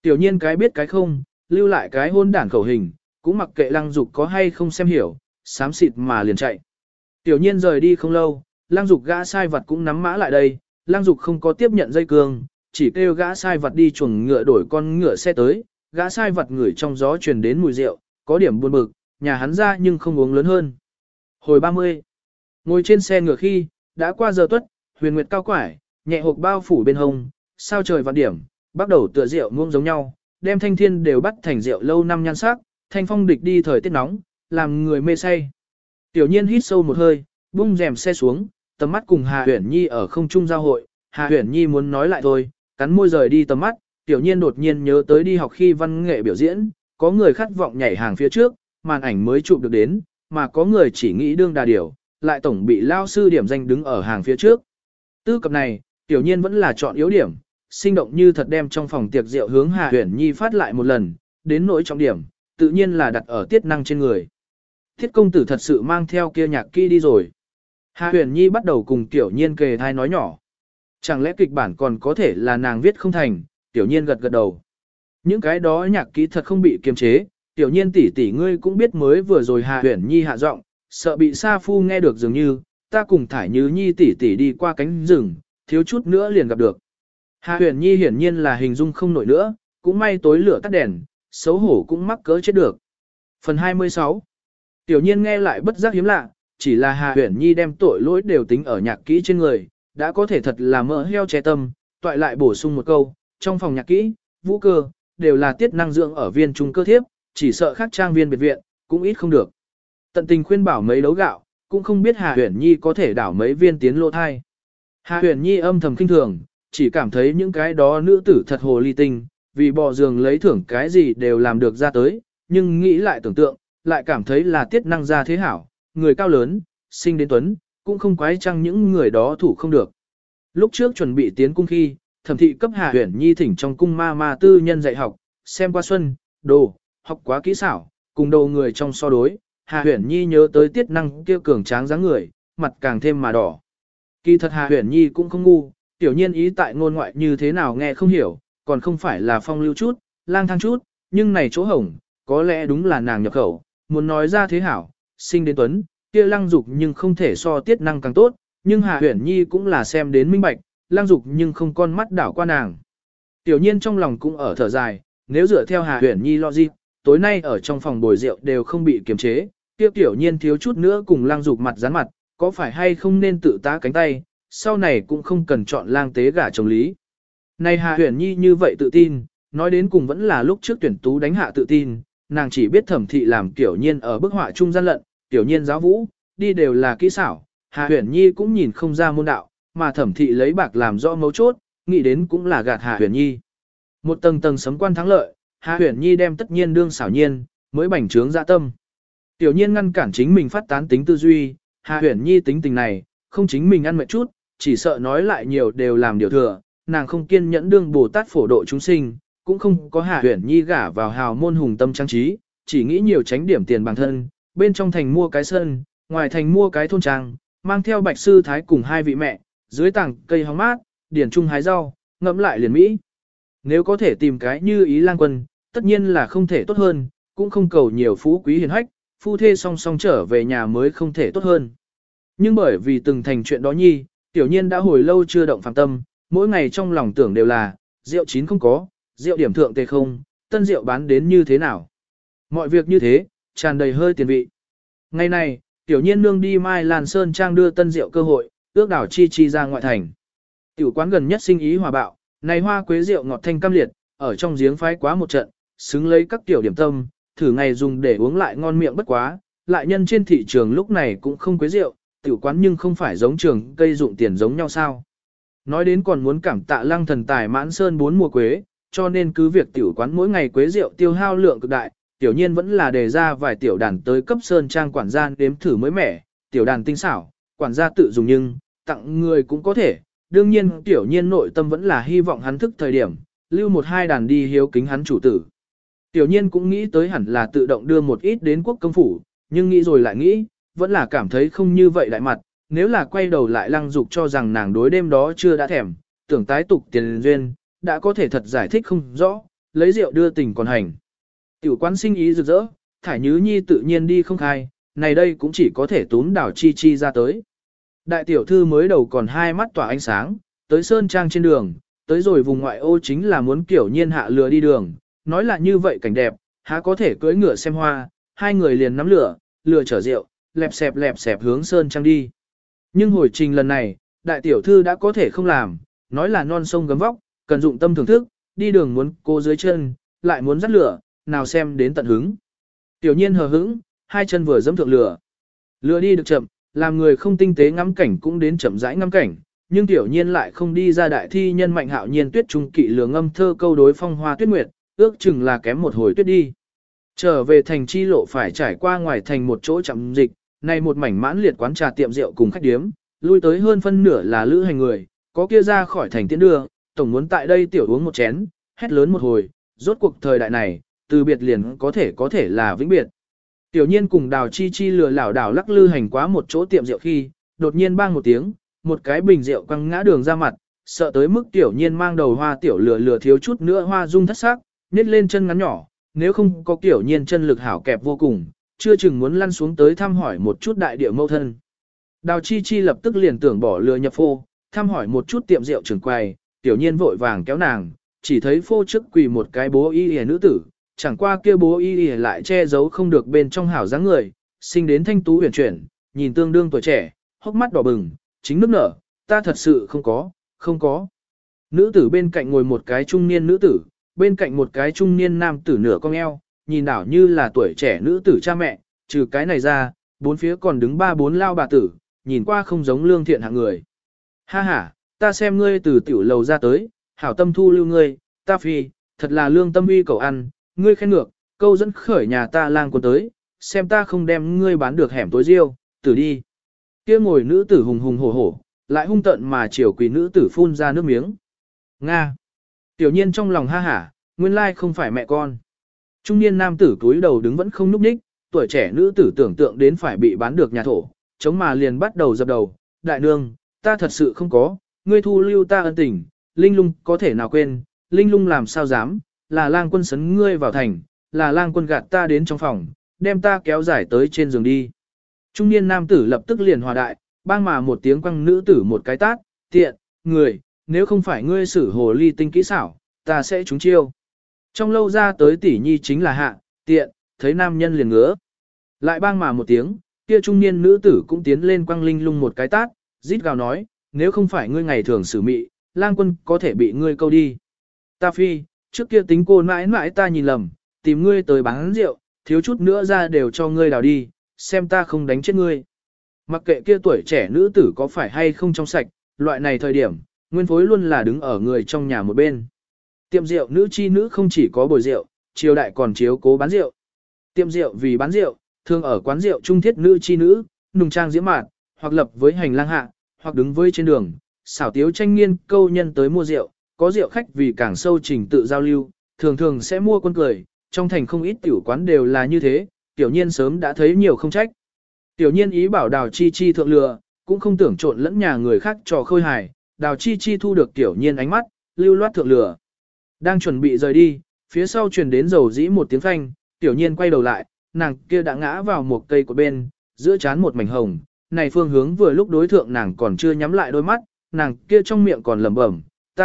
Tiểu nhiên cái biết cái không, lưu lại cái hôn đản khẩu hình, cũng mặc kệ Lăng Dục có hay không xem hiểu, xám xịt mà liền chạy. Tiểu nhiên rời đi không lâu, Lăng Dục gã sai vật cũng nắm mã lại đây, Lăng Dục không có tiếp nhận dây cương, chỉ kêu gã sai vật đi chuồng ngựa đổi con ngựa xe tới, gã sai vật ngửi trong gió truyền đến mùi rượu, có điểm buồn bực, nhà hắn ra nhưng không uống lớn hơn. Hồi 30, ngồi trên xe ngựa khi, đã qua giờ tuất, huyền nguyệt cao quải, nhẹ hộp bao phủ bên hông, sao trời vạn điểm, bắt đầu tựa rượu muông giống nhau, đem thanh thiên đều bắt thành rượu lâu năm nhan sắc, thanh phong địch đi thời tiết nóng, làm người mê say. Tiểu nhiên hít sâu một hơi, bung rèm xe xuống, tầm mắt cùng Hà Huyển Nhi ở không trung giao hội, Hà Huyển Nhi muốn nói lại thôi, cắn môi rời đi tầm mắt, tiểu nhiên đột nhiên nhớ tới đi học khi văn nghệ biểu diễn, có người khát vọng nhảy hàng phía trước, màn ảnh mới chụp được đến, mà có người chỉ nghĩ đương đà điểu, lại tổng bị lao sư điểm danh đứng ở hàng phía trước. Tư cập này, tiểu nhiên vẫn là chọn yếu điểm, sinh động như thật đem trong phòng tiệc rượu hướng Hà Huyển Nhi phát lại một lần, đến nỗi trọng điểm, tự nhiên là đặt ở tiết năng trên người. Thiết công tử thật sự mang theo kia nhạc kỹ đi rồi. Hà Huyền Nhi bắt đầu cùng Tiểu Nhiên kề thai nói nhỏ. Chẳng lẽ kịch bản còn có thể là nàng viết không thành, Tiểu Nhiên gật gật đầu. Những cái đó nhạc kỹ thật không bị kiềm chế, Tiểu Nhiên tỷ tỷ ngươi cũng biết mới vừa rồi Hà Huyền Nhi hạ giọng, sợ bị Sa Phu nghe được dường như, ta cùng Thải Như Nhi tỷ tỷ đi qua cánh rừng, thiếu chút nữa liền gặp được. Hà Huyền Nhi hiển nhiên là hình dung không nổi nữa, cũng may tối lửa tắt đèn, xấu hổ cũng mắc cỡ chết được. Phần 26. Tiểu Nhiên nghe lại bất giác hiếm lạ, chỉ là Hà Huyền Nhi đem tội lỗi đều tính ở nhạc kỹ trên người, đã có thể thật là mỡ heo che tâm, toại lại bổ sung một câu, trong phòng nhạc kỹ, vũ cơ, đều là tiết năng dưỡng ở viên trung cơ thiếp, chỉ sợ khác trang viên biệt viện, cũng ít không được. Tận tình khuyên bảo mấy đấu gạo, cũng không biết Hà Huyền Nhi có thể đảo mấy viên tiến lô thai. Hà Huyền Nhi âm thầm kinh thường, chỉ cảm thấy những cái đó nữ tử thật hồ ly tinh, vì bò giường lấy thưởng cái gì đều làm được ra tới, nhưng nghĩ lại tưởng tượng, lại cảm thấy là tiết năng ra thế hảo, người cao lớn, sinh đến tuấn, cũng không quái chăng những người đó thủ không được. Lúc trước chuẩn bị tiến cung khi, thẩm thị cấp Hà Huyền Nhi thỉnh trong cung ma tư nhân dạy học, xem qua xuân, đồ, học quá kỹ xảo, cùng đầu người trong so đối, Hà Huyền Nhi nhớ tới tiết năng kia cường tráng dáng người, mặt càng thêm mà đỏ. Kỳ thật Hà Huyền Nhi cũng không ngu, tiểu nhiên ý tại ngôn ngoại như thế nào nghe không hiểu, còn không phải là phong lưu chút, lang thang chút, nhưng này chỗ hổng, có lẽ đúng là nàng nhập khẩu, muốn nói ra thế hảo, sinh đến tuấn, kia lăng dục nhưng không thể so tiết năng càng tốt, nhưng Hà Huyền Nhi cũng là xem đến minh bạch, lăng dục nhưng không con mắt đảo qua nàng. Tiểu nhiên trong lòng cũng ở thở dài, nếu dựa theo Hà Huyền Nhi logic, tối nay ở trong phòng bồi rượu đều không bị kiềm chế, kia tiểu nhiên thiếu chút nữa cùng lăng dục mặt dán mặt, có phải hay không nên tự tá cánh tay, sau này cũng không cần chọn lang tế gả chồng lý. Này Hà Huyền Nhi như vậy tự tin, nói đến cùng vẫn là lúc trước tuyển tú đánh hạ tự tin, nàng chỉ biết thẩm thị làm tiểu nhiên ở bức họa trung gian lận, tiểu nhiên giáo vũ, đi đều là kỹ xảo, Hà Huyền Nhi cũng nhìn không ra môn đạo, mà thẩm thị lấy bạc làm rõ mấu chốt, nghĩ đến cũng là gạt Hà Huyền Nhi. Một tầng tầng sấm quan thắng lợi, Hà Huyền Nhi đem tất nhiên đương xảo nhiên, mới bành trướng dạ tâm. Tiểu nhiên ngăn cản chính mình phát tán tính tư duy, Hà Huyền Nhi tính tình này, không chính mình ăn mệt chút, chỉ sợ nói lại nhiều đều làm điều thừa, nàng không kiên nhẫn đương Bồ Tát phổ độ chúng sinh, cũng không có Hà Huyền Nhi gả vào hào môn hùng tâm trang trí, chỉ nghĩ nhiều tránh điểm tiền bản thân, bên trong thành mua cái sân, ngoài thành mua cái thôn trang, mang theo Bạch sư thái cùng hai vị mẹ, dưới tảng cây hóng mát, điển trung hái rau, ngẫm lại liền mỹ. Nếu có thể tìm cái như ý lang quân, tất nhiên là không thể tốt hơn, cũng không cầu nhiều phú quý hiền hách, phu thê song song trở về nhà mới không thể tốt hơn. Nhưng bởi vì từng thành chuyện đó nhi, tiểu nhiên đã hồi lâu chưa động phạm tâm, mỗi ngày trong lòng tưởng đều là, rượu chín không có, rượu điểm thượng tề không, tân rượu bán đến như thế nào. Mọi việc như thế, tràn đầy hơi tiền vị. Ngày này, tiểu nhiên nương đi Mai Lan Sơn Trang đưa tân rượu cơ hội, ước đảo chi ra ngoại thành. Tiểu quán gần nhất sinh ý hòa bạo, này hoa quế rượu ngọt thanh cam liệt, ở trong giếng phái quá một trận, xứng lấy các tiểu điểm tâm, thử ngày dùng để uống lại ngon miệng bất quá, lại nhân trên thị trường lúc này cũng không quế rượu, tiểu quán nhưng không phải giống trường cây dụng tiền giống nhau sao. Nói đến còn muốn cảm tạ Lăng thần tài mãn sơn 4 mùa quế, cho nên cứ việc tiểu quán mỗi ngày quế rượu tiêu hao lượng cực đại, tiểu nhiên vẫn là đề ra vài tiểu đàn tới cấp sơn trang quản gia đếm thử mới mẻ, tiểu đàn tinh xảo, quản gia tự dùng nhưng, tặng người cũng có thể. Đương nhiên tiểu nhiên nội tâm vẫn là hy vọng hắn thức thời điểm, lưu một hai đàn đi hiếu kính hắn chủ tử. Tiểu nhiên cũng nghĩ tới hẳn là tự động đưa một ít đến quốc công phủ, nhưng nghĩ rồi lại nghĩ, vẫn là cảm thấy không như vậy đại mặt, nếu là quay đầu lại Lăng Dục cho rằng nàng đối đêm đó chưa đã thèm, tưởng tái tục tiền duyên, đã có thể thật giải thích không rõ, lấy rượu đưa tình còn hành. Tiểu quán sinh ý rực rỡ, Thải Nhứ Nhi tự nhiên đi không khai, này đây cũng chỉ có thể túm Đào Chi Chi ra tới. Đại tiểu thư mới đầu còn hai mắt tỏa ánh sáng, tới Sơn Trang trên đường, tới rồi vùng ngoại ô chính là muốn kiểu nhiên hạ lừa đi đường, nói là như vậy cảnh đẹp, há có thể cưỡi ngựa xem hoa, hai người liền nắm lừa chở rượu, lẹp xẹp hướng Sơn Trang đi. Nhưng hồi trình lần này, đại tiểu thư đã có thể không làm, nói là non sông gấm vóc, cần dụng tâm thưởng thức, đi đường muốn cô dưới chân, lại muốn dắt lửa, nào xem đến tận hứng. Tiểu nhiên hờ hững, hai chân vừa dẫm thượng lửa. Lửa đi được chậm, làm người không tinh tế ngắm cảnh cũng đến chậm rãi ngắm cảnh, nhưng tiểu nhiên lại không đi ra đại thi nhân Mạnh Hạo Nhiên tuyết trung kỵ lửa ngâm thơ câu đối phong hoa tuyết nguyệt, ước chừng là kém một hồi tuyết đi. Trở về thành chi lộ phải trải qua ngoài thành một chỗ chậm dịch, này một mảnh mãn liệt quán trà tiệm rượu cùng khách điếm, lui tới hơn phân nửa là lữ hành người, có kia ra khỏi thành tiễn đưa, tổng muốn tại đây tiểu uống một chén, hét lớn một hồi, rốt cuộc thời đại này, từ biệt liền có thể là vĩnh biệt. Tiểu nhiên cùng Đào Chi Chi lừa lảo đảo lắc lư hành quá một chỗ tiệm rượu khi, đột nhiên bang một tiếng, một cái bình rượu quăng ngã đường ra mặt, sợ tới mức tiểu nhiên mang đầu hoa tiểu lừa thiếu chút nữa hoa dung thất sắc, nhét lên chân ngắn nhỏ, nếu không có tiểu nhiên chân lực hảo kẹp vô cùng, chưa chừng muốn lăn xuống tới thăm hỏi một chút đại địa mâu thân. Đào Chi Chi lập tức liền tưởng bỏ lừa nhập phô, thăm hỏi một chút tiệm rượu trường quầy, tiểu nhiên vội vàng kéo nàng, chỉ thấy phô trước quỳ một cái bố y y nữ tử, chẳng qua kia bố y y lại che giấu không được bên trong hảo dáng người, sinh đến thanh tú huyền chuyển, nhìn tương đương tuổi trẻ, hốc mắt đỏ bừng, chính nước nở, ta thật sự không có. Nữ tử bên cạnh ngồi một cái trung niên nữ tử, bên cạnh một cái trung niên nam tử nửa cong eo, nhìn đảo như là tuổi trẻ nữ tử cha mẹ, trừ cái này ra, bốn phía còn đứng ba bốn lao bà tử, nhìn qua không giống lương thiện hạng người. Ha ha, ta xem ngươi từ tiểu lầu ra tới, hảo tâm thu lưu ngươi, ta phi, thật là lương tâm uy cầu ăn, ngươi khen ngược, câu dẫn khởi nhà ta lang quân tới, xem ta không đem ngươi bán được hẻm tối riêu, tử đi. Kia ngồi nữ tử hùng hùng hổ hổ, lại hung tận mà chiều quỷ nữ tử phun ra nước miếng. Nga. Tiểu nhiên trong lòng ha hả, nguyên lai không phải mẹ con. Trung niên nam tử cúi đầu đứng vẫn không núp ních, tuổi trẻ nữ tử tưởng tượng đến phải bị bán được nhà thổ, chống mà liền bắt đầu dập đầu, đại nương, ta thật sự không có, ngươi thu lưu ta ân tình, linh lung có thể nào quên, linh lung làm sao dám, là lang quân sấn ngươi vào thành, là lang quân gạt ta đến trong phòng, đem ta kéo giải tới trên giường đi. Trung niên nam tử lập tức liền hòa đại, bang mà một tiếng quăng nữ tử một cái tát, tiện, người, nếu không phải ngươi xử hồ ly tinh kỹ xảo, ta sẽ trúng chiêu. Trong lâu ra tới tỷ nhi chính là hạ, tiện, thấy nam nhân liền ngứa. Lại bang mà một tiếng, kia trung niên nữ tử cũng tiến lên quăng linh lung một cái tát, rít gào nói, nếu không phải ngươi ngày thường xử mị, lang quân có thể bị ngươi câu đi. Ta phi, trước kia tính cô mãi mãi ta nhìn lầm, tìm ngươi tới bán rượu, thiếu chút nữa ra đều cho ngươi đào đi, xem ta không đánh chết ngươi. Mặc kệ kia tuổi trẻ nữ tử có phải hay không trong sạch, loại này thời điểm, nguyên phối luôn là đứng ở người trong nhà một bên. Tiệm rượu nữ chi nữ không chỉ có bồi rượu, triều đại còn chiếu cố bán rượu. Tiệm rượu vì bán rượu, thường ở quán rượu trung thiết nữ chi nữ, nùng trang diễm mạn, hoặc lập với hành lang hạ, hoặc đứng với trên đường, xảo tiếu tranh nghiên câu nhân tới mua rượu, có rượu khách vì càng sâu trình tự giao lưu, thường thường sẽ mua quân cười, trong thành không ít tiểu quán đều là như thế, tiểu nhiên sớm đã thấy nhiều không trách. Tiểu nhiên ý bảo Đào Chi Chi thượng lừa, cũng không tưởng trộn lẫn nhà người khác trò khôi hài, Đào Chi Chi thu được tiểu nhiên ánh mắt, lưu loát thượng lừa. Đang chuẩn bị rời đi, phía sau truyền đến dầu dĩ một tiếng phanh, tiểu nhiên quay đầu lại, nàng kia đã ngã vào một cây của bên, giữa chán một mảnh hồng, này phương hướng vừa lúc đối thượng nàng còn chưa nhắm lại đôi mắt, nàng kia trong miệng còn lẩm bẩm,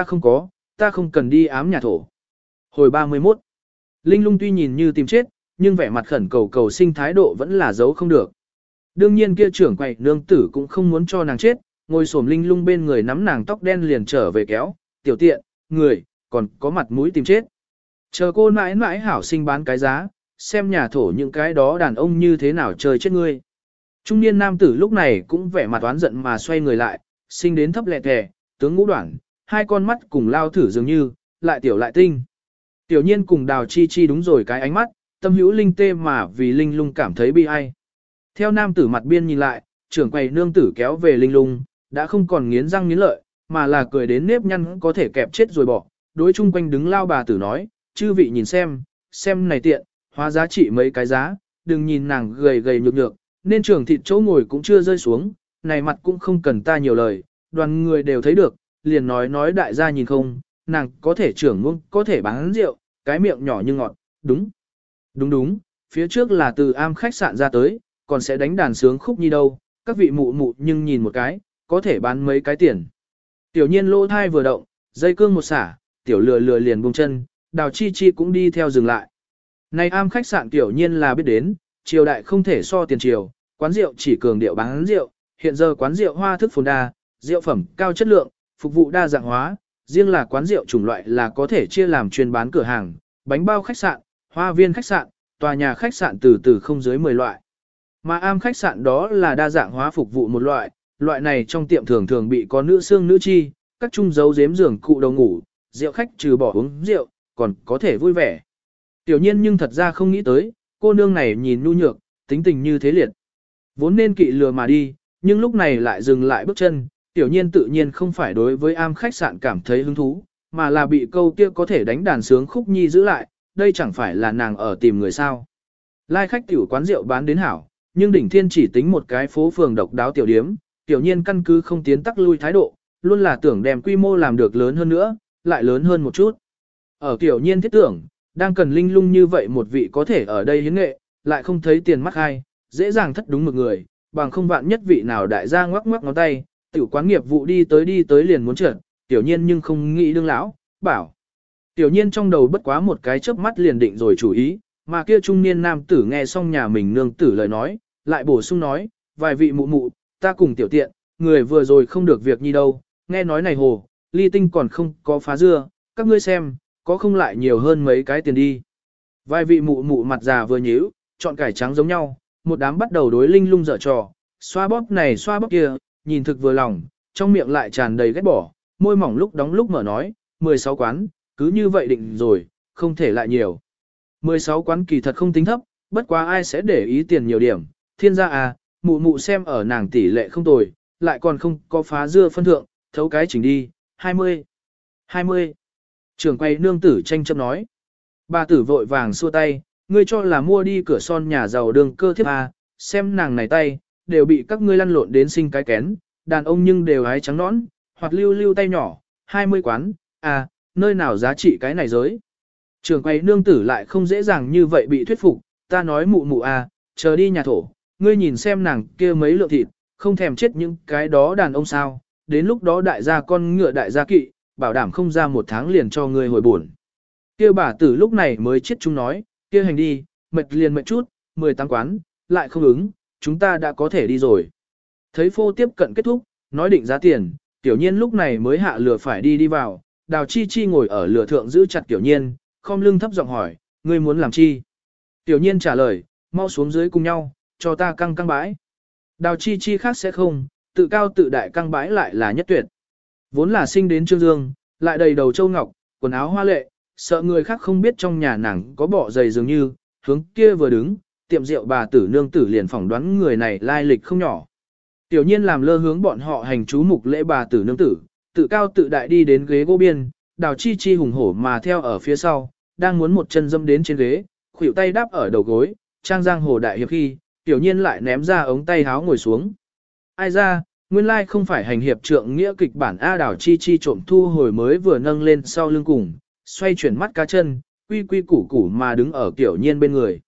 ta không cần đi ám nhà thổ. Hồi 31, Linh Lung tuy nhìn như tìm chết, nhưng vẻ mặt khẩn cầu cầu sinh thái độ vẫn là giấu không được. Đương nhiên kia trưởng quầy nương tử cũng không muốn cho nàng chết, ngồi xổm Linh Lung bên người nắm nàng tóc đen liền trở về kéo, tiểu tiện, người, còn có mặt mũi tìm chết. Chờ cô mãi mãi hảo sinh bán cái giá, xem nhà thổ những cái đó đàn ông như thế nào chơi chết ngươi. Trung niên nam tử lúc này cũng vẻ mặt oán giận mà xoay người lại, sinh đến thấp lẹ thẻ, tướng ngũ đoạn, hai con mắt cùng lao thử dường như, lại tiểu lại tinh. Tiểu nhiên cùng Đào Chi Chi đúng rồi cái ánh mắt, tâm hữu linh tê mà vì Linh Lung cảm thấy bi ai. Theo nam tử mặt biên nhìn lại, trưởng quầy nương tử kéo về Linh Lung, đã không còn nghiến răng nghiến lợi, mà là cười đến nếp nhăn có thể kẹp chết rồi bỏ. Đối chung quanh đứng lao bà tử nói, chư vị nhìn xem này tiện, hóa giá trị mấy cái giá, đừng nhìn nàng gầy gầy nhược nhược, nên trưởng thịt chỗ ngồi cũng chưa rơi xuống, này mặt cũng không cần ta nhiều lời, đoàn người đều thấy được, liền nói đại gia nhìn không, nàng có thể trưởng ngôn, có thể bán rượu, cái miệng nhỏ như ngọt, đúng. Đúng đúng, phía trước là từ am khách sạn ra tới, còn sẽ đánh đàn sướng khúc nhi đâu, các vị mụ mụ nhưng nhìn một cái, có thể bán mấy cái tiền. Tiểu nhiên lỗ thai vừa động, dây cương một xả, tiểu lừa lừa liền buông chân, Đào Chi Chi cũng đi theo dừng lại. Này am khách sạn tiểu nhiên là biết đến, triều đại không thể so tiền triều, quán rượu chỉ cường điệu bán rượu, hiện giờ quán rượu hoa thức phồn đa, rượu phẩm cao chất lượng, phục vụ đa dạng hóa, riêng là quán rượu chủng loại là có thể chia làm chuyên bán cửa hàng, bánh bao khách sạn, hoa viên khách sạn, tòa nhà khách sạn từ từ không dưới 10 loại. Mà am khách sạn đó là đa dạng hóa phục vụ một loại, loại này trong tiệm thường thường bị có nữ xương nữ chi, các trung dấu giếm giường cụ đầu ngủ, rượu khách trừ bỏ uống rượu, còn có thể vui vẻ. Tiểu nhiên nhưng thật ra không nghĩ tới, cô nương này nhìn nhu nhược, tính tình như thế liệt. Vốn nên kỵ lừa mà đi, nhưng lúc này lại dừng lại bước chân, tiểu nhiên tự nhiên không phải đối với am khách sạn cảm thấy hứng thú, mà là bị câu kia có thể đánh đàn sướng khúc nhi giữ lại, đây chẳng phải là nàng ở tìm người sao. Lai khách tiểu quán rượu bán đến hảo, nhưng đỉnh thiên chỉ tính một cái phố phường độc đáo tiểu điếm, tiểu nhiên căn cứ không tiến tắc lui thái độ, luôn là tưởng đem quy mô làm được lớn hơn nữa, lại lớn hơn một chút. Ở tiểu nhiên thiết tưởng, đang cần linh lung như vậy một vị có thể ở đây hiến nghệ, lại không thấy tiền mắc hay, dễ dàng thất đúng một người, bằng không vạn nhất vị nào đại gia ngoắc ngoắc ngón tay, tiểu quán nghiệp vụ đi tới liền muốn trượt, tiểu nhiên nhưng không nghĩ đương lão, bảo. Tiểu nhiên trong đầu bất quá một cái chớp mắt liền định rồi chủ ý, mà kia trung niên nam tử nghe xong nhà mình nương tử lời nói, lại bổ sung nói, vài vị mụ mụ, ta cùng tiểu tiện, người vừa rồi không được việc nhi đâu, nghe nói này hồ, ly tinh còn không có phá dưa, các ngươi xem, có không lại nhiều hơn mấy cái tiền đi. Vài vị mụ mụ mặt già vừa nhíu, chọn cải trắng giống nhau, một đám bắt đầu đối linh lung dở trò, xoa bóp này xoa bóp kia, nhìn thực vừa lòng, trong miệng lại tràn đầy ghét bỏ, môi mỏng lúc đóng lúc mở nói, 16 quán, cứ như vậy định rồi, không thể lại nhiều. 16 quán kỳ thật không tính thấp, bất quá ai sẽ để ý tiền nhiều điểm, thiên gia à, mụ mụ xem ở nàng tỷ lệ không tồi, lại còn không có phá dưa phân thượng, thấu cái chỉnh đi, 20. 20. Trưởng quay nương tử tranh chấp nói. Bà tử vội vàng xua tay, ngươi cho là mua đi cửa son nhà giàu đường cơ thiếp à, xem nàng này tay, đều bị các ngươi lăn lộn đến sinh cái kén, đàn ông nhưng đều hái trắng nõn, hoặc lưu lưu tay nhỏ, 20 quán, à, nơi nào giá trị cái này giới. Trưởng quay nương tử lại không dễ dàng như vậy bị thuyết phục, ta nói mụ mụ à, chờ đi nhà thổ, ngươi nhìn xem nàng kia mấy lượng thịt, không thèm chết những cái đó đàn ông sao, đến lúc đó đại gia con ngựa đại gia kỵ, bảo đảm không ra một tháng liền cho ngươi hồi buồn. Kia bà tử lúc này mới chết chúng nói, kia hành đi, mệt liền mệt chút, 18 quán, lại không ứng, chúng ta đã có thể đi rồi. Thấy phô tiếp cận kết thúc, nói định giá tiền, tiểu nhiên lúc này mới hạ lửa phải đi vào, Đào Chi Chi ngồi ở lửa thượng giữ chặt tiểu nhiên, khom lưng thấp giọng hỏi, ngươi muốn làm chi? Tiểu nhiên trả lời, mau xuống dưới cùng nhau, cho ta căng căng bãi. Đào Chi Chi khác sẽ không, tự cao tự đại căng bãi lại là nhất tuyệt. Vốn là sinh đến Trương Dương, lại đầy đầu châu ngọc, quần áo hoa lệ, sợ người khác không biết trong nhà nàng có bỏ giày dường như, hướng kia vừa đứng, tiệm rượu bà tử nương tử liền phỏng đoán người này lai lịch không nhỏ. Tiểu nhiên làm lơ hướng bọn họ hành chú mục lễ bà tử nương tử, tự cao tự đại đi đến ghế gỗ biên, Đào Chi Chi hùng hổ mà theo ở phía sau, đang muốn một chân dâm đến trên ghế, khuỷu tay đáp ở đầu gối, trang giang hồ đại hiệp khi, tiểu nhiên lại ném ra ống tay háo ngồi xuống. Ai ra, nguyên lai không phải hành hiệp trượng nghĩa kịch bản A. Đào Chi Chi trộm thu hồi mới vừa nâng lên sau lưng cùng, xoay chuyển mắt cá chân, quy quy củ củ mà đứng ở tiểu nhiên bên người.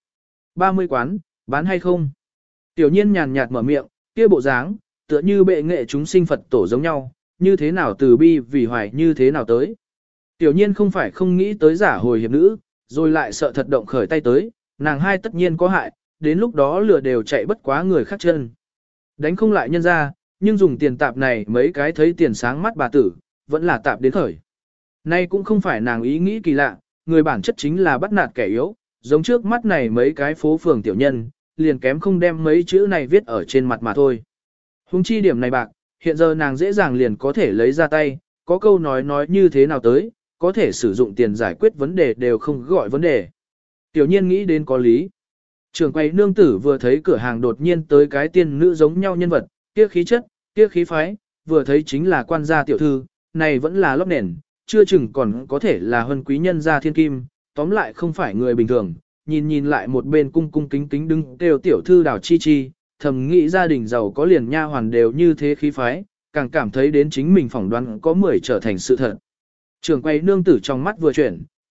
30 quán, bán hay không? Tiểu nhiên nhàn nhạt mở miệng, kia bộ dáng, tựa như bệ nghệ chúng sinh Phật tổ giống nhau, như thế nào từ bi vì hoài như thế nào tới. Tiểu nhiên không phải không nghĩ tới giả hồi hiệp nữ, rồi lại sợ thật động khởi tay tới, nàng hai tất nhiên có hại, đến lúc đó lừa đều chạy bất quá người khác chân. Đánh không lại nhân ra, nhưng dùng tiền tạp này mấy cái thấy tiền sáng mắt bà tử, vẫn là tạp đến khởi. Nay cũng không phải nàng ý nghĩ kỳ lạ, người bản chất chính là bắt nạt kẻ yếu, giống trước mắt này mấy cái phố phường tiểu nhân, liền kém không đem mấy chữ này viết ở trên mặt mà thôi. Hùng chi điểm này bạc, hiện giờ nàng dễ dàng liền có thể lấy ra tay, có câu nói như thế nào tới, có thể sử dụng tiền giải quyết vấn đề đều không gọi vấn đề. Tiểu nhiên nghĩ đến có lý. Trường quay nương tử vừa thấy cửa hàng đột nhiên tới cái tiên nữ giống nhau nhân vật, kia khí chất, kia khí phái, vừa thấy chính là quan gia tiểu thư, này vẫn là lót nền, chưa chừng còn có thể là huân quý nhân gia thiên kim, tóm lại không phải người bình thường. Nhìn lại một bên cung cung kính kính đứng đều tiểu thư Đào Chi Chi, thầm nghĩ gia đình giàu có liền nha hoàn đều như thế khí phái, càng cảm thấy đến chính mình phỏng đoán có 10 trở thành sự thật. Trường quay nương tử trong mắt vừa chuyển,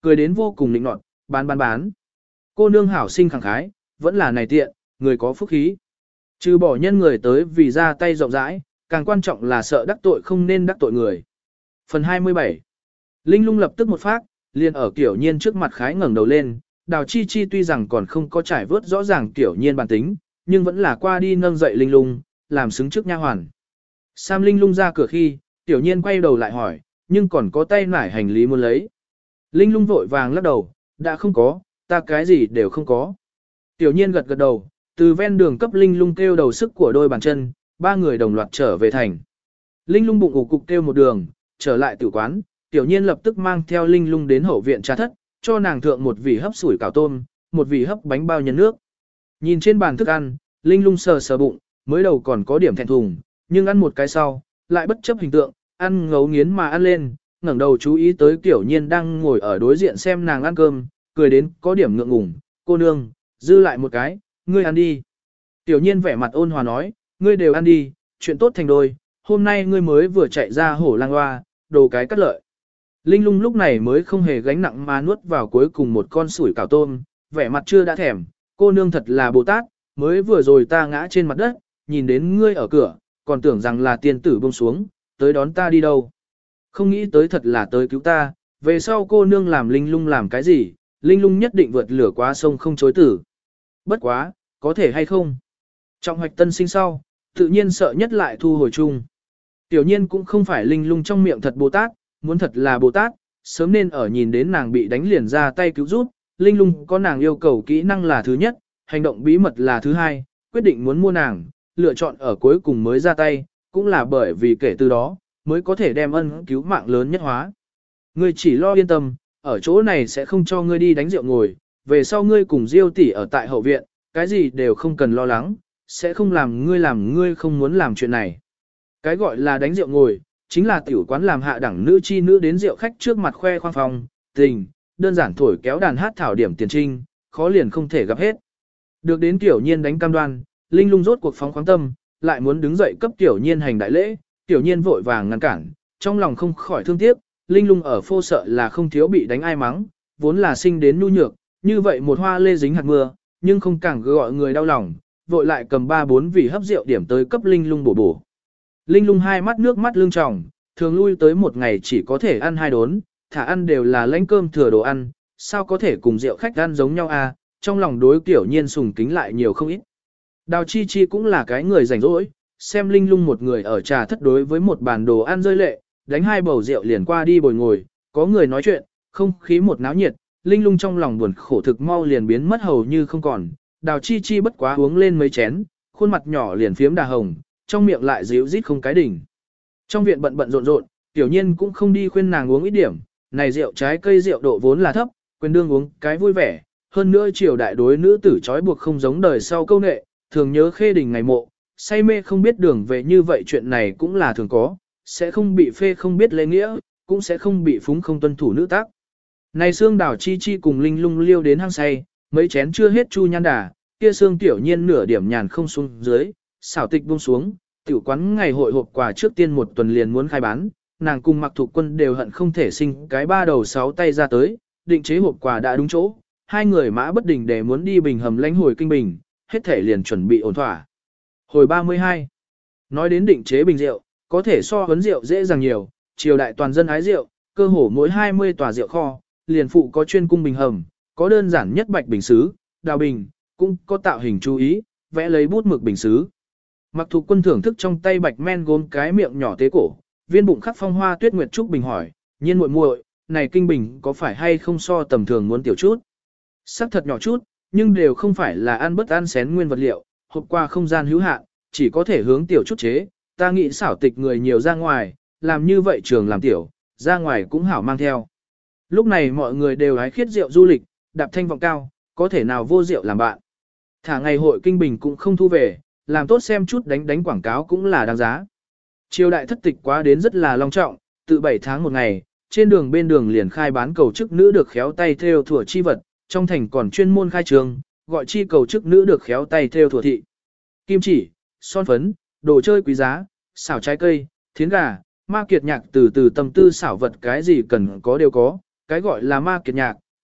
cười đến vô cùng nịnh nọt, bán. Cô nương hảo sinh khẳng khái, vẫn là này tiện, người có phúc khí. Trừ bỏ nhân người tới vì ra tay rộng rãi, càng quan trọng là sợ đắc tội không nên đắc tội người. Phần 27. Linh lung lập tức một phát, liền ở Tiểu Nhiên trước mặt khái ngẩng đầu lên, Đào Chi Chi tuy rằng còn không có trải vớt rõ ràng Tiểu Nhiên bản tính, nhưng vẫn là qua đi nâng dậy Linh lung, làm xứng trước nha hoàn. Sam Linh lung ra cửa khi, Tiểu Nhiên quay đầu lại hỏi, nhưng còn có tay nải hành lý muốn lấy. Linh lung vội vàng lắc đầu, đã không có, ta cái gì đều không có. Tiểu Nhiên gật gật đầu, từ ven đường cấp Linh lung kêu đầu sức của đôi bàn chân, ba người đồng loạt trở về thành. Linh lung bụng ủ cục kêu một đường, trở lại tử quán, Tiểu Nhiên lập tức mang theo Linh lung đến hậu viện trà thất, cho nàng thượng một vỉ hấp sủi cảo tôm, một vỉ hấp bánh bao nhân nước. Nhìn trên bàn thức ăn, Linh lung sờ sờ bụng, mới đầu còn có điểm thẹn thùng, nhưng ăn một cái sau, lại bất chấp hình tượng, ăn ngấu nghiến mà ăn lên, ngẩng đầu chú ý tới Tiểu Nhiên đang ngồi ở đối diện xem nàng ăn cơm, cười đến có điểm ngượng ngùng, cô nương, dư lại một cái, ngươi ăn đi. Tiểu Nhiên vẻ mặt ôn hòa nói, ngươi đều ăn đi, chuyện tốt thành đôi, hôm nay ngươi mới vừa chạy ra hổ lang hoa, đồ cái cắt lợi. Linh lung lúc này mới không hề gánh nặng mà nuốt vào cuối cùng một con sủi cảo tôm, vẻ mặt chưa đã thèm, cô nương thật là Bồ Tát, mới vừa rồi ta ngã trên mặt đất, nhìn đến ngươi ở cửa, còn tưởng rằng là tiên tử buông xuống, tới đón ta đi đâu. Không nghĩ tới thật là tới cứu ta, về sau cô nương làm Linh lung làm cái gì, Linh lung nhất định vượt lửa qua sông không chối tử. Bất quá, có thể hay không? Trọng hoạch tân sinh sau, tự nhiên sợ nhất lại thu hồi chung. Tiểu Nhiên cũng không phải Linh lung trong miệng thật Bồ Tát, muốn thật là Bồ Tát, sớm nên ở nhìn đến nàng bị đánh liền ra tay cứu giúp, Linh lung có nàng yêu cầu kỹ năng là thứ nhất, hành động bí mật là thứ hai, quyết định muốn mua nàng, lựa chọn ở cuối cùng mới ra tay, cũng là bởi vì kể từ đó, mới có thể đem ân cứu mạng lớn nhất hóa. Ngươi chỉ lo yên tâm, ở chỗ này sẽ không cho ngươi đi đánh rượu ngồi, về sau ngươi cùng Diêu tỷ ở tại hậu viện, cái gì đều không cần lo lắng, sẽ không làm ngươi không muốn làm chuyện này. Cái gọi là đánh rượu ngồi, chính là tiểu quán làm hạ đẳng nữ chi nữ đến rượu khách trước mặt khoe khoang phong, tình, đơn giản thổi kéo đàn hát thảo điểm tiền trinh, khó liền không thể gặp hết. Được đến Tiểu Nhiên đánh cam đoan, Linh lung rốt cuộc phóng khoáng tâm, lại muốn đứng dậy cấp Tiểu Nhiên hành đại lễ, Tiểu Nhiên vội vàng ngăn cản, trong lòng không khỏi thương tiếc, Linh lung ở phô sợ là không thiếu bị đánh ai mắng, vốn là sinh đến nhu nhược, như vậy một hoa lê dính hạt mưa, nhưng không càng gọi người đau lòng, vội lại cầm 3-4 vị hấp rượu điểm tới cấp Linh lung bổ bổ. Linh lung hai mắt nước mắt lưng tròng, thường lui tới một ngày chỉ có thể ăn 2 đốn, thả ăn đều là lãnh cơm thừa đồ ăn, sao có thể cùng rượu khách ăn giống nhau à, trong lòng đối Tiểu Nhiên sùng kính lại nhiều không ít. Đào Chi Chi cũng là cái người rảnh rỗi, xem Linh lung một người ở trà thất đối với một bàn đồ ăn rơi lệ, đánh 2 bầu rượu liền qua đi bồi ngồi, có người nói chuyện, không khí một náo nhiệt, Linh lung trong lòng buồn khổ thực mau liền biến mất hầu như không còn, Đào Chi Chi bất quá uống lên mấy chén, khuôn mặt nhỏ liền phiếm đà hồng, trong miệng lại díu rít không cái đỉnh. Trong viện bận bận rộn rộn, Tiểu Nhiên cũng không đi khuyên nàng uống ít điểm, này rượu trái cây rượu độ vốn là thấp, quyền đương uống cái vui vẻ, hơn nữa triều đại đối nữ tử trói buộc không giống đời sau câu nệ, thường nhớ khê đình ngày mộ, say mê không biết đường về như vậy chuyện này cũng là thường có, sẽ không bị phê không biết lễ nghĩa, cũng sẽ không bị phúng không tuân thủ nữ tác. Này xương Đào Chi Chi cùng Linh lung liêu đến hăng say, mấy chén chưa hết chu nhan đà, kia xương Tiểu Nhiên nửa điểm nhàn không xuống dưới, xảo tịch buông xuống, tiểu quán ngày hội hộp quà trước tiên một tuần liền muốn khai bán, nàng cùng Mặc Thục Quân đều hận không thể sinh cái 3 đầu 6 tay ra tới, định chế hộp quà đã đúng chỗ, hai người mã bất đình để muốn đi Bình Hầm lãnh hồi kinh bình, hết thể liền chuẩn bị ổn thỏa. Hồi 32. Nói đến định chế bình rượu, có thể so huấn rượu dễ dàng nhiều, triều đại toàn dân ái rượu, cơ hồ mỗi 20 tòa rượu kho, liền phụ có chuyên cung bình hầm, có đơn giản nhất bạch bình sứ, đào bình, cũng có tạo hình chú ý, vẽ lấy bút mực bình sứ. Mặc Thục Quân thưởng thức trong tay bạch men gốm cái miệng nhỏ tế cổ, viên bụng khắc phong hoa tuyết nguyệt trúc bình hỏi, nhiên muội muội, này kinh bình có phải hay không so tầm thường muốn tiểu chút? Sắc thật nhỏ chút, nhưng đều không phải là ăn bất ăn xén nguyên vật liệu, hộp qua không gian hữu hạn, chỉ có thể hướng tiểu chút chế, ta nghĩ xảo tịch người nhiều ra ngoài, làm như vậy trường làm tiểu, ra ngoài cũng hảo mang theo. Lúc này mọi người đều hái khiết rượu du lịch, đạp thanh vọng cao, có thể nào vô rượu làm bạn. Thả ngày hội kinh bình cũng không thu về, làm tốt xem chút đánh quảng cáo cũng là đáng giá. Triều đại thất tịch quá đến rất là long trọng, tự 7 tháng một ngày, trên đường bên đường liền khai bán cầu chức nữ được khéo tay theo thủa chi vật, trong thành còn chuyên môn khai trường, gọi chi cầu chức nữ được khéo tay theo thủa thị. Kim chỉ, son phấn, đồ chơi quý giá, xảo trái cây, thiến gà, ma kiệt nhạc từ từ tâm tư xảo vật cái gì cần có đều có, cái gọi là ma kiệt nhạc,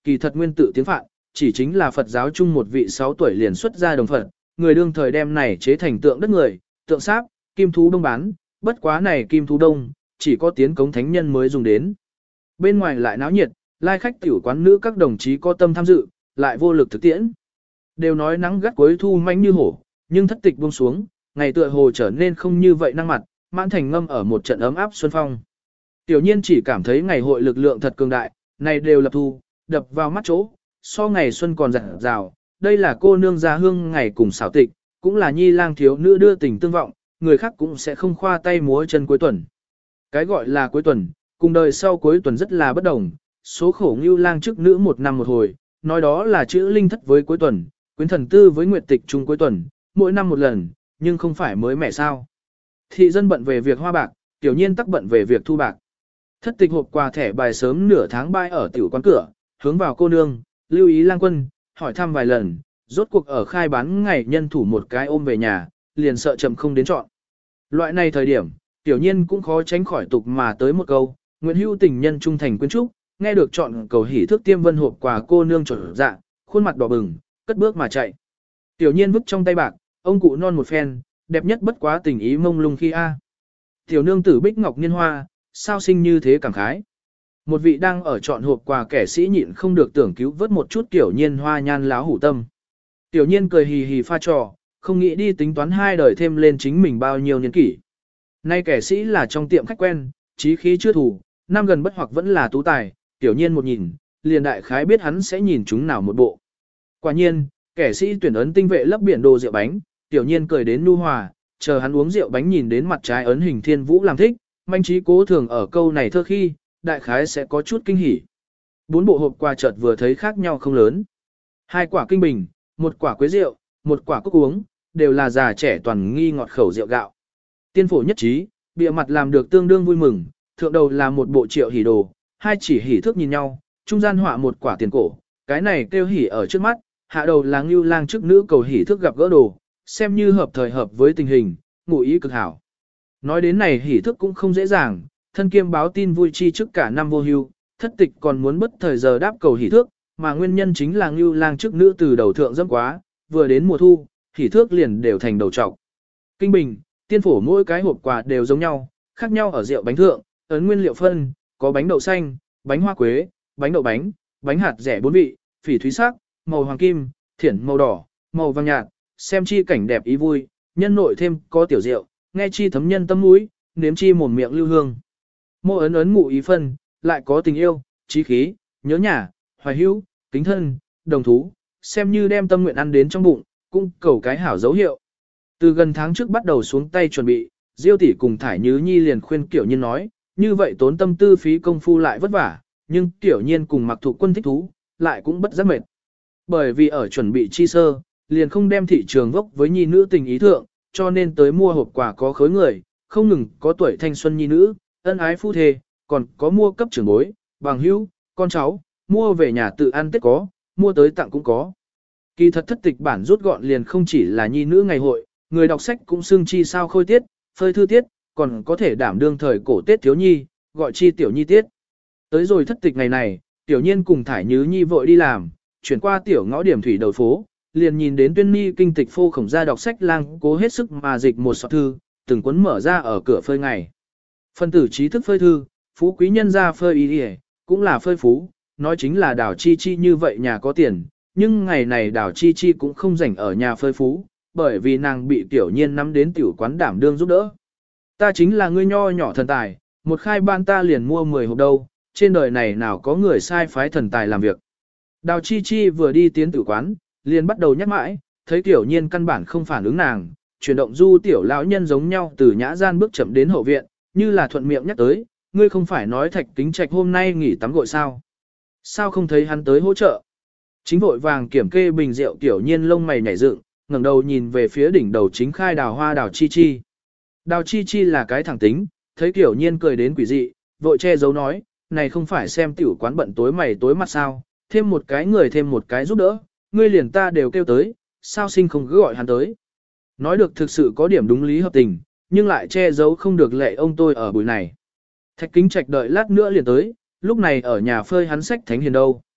kỳ thật nguyên tự tiếng Phạn, chỉ chính là Phật giáo chung một vị 6 tuổi liền xuất ra đồng Phật, người đương thời đem này chế thành tượng đất người, tượng sáp, kim thú đông bán, bất quá này kim thú đông, chỉ có tiến cống thánh nhân mới dùng đến. Bên ngoài lại náo nhiệt, lai khách tiểu quán nữ các đồng chí có tâm tham dự, lại vô lực thực tiễn. Đều nói nắng gắt cuối thu manh như hổ, nhưng thất tịch buông xuống, ngày tựa hồ trở nên không như vậy năng mặt, mãn thành ngâm ở một trận ấm áp xuân phong. Tiểu nhiên chỉ cảm thấy ngày hội lực lượng thật cường đại, này đều lập thu, đập vào mắt chỗ, so ngày xuân còn rạng rào, đây là cô nương gia hương ngày cùng xảo tịch, cũng là nhi lang thiếu nữ đưa tình tương vọng, người khác cũng sẽ không khoa tay múa chân cuối tuần. Cái gọi là cuối tuần, cùng đời sau cuối tuần rất là bất đồng, số khổ ngưu lang trước nữ một năm một hồi, nói đó là chữ linh thất với cuối tuần, quyến thần tư với nguyệt tịch chung cuối tuần, mỗi năm một lần, nhưng không phải mới mẻ sao. Thị dân bận về việc hoa bạc, tiểu nhiên tắc bận về việc thu bạc. Thất tịch hộp quà thẻ bài sớm nửa tháng bay ở tiểu quán cửa, hướng vào cô nương, lưu ý lang quân, hỏi thăm vài lần, rốt cuộc ở khai bán ngày nhân thủ một cái ôm về nhà, liền sợ chậm không đến chọn. Loại này thời điểm, tiểu nhiên cũng khó tránh khỏi tục mà tới một câu, Nguyễn Hữu tình nhân trung thành quyến trúc, nghe được chọn cầu hỉ thước tiêm vân hộp quà cô nương trộn dạ, khuôn mặt đỏ bừng, cất bước mà chạy. Tiểu nhiên vứt trong tay bạc, ông cụ non một phen, đẹp nhất bất quá tình ý mông lung khi a. Tiểu nương tử bích ngọc niên hoa, sao sinh như thế cảm khái. Một vị đang ở chọn hộp quà kẻ sĩ nhịn không được tưởng cứu vớt một chút tiểu nhiên hoa nhan láo hủ tâm. Tiểu nhiên cười hì hì pha trò, không nghĩ đi tính toán hai đời thêm lên chính mình bao nhiêu niên kỷ. Nay kẻ sĩ là trong tiệm khách quen, trí khí chưa thủ, năm gần bất hoặc vẫn là tú tài, tiểu nhiên một nhìn, liền đại khái biết hắn sẽ nhìn chúng nào một bộ. Quả nhiên, kẻ sĩ tuyển ấn tinh vệ lấp biển đồ rượu bánh, tiểu nhiên cười đến nu hòa, chờ hắn uống rượu bánh nhìn đến mặt trái ấn hình thiên vũ làm thích, manh trí cố thường ở câu này thơ khi, đại khái sẽ có chút kinh hỉ. 4 bộ hộp quà chợt vừa thấy khác nhau không lớn. 2 quả kinh bình, 1 quả quế rượu, 1 quả cúc uống, đều là già trẻ toàn nghi ngọt khẩu rượu gạo. Tiên phổ nhất trí, bìa mặt làm được tương đương vui mừng, thượng đầu là một bộ triệu hỉ đồ, 2 chỉ hỉ thước nhìn nhau, trung gian họa 1 quả tiền cổ, cái này kêu hỉ ở trước mắt, hạ đầu là ngưu lang trước nữ cầu hỉ thước gặp gỡ đồ, xem như hợp thời hợp với tình hình, ngụ ý cực hảo. Nói đến này hỉ thước cũng không dễ dàng, thân kiêm báo tin vui chi trước cả năm vô hưu, thất tịch còn muốn bất thời giờ đáp cầu hỉ thước, mà nguyên nhân chính là ngưu lang trước nữ từ đầu thượng dâm quá, vừa đến mùa thu, hỉ thước liền đều thành đầu trọc. Kinh bình, tiên phổ mỗi cái hộp quà đều giống nhau, khác nhau ở rượu bánh thượng, ấn nguyên liệu phân, có bánh đậu xanh, bánh hoa quế, bánh đậu bánh hạt rẻ 4 vị, phỉ thúy sắc, màu hoàng kim, thiển màu đỏ, màu vàng nhạt, xem chi cảnh đẹp ý vui, nhân nội thêm có tiểu rượu, nghe chi thấm nhân tâm mũi, nếm chi mồm miệng lưu hương. Mô ấn ấn ngụ ý phân, lại có tình yêu, trí khí, nhớ nhà, hoài hữu, kính thân, đồng thú, xem như đem tâm nguyện ăn đến trong bụng, cũng cầu cái hảo dấu hiệu. Từ gần tháng trước bắt đầu xuống tay chuẩn bị, Diêu tỷ cùng Thải Nhứ Nhi liền khuyên Tiểu Nhiên nói, như vậy tốn tâm tư phí công phu lại vất vả, nhưng Tiểu Nhiên cùng Mặc Thụ Quân thích thú, lại cũng bất giác mệt. Bởi vì ở chuẩn bị chi sơ, liền không đem thị trường vốc với nhi nữ tình ý thượng, cho nên tới mua hộp quà có khối người, không ngừng có tuổi thanh xuân nhi nữ, ân ái phu thê, còn có mua cấp trưởng bối, bằng hữu, con cháu, mua về nhà tự ăn Tết có, mua tới tặng cũng có. Kỳ thật thất tịch bản rút gọn liền không chỉ là nhi nữ ngày hội, người đọc sách cũng xưng chi sao khôi tiết, phơi thư tiết, còn có thể đảm đương thời cổ Tết thiếu nhi, gọi chi tiểu nhi tiết. Tới rồi thất tịch ngày này, tiểu nhiên cùng Thải Nhứ Nhi vội đi làm, chuyển qua tiểu ngõ điểm thủy đầu phố, liền nhìn đến Tuyên Nhi kinh tịch phô khổng ra đọc sách lang cố hết sức mà dịch một sọt thư, từng cuốn mở ra ở cửa phơi ngày. Phân tử trí thức phơi thư, phú quý nhân ra phơi ý đi cũng là phơi phú, nói chính là Đào Chi Chi như vậy nhà có tiền, nhưng ngày này Đào Chi Chi cũng không rảnh ở nhà phơi phú, bởi vì nàng bị tiểu nhiên nắm đến tiểu quán đảm đương giúp đỡ. Ta chính là ngươi nho nhỏ thần tài, một khai ban ta liền mua 10 hộp đâu, trên đời này nào có người sai phái thần tài làm việc. Đào Chi Chi vừa đi tiến tử quán, liền bắt đầu nhắc mãi, thấy tiểu nhiên căn bản không phản ứng nàng, chuyển động du tiểu lão nhân giống nhau từ nhã gian bước chậm đến hậu viện, như là thuận miệng nhắc tới, ngươi không phải nói Thạch Kính Trạch hôm nay nghỉ tắm gội sao? Sao không thấy hắn tới hỗ trợ? Chính vội vàng kiểm kê bình rượu tiểu nhiên lông mày nhảy dựng, ngẩng đầu nhìn về phía đỉnh đầu chính khai đào hoa Đào Chi Chi. Đào Chi Chi là cái thẳng tính, thấy tiểu nhiên cười đến quỷ dị, vội che giấu nói, này không phải xem tiểu quán bận tối mày tối mặt sao, thêm một cái người thêm một cái giúp đỡ, ngươi liền ta đều kêu tới, sao sinh không cứ gọi hắn tới. Nói được thực sự có điểm đúng lý hợp tình, nhưng lại che giấu không được lệ ông tôi ở buổi này. Thạch Kính Trạch đợi lát nữa liền tới, lúc này ở nhà phơi hắn sách thánh hiền đâu.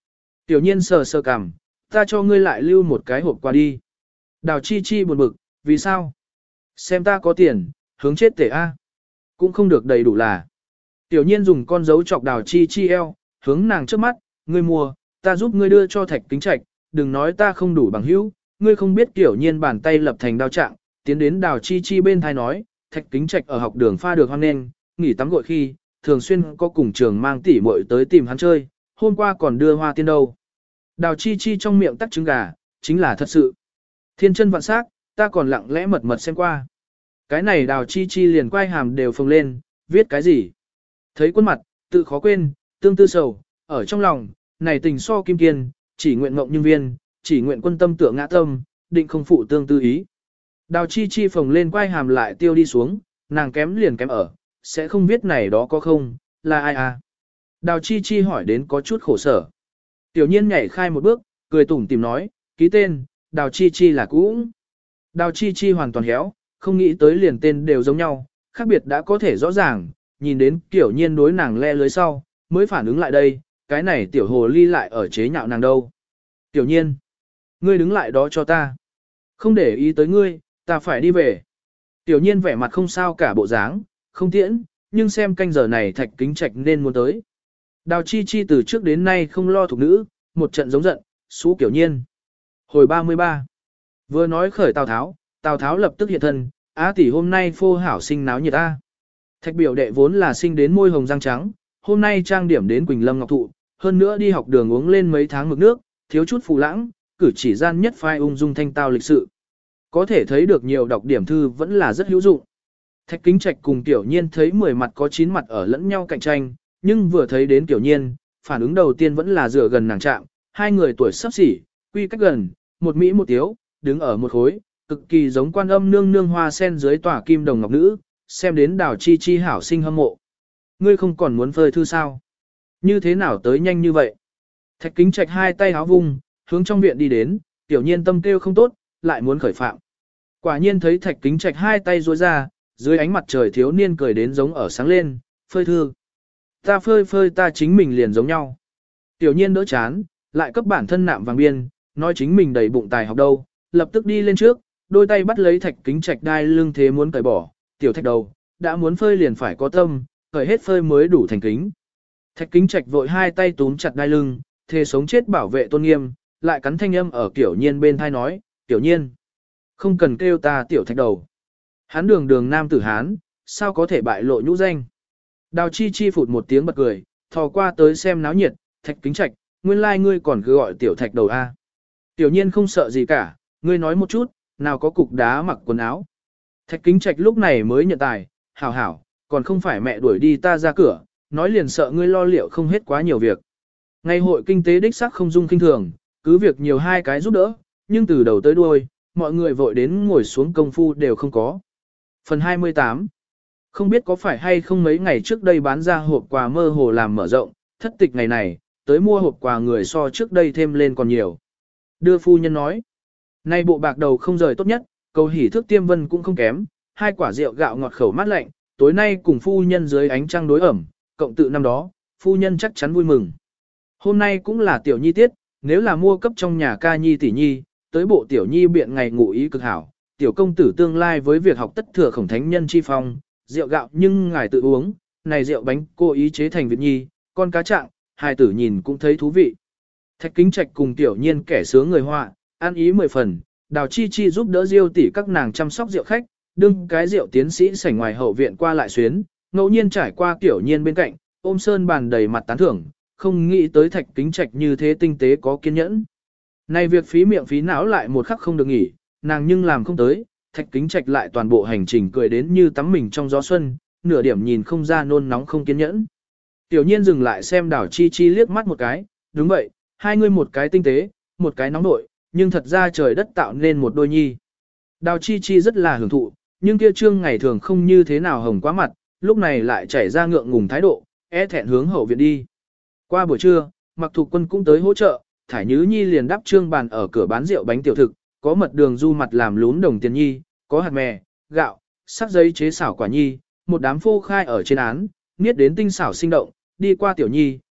Tiểu nhiên sờ sờ cằm, ta cho ngươi lại lưu một cái hộp quà đi. Đào chi chi buồn bực, vì sao? Xem ta có tiền, hướng chết tể A. Cũng không được đầy đủ là. Tiểu nhiên dùng con dấu chọc đào chi chi eo, hướng nàng trước mắt, ngươi mua, ta giúp ngươi đưa cho Thạch Kính Trạch, đừng nói ta không đủ bằng hữu, ngươi không biết Tiểu nhiên bàn tay lập thành đao trạng, tiến đến đào chi chi bên thai nói, Thạch Kính Trạch ở học đường pha được hoan nên, nghỉ tắm gội khi, thường xuyên có cùng trường mang tỷ muội tới tìm hắn chơi, hôm qua còn đưa hoa tiên đâu. Đào chi chi trong miệng tắc trứng gà, chính là thật sự. Thiên chân vạn sắc, ta còn lặng lẽ mật mật xem qua. Cái này đào chi chi liền quay hàm đều phồng lên, viết cái gì? Thấy quân mặt, tự khó quên, tương tư sầu, ở trong lòng, này tình so kim kiên, chỉ nguyện ngộng nhưng viên, chỉ nguyện quân tâm tựa ngã tâm, định không phụ tương tư ý. Đào chi chi phồng lên quay hàm lại tiêu đi xuống, nàng kém liền kém ở, sẽ không biết này đó có không, là ai à? Đào chi chi hỏi đến có chút khổ sở. Tiểu nhiên nhảy khai một bước, cười tủm tìm nói, ký tên, đào chi chi là cũ. Đào chi chi hoàn toàn héo, không nghĩ tới liền tên đều giống nhau, khác biệt đã có thể rõ ràng, nhìn đến Tiểu nhiên đối nàng le lưới sau, mới phản ứng lại đây, cái này tiểu hồ ly lại ở chế nhạo nàng đâu. Tiểu nhiên, ngươi đứng lại đó cho ta. Không để ý tới ngươi, ta phải đi về. Tiểu nhiên vẻ mặt không sao cả bộ dáng, không tiễn, nhưng xem canh giờ này Thạch Kính Trạch nên muốn tới. Đào chi chi từ trước đến nay không lo thuộc nữ, một trận giống giận, xú Tiểu nhiên. Hồi 33. Vừa nói khởi Tào Tháo lập tức hiện thân, á tỷ hôm nay phô hảo sinh náo nhiệt ta. Thạch biểu đệ vốn là sinh đến môi hồng răng trắng, hôm nay trang điểm đến Quỳnh Lâm Ngọc Thụ, hơn nữa đi học đường uống lên mấy tháng mực nước, thiếu chút phù lãng, cử chỉ gian nhất phai ung dung thanh tao lịch sự. Có thể thấy được nhiều đọc điểm thư vẫn là rất hữu dụng. Thạch Kính Trạch cùng Tiểu Nhiên thấy 10 mặt có 9 mặt ở lẫn nhau cạnh tranh, nhưng vừa thấy đến Tiểu Nhiên, phản ứng đầu tiên vẫn là dựa gần nàng chạm, hai người tuổi sắp xỉ, quy cách gần, một mỹ một tiếu, đứng ở một khối, cực kỳ giống Quan Âm nương nương hoa sen dưới tỏa kim đồng ngọc nữ, xem đến Đào chi chi hảo sinh hâm mộ. Ngươi không còn muốn phơi thư sao? Như thế nào tới nhanh như vậy? Thạch Kính Trạch hai tay háo vung, hướng trong viện đi đến, Tiểu Nhiên tâm kêu không tốt, lại muốn khởi phạm. Quả nhiên thấy Thạch Kính Trạch hai tay duỗi ra, dưới ánh mặt trời thiếu niên cười đến giống ở sáng lên, phơi thư. Ta phơi ta chính mình liền giống nhau. Tiểu Nhiên đỡ chán, lại cấp bản thân nạm vàng biên, nói chính mình đầy bụng tài học đâu, lập tức đi lên trước, đôi tay bắt lấy Thạch Kính Trạch đai lưng thế muốn cởi bỏ, tiểu Thạch đầu, đã muốn phơi liền phải có tâm, cởi hết phơi mới đủ thành kính. Thạch Kính Trạch vội hai tay túm chặt đai lưng, thề sống chết bảo vệ tôn nghiêm, lại cắn thanh âm ở Tiểu Nhiên bên thai nói, Tiểu Nhiên, không cần kêu ta tiểu Thạch đầu. Hắn đường nam tử Hán, sao có thể bại lộ nhũ danh. Đào chi chi phụt một tiếng bật cười, thò qua tới xem náo nhiệt, Thạch Kính Trạch, nguyên lai ngươi còn cứ gọi tiểu Thạch đầu a. Tiểu Nhiên không sợ gì cả, ngươi nói một chút, nào có cục đá mặc quần áo. Thạch Kính Trạch lúc này mới nhận tài, hảo hảo, còn không phải mẹ đuổi đi ta ra cửa, nói liền sợ ngươi lo liệu không hết quá nhiều việc. Ngày hội kinh tế đích xác không dung kinh thường, cứ việc nhiều hai cái giúp đỡ, nhưng từ đầu tới đuôi, mọi người vội đến ngồi xuống công phu đều không có. Phần 28. Không biết có phải hay không mấy ngày trước đây bán ra hộp quà mơ hồ làm mở rộng, thất tịch ngày này, tới mua hộp quà người so trước đây thêm lên còn nhiều. Đưa phu nhân nói, nay bộ bạc đầu không rời tốt nhất, cầu hỉ thức tiêm vân cũng không kém, hai quả rượu gạo ngọt khẩu mát lạnh, tối nay cùng phu nhân dưới ánh trăng đối ẩm, cộng tự năm đó, phu nhân chắc chắn vui mừng. Hôm nay cũng là tiểu nhi tiết, nếu là mua cấp trong nhà ca nhi tỷ nhi, tới bộ tiểu nhi biện ngày ngủ ý cực hảo, tiểu công tử tương lai với việc học tất thừa khổng thánh nhân chi phong, rượu gạo nhưng ngài tự uống, này rượu bánh cô ý chế thành Việt nhi, con cá trạng, hài tử nhìn cũng thấy thú vị. Thạch Kính Trạch cùng Tiểu Nhiên kẻ sướng người họa, ăn ý 10 phần, Đào chi chi giúp đỡ Diêu tỷ các nàng chăm sóc rượu khách, đương cái rượu tiến sĩ sảnh ngoài hậu viện qua lại xuyến, ngẫu nhiên trải qua Tiểu Nhiên bên cạnh, ôm sơn bàn đầy mặt tán thưởng, không nghĩ tới Thạch Kính Trạch như thế tinh tế có kiên nhẫn. Này việc phí miệng phí não lại một khắc không được nghỉ, nàng nhưng làm không tới, Thạch Kính Trạch lại toàn bộ hành trình cười đến như tắm mình trong gió xuân, nửa điểm nhìn không ra nôn nóng không kiên nhẫn. Tiểu Nhiên dừng lại xem Đào chi chi liếc mắt một cái, đúng vậy, hai người một cái tinh tế, một cái nóng nội, nhưng thật ra trời đất tạo nên một đôi nhi. Đào chi chi rất là hưởng thụ, nhưng kia trương ngày thường không như thế nào hồng quá mặt, lúc này lại chảy ra ngượng ngùng thái độ, thẹn hướng hậu viện đi. Qua buổi trưa, Mặc Thục Quân cũng tới hỗ trợ, Thải Nhứ Nhi liền đắp trương bàn ở cửa bán rượu bánh tiểu thực, có mật đường du mặt làm lún đồng tiền nhi, có hạt mè, gạo, sắc giấy chế xảo quả nhi, một đám phô khai ở trên án, niết đến tinh xảo sinh động, đi qua Tiểu Nhi,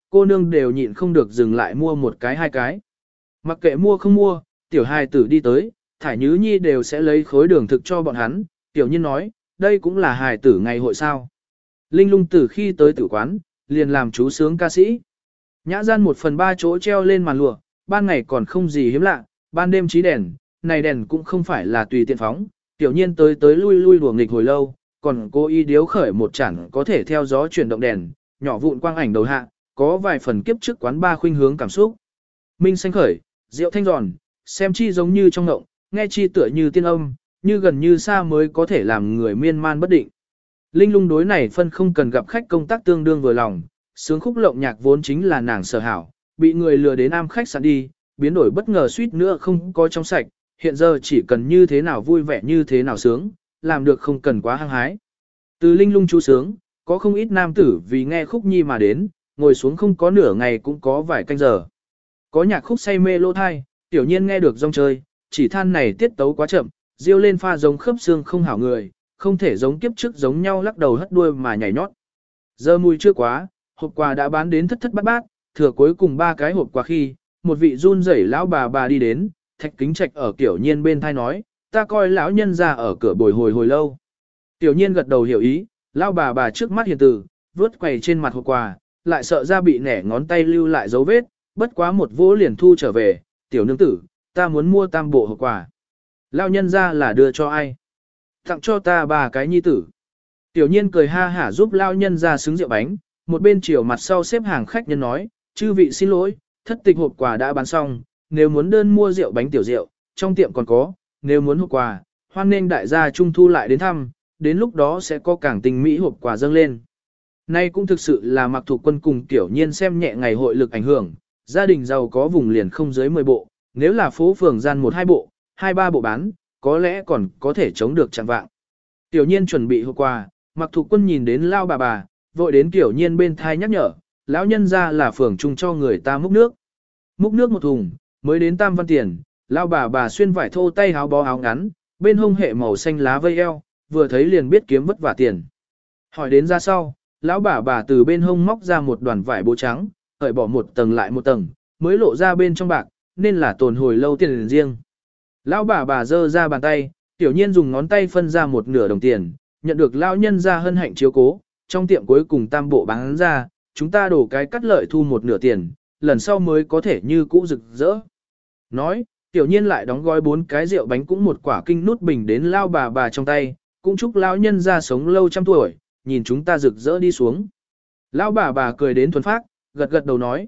cô nương đều nhịn không được dừng lại mua một cái hai cái. Mặc kệ mua không mua, tiểu hài tử đi tới, Thải Nhứ Nhi đều sẽ lấy khối đường thực cho bọn hắn, tiểu nhiên nói, đây cũng là hài tử ngày hội sao. Linh Lung từ khi tới tử quán, liền làm chú sướng ca sĩ. Nhã gian 1/3 chỗ treo lên màn lụa, ban ngày còn không gì hiếm lạ, ban đêm trí đèn, này đèn cũng không phải là tùy tiện phóng, tiểu nhiên tới lui lui đùa nghịch hồi lâu, còn cô y điếu khởi một chản có thể theo gió chuyển động đèn, nhỏ vụn quang ảnh đầu hạ, có vài phần kiếp trước quán ba khuynh hướng cảm xúc. Minh xanh khởi, rượu thanh giòn, xem chi giống như trong ngộng, nghe chi tựa như tiên âm, như gần như xa mới có thể làm người miên man bất định. Linh Lung đối này phân không cần gặp khách công tác tương đương vừa lòng, sướng khúc lộng nhạc vốn chính là nàng sở hảo, bị người lừa đến am khách sạn đi, biến đổi bất ngờ suýt nữa không có trong sạch, hiện giờ chỉ cần như thế nào vui vẻ như thế nào sướng, làm được không cần quá hăng hái. Từ Linh Lung chú sướng, có không ít nam tử vì nghe khúc nhi mà đến, ngồi xuống không có nửa ngày cũng có vài canh giờ. Có nhạc khúc say mê lỗ thai, tiểu nhiên nghe được rong chơi, chỉ than này tiết tấu quá chậm, riêu lên pha giống khớp xương không hảo người, không thể giống kiếp trước giống nhau lắc đầu hất đuôi mà nhảy nhót. Giờ mùi chưa quá, hộp quà đã bán đến thất thất bát bát, thừa cuối cùng 3 cái hộp quà khi, một vị run rẩy lão bà đi đến, Thạch Kính Trạch ở Tiểu Nhiên bên thai nói, ta coi lão nhân ra ở cửa bồi hồi lâu. Tiểu Nhiên gật đầu hiểu ý, lão bà trước mắt hiền từ, vớt quầy trên mặt hộp quà, lại sợ ra bị nẻ ngón tay lưu lại dấu vết, bất quá một vỗ liền thu trở về, tiểu nương tử, ta muốn mua tam bộ hộp quà. Lão nhân ra là đưa cho ai? Tặng cho ta 3 cái nhi tử. Tiểu Nhiên cười ha hả giúp lão nhân ra xứng rượu bánh, một bên chiều mặt sau xếp hàng khách nhân nói, chư vị xin lỗi, thất tịch hộp quà đã bán xong, nếu muốn đơn mua rượu bánh tiểu rượu, trong tiệm còn có, nếu muốn hộp quà, hoan nên đại gia trung thu lại đến thăm, đến lúc đó sẽ có càng tình mỹ hộp quà dâng lên. Nay cũng thực sự là Mặc Thục Quân cùng Tiểu Nhiên xem nhẹ ngày hội lực ảnh hưởng, gia đình giàu có vùng liền không dưới 10 bộ, nếu là phố phường gian 1-2 bộ, 2-3 bộ bán, có lẽ còn có thể chống được chẳng vạng. Tiểu Nhiên chuẩn bị hộp quà, Mặc Thục Quân nhìn đến lao bà, vội đến Tiểu Nhiên bên thai nhắc nhở, lão nhân ra là phường chung cho người ta múc nước. Múc nước một thùng, mới đến tam văn tiền, lao bà xuyên vải thô tay áo bó áo ngắn, bên hông hệ màu xanh lá vây eo, vừa thấy liền biết kiếm vất vả tiền. Hỏi đến ra sau, lão bà từ bên hông móc ra một đoàn vải bố trắng, cởi bỏ một tầng lại một tầng, mới lộ ra bên trong bạc, nên là tồn hồi lâu tiền riêng. Lão bà giơ ra bàn tay, Tiểu Nhiên dùng ngón tay phân ra một nửa đồng tiền, nhận được lão nhân ra hân hạnh chiếu cố, trong tiệm cuối cùng tam bộ bán ra, chúng ta đổ cái cắt lợi thu một nửa tiền, lần sau mới có thể như cũ rực rỡ. Nói, Tiểu Nhiên lại đóng gói 4 cái rượu bánh cũng một quả kinh nút bình đến lao bà trong tay, cũng chúc lão nhân ra sống lâu trăm tuổi, nhìn chúng ta rực rỡ đi xuống. Lão bà cười đến thuần phác, gật đầu nói,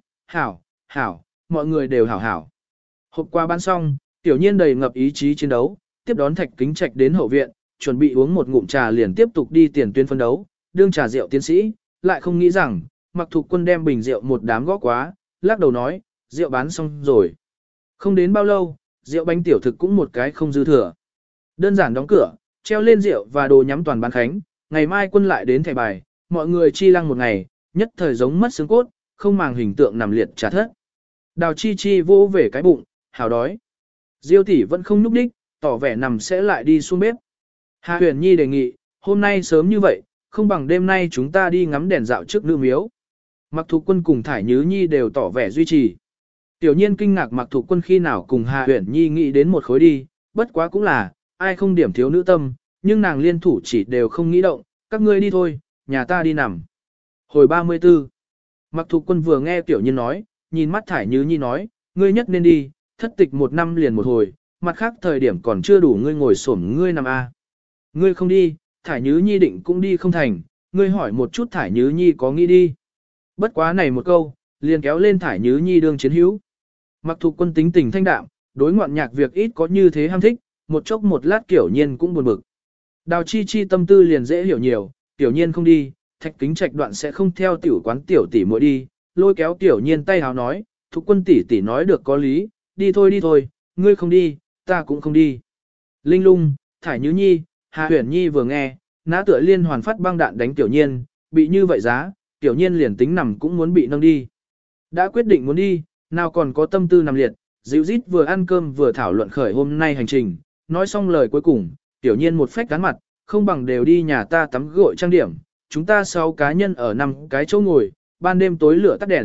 hảo, mọi người đều hảo. Hộp quà bán xong, Tiểu Nhiên đầy ngập ý chí chiến đấu, tiếp đón Thạch Kính Trạch đến hậu viện, chuẩn bị uống một ngụm trà liền tiếp tục đi tiền tuyến phân đấu, đương trà rượu tiến sĩ, lại không nghĩ rằng, Mặc Thục Quân đem bình rượu một đám gõ quá, lắc đầu nói, rượu bán xong rồi. Không đến bao lâu, rượu bánh tiểu thực cũng một cái không dư thừa. Đơn giản đóng cửa, treo lên rượu và đồ nhắm toàn bán khánh, ngày mai quân lại đến thẻ bài, mọi người chi lăng một ngày, nhất thời giống mất xương cốt, không màng hình tượng nằm liệt trả thất. Đào chi vô về cái bụng, hào đói. Diêu tỷ vẫn không núp đích, tỏ vẻ nằm sẽ lại đi xuống bếp. Hà Huyền Nhi đề nghị, hôm nay sớm như vậy, không bằng đêm nay chúng ta đi ngắm đèn dạo trước nữ miếu. Mặc Thục Quân cùng Thải Nhứ Nhi đều tỏ vẻ duy trì. Tiểu Nhiên kinh ngạc Mặc Thục Quân khi nào cùng Hà Huyền Nhi nghĩ đến một khối đi, bất quá cũng là, ai không điểm thiếu nữ tâm, nhưng nàng liên thủ chỉ đều không nghĩ động, các ngươi đi thôi, nhà ta đi nằm. Hồi 34, Mặc Thục Quân vừa nghe Tiểu Nhiên nói, nhìn mắt Thải Nhứ Nhi nói, ngươi nhất nên đi, thất tịch 1 năm liền một hồi, mặt khác thời điểm còn chưa đủ ngươi ngồi xổm ngươi nằm a. Ngươi không đi, Thải Nhứ Nhi định cũng đi không thành, ngươi hỏi một chút Thải Nhứ Nhi có nghĩ đi. Bất quá này một câu, liền kéo lên Thải Nhứ Nhi đương chiến hữu. Mặc Thục Quân tính tình thanh đạm, đối ngoạn nhạc việc ít có như thế ham thích, một chốc một lát Tiểu Nhiên cũng buồn bực. Đào chi tâm tư liền dễ hiểu nhiều, Tiểu Nhiên không đi, Thạch Kính Trạch đoạn sẽ không theo tiểu quán tiểu tỷ muội đi, lôi kéo Tiểu Nhiên tay háo nói, Thục Quân tỷ nói được có lý, đi thôi, ngươi không đi, ta cũng không đi. Linh Lung, Thải Nhứ Nhi, Hà Huyền Nhi vừa nghe, ná tựa liên hoàn phát băng đạn đánh Tiểu Nhiên, bị như vậy giá, Tiểu Nhiên liền tính nằm cũng muốn bị nâng đi. Đã quyết định muốn đi, nào còn có tâm tư nằm liệt, dịu rít vừa ăn cơm vừa thảo luận khởi hôm nay hành trình, nói xong lời cuối cùng, Tiểu Nhiên một phách cán mặt, không bằng đều đi nhà ta tắm gội trang điểm, chúng ta 6 cá nhân ở 5 cái chỗ ngồi, ban đêm tối lửa tắt đèn,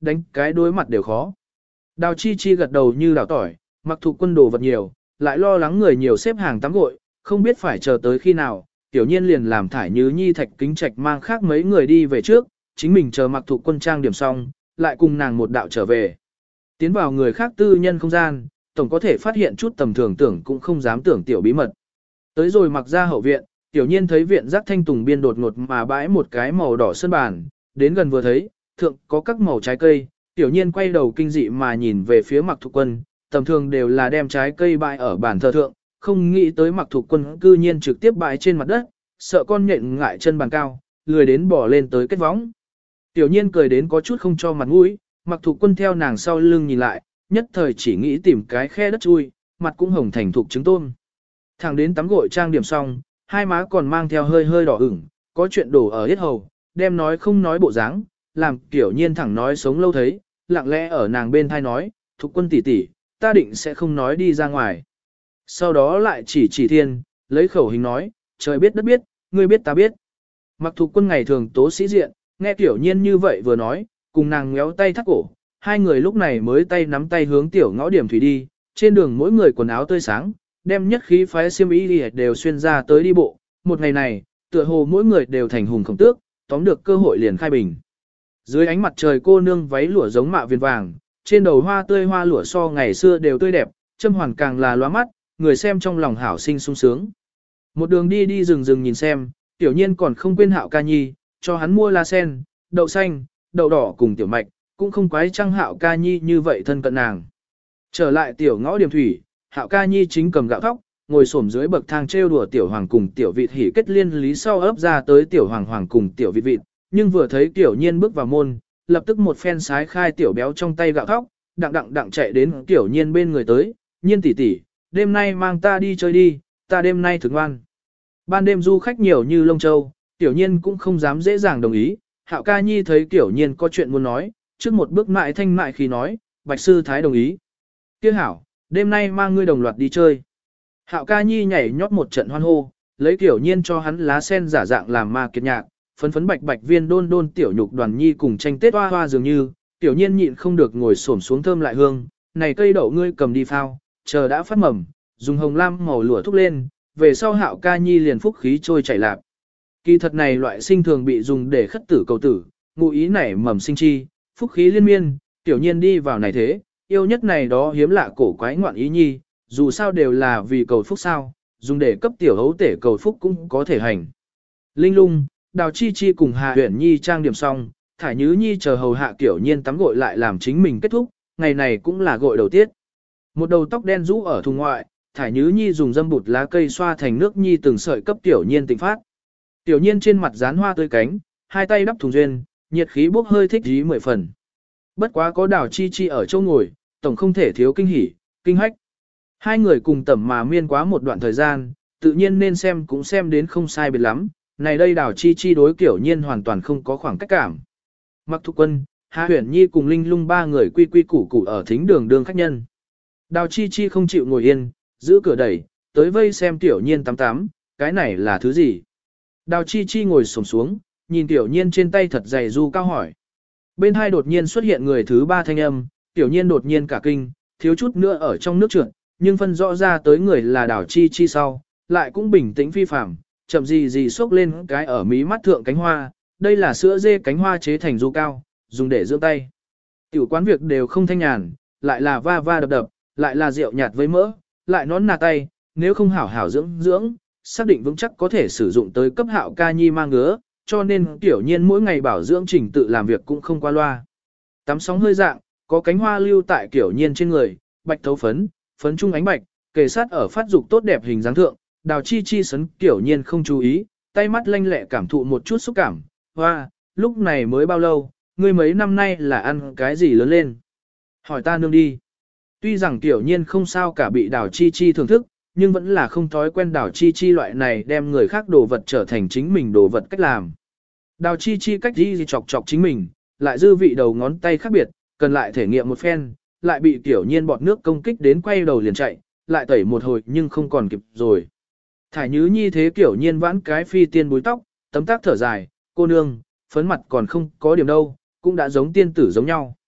đánh cái đối mặt đều khó. Đào Chi Chi gật đầu như đào tỏi, Mặc Thục Quân đồ vật nhiều, lại lo lắng người nhiều xếp hàng tắm gội, không biết phải chờ tới khi nào, tiểu nhiên liền làm Thải Nhứ Nhi Thạch Kính Trạch mang khác mấy người đi về trước, chính mình chờ Mặc Thục Quân trang điểm xong, lại cùng nàng một đạo trở về. Tiến vào người khác tư nhân không gian, tổng có thể phát hiện chút tầm thường tưởng cũng không dám tưởng tiểu bí mật. Tới rồi mặc ra hậu viện, tiểu nhiên thấy viện giác thanh tùng biên đột ngột mà bãi một cái màu đỏ sơn bàn, đến gần vừa thấy, thượng có các màu trái cây, tiểu nhiên quay đầu kinh dị mà nhìn về phía Mặc Thục Quân, tầm thường đều là đem trái cây bãi ở bàn thờ thượng, không nghĩ tới Mặc Thục Quân cư nhiên trực tiếp bãi trên mặt đất, sợ con nhện ngại chân bàn cao, lười đến bỏ lên tới kết võng. Tiểu nhiên cười đến có chút không cho mặt mũi, Mặc Thục Quân theo nàng sau lưng nhìn lại, nhất thời chỉ nghĩ tìm cái khe đất chui, mặt cũng hồng thành thục trứng tôm. Thẳng đến tắm gội trang điểm xong, hai má còn mang theo hơi hơi đỏ ửng, có chuyện đổ ở hết hầu, đem nói không nói bộ dáng, làm Tiểu nhiên thẳng nói sống lâu thấy, lặng lẽ ở nàng bên thai nói, Thục Quân tỷ tỷ, ta định sẽ không nói đi ra ngoài. Sau đó lại chỉ thiên, lấy khẩu hình nói, trời biết đất biết, ngươi biết ta biết. Mặc Thục Quân ngày thường tố sĩ diện, nghe Tiểu nhiên như vậy vừa nói, cùng nàng ngéo tay thắt cổ, hai người lúc này mới tay nắm tay hướng tiểu ngõ điểm thủy đi, trên đường mỗi người quần áo tươi sáng, đem nhất khí phái xiêm y đi đều xuyên ra tới đi bộ, một ngày này, tựa hồ mỗi người đều thành hùng khổng tước, tóm được cơ hội liền khai bình. Dưới ánh mặt trời cô nương váy lụa giống mạ viền vàng, trên đầu hoa tươi hoa lụa so ngày xưa đều tươi đẹp, châm hoàn càng là lóa mắt, người xem trong lòng hảo sinh sung sướng. Một đường đi đi rừng nhìn xem, tiểu nhiên còn không quên Hạo Ca Nhi, cho hắn mua lá sen, đậu xanh, đậu đỏ cùng tiểu mạch, cũng không quái Trăng Hạo Ca Nhi như vậy thân cận nàng. Trở lại tiểu ngõ điểm thủy, Hạo Ca Nhi chính cầm gạo thóc, ngồi xổm dưới bậc thang trêu đùa tiểu hoàng cùng tiểu vịt hỉ kết liên lý sau ấp ra tới tiểu hoàng hoàng cùng tiểu vịt vịt, nhưng vừa thấy tiểu nhiên bước vào môn, lập tức một phen sái khai tiểu béo trong tay gạo thóc, đặng chạy đến tiểu nhiên bên người tới, nhiên tỷ tỷ, đêm nay mang ta đi chơi đi, ta đêm nay thực ngoan. Ban đêm du khách nhiều như lông châu, tiểu nhiên cũng không dám dễ dàng đồng ý, Hạo Ca Nhi thấy tiểu nhiên có chuyện muốn nói, trước một bước mại thanh mại khi nói, Bạch Sư Thái đồng ý. Kia hảo, đêm nay mang ngươi đồng loạt đi chơi. Hạo Ca Nhi nhảy nhót một trận hoan hô, lấy tiểu nhiên cho hắn lá sen giả dạng làm ma kiệt nhạc, phấn phấn bạch bạch viên đôn đôn tiểu nhục đoàn nhi cùng tranh tết hoa hoa dường như, tiểu nhiên nhịn không được ngồi xổm xuống thơm lại hương, này cây đậu ngươi cầm đi phao, chờ đã phát mầm, dùng hồng lam màu lửa thúc lên, về sau Hạo Ca Nhi liền phúc khí trôi chảy lạc. Kỳ thật này loại sinh thường bị dùng để khất tử cầu tử, ngụ ý nảy mầm sinh chi, phúc khí liên miên, tiểu nhiên đi vào này thế, yêu nhất này đó hiếm lạ cổ quái ngoạn ý nhi, dù sao đều là vì cầu phúc sao, dùng để cấp tiểu hấu tể cầu phúc cũng có thể hành. Linh Lung, Đào Chi Chi cùng Hà Uyển Nhi trang điểm xong, Thải Nhứ Nhi chờ hầu hạ Tiểu Nhiên tắm gội lại làm chính mình kết thúc, ngày này cũng là gội đầu tiết. Một đầu tóc đen rũ ở thùng ngoại, Thải Nhứ Nhi dùng dâm bụt lá cây xoa thành nước nhi từng sợi cấp Tiểu Nhiên tịnh phát. Tiểu Nhiên trên mặt dán hoa tươi cánh, hai tay đắp thùng duyên, nhiệt khí bốc hơi thích dí 10 phần. Bất quá có Đào Chi Chi ở chỗ ngồi, tổng không thể thiếu kinh hỉ, kinh hách. Hai người cùng tẩm mà miên quá một đoạn thời gian, tự nhiên nên xem cũng xem đến không sai biệt lắm, này đây Đào Chi Chi đối Tiểu Nhiên hoàn toàn không có khoảng cách cảm. Mặc Thục Quân, Hà Uyển Nhi cùng Linh Lung ba người quy quy củ củ ở thính đường đương khách nhân. Đào Chi Chi không chịu ngồi yên, giữ cửa đẩy, tới vây xem Tiểu Nhiên tắm, cái này là thứ gì? Đào Chi Chi ngồi xổm xuống, nhìn Tiểu Nhiên trên tay thật dày du cao hỏi. Bên hai đột nhiên xuất hiện người thứ ba thanh âm, Tiểu Nhiên đột nhiên cả kinh, thiếu chút nữa ở trong nước trượt, nhưng phân rõ ra tới người là Đào Chi Chi sau, lại cũng bình tĩnh phi phàm, chậm gì xốc lên cái ở mí mắt thượng cánh hoa, đây là sữa dê cánh hoa chế thành du cao, dùng để dưỡng tay. Tiểu quán việc đều không thanh nhàn, lại là va va đập đập, lại là rượu nhạt với mỡ, lại nón nà tay, nếu không hảo hảo dưỡng, xác định vững chắc có thể sử dụng tới cấp Hạo Ca Nhi mang ngứa, cho nên Tiểu Nhiên mỗi ngày bảo dưỡng trình tự làm việc cũng không qua loa. Tắm sóng hơi dạng, có cánh hoa lưu tại Tiểu Nhiên trên người, bạch thấu phấn, phấn trung ánh bạch, kề sát ở phát dục tốt đẹp hình dáng thượng, Đào Chi Chi sấn Tiểu Nhiên không chú ý, tay mắt lanh lẹ cảm thụ một chút xúc cảm, hoa, lúc này mới bao lâu, ngươi mấy năm nay là ăn cái gì lớn lên? Hỏi ta nương đi. Tuy rằng Tiểu Nhiên không sao cả bị Đào Chi Chi thưởng thức, nhưng vẫn là không thói quen Đào Chi Chi loại này đem người khác đồ vật trở thành chính mình đồ vật cách làm. Đào Chi Chi cách đi chọc chọc chính mình, lại dư vị đầu ngón tay khác biệt, cần lại thể nghiệm một phen, lại bị Tiểu Nhiên bọt nước công kích đến quay đầu liền chạy, lại tẩy một hồi nhưng không còn kịp rồi. Thải Nhứ Nhi thế Tiểu Nhiên vãn cái phi tiên búi tóc, tấm tác thở dài, cô nương, phấn mặt còn không có điểm đâu, cũng đã giống tiên tử giống nhau.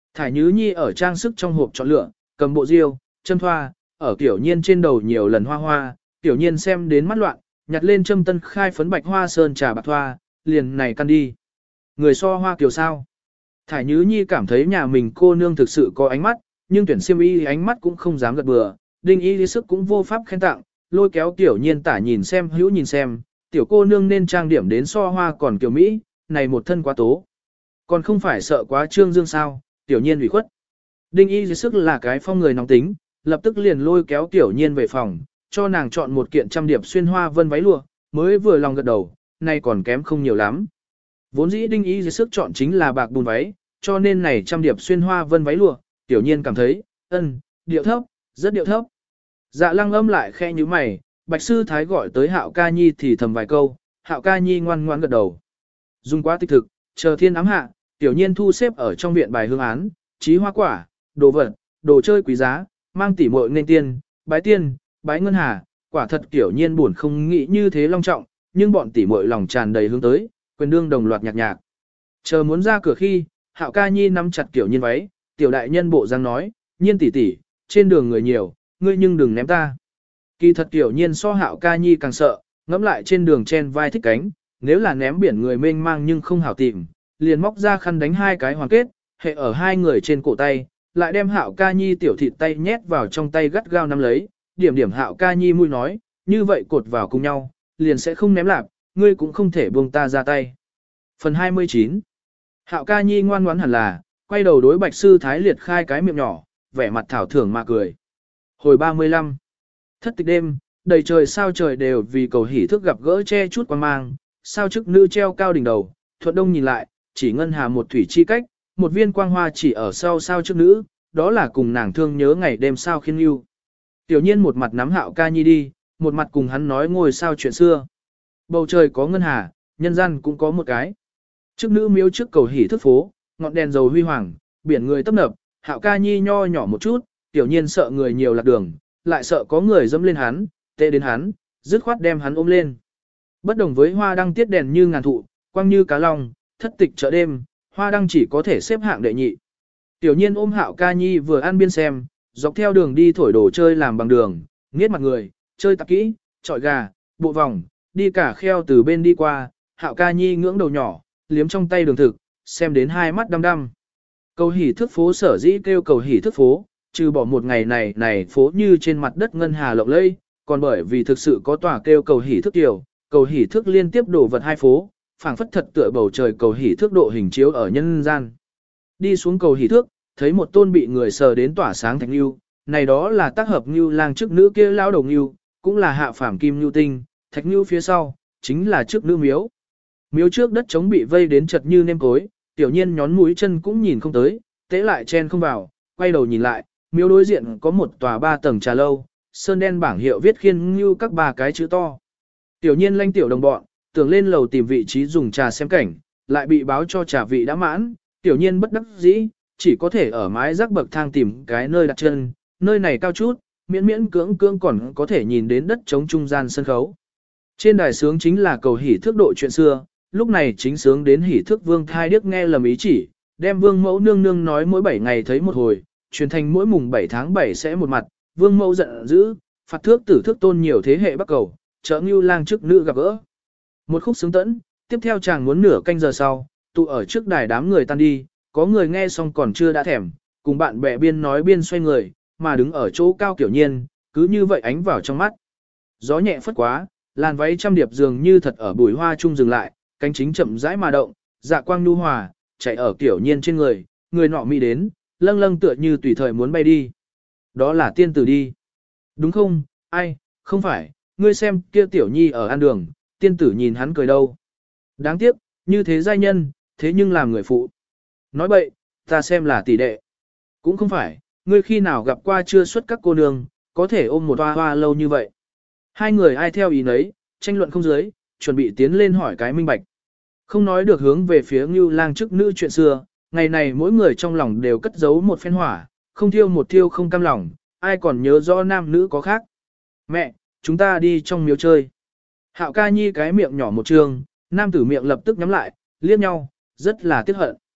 Thải Nhứ Nhi ở trang sức trong hộp chọn lựa, cầm bộ diêu, châm thoa, ở Tiểu Nhiên trên đầu nhiều lần hoa hoa, Tiểu Nhiên xem đến mắt loạn, nhặt lên châm tân khai phấn bạch hoa sơn trà bạc thoa, liền này căn đi. Người so hoa kiều sao? Thải Nhứ Nhi cảm thấy nhà mình cô nương thực sự có ánh mắt, nhưng tuyển siêm y ánh mắt cũng không dám gật bừa, đinh y lý sức cũng vô pháp khen tặng, lôi kéo Tiểu Nhiên tả nhìn xem hữu nhìn xem, tiểu cô nương nên trang điểm đến so hoa còn kiều Mỹ, này một thân quá tố. Còn không phải sợ quá trương dương sao, Tiểu Nhiên ủy khuất. Đinh y lý sức là cái phong người nóng tính, lập tức liền lôi kéo Tiểu Nhiên về phòng, cho nàng chọn một kiện trăm điệp xuyên hoa vân váy lụa, mới vừa lòng gật đầu, nay còn kém không nhiều lắm. Vốn dĩ đinh y lý sức chọn chính là bạc bùn váy, cho nên này trăm điệp xuyên hoa vân váy lụa, Tiểu Nhiên cảm thấy, điệu thấp, rất điệu thấp. Dạ Lăng Âm lại khe như mày, Bạch Sư Thái gọi tới Hạo Ca Nhi thì thầm vài câu, Hạo Ca Nhi ngoan ngoãn gật đầu. Dùng quá tích thực, chờ thiên ám hạ, Tiểu Nhiên thu xếp ở trong viện bài hương án, trí hoa quả, đồ vật, đồ chơi quý giá, mang tỉ muội nên tiên, bái ngân hà, quả thật Tiểu Nhiên buồn không nghĩ như thế long trọng, nhưng bọn tỉ muội lòng tràn đầy hướng tới, quyền đương đồng loạt nhạc nhạc. Chờ muốn ra cửa khi, Hạo Ca Nhi nắm chặt Tiểu Nhiên váy, Tiểu đại nhân bộ dáng nói, Nhiên tỷ tỷ, trên đường người nhiều, ngươi nhưng đừng ném ta. Kỳ thật Tiểu Nhiên so Hạo Ca Nhi càng sợ, ngẫm lại trên đường chen vai thích cánh, nếu là ném biển người mênh mang nhưng không hảo tìm, liền móc ra khăn đánh hai cái hoàn kết, hệ ở hai người trên cổ tay, lại đem Hạo Ca Nhi tiểu thịt tay nhét vào trong tay gắt gao nắm lấy, điểm Hạo Ca Nhi mũi nói, như vậy cột vào cùng nhau, liền sẽ không ném lạc, ngươi cũng không thể buông ta ra tay. Phần 29. Hạo Ca Nhi ngoan ngoãn hẳn là, quay đầu đối Bạch Sư Thái liệt khai cái miệng nhỏ, vẻ mặt thảo thưởng mà cười. Hồi 35. Thất tịch đêm, đầy trời sao trời đều vì cầu hỷ thức gặp gỡ che chút quan mang, sao chức nữ treo cao đỉnh đầu, thuận đông nhìn lại, chỉ ngân hà một thủy chi cách, một viên quang hoa chỉ ở sau sao chức nữ, đó là cùng nàng thương nhớ ngày đêm sao khiên yêu. Tiểu Nhiên một mặt nắm Hạo Ca Nhi đi, một mặt cùng hắn nói ngồi sao chuyện xưa. Bầu trời có ngân hà, nhân gian cũng có một cái. Chức nữ miếu trước cầu hỷ thức phố, ngọn đèn dầu huy hoàng, biển người tấp nập, Hạo Ca Nhi nho nhỏ một chút, Tiểu Nhiên sợ người nhiều lạc đường, lại sợ có người dẫm lên hắn, tệ đến hắn, dứt khoát đem hắn ôm lên. Bất đồng với hoa đăng tiết đèn như ngàn thụ, quang như cá long, thất tịch chợ đêm, hoa đăng chỉ có thể xếp hạng đệ nhị. Tiểu Nhiên ôm Hạo Ca Nhi vừa ăn biên xem, dọc theo đường đi thổi đồ chơi làm bằng đường, nghiết mặt người, chơi tạp kỹ, chọi gà, bộ vòng, đi cả kheo từ bên đi qua, Hạo Ca Nhi ngưỡng đầu nhỏ, liếm trong tay đường thực, xem đến hai mắt đăm đăm. Cầu hỷ thức phố sở dĩ kêu cầu hỷ thức phố, trừ bỏ một ngày này phố như trên mặt đất ngân hà lộng lẫy, còn bởi vì thực sự có tòa kêu cầu hỷ thức tiểu, cầu hỷ thức liên tiếp đổ vật hai phố, phảng phất thật tựa bầu trời cầu hỷ thức độ hình chiếu ở nhân gian. Đi xuống cầu hỷ thức, thấy một tôn bị người sờ đến tỏa sáng thạch lưu, này đó là tác hợp lưu lang trước nữ kia lão đầu lưu, cũng là hạ phàm kim lưu tinh, thạch lưu phía sau, chính là trước nữ miếu. Miếu trước đất trống bị vây đến chật như nêm cối, Tiểu Nhiên nhón mũi chân cũng nhìn không tới, tế lại chen không vào, quay đầu nhìn lại, miếu đối diện có một tòa 3 tầng trà lâu, sơn đen bảng hiệu viết khiên như các ba cái chữ to. Tiểu Nhiên lanh tiểu đồng bọn, tưởng lên lầu tìm vị trí dùng trà xem cảnh, lại bị báo cho trà vị đã mãn, Tiểu Nhiên bất đắc dĩ, chỉ có thể ở mái rác bậc thang tìm cái nơi đặt chân, nơi này cao chút, miễn cưỡng còn có thể nhìn đến đất trống trung gian sân khấu. Trên đài sướng chính là cầu hỷ thước độ chuyện xưa, lúc này chính sướng đến hỷ thước vương thai điếc nghe lầm ý chỉ, đem vương mẫu nương nương nói mỗi 7 ngày thấy một hồi, truyền thành mỗi mùng 7 tháng 7 sẽ một mặt, vương mẫu giận dữ, phạt thước tử thước tôn nhiều thế hệ bắc cầu, chợ ngưu lang trước nữ gặp gỡ. Một khúc sướng tẫn, tiếp theo chàng muốn nửa canh giờ sau, tụ ở trước đài đám người tan đi, có người nghe xong còn chưa đã thèm, cùng bạn bè biên nói biên xoay người, mà đứng ở chỗ cao Tiểu Nhiên, cứ như vậy ánh vào trong mắt. Gió nhẹ phất quá, làn váy trăm điệp dường như thật ở bụi hoa trung dừng lại, cánh chính chậm rãi mà động, dạ quang nhu hòa, chạy ở Tiểu Nhiên trên người, người nọ mỹ đến, lâng tựa như tùy thời muốn bay đi. Đó là tiên tử đi. Đúng không, ai, không phải, ngươi xem kia Tiểu Nhi ở ăn đường, tiên tử nhìn hắn cười đâu. Đáng tiếc, như thế giai nhân, thế nhưng làm người phụ. Nói bậy, ta xem là tỷ đệ. Cũng không phải, ngươi khi nào gặp qua chưa xuất các cô nương, có thể ôm một hoa hoa lâu như vậy. Hai người ai theo ý nấy, tranh luận không dưới, chuẩn bị tiến lên hỏi cái minh bạch. Không nói được hướng về phía Ngưu Lang trước nữ chuyện xưa, ngày này mỗi người trong lòng đều cất giấu một phen hỏa, không thiêu một thiêu không cam lòng, ai còn nhớ rõ nam nữ có khác. Mẹ, chúng ta đi trong miếu chơi. Hạo Ca Nhi cái miệng nhỏ một trường, nam tử miệng lập tức nhắm lại, liếc nhau, rất là tiếc hận.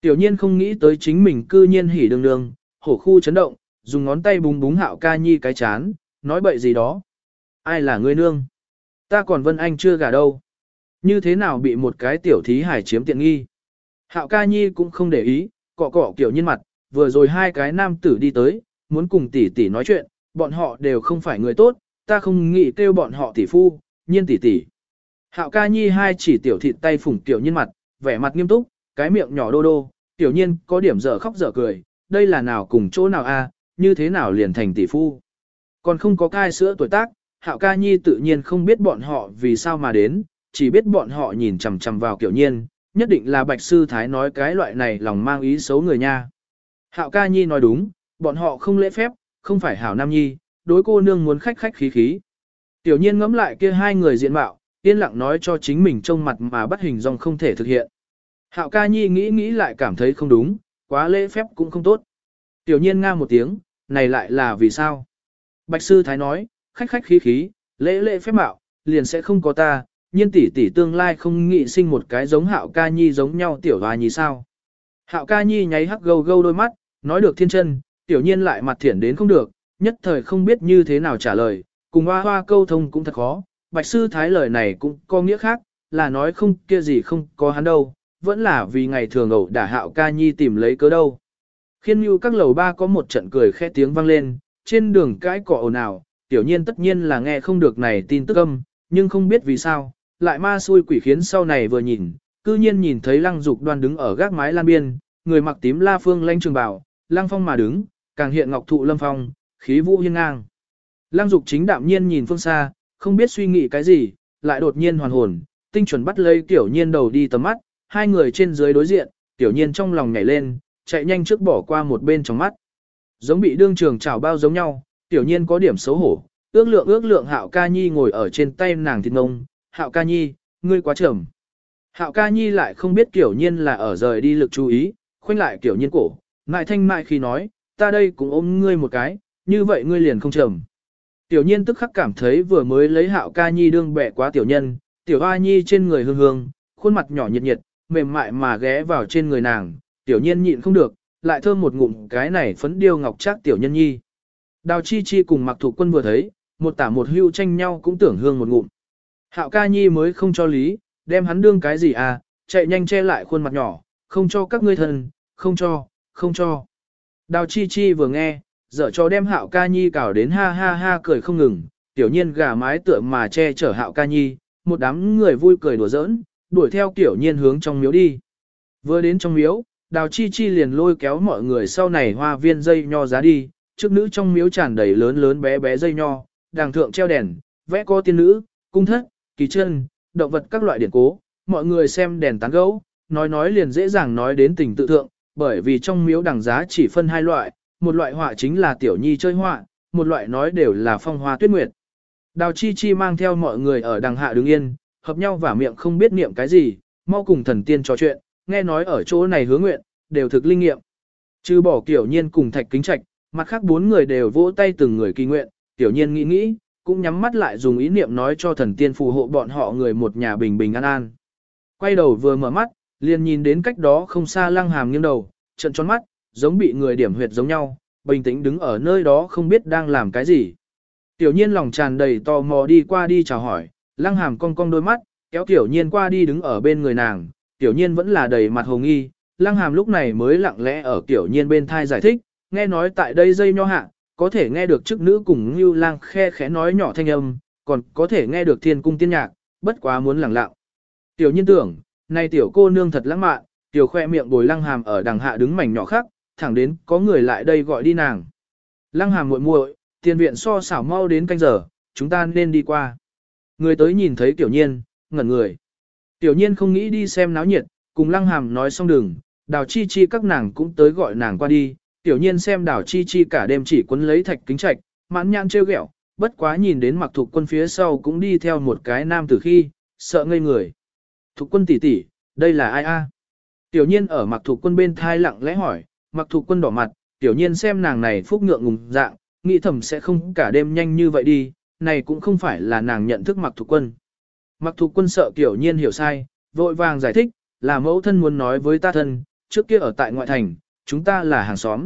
Tiểu nhiên không nghĩ tới chính mình cư nhiên hỉ đường đường, hổ khu chấn động, dùng ngón tay búng búng Hạo Ca Nhi cái chán, nói bậy gì đó. Ai là ngươi nương? Ta còn Vân Anh chưa gả đâu. Như thế nào bị một cái tiểu thí hải chiếm tiện nghi? Hạo Ca Nhi cũng không để ý, cọ cọ Tiểu nhiên mặt, vừa rồi hai cái nam tử đi tới, muốn cùng tỷ tỷ nói chuyện, bọn họ đều không phải người tốt, ta không nghĩ kêu bọn họ tỷ phu, nhiên tỷ tỷ. Hạo Ca Nhi hai chỉ tiểu thịt tay phủng Tiểu nhiên mặt, vẻ mặt nghiêm túc, cái miệng nhỏ đô đô, Tiểu nhiên có điểm dở khóc dở cười, đây là nào cùng chỗ nào a, như thế nào liền thành tỷ phu. Còn không có cai sữa tuổi tác, Hạo Ca Nhi tự nhiên không biết bọn họ vì sao mà đến, chỉ biết bọn họ nhìn chằm chằm vào Tiểu nhiên, nhất định là Bạch Sư Thái nói cái loại này lòng mang ý xấu người nha. Hạo Ca Nhi nói đúng, bọn họ không lễ phép, không phải hảo nam nhi, đối cô nương muốn khách khách khí khí. Tiểu nhiên ngẫm lại kia hai người diện mạo, yên lặng nói cho chính mình trông mặt mà bắt hình dong không thể thực hiện. Hạo Ca Nhi nghĩ lại cảm thấy không đúng, quá lễ phép cũng không tốt. Tiểu nhiên nga một tiếng, này lại là vì sao? Bạch Sư Thái nói, khách khách khí khí, lễ phép mạo, liền sẽ không có ta, nhiên tỷ tỷ tương lai không nghĩ sinh một cái giống Hạo Ca Nhi giống nhau tiểu hoa nhi sao. Hạo Ca Nhi nháy hắc gâu gâu đôi mắt, nói được thiên chân, tiểu nhiên lại mặt thiển đến không được, nhất thời không biết như thế nào trả lời, cùng hoa hoa câu thông cũng thật khó. Bạch Sư Thái lời này cũng có nghĩa khác, là nói không kia gì không có hắn đâu, vẫn là vì ngày thường ẩu đả Hạo Ca Nhi tìm lấy cớ đâu. Khiên Nhu các lầu ba có một trận cười khẽ tiếng vang lên, trên đường cãi cọ ồn ào, tiểu nhiên tất nhiên là nghe không được này tin tức âm, nhưng không biết vì sao, lại ma xui quỷ khiến sau này vừa nhìn, cư nhiên nhìn thấy Lăng Dục Đoan đứng ở gác mái lan biên, người mặc tím la phương lanh trường bào, Lăng Phong mà đứng, càng hiện ngọc thụ lâm phong, khí vũ hiên ngang. Lăng Dục chính đạm nhiên nhìn phương xa, không biết suy nghĩ cái gì, lại đột nhiên hoàn hồn, tinh chuẩn bắt lấy tiểu nhiên đầu đi tầm mắt, hai người trên dưới đối diện, tiểu nhiên trong lòng nhảy lên, chạy nhanh trước bỏ qua một bên trong mắt. Giống bị đương trường chảo bao giống nhau, tiểu nhiên có điểm xấu hổ, ước lượng Hạo Ca Nhi ngồi ở trên tay nàng thịt ngông, Hạo Ca Nhi, ngươi quá trầm. Hạo Ca Nhi lại không biết tiểu nhiên là ở rời đi lực chú ý, khoanh lại tiểu nhiên cổ, ngại thanh mại khi nói, ta đây cũng ôm ngươi một cái, như vậy ngươi liền không trầm. Tiểu nhiên tức khắc cảm thấy vừa mới lấy Hạo Ca Nhi đương bẻ quá tiểu nhân, tiểu hoa nhi trên người hương hương, khuôn mặt nhỏ nhiệt nhiệt, mềm mại mà ghé vào trên người nàng, tiểu nhiên nhịn không được, lại thơm một ngụm cái này phấn điêu ngọc trác tiểu nhân nhi. Đào Chi Chi cùng Mặc Thục Quân vừa thấy, một tả một hưu tranh nhau cũng tưởng hương một ngụm. Hạo Ca Nhi mới không cho lý, đem hắn đương cái gì à, chạy nhanh che lại khuôn mặt nhỏ, không cho các ngươi thân, không cho. Đào Chi Chi vừa nghe, dở cho đem Hạo Ca Nhi cào đến ha ha ha cười không ngừng, tiểu nhiên gà mái tựa mà che chở Hạo Ca Nhi, một đám người vui cười đùa giỡn, đuổi theo tiểu nhiên hướng trong miếu đi. Vừa đến trong miếu, Đào Chi Chi liền lôi kéo mọi người sau này hoa viên dây nho giá đi, trước nữ trong miếu tràn đầy lớn bé bé dây nho, đàng thượng treo đèn, vẽ có tiên nữ, cung thất, kỳ chân, động vật các loại điển cố, mọi người xem đèn tán gẫu, nói liền dễ dàng nói đến tình tự thượng, bởi vì trong miếu đằng giá chỉ phân hai loại, một loại họa chính là tiểu nhi chơi họa, một loại nói đều là phong hoa tuyết nguyệt. Đào Chi Chi mang theo mọi người ở đằng hạ đứng yên, hợp nhau và miệng không biết niệm cái gì, mau cùng thần tiên trò chuyện, nghe nói ở chỗ này hứa nguyện, đều thực linh nghiệm. Trừ bỏ Tiểu Nhiên cùng Thạch Kính Trạch, mặt khác bốn người đều vỗ tay từng người kỳ nguyện, Tiểu Nhiên nghĩ, cũng nhắm mắt lại dùng ý niệm nói cho thần tiên phù hộ bọn họ người một nhà bình bình an an. Quay đầu vừa mở mắt, liền nhìn đến cách đó không xa Lăng Hàm nghiêng đầu, trợn tròn mắt, giống bị người điểm huyệt giống nhau, bình tĩnh đứng ở nơi đó không biết đang làm cái gì. Tiểu Nhiên lòng tràn đầy tò mò đi qua đi chào hỏi, Lăng Hàm cong cong đôi mắt, kéo Tiểu Nhiên qua đi đứng ở bên người nàng, Tiểu Nhiên vẫn là đầy mặt hồ nghi, Lăng Hàm lúc này mới lặng lẽ ở Tiểu Nhiên bên thai giải thích, nghe nói tại đây dây nho hạ, có thể nghe được chức nữ cùng Ngưu Lang khe khẽ nói nhỏ thanh âm, còn có thể nghe được thiên cung tiên nhạc, bất quá muốn lẳng lặng. Tiểu Nhiên tưởng, này tiểu cô nương thật lãng mạn, Tiểu khoe miệng bồi Lăng Hàm ở đằng hạ đứng mảnh nhỏ khác, thẳng đến có người lại đây gọi đi nàng. Lăng Hàm muội muội, tiền viện so xảo mau đến canh giờ, chúng ta nên đi qua. Người tới nhìn thấy Tiểu Nhiên, ngẩn người. Tiểu Nhiên không nghĩ đi xem náo nhiệt, cùng Lăng Hàm nói xong đường, Đào Chi Chi các nàng cũng tới gọi nàng qua đi. Tiểu Nhiên xem Đào Chi Chi cả đêm chỉ quấn lấy Thạch Kính Trạch, mãn nhãn trêu ghẹo, bất quá nhìn đến Mặc Thục Quân phía sau cũng đi theo một cái nam tử khi, sợ ngây người. Thục Quân tỷ tỷ, đây là ai a? Tiểu Nhiên ở Mặc Thục Quân bên thai lặng lẽ hỏi, Mặc Thục Quân đỏ mặt, Tiểu Nhiên xem nàng này phúc ngượng ngùng dạng, nghĩ thầm sẽ không cả đêm nhanh như vậy đi, này cũng không phải là nàng nhận thức Mặc Thục Quân. Mặc Thục Quân sợ Tiểu Nhiên hiểu sai, vội vàng giải thích, là mẫu thân muốn nói với ta thân, trước kia ở tại ngoại thành, chúng ta là hàng xóm.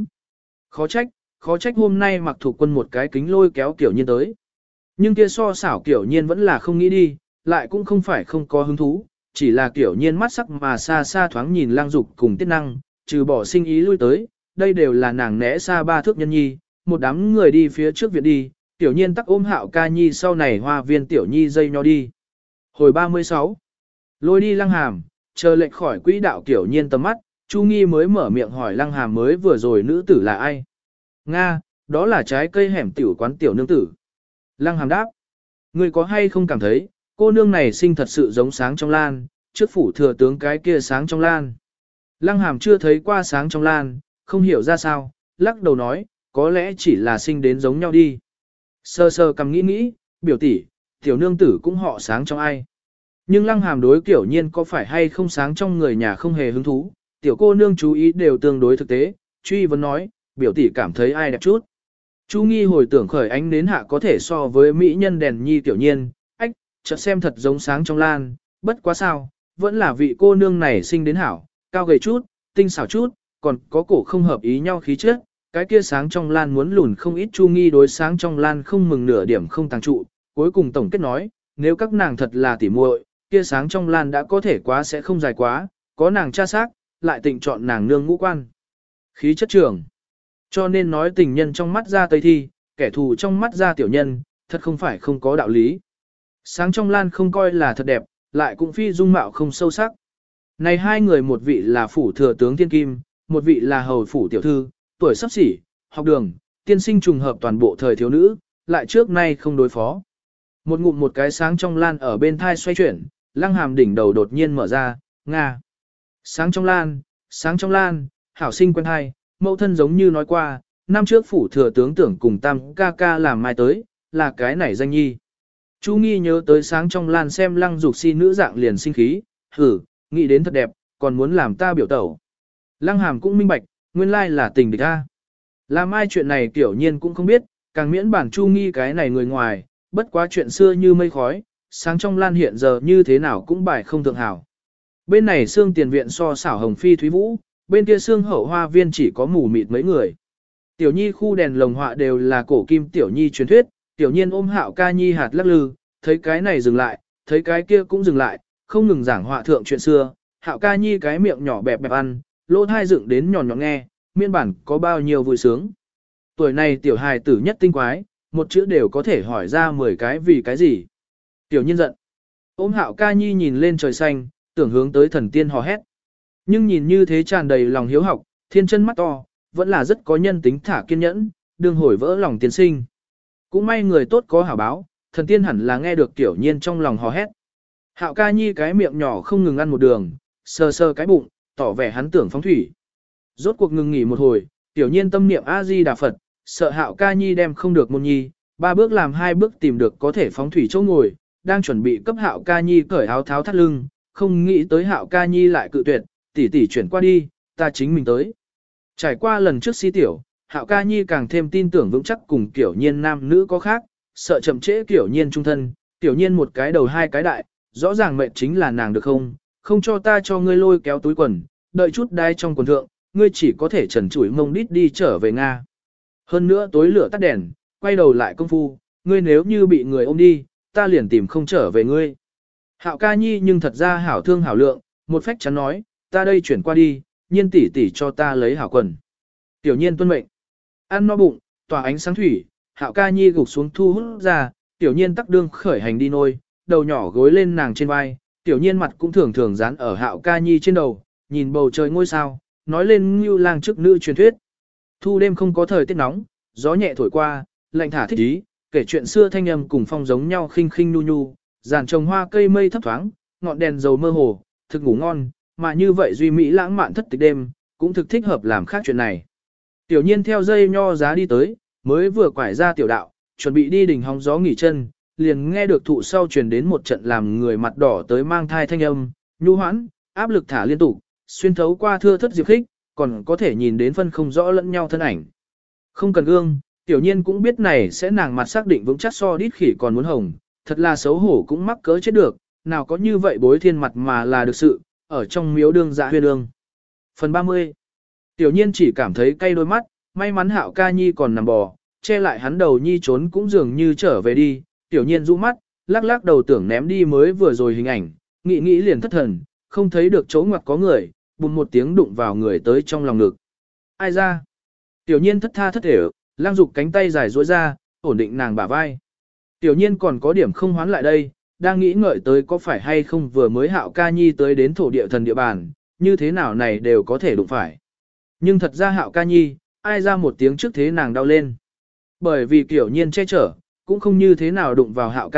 Khó trách hôm nay Mặc Thục Quân một cái kính lôi kéo Tiểu Nhiên tới. Nhưng kia so xảo Tiểu Nhiên vẫn là không nghĩ đi, lại cũng không phải không có hứng thú, chỉ là Tiểu Nhiên mắt sắc mà xa xa thoáng nhìn Lang Dục cùng Tiết Năng, trừ bỏ sinh ý lui tới, đây đều là nàng né xa 3 thước nhân nhi, một đám người đi phía trước viện đi, Tiểu Nhiên tắc ôm Hạo Ca Nhi sau này hoa viên Tiểu Nhi dây nho đi. Hồi 36, lôi đi Lăng Hàm, chờ lệnh khỏi quỹ đạo Tiểu Nhiên tầm mắt, Chu Nghi mới mở miệng hỏi Lăng Hàm mới vừa rồi nữ tử là ai. Nga, đó là trái cây hẻm tiểu quán tiểu nương tử. Lăng Hàm đáp, ngươi có hay không cảm thấy, cô nương này sinh thật sự giống Sáng Trong Lan, trước phủ thừa tướng cái kia Sáng Trong Lan. Lăng Hàm chưa thấy qua Sáng Trong Lan, không hiểu ra sao, lắc đầu nói, có lẽ chỉ là sinh đến giống nhau đi. Sơ sơ cầm nghĩ, biểu tỷ, tiểu nương tử cũng họ Sáng Trong ai. Nhưng Lăng Hàm đối Tiểu Nhiên có phải hay không Sáng Trong người nhà không hề hứng thú, tiểu cô nương chú ý đều tương đối thực tế, truy vấn nói, biểu tỷ cảm thấy ai đẹp chút. Chu Nghi hồi tưởng khởi ánh nến hạ có thể so với mỹ nhân đèn nhi Tiểu Nhiên, ách, chợt xem thật giống Sáng Trong Lan, bất quá sao, vẫn là vị cô nương này sinh đến hảo, cao gầy chút, tinh xảo chút, còn có cổ không hợp ý nhau khí chất, cái kia Sáng Trong Lan muốn lùn không ít. Chu Nghi đối Sáng Trong Lan không mừng nửa điểm không tàng trụ, cuối cùng tổng kết nói, nếu các nàng thật là tỉ muội, kia Sáng Trong Lan đã có thể quá sẽ không dài quá, có nàng cha xác, lại tịnh chọn nàng nương ngũ quan. Khí chất trường. Cho nên nói tình nhân trong mắt ra Tây Thi, kẻ thù trong mắt ra tiểu nhân, thật không phải không có đạo lý. Sáng Trong Lan không coi là thật đẹp, lại cũng phi dung mạo không sâu sắc. Này hai người, một vị là phủ thừa tướng Thiên Kim, một vị là hầu phủ tiểu thư, tuổi sắp xỉ, học đường, tiên sinh trùng hợp toàn bộ thời thiếu nữ, lại trước nay không đối phó. Một ngụm một cái Sáng Trong Lan ở bên thai xoay chuyển, Lăng Hàm đỉnh đầu đột nhiên mở ra, Nga. Sáng Trong Lan, hảo sinh quen hai, mẫu thân giống như nói qua, năm trước phủ thừa tướng tưởng cùng tam ca ca làm mai tới, là cái này danh nhi. Chu Nghi nhớ tới Sáng Trong Lan xem Lăng Dục si nữ dạng liền sinh khí, hử, nghĩ đến thật đẹp, còn muốn làm ta biểu tẩu. Lăng Hàm cũng minh bạch, nguyên lai là tình địch a. Làm ai chuyện này Tiểu Nhiên cũng không biết, càng miễn bản Chu Nghi cái này người ngoài, bất quá chuyện xưa như mây khói, Sáng Trong Lan hiện giờ như thế nào cũng bài không thượng hảo. Bên này xương tiền viện so xảo hồng phi thúy vũ, bên kia xương hậu hoa viên chỉ có mù mịt mấy người. Tiểu Nhi khu đèn lồng họa đều là cổ kim Tiểu Nhi truyền thuyết, Tiểu Nhiên ôm Hạo Ca Nhi hạt lắc lư, thấy cái này dừng lại, thấy cái kia cũng dừng lại, không ngừng giảng họa thượng chuyện xưa. Hạo Ca Nhi cái miệng nhỏ bẹp bẹp ăn, lỗ thai dựng đến nhọn nhọn nghe, miên bản có bao nhiêu vui sướng. Tuổi này tiểu hài tử nhất tinh quái, một chữ đều có thể hỏi ra 10 cái vì cái gì. Tiểu Nhiên giận, ôm Hạo Ca Nhi nhìn lên trời xanh, tưởng hướng tới thần tiên hò hét. Nhưng nhìn như thế tràn đầy lòng hiếu học, thiên chân mắt to, vẫn là rất có nhân tính thả kiên nhẫn, đương hồi vỡ lòng tiên sinh. Cũng may người tốt có hảo báo, thần tiên hẳn là nghe được Tiểu Nhiên trong lòng hò hét. Hạo Ca Nhi cái miệng nhỏ không ngừng ăn một đường, sờ sờ cái bụng, tỏ vẻ hắn tưởng phóng thủy. Rốt cuộc ngừng nghỉ một hồi, Tiểu Nhiên tâm niệm A-di-đà Phật, sợ Hạo Ca Nhi đem không được môn nhi, 3 bước làm 2 bước tìm được có thể phóng thủy chỗ ngồi, đang chuẩn bị cấp Hạo Ca Nhi cởi áo tháo thắt lưng, không nghĩ tới Hạo Ca Nhi lại cự tuyệt, tỷ tỷ chuyển qua đi, ta chính mình tới. Trải qua lần trước si tiểu, Hạo Ca Nhi càng thêm tin tưởng vững chắc cùng Tiểu Nhiên nam nữ có khác, sợ chậm trễ Tiểu Nhiên trung thân, Tiểu Nhiên một cái đầu hai cái đại, rõ ràng mệnh chính là nàng được không cho ta cho ngươi lôi kéo túi quần, đợi chút đai trong quần thượng, ngươi chỉ có thể trần trụi mông đít đi trở về Nga. Hơn nữa tối lửa tắt đèn, quay đầu lại công phu, ngươi nếu như bị người ôm đi, ta liền tìm không trở về ngươi. Hạo Ca Nhi nhưng thật ra hảo thương hảo lượng, một phách chắn nói, ta đây chuyển qua đi, Nhiên tỷ tỷ cho ta lấy hảo quần. Tiểu Nhiên tuân mệnh. Ăn no bụng, tỏa ánh sáng thủy, Hạo Ca Nhi gục xuống thu hút ra, Tiểu Nhiên tắc đương khởi hành đi nôi, đầu nhỏ gối lên nàng trên vai, Tiểu Nhiên mặt cũng thường thường dán ở Hạo Ca Nhi trên đầu, nhìn bầu trời ngôi sao, nói lên Ngưu Lang chức nữ truyền thuyết. Thu đêm không có thời tiết nóng, gió nhẹ thổi qua, lạnh thả thích ý, kể chuyện xưa thanh âm cùng phong giống nhau khinh khinh nu nu, giàn trồng hoa cây mây thấp thoáng, ngọn đèn dầu mơ hồ, thực ngủ ngon, mà như vậy duy mỹ lãng mạn thất tịch đêm, cũng thực thích hợp làm khác chuyện này. Tiểu Nhiên theo dây nho giá đi tới, mới vừa quải ra tiểu đạo, chuẩn bị đi đỉnh hóng gió nghỉ chân, liền nghe được thụ sau truyền đến một trận làm người mặt đỏ tới mang thai thanh âm, nhu hoãn, áp lực thả liên tục, xuyên thấu qua thưa thất diệp khích, còn có thể nhìn đến phân không rõ lẫn nhau thân ảnh. Không cần gương, Tiểu Nhiên cũng biết này sẽ nàng mặt xác định vững chắc so đít khỉ còn muốn hồng, thật là xấu hổ cũng mắc cỡ chết được, nào có như vậy bối thiên mặt mà là được sự, ở trong miếu đương dạ huyên ương. Phần 30. Tiểu nhiên chỉ cảm thấy cay đôi mắt, may mắn Hạo ca nhi còn nằm bò, che lại hắn đầu nhi trốn cũng dường như trở về đi. Tiểu nhiên rũ mắt, lắc lắc đầu tưởng ném đi mới vừa rồi hình ảnh, nghĩ nghĩ liền thất thần, không thấy được chỗ ngoặt có người, bùm một tiếng đụng vào người tới trong lòng ngực. Ai ra? Tiểu nhiên thất tha thất thể, Lang Dục cánh tay dài duỗi ra, ổn định nàng bả vai. Tiểu nhiên còn có điểm không hoán lại đây, đang nghĩ ngợi tới có phải hay không vừa mới Hạo ca nhi tới đến thổ địa thần địa bàn, như thế nào này đều có thể đụng phải. Nhưng thật ra Hạo ca nhi, ai ra một tiếng trước thế nàng đau lên. Bởi vì Tiểu nhiên che chở, cũng không như thế nào đụng vào Hạo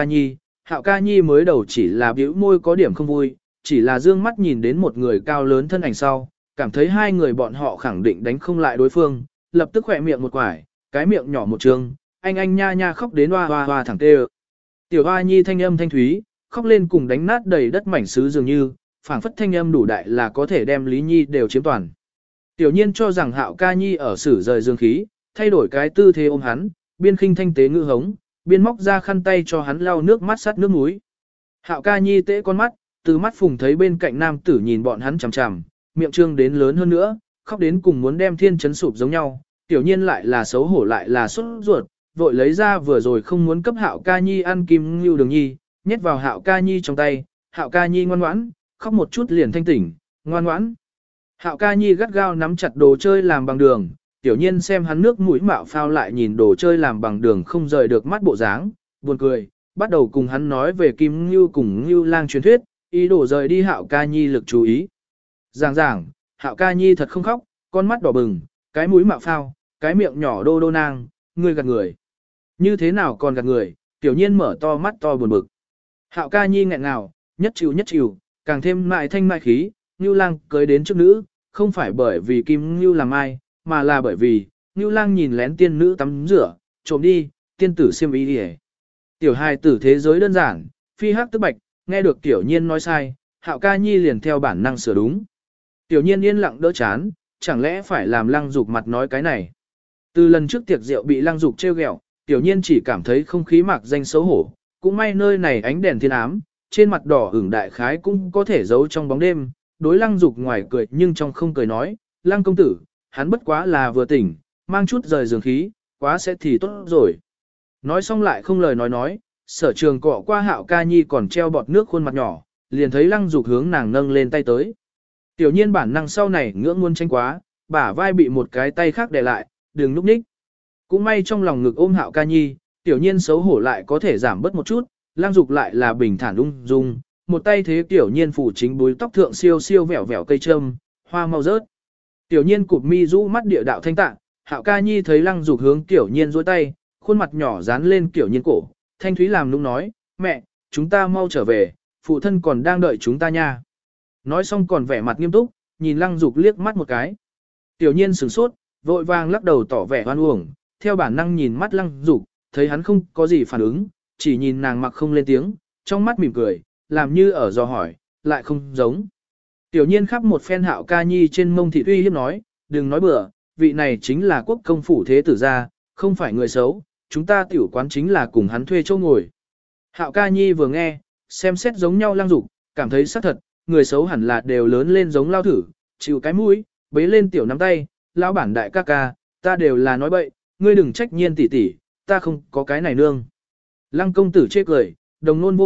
ca nhi mới đầu chỉ là bĩu môi có điểm không vui, chỉ là dương mắt nhìn đến một người cao lớn thân ảnh sau, cảm thấy hai người bọn họ khẳng định đánh không lại đối phương, lập tức khỏe miệng một quải, cái miệng nhỏ một trường, anh nha nha khóc đến hoa hoa hoa thẳng tê. Tiểu hoa nhi thanh âm thanh thúy, khóc lên cùng đánh nát đầy đất mảnh sứ dường như, phảng phất thanh âm đủ đại là có thể đem Lý Nhi đều chiếm toàn. Tiểu nhiên cho rằng Hạo ca nhi ở sử rời dương khí, thay đổi cái tư thế ôm hắn, biên khinh thanh tế ngữ hống, biên móc ra khăn tay cho hắn lau nước mắt sát nước mũi. Hạo ca nhi tễ con mắt, từ mắt phùng thấy bên cạnh nam tử nhìn bọn hắn chằm chằm, miệng trương đến lớn hơn nữa, khóc đến cùng muốn đem thiên chấn sụp giống nhau. Tiểu nhiên lại là xấu hổ lại là sốt ruột, vội lấy ra vừa rồi không muốn cấp Hạo ca nhi ăn kim ngưu đường nhi, nhét vào Hạo ca nhi trong tay. Hạo ca nhi ngoan ngoãn, khóc một chút liền thanh tỉnh, ngoan ngoãn. Hạo ca nhi gắt gao nắm chặt đồ chơi làm bằng đường, tiểu nhiên xem hắn nước mũi mạo phao lại nhìn đồ chơi làm bằng đường không rời được mắt bộ dáng, buồn cười, bắt đầu cùng hắn nói về kim ngưu cùng ngưu lang truyền thuyết, ý đồ rời đi Hạo ca nhi lực chú ý. Giảng, Hạo ca nhi thật không khóc, con mắt đỏ bừng, cái mũi mạo phao, cái miệng nhỏ đô đô nang, ngươi gạt người. Như thế nào còn gạt người, tiểu nhiên mở to mắt to buồn bực. Hạo ca nhi nghẹn ngào, nhất chịu, càng thêm mại thanh mại khí, ngưu lang cưới đến trước nữ, không phải bởi vì kim ngưu làm ai, mà là bởi vì, ngưu lang nhìn lén tiên nữ tắm rửa, trộm đi, tiên tử xiêm y đi. Tiểu hài tử thế giới đơn giản, phi hắc tức bạch, nghe được tiểu nhiên nói sai, Hạo ca nhi liền theo bản năng sửa đúng. Tiểu nhiên yên lặng đỡ chán, chẳng lẽ phải làm Lăng Dục mặt nói cái này. Từ lần trước tiệc rượu bị Lăng Dục trêu ghẹo, tiểu nhiên chỉ cảm thấy không khí mạc danh xấu hổ, cũng may nơi này ánh đèn thiên ám, trên mặt đỏ ửng đại khái cũng có thể giấu trong bóng đêm, đối Lăng Dục ngoài cười nhưng trong không cười nói, Lăng công tử, hắn bất quá là vừa tỉnh, mang chút rời giường khí, quá sẽ thì tốt rồi. Nói xong lại không lời nói, Sở Trường cọ qua Hạo ca nhi còn treo bọt nước khuôn mặt nhỏ, liền thấy Lăng Dục hướng nàng nâng lên tay tới. Tiểu nhiên bản năng sau này ngưỡng muốn tranh quá, bả vai bị một cái tay khác đè lại, đừng núp ních. Cũng may trong lòng ngực ôm Hạo ca nhi, tiểu nhiên xấu hổ lại có thể giảm bớt một chút, Lăng Dục lại là bình thản ung dung, một tay thế tiểu nhiên phủ chính búi tóc thượng siêu siêu vẻo vẻo cây trâm, hoa mau rớt. Tiểu nhiên cụp mi rũ mắt địa đạo thanh tạng, Hạo ca nhi thấy Lăng Dục hướng tiểu nhiên duỗi tay, khuôn mặt nhỏ dán lên tiểu nhiên cổ, thanh thúy làm nũng nói, mẹ, chúng ta mau trở về, phụ thân còn đang đợi chúng ta nha. Nói xong còn vẻ mặt nghiêm túc, nhìn Lăng Dục liếc mắt một cái. Tiểu nhiên sửng sốt, vội vàng lắc đầu tỏ vẻ oan uổng, theo bản năng nhìn mắt Lăng Dục, thấy hắn không có gì phản ứng, chỉ nhìn nàng mặc không lên tiếng, trong mắt mỉm cười, làm như ở dò hỏi, lại không giống. Tiểu nhiên khắp một phen Hạo ca nhi trên mông thị uy hiếp nói, đừng nói bừa, vị này chính là quốc công phủ thế tử gia, không phải người xấu, chúng ta tiểu quán chính là cùng hắn thuê chỗ ngồi. Hạo ca nhi vừa nghe, xem xét giống nhau Lăng Dục, cảm thấy xác thật, người xấu hẳn là đều lớn lên giống lao thử, chịu cái mũi, bế lên tiểu nắm tay, lão bản đại ca ca, ta đều là nói bậy, ngươi đừng trách nhiên tỷ tỷ, ta không có cái này nương. Lăng công tử chê cười, đồng nôn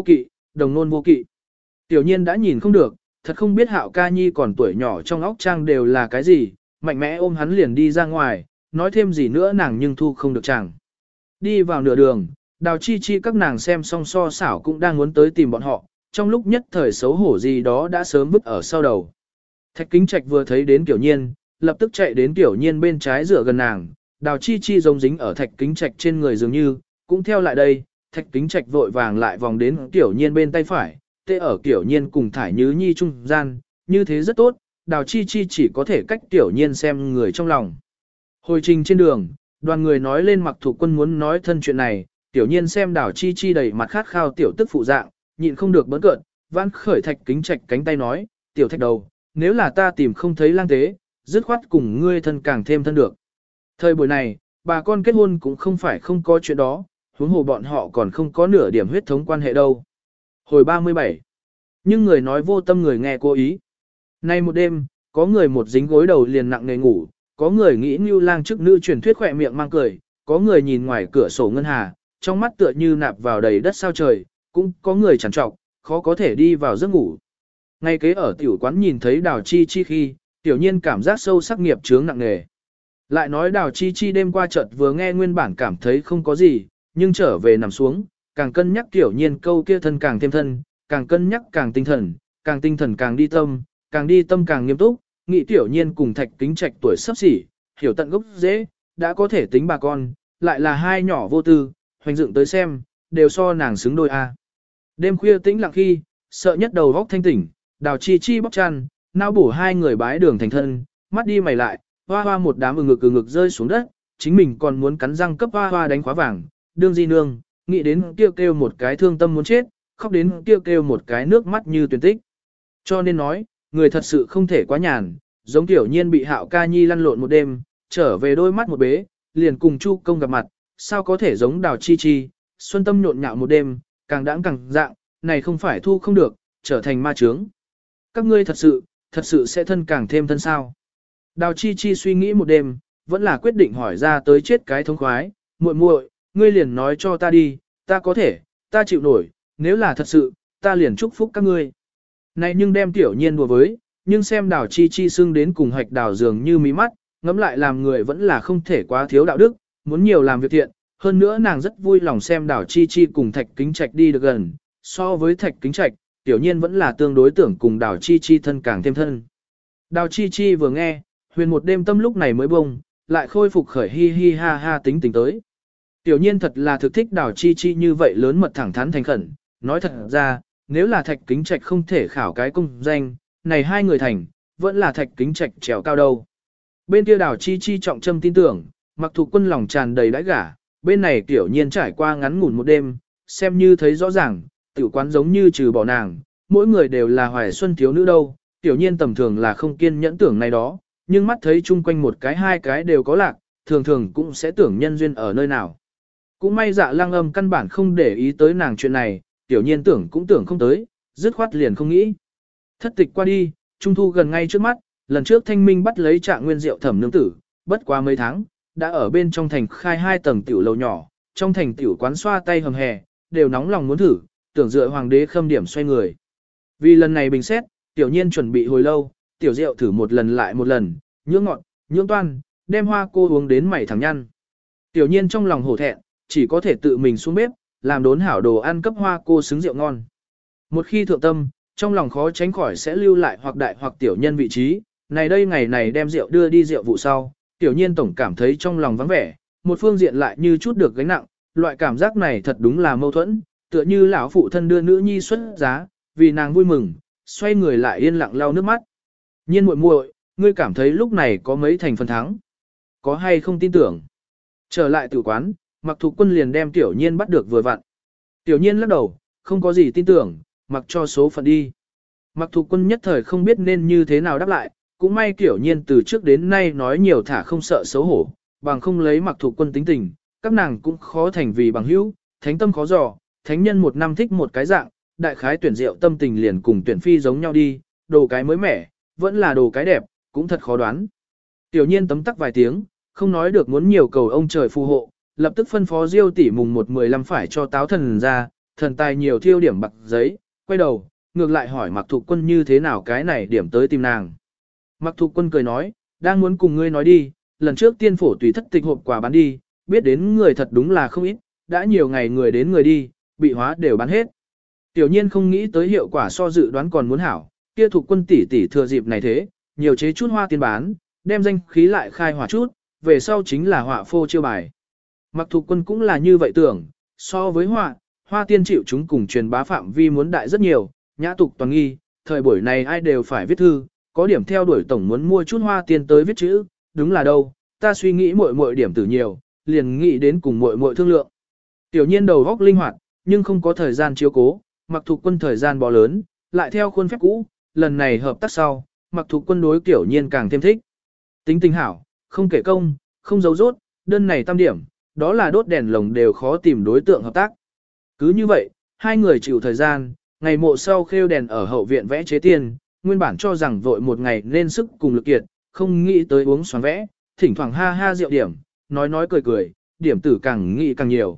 vô kỵ. Tiểu nhiên đã nhìn không được, thật không biết Hạo ca nhi còn tuổi nhỏ trong óc trang đều là cái gì, mạnh mẽ ôm hắn liền đi ra ngoài, nói thêm gì nữa nàng nhưng thu không được chẳng. Đi vào nửa đường, Đào Chi Chi các nàng xem xong so xảo cũng đang muốn tới tìm bọn họ, trong lúc nhất thời xấu hổ gì đó đã sớm vứt ở sau đầu. Thạch Kính Trạch vừa thấy đến Tiểu Nhiên, lập tức chạy đến Tiểu Nhiên bên trái dựa gần nàng, Đào Chi Chi giống dính ở Thạch Kính Trạch trên người dường như, cũng theo lại đây, Thạch Kính Trạch vội vàng lại vòng đến Tiểu Nhiên bên tay phải, tê ở Tiểu Nhiên cùng Thải Nhứ Nhi trung gian, như thế rất tốt, Đào Chi Chi chỉ có thể cách Tiểu Nhiên xem người trong lòng. Hồi trình trên đường, đoàn người nói lên Mặc Thủ Quân muốn nói thân chuyện này, Tiểu Nhiên xem Đào Chi Chi đầy mặt khát khao tiểu tức phụ dạng, nhịn không được bỡn cợt, vãn khởi Thạch Kính Trạch cánh tay nói, tiểu Thạch đầu, nếu là ta tìm không thấy lang tế, dứt khoát cùng ngươi thân càng thêm thân được. Thời buổi này, bà con kết hôn cũng không phải không có chuyện đó, huống hồ bọn họ còn không có nửa điểm huyết thống quan hệ đâu. Hồi 37. Nhưng người nói vô tâm người nghe cố ý. Nay một đêm, có người một dính gối đầu liền nặng nề ngủ, có người nghĩ như lang chức nữ truyền thuyết khỏe miệng mang cười, có người nhìn ngoài cửa sổ ngân hà, trong mắt tựa như nạp vào đầy đất sao trời, cũng có người chằn trọc, khó có thể đi vào giấc ngủ. Ngay kế ở tiểu quán nhìn thấy Đào Chi Chi khi, tiểu nhiên cảm giác sâu sắc nghiệp chướng nặng nề. Lại nói Đào Chi Chi đêm qua chợt vừa nghe nguyên bản cảm thấy không có gì, nhưng trở về nằm xuống, càng cân nhắc tiểu nhiên câu kia thân càng thêm thân, càng cân nhắc càng tinh thần càng đi tâm càng nghiêm túc, nghĩ tiểu nhiên cùng Thạch Kính Trạch tuổi sắp xỉ, hiểu tận gốc dễ, đã có thể tính bà con, lại là hai nhỏ vô tư, hoành dựng tới xem, đều so nàng xứng đôi a. Đêm khuya tĩnh lặng khi, sợ nhất đầu góc thanh tỉnh, Đào Chi Chi bóc chăn, nao bổ hai người bái đường thành thân, mắt đi mày lại, hoa hoa một đám ngực rơi xuống đất, chính mình còn muốn cắn răng cấp hoa hoa đánh khóa vàng, đương di nương, nghĩ đến kêu một cái thương tâm muốn chết, khóc đến kêu một cái nước mắt như tuyển tích. Cho nên nói, người thật sự không thể quá nhàn, giống tiểu nhiên bị Hạo ca nhi lăn lộn một đêm, trở về đôi mắt một bế, liền cùng Chu công gặp mặt, sao có thể giống Đào Chi Chi, xuân tâm nhộn nhạo một đêm, càng đãng càng dạng, này không phải thu không được, trở thành ma chướng. Các ngươi thật sự sẽ thân càng thêm thân sao. Đào Chi Chi suy nghĩ một đêm, vẫn là quyết định hỏi ra tới chết cái thống khoái, muội muội, ngươi liền nói cho ta đi, ta có thể, ta chịu nổi, nếu là thật sự, ta liền chúc phúc các ngươi. Này nhưng đem tiểu nhiên đùa với, nhưng xem Đào Chi Chi xưng đến cùng hạch đào dường như mí mắt, ngẫm lại làm người vẫn là không thể quá thiếu đạo đức, muốn nhiều làm việc thiện, hơn nữa nàng rất vui lòng xem Đào Chi Chi cùng Thạch Kính Trạch đi được gần, so với Thạch Kính Trạch, tiểu nhiên vẫn là tương đối tưởng cùng Đào Chi Chi thân càng thêm thân. Đào Chi Chi vừa nghe, huyền một đêm tâm lúc này mới bông, lại khôi phục khởi hi hi ha ha tính tình tới. Tiểu nhiên thật là thực thích Đào Chi Chi như vậy lớn mật thẳng thắn thành khẩn, nói thật ra, nếu là Thạch Kính Trạch không thể khảo cái công danh, này hai người thành, vẫn là Thạch Kính Trạch trèo cao đâu. Bên kia Đào Chi Chi trọng trâm tin tưởng, Mặc Thục Quân lòng tràn đầy đãi gả, bên này tiểu nhiên trải qua ngắn ngủn một đêm, xem như thấy rõ ràng, tiểu quán giống như trừ bỏ nàng, mỗi người đều là hoài xuân thiếu nữ đâu, tiểu nhiên tầm thường là không kiên nhẫn tưởng này đó, nhưng mắt thấy chung quanh một cái hai cái đều có lạc, thường thường cũng sẽ tưởng nhân duyên ở nơi nào. Cũng may Dạ Lăng Âm căn bản không để ý tới nàng chuyện này, tiểu nhiên tưởng cũng tưởng không tới, dứt khoát liền không nghĩ. Thất tịch qua đi, trung thu gần ngay trước mắt, lần trước Thanh Minh bắt lấy Trạng Nguyên Diệu Thẩm nương tử, bất quá mấy tháng, đã ở bên trong thành khai 2 tầng tiểu lầu nhỏ, trong thành tiểu quán xoa tay hầm hè, đều nóng lòng muốn thử, tưởng dựa hoàng đế khâm điểm xoay người. Vì lần này bình xét, tiểu nhiên chuẩn bị hồi lâu, tiểu rượu thử một lần lại một lần, nhưỡng ngọt, nhưỡng toan, đem hoa cô uống đến mảy thẳng nhăn. Tiểu nhiên trong lòng hổ thẹn, chỉ có thể tự mình xuống bếp, làm đốn hảo đồ ăn cấp hoa cô xứng rượu ngon. Một khi thượng tâm, trong lòng khó tránh khỏi sẽ lưu lại hoặc đại hoặc tiểu nhân vị trí, này đây ngày này đem rượu đưa đi rượu vụ sau, tiểu nhiên tổng cảm thấy trong lòng vắng vẻ, một phương diện lại như chút được gánh nặng, loại cảm giác này thật đúng là mâu thuẫn, tựa như lão phụ thân đưa nữ nhi xuất giá, vì nàng vui mừng, xoay người lại yên lặng lau nước mắt. Nhiên muội muội, ngươi cảm thấy lúc này có mấy thành phần thắng? Có hay không tin tưởng? Trở lại tử quán, Mặc Thục Quân liền đem tiểu nhiên bắt được vừa vặn. Tiểu nhiên lắc đầu, không có gì tin tưởng, mặc cho số phận đi. Mặc Thục Quân nhất thời không biết nên như thế nào đáp lại, cũng may tiểu nhiên từ trước đến nay nói nhiều thả không sợ xấu hổ, bằng không lấy Mặc Thục Quân tính tình, các nàng cũng khó thành vì bằng hữu, thánh tâm khó dò, thánh nhân một năm thích một cái dạng, đại khái tuyển rượu tâm tình liền cùng tuyển phi giống nhau đi, đồ cái mới mẻ, vẫn là đồ cái đẹp, cũng thật khó đoán. Tiểu nhiên tấm tắc vài tiếng, không nói được muốn nhiều cầu ông trời phù hộ, lập tức phân phó Diêu tỷ mùng 1/15 phải cho táo thần ra, thần tài nhiều thiêu điểm bạc giấy, quay đầu, ngược lại hỏi Mặc Thục Quân như thế nào cái này điểm tới tìm nàng. Mặc Thục Quân cười nói, đang muốn cùng ngươi nói đi, lần trước tiên phổ tùy thất tịch hộp quà bán đi, biết đến người thật đúng là không ít, đã nhiều ngày người đến người đi, bị hóa đều bán hết. Tiểu nhiên không nghĩ tới hiệu quả so dự đoán còn muốn hảo, kia Thục Quân tỷ tỷ thừa dịp này thế, nhiều chế chút hoa tiên bán, đem danh khí lại khai hỏa chút, về sau chính là họa phô chiêu bài. Mặc Thục Quân cũng là như vậy tưởng, so với hoa tiên chịu chúng cùng truyền bá phạm vi muốn đại rất nhiều, nhã tục toàn nghi, thời buổi này ai đều phải viết thư, có điểm theo đuổi tổng muốn mua chút hoa tiên tới viết chữ, đúng là đâu, ta suy nghĩ muội điểm tử nhiều, liền nghĩ đến cùng muội thương lượng. Tiểu nhiên đầu góc linh hoạt, nhưng không có thời gian chiếu cố, Mặc Thục Quân thời gian bó lớn, lại theo khuôn phép cũ, lần này hợp tác sau, Mặc Thục Quân đối Tiểu nhiên càng thêm thích. Tính tình hảo, không kể công, không giấu rốt, đơn này tam điểm, đó là đốt đèn lồng đều khó tìm đối tượng hợp tác. Cứ như vậy, hai người chịu thời gian, ngày mộ sau khêu đèn ở hậu viện vẽ chế tiền, nguyên bản cho rằng vội một ngày nên sức cùng lực kiệt, không nghĩ tới uống xoắn vẽ, thỉnh thoảng ha ha rượu điểm, nói cười cười, điểm tử càng nghĩ càng nhiều.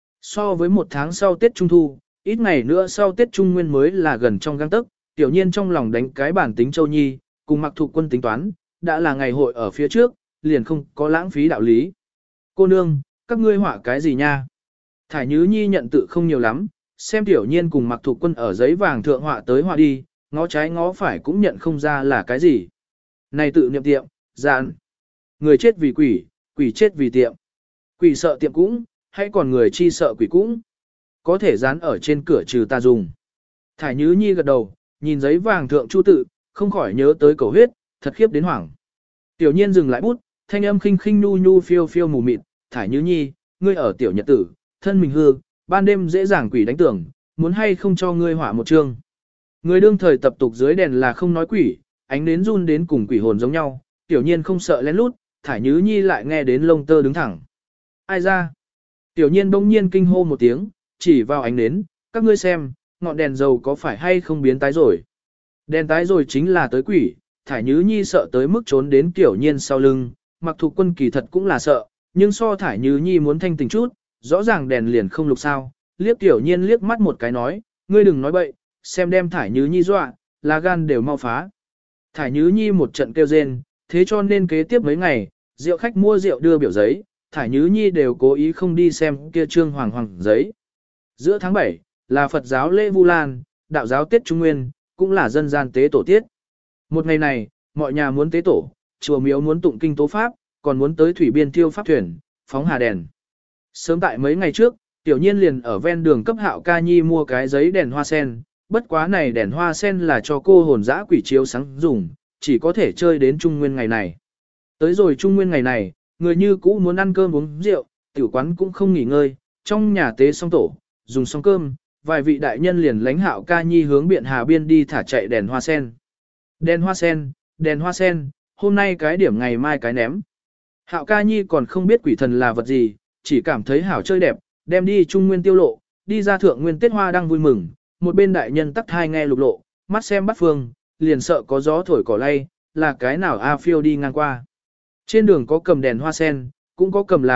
So với một tháng sau Tết Trung Thu, ít ngày nữa sau Tết Trung Nguyên mới là gần trong gang tấc, tiểu nhiên trong lòng đánh cái bản tính Châu Nhi, cùng Mặc Thục Quân tính toán, đã là ngày hội ở phía trước, liền không có lãng phí đạo lý. Cô nương, các ngươi họa cái gì nha? Thải Nhứ Nhi nhận tự không nhiều lắm, xem tiểu nhiên cùng Mặc Thục Quân ở giấy vàng thượng họa tới họa đi, ngó trái ngó phải cũng nhận không ra là cái gì. Này tự niệm tiệm, dạn. Người chết vì quỷ, quỷ chết vì tiệm. Quỷ sợ tiệm cũng, hay còn người chi sợ quỷ cũng. Có thể dán ở trên cửa trừ ta dùng. Thải Nhứ Nhi gật đầu, nhìn giấy vàng thượng chu tự, không khỏi nhớ tới cầu huyết, thật khiếp đến hoảng. Tiểu nhiên dừng lại bút, thanh âm khinh khinh nhu nhu phiêu phiêu mù mịt, Thải Nhứ Nhi, ngươi ở tiểu nhật tử, thân mình hư, ban đêm dễ dàng quỷ đánh tưởng, muốn hay không cho ngươi họa một chương. Người đương thời tập tục dưới đèn là không nói quỷ, ánh đến run đến cùng quỷ hồn giống nhau, tiểu nhiên không sợ lén lút, Thải Nhứ Nhi lại nghe đến lông tơ đứng thẳng. Ai ra? Tiểu nhiên bỗng nhiên kinh hô một tiếng, chỉ vào ánh nến, các ngươi xem, ngọn đèn dầu có phải hay không biến tái rồi. Đèn tái rồi chính là tới quỷ, Thải Nhứ Nhi sợ tới mức trốn đến Tiểu nhiên sau lưng, Mặc Thục Quân kỳ thật cũng là sợ, nhưng so Thải Nhứ Nhi muốn thanh tình chút, rõ ràng đèn liền không lục sao, liếc Tiểu nhiên liếc mắt một cái nói, ngươi đừng nói bậy, xem đem Thải Nhứ Nhi dọa, lá gan đều mau phá. Thải Nhứ Nhi một trận kêu rên, thế cho nên kế tiếp mấy ngày, rượu khách mua rượu đưa biểu giấy, Thải Nhứ Nhi đều cố ý không đi xem kia trương hoàng giấy. Giữa tháng 7, là Phật giáo lễ Vu Lan, đạo giáo Tết Trung Nguyên, cũng là dân gian tế tổ tiết. Một ngày này, mọi nhà muốn tế tổ, chùa miếu muốn tụng kinh tố pháp, còn muốn tới thủy biên thiêu pháp thuyền, phóng hà đèn. Sớm tại mấy ngày trước, tiểu nhiên liền ở ven đường cấp Hạo Ca Nhi mua cái giấy đèn hoa sen, bất quá này đèn hoa sen là cho cô hồn dã quỷ chiếu sáng dùng, chỉ có thể chơi đến Trung Nguyên ngày này. Tới rồi Trung Nguyên ngày này, người như cũ muốn ăn cơm uống rượu, tiểu quán cũng không nghỉ ngơi, trong nhà tế xong tổ, dùng xong cơm, vài vị đại nhân liền lãnh Hạo Ca Nhi hướng Biện Hà biên đi thả chạy đèn hoa sen. Đèn hoa sen, hôm nay cái điểm ngày mai cái ném. Hạo Ca Nhi còn không biết quỷ thần là vật gì, chỉ cảm thấy hảo chơi đẹp, đem đi Trung Nguyên tiêu lộ, đi ra thượng nguyên Tết Hoa đang vui mừng, một bên đại nhân tắc thai nghe lục lộ, mắt xem bắt phương, liền sợ có gió thổi cỏ lay, là cái nào A phiêu đi ngang qua. Trên đường có cầm đèn hoa sen, cũng có cầm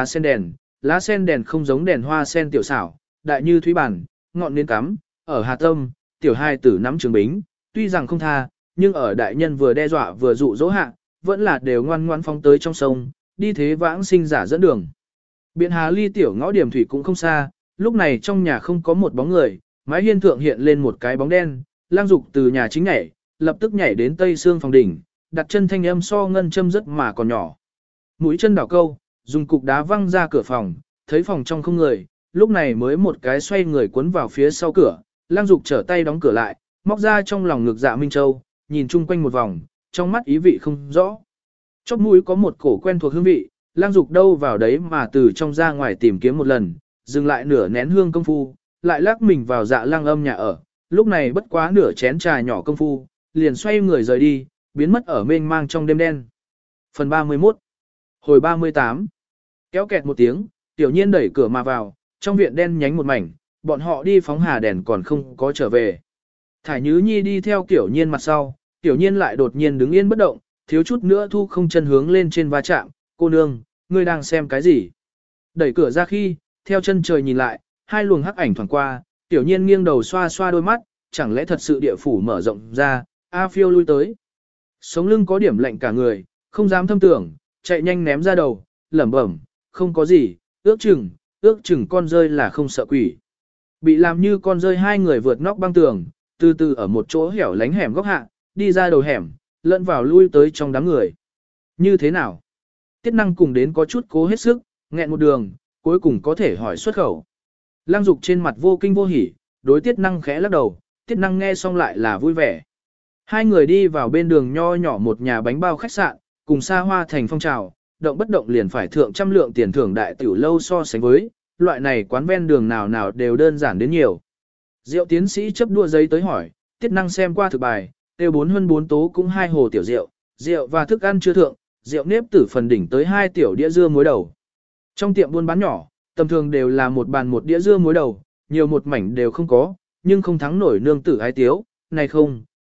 lá sen đèn không giống đèn hoa sen tiểu xảo, đại như thúy bản, ngọn nến cắm, ở Hà Tâm, tiểu hai tử nắm trường bính, tuy rằng không tha, nhưng ở đại nhân vừa đe dọa vừa dụ dỗ hạ, vẫn là đều ngoan ngoan phóng tới trong sông, đi thế vãng sinh giả dẫn đường. Biện Hà ly tiểu ngõ điểm thủy cũng không xa, lúc này trong nhà không có một bóng người, mái hiên thượng hiện lên một cái bóng đen, Lang Dục từ nhà chính nhảy, lập tức nhảy đến tây xương phòng đỉnh, đặt chân thanh âm so ngân châm rất mà còn nhỏ. Mũi chân đảo câu, dùng cục đá văng ra cửa phòng, thấy phòng trong không người, lúc này mới một cái xoay người cuốn vào phía sau cửa, Lang Dục trở tay đóng cửa lại, móc ra trong lòng ngực Dạ Minh Châu, nhìn chung quanh một vòng, trong mắt ý vị không rõ. Chóp mũi có một cổ quen thuộc hương vị, Lang Dục đâu vào đấy mà từ trong ra ngoài tìm kiếm một lần, dừng lại nửa nén hương công phu, lại lắc mình vào Dạ Lang Âm nhà ở, lúc này bất quá nửa chén trà nhỏ công phu, liền xoay người rời đi, biến mất ở mênh mang trong đêm đen. Phần 31 Hồi 38 Kéo kẹt một tiếng, tiểu nhiên đẩy cửa mà vào, trong viện đen nhánh một mảnh, bọn họ đi phóng hà đèn còn không có trở về. Thải Nhứ Nhi đi theo tiểu nhiên mặt sau, tiểu nhiên lại đột nhiên đứng yên bất động, thiếu chút nữa thu không chân hướng lên trên va chạm, cô nương, ngươi đang xem cái gì? Đẩy cửa ra khi, theo chân trời nhìn lại, hai luồng hắc ảnh thoảng qua, tiểu nhiên nghiêng đầu xoa xoa đôi mắt, chẳng lẽ thật sự địa phủ mở rộng ra, A phiêu lui tới. Sống lưng có điểm lạnh cả người, không dám thâm tưởng, chạy nhanh ném ra đầu, lẩm bẩm, không có gì, ước chừng con rơi là không sợ quỷ. Bị làm như con rơi hai người vượt nóc băng tường, từ từ ở một chỗ hẻo lánh hẻm góc hạ, đi ra đầu hẻm, lẫn vào lui tới trong đám người. Như thế nào? Tiết Năng cùng đến có chút cố hết sức, nghẹn một đường, cuối cùng có thể hỏi xuất khẩu. Lang Dục trên mặt vô kinh vô hỉ, đối Tiết Năng khẽ lắc đầu, Tiết Năng nghe xong lại là vui vẻ. Hai người đi vào bên đường nho nhỏ một nhà bánh bao khách sạn, cùng xa hoa thành phong trào, động bất động liền phải thượng trăm lượng tiền thưởng đại tiểu lâu so sánh với, loại này quán ven đường nào nào đều đơn giản đến nhiều. Diệu tiến sĩ chấp đua giấy tới hỏi, Tiết Năng xem qua thực bài, tiêu 4 hơn 4 tố cũng 2 hồ tiểu rượu, rượu và thức ăn chưa thượng, rượu nếp tử phần đỉnh tới 2 tiểu đĩa dưa muối đầu. Trong tiệm buôn bán nhỏ, tầm thường đều là một bàn một đĩa dưa muối đầu, nhiều một mảnh đều không có, nhưng không thắng nổi nương tử ái tiếu, này không,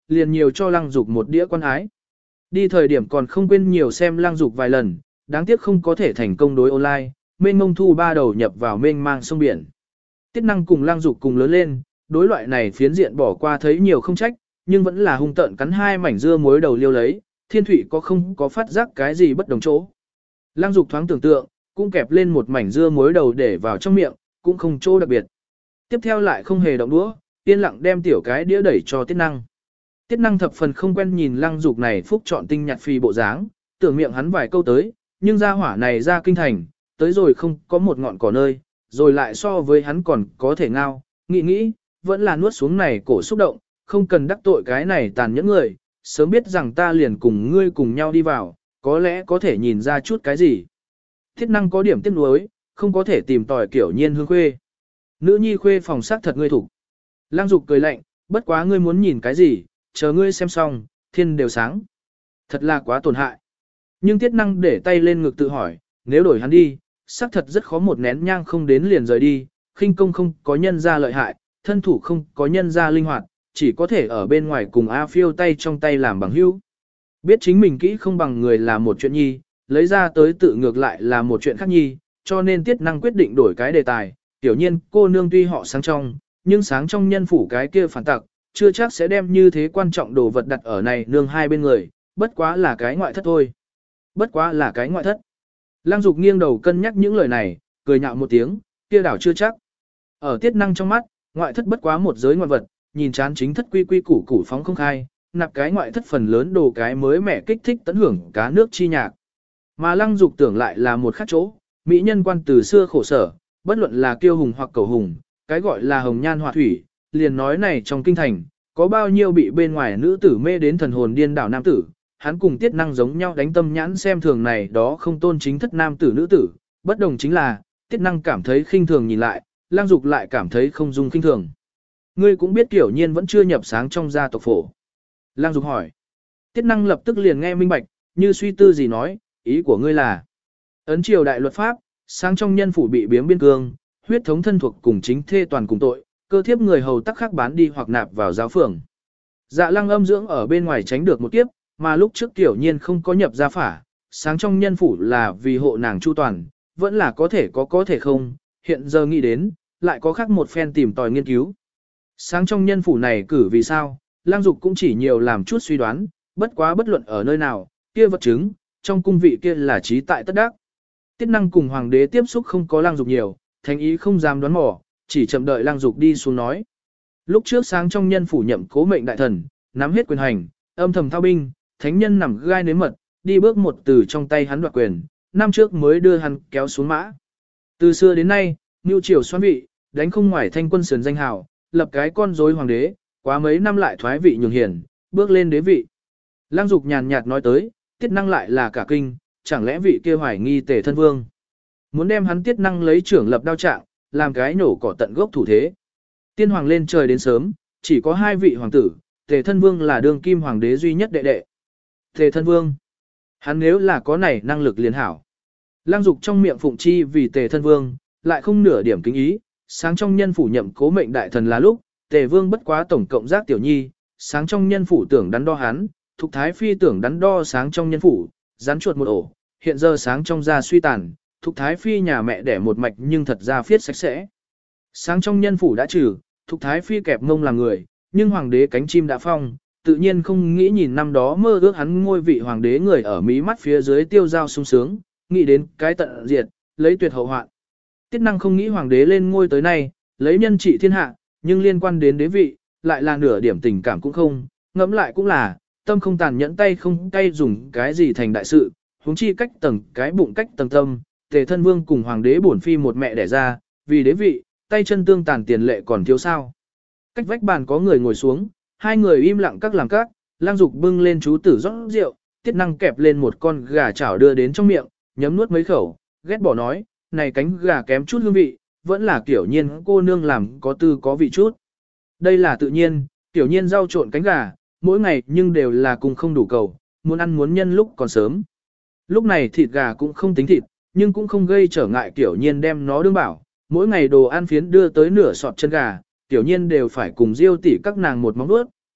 liền nhiều cho Lăng Dục một đĩa quan ái. Đi thời điểm còn không quên nhiều xem Lăng Dục vài lần, đáng tiếc không có thể thành công đối online, mênh mông thu ba đầu nhập vào mênh mang sông biển. Tiết Năng cùng Lăng Dục cùng lớn lên, đối loại này phiến diện bỏ qua thấy nhiều không trách, nhưng vẫn là hung tợn cắn hai mảnh dưa muối đầu liêu lấy, Thiên Thụy có không có phát giác cái gì bất đồng chỗ. Lăng Dục thoáng tưởng tượng, cũng kẹp lên một mảnh dưa muối đầu để vào trong miệng, cũng không chỗ đặc biệt. Tiếp theo lại không hề động đũa, yên lặng đem tiểu cái đĩa đẩy cho Tiết Năng. Tiết Năng thập phần không quen nhìn Lăng Dục này phúc chọn tinh nhạt phì bộ dáng, tưởng miệng hắn vài câu tới, nhưng ra hỏa này ra kinh thành, tới rồi không có một ngọn cỏ nơi, rồi lại so với hắn còn có thể ngao, nghĩ, vẫn là nuốt xuống này cổ xúc động, không cần đắc tội cái này tàn nhẫn người, sớm biết rằng ta liền cùng ngươi cùng nhau đi vào, có lẽ có thể nhìn ra chút cái gì. Tiết Năng có điểm tiếc nuối, không có thể tìm tòi Kiểu Nhiên hương khuê. Nữ nhi khuê phòng sắc thật ngươi thủ. Lăng Dục cười lạnh, bất quá ngươi muốn nhìn cái gì, chờ ngươi xem xong, thiên đều sáng. Thật là quá tổn hại. Nhưng Tiết Năng để tay lên ngực tự hỏi, nếu đổi hắn đi, sắc thật rất khó một nén nhang không đến liền rời đi, khinh công không có nhân ra lợi hại, thân thủ không có nhân ra linh hoạt, chỉ có thể ở bên ngoài cùng A Phiêu tay trong tay làm bằng hữu. Biết chính mình kỹ không bằng người là một chuyện nhi, lấy ra tới tự ngược lại là một chuyện khác nhi, cho nên Tiết Năng quyết định đổi cái đề tài. Tiểu Nhiên cô nương tuy họ sáng trong, nhưng sáng trong nhân phủ cái kia phản tặc, chưa chắc sẽ đem như thế quan trọng đồ vật đặt ở này nương hai bên người, bất quá là cái ngoại thất thôi. Bất quá là cái ngoại thất. Lăng Dục nghiêng đầu cân nhắc những lời này, cười nhạo một tiếng, kia đảo chưa chắc. Ở Tiết Năng trong mắt, ngoại thất bất quá một giới ngoại vật, nhìn chán chính thất quy quy củ củ phóng không khai, nạp cái ngoại thất phần lớn đồ cái mới mẻ kích thích tận hưởng cá nước chi nhạc. Mà Lăng Dục tưởng lại là một khác chỗ, mỹ nhân quan từ xưa khổ sở, bất luận là kiêu hùng hoặc cầu hùng, cái gọi là hồng nhan họa thủy, liền nói này trong kinh thành, có bao nhiêu bị bên ngoài nữ tử mê đến thần hồn điên đảo nam tử, hắn cùng Tiết Năng giống nhau đánh tâm nhãn xem thường này đó không tôn chính thất nam tử nữ tử, bất đồng chính là, Tiết Năng cảm thấy khinh thường nhìn lại, Lăng Dục lại cảm thấy không dung khinh thường. Ngươi cũng biết Kiểu Nhiên vẫn chưa nhập sáng trong gia tộc phổ. Lăng Dục hỏi. Tiết Năng lập tức liền nghe minh bạch, như suy tư gì nói, ý của ngươi là ấn triều đại luật pháp, sáng trong nhân phủ bị biếm biên cương, huyết thống thân thuộc cùng chính thê toàn cùng tội, cơ thiếp người hầu tắc khắc bán đi hoặc nạp vào giáo phường. Dạ Lăng âm dưỡng ở bên ngoài tránh được một kiếp, mà lúc trước Tiểu Nhiên không có nhập gia phả, sáng trong nhân phủ là vì hộ nàng chu toàn, vẫn là có thể không, hiện giờ nghĩ đến, lại có khác một phen tìm tòi nghiên cứu. Sáng trong nhân phủ này cử vì sao, Lăng Dục cũng chỉ nhiều làm chút suy đoán, bất quá bất luận ở nơi nào, kia vật chứng, trong cung vị kia là trí tại tất đắc. Tiết Năng cùng hoàng đế tiếp xúc không có Lăng Dục nhiều, thánh ý không dám đoán mò, chỉ chậm đợi Lăng Dục đi xuống nói. Lúc trước sáng trong nhân phủ nhậm cố mệnh đại thần, nắm hết quyền hành, âm thầm thao binh, thánh nhân nằm gai nếm mật, đi bước một từ trong tay hắn đoạt quyền, năm trước mới đưa hắn kéo xuống mã. Từ xưa đến nay, Nưu triều xoan vị, đánh không ngoài thanh quân sườn danh hào, lập cái con rối hoàng đế, quá mấy năm lại thoái vị nhường hiền, bước lên đế vị. Lăng Dục nhàn nhạt nói tới, Tiết Năng lại là cả kinh, chẳng lẽ vị kia hoài nghi Tề thân vương. Muốn đem hắn Tiết Năng lấy trưởng lập đao trạng, làm cái nổ cỏ tận gốc thủ thế. Tiên hoàng lên trời đến sớm, chỉ có hai vị hoàng tử, Tề thân vương là đương kim hoàng đế duy nhất đệ đệ. Tề thân vương, hắn nếu là có này năng lực liền hảo. Lăng Dục trong miệng phụng chi vì Tề thân vương, lại không nửa điểm kính ý, sáng trong nhân phủ nhậm cố mệnh đại thần là lúc, Tề vương bất quá tổng cộng giác tiểu nhi, sáng trong nhân phủ tưởng đắn đo hắn, Thục Thái Phi tưởng đắn đo sáng trong nhân phủ, rắn chuột một ổ, hiện giờ sáng trong gia suy tàn, Thục Thái Phi nhà mẹ đẻ một mạch nhưng thật ra phiết sạch sẽ. Sáng trong nhân phủ đã trừ, Thục Thái Phi kẹp mông làm người, nhưng hoàng đế cánh chim đã phong, tự nhiên không nghĩ nhìn năm đó mơ ước hắn ngôi vị hoàng đế người ở mí mắt phía dưới tiêu dao sung sướng, nghĩ đến cái tận diệt, lấy tuyệt hậu hoạn. Tiết Năng không nghĩ hoàng đế lên ngôi tới nay, lấy nhân trị thiên hạ, nhưng liên quan đến đế vị, lại là nửa điểm tình cảm cũng không, ngẫm lại cũng là, tâm không tàn nhẫn tay không tay dùng cái gì thành đại sự, huống chi cách tầng cái bụng cách tầng tâm, Tề thân vương cùng hoàng đế bổn phi một mẹ đẻ ra, vì đế vị, tay chân tương tàn tiền lệ còn thiếu sao. Cách vách bàn có người ngồi xuống, hai người im lặng các làm các, Lăng Dục bưng lên chú tử rót rượu, Tiết Năng kẹp lên một con gà chảo đưa đến trong miệng, nhấm nuốt mấy khẩu, ghét bỏ nói, này cánh gà kém chút hương vị, vẫn là Kiểu Nhiên cô nương làm có tư có vị chút. Đây là tự nhiên, Kiểu Nhiên rau trộn cánh gà, mỗi ngày nhưng đều là cùng không đủ cầu, muốn ăn muốn nhân lúc còn sớm. Lúc này thịt gà cũng không tính thịt, nhưng cũng không gây trở ngại Kiểu Nhiên đem nó đương bảo, mỗi ngày đồ ăn phiến đưa tới nửa sọt chân gà, Kiểu Nhiên đều phải cùng Diêu tỷ các nàng một móng vuốt,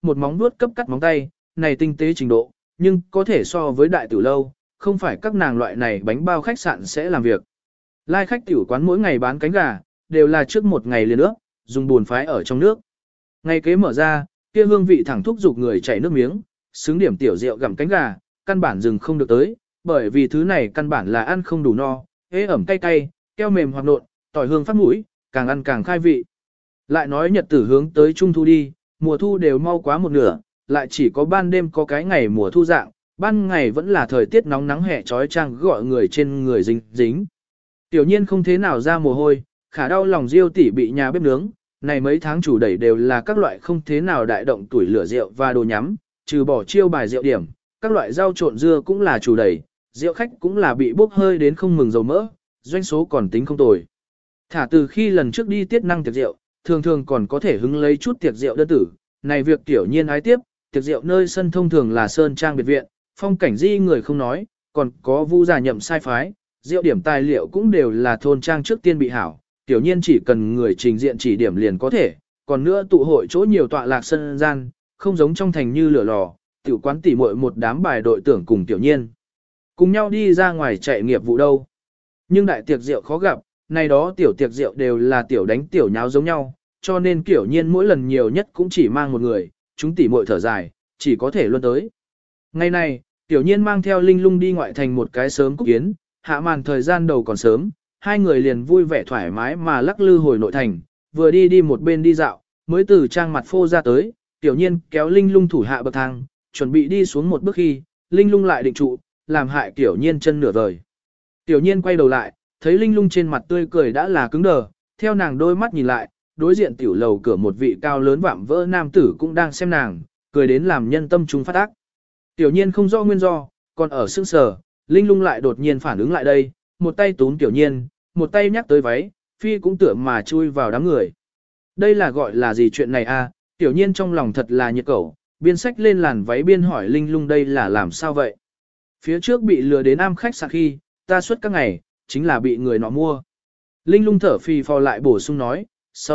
một móng vuốt cấp cắt móng tay, này tinh tế trình độ, nhưng có thể so với đại tiểu lâu, không phải các nàng loại này bánh bao khách sạn sẽ làm việc. Lai khách tiểu quán mỗi ngày bán cánh gà, đều là trước một ngày liền ướp, dùng buồn phái ở trong nước. Ngày kế mở ra, kia hương vị thẳng thúc giục người chảy nước miếng, xứng điểm tiểu rượu gặm cánh gà, căn bản dừng không được tới, bởi vì thứ này căn bản là ăn không đủ no, ế ẩm cay cay, keo mềm hoặc nộn, tỏi hương phát mũi, càng ăn càng khai vị. Lại nói nhật tử hướng tới trung thu đi, mùa thu đều mau quá một nửa, lại chỉ có ban đêm có cái ngày mùa thu dạng, ban ngày vẫn là thời tiết nóng nắng hè trói trang gọi người trên người dính dính. Tiểu nhiên không thế nào ra mồ hôi, khả đau lòng Diêu tỷ bị nhà bếp nướng, này mấy tháng chủ đẩy đều là các loại không thế nào đại động tuổi lửa rượu và đồ nhắm, trừ bỏ chiêu bài rượu điểm, các loại rau trộn dưa cũng là chủ đẩy, rượu khách cũng là bị bốc hơi đến không mừng dầu mỡ, doanh số còn tính không tồi. Thả từ khi lần trước đi tiết năng tiệc rượu, thường thường còn có thể hứng lấy chút tiệc rượu đơn tử, này việc tiểu nhiên ái tiếp, tiệc rượu nơi sân thông thường là sơn trang biệt viện, phong cảnh di người không nói, còn có vu già nhậm sai phái, rượu điểm tài liệu cũng đều là thôn trang trước tiên bị hảo, tiểu nhiên chỉ cần người trình diện chỉ điểm liền có thể, còn nữa tụ hội chỗ nhiều tọa lạc sân gian, không giống trong thành như lửa lò, tiểu quán tỉ muội một đám bài đội tưởng cùng tiểu nhiên. Cùng nhau đi ra ngoài chạy nghiệp vụ đâu. Nhưng đại tiệc rượu khó gặp, này đó tiểu tiệc rượu đều là tiểu đánh tiểu nháo giống nhau, cho nên kiểu nhiên mỗi lần nhiều nhất cũng chỉ mang một người, chúng tỉ muội thở dài, chỉ có thể luôn tới. Ngày này, tiểu nhiên mang theo Linh Lung đi ngoại thành một cái sớm cúc yến, hạ màn thời gian đầu còn sớm, hai người liền vui vẻ thoải mái mà lắc lư hồi nội thành, vừa đi đi một bên đi dạo, mới từ trang mặt phô ra tới, tiểu nhiên kéo Linh Lung thủ hạ bậc thang, chuẩn bị đi xuống một bước khi, Linh Lung lại định trụ, làm hại tiểu nhiên chân nửa vời. Tiểu nhiên quay đầu lại, thấy Linh Lung trên mặt tươi cười đã là cứng đờ, theo nàng đôi mắt nhìn lại, đối diện tiểu lầu cửa một vị cao lớn vạm vỡ nam tử cũng đang xem nàng, cười đến làm nhân tâm trung phát ác. Tiểu nhiên không rõ nguyên do, còn ở sững sờ, Linh Lung lại đột nhiên phản ứng lại đây, một tay túm tiểu nhiên, một tay nhắc tới váy, phi cũng tựa mà chui vào đám người. Đây là gọi là gì chuyện này a? Tiểu nhiên trong lòng thật là nhiệt cẩu, biên sách lên làn váy biên hỏi Linh Lung đây là làm sao vậy? Phía trước bị lừa đến am khách sạn khi, ta suốt các ngày, chính là bị người nọ mua. Linh Lung thở phì phò lại bổ sung nói,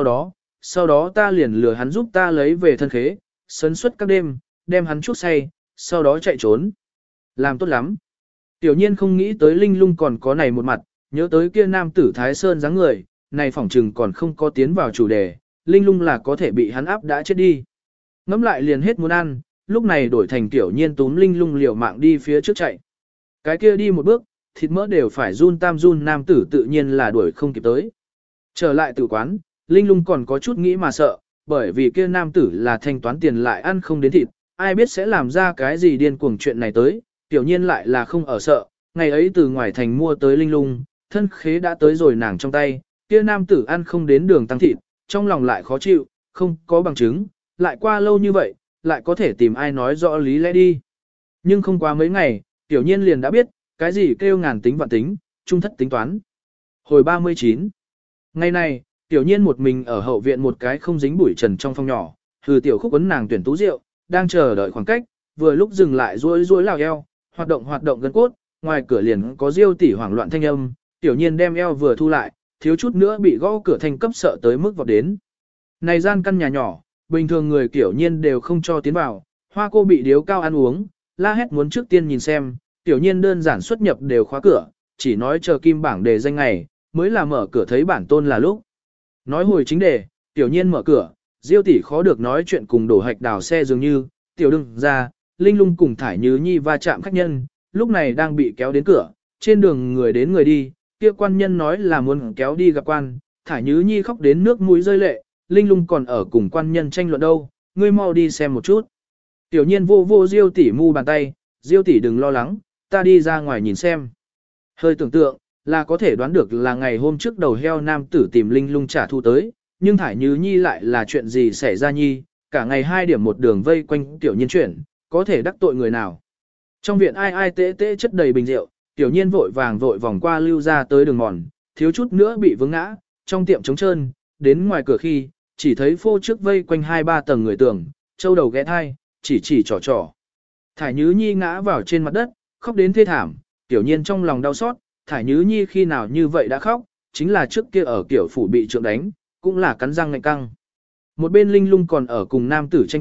sau đó ta liền lừa hắn giúp ta lấy về thân khế, sấn suốt các đêm, đem hắn chuốc say, sau đó chạy trốn. Làm tốt lắm. Tiểu nhiên không nghĩ tới Linh Lung còn có này một mặt, nhớ tới kia nam tử Thái Sơn dáng người, này phỏng trừng còn không có tiến vào chủ đề, Linh Lung là có thể bị hắn áp đã chết đi. Ngắm lại liền hết muốn ăn, lúc này đổi thành Tiểu nhiên túm Linh Lung liều mạng đi phía trước chạy. Cái kia đi một bước, thịt mỡ đều phải run tam run nam tử tự nhiên là đuổi không kịp tới. Trở lại tử quán, Linh Lung còn có chút nghĩ mà sợ, bởi vì kia nam tử là thanh toán tiền lại ăn không đến thịt, ai biết sẽ làm ra cái gì điên cuồng chuyện này tới, tiểu nhiên lại là không ở sợ, ngày ấy từ ngoài thành mua tới Linh Lung, thân khế đã tới rồi nàng trong tay, kia nam tử ăn không đến đường tăng thịt, trong lòng lại khó chịu, không có bằng chứng, lại qua lâu như vậy, lại có thể tìm ai nói rõ lý lẽ đi. Nhưng không qua mấy ngày, tiểu nhiên liền đã biết, cái gì kêu ngàn tính vạn tính, trung thất tính toán. Hồi 39. Ngày này, tiểu nhiên một mình ở hậu viện một cái không dính bụi trần trong phòng nhỏ, hừ tiểu khúc ấn nàng tuyển tú rượu, đang chờ đợi khoảng cách, vừa lúc dừng lại duỗi lào eo, hoạt động gân cốt, ngoài cửa liền có Diêu tỷ hoảng loạn thanh âm, tiểu nhiên đem eo vừa thu lại, thiếu chút nữa bị gõ cửa thành cấp sợ tới mức vọt đến. Này gian căn nhà nhỏ, bình thường người tiểu nhiên đều không cho tiến vào, hoa cô bị điếu cao ăn uống, la hét muốn trước tiên nhìn xem, tiểu nhiên đơn giản xuất nhập đều khóa cửa, chỉ nói chờ kim bảng đề danh ngày, mới là mở cửa thấy bản tôn là lúc. Nói hồi chính đề, tiểu nhiên mở cửa, Diêu tỷ khó được nói chuyện cùng đổ hạch đào xe dường như, tiểu đừng ra, Linh Lung cùng Thải Nhứ Nhi va chạm khách nhân, lúc này đang bị kéo đến cửa, trên đường người đến người đi, kia quan nhân nói là muốn kéo đi gặp quan, Thải Nhứ Nhi khóc đến nước mũi rơi lệ, Linh Lung còn ở cùng quan nhân tranh luận đâu, ngươi mau đi xem một chút. Tiểu nhiên vô Diêu tỷ mu bàn tay, Diêu tỷ đừng lo lắng, ta đi ra ngoài nhìn xem. Hơi tưởng tượng, là có thể đoán được là ngày hôm trước đầu heo nam tử tìm Linh Lung trả thù tới, nhưng Thải Nhứ Nhi lại là chuyện gì xảy ra nhi, cả ngày 2 điểm một đường vây quanh tiểu nhiên chuyển, có thể đắc tội người nào. Trong viện ai tê chất đầy bình rượu, tiểu nhiên vội vòng qua lưu ra tới đường mòn, thiếu chút nữa bị vướng ngã, trong tiệm trống trơn, đến ngoài cửa khi, chỉ thấy phô trước vây quanh 2-3 tầng người tưởng, châu đầu ghé thai, chỉ trò. Thải Nhứ Nhi ngã vào trên mặt đất, khóc đến thê thảm, tiểu nhiên trong lòng đau xót, Thải Nhứ Nhi khi nào như vậy đã khóc, chính là trước kia ở kiểu phủ bị trượng đánh, cũng là cắn răng ngạnh căng. Một bên Linh Lung còn ở cùng nam tử tranh chấp,